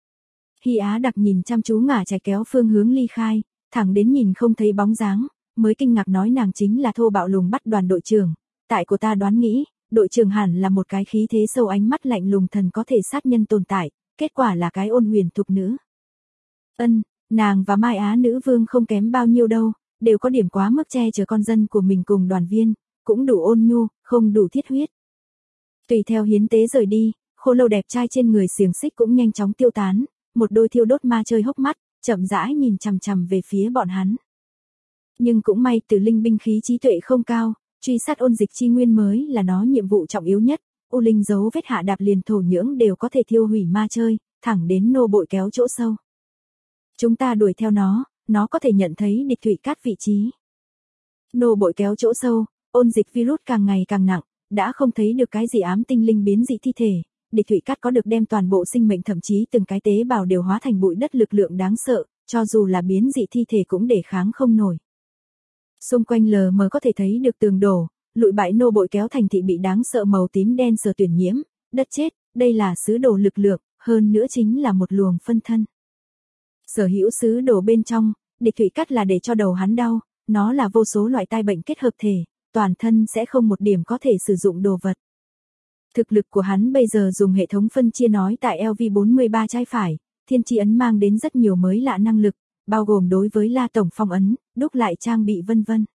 Hy Á Đặc nhìn chăm chú Ngả Trạch Kéo phương hướng ly khai, thẳng đến nhìn không thấy bóng dáng, mới kinh ngạc nói nàng chính là Thô Bạo Lùng Bắt đoàn đội trưởng. Tại của ta đoán nghĩ, đội trưởng hẳn là một cái khí thế sâu ánh mắt lạnh lùng thần có thể sát nhân tồn tại, kết quả là cái ôn huyền thục nữ. Ân, nàng và Mai Á nữ vương không kém bao nhiêu đâu, đều có điểm quá mức che chở con dân của mình cùng đoàn viên, cũng đủ ôn nhu, không đủ thiết huyết. Tùy theo hiến tế rời đi, khô lâu đẹp trai trên người xiềng xích cũng nhanh chóng tiêu tán, một đôi thiêu đốt ma chơi hốc mắt, chậm rãi nhìn chằm chằm về phía bọn hắn. Nhưng cũng may Tử Linh binh khí trí tuệ không cao, truy sát ôn dịch chi nguyên mới là nó nhiệm vụ trọng yếu nhất, U Linh dấu vết hạ đạp liền thổ nhưỡng đều có thể thiêu hủy ma chơi, thẳng đến nô bội kéo chỗ sâu. Chúng ta đuổi theo nó có thể nhận thấy địch Thủy Cát vị trí. Nô bội kéo chỗ sâu, ôn dịch virus càng ngày càng nặng, đã không thấy được cái gì ám tinh linh biến dị thi thể, địch Thủy Cát có được đem toàn bộ sinh mệnh thậm chí từng cái tế bào đều hóa thành bụi đất lực lượng đáng sợ, cho dù là biến dị thi thể cũng để kháng không nổi. Xung quanh lờ mờ có thể thấy được tường đổ, lụi bại nô bội kéo thành thị bị đáng sợ màu tím đen sở tuyển nhiễm, đất chết, đây là sứ đồ lực lượng, hơn nữa chính là một luồng phân thân. Sở hữu sứ đồ bên trong, địch Thủy Cát là để cho đầu hắn đau, nó là vô số loại tai bệnh kết hợp thể, toàn thân sẽ không một điểm có thể sử dụng đồ vật. Thực lực của hắn bây giờ dùng hệ thống phân chia nói tại LV43 trái phải, thiên chi ấn mang đến rất nhiều mới lạ năng lực, bao gồm đối với La Tổng phong ấn, đúc lại trang bị vân vân.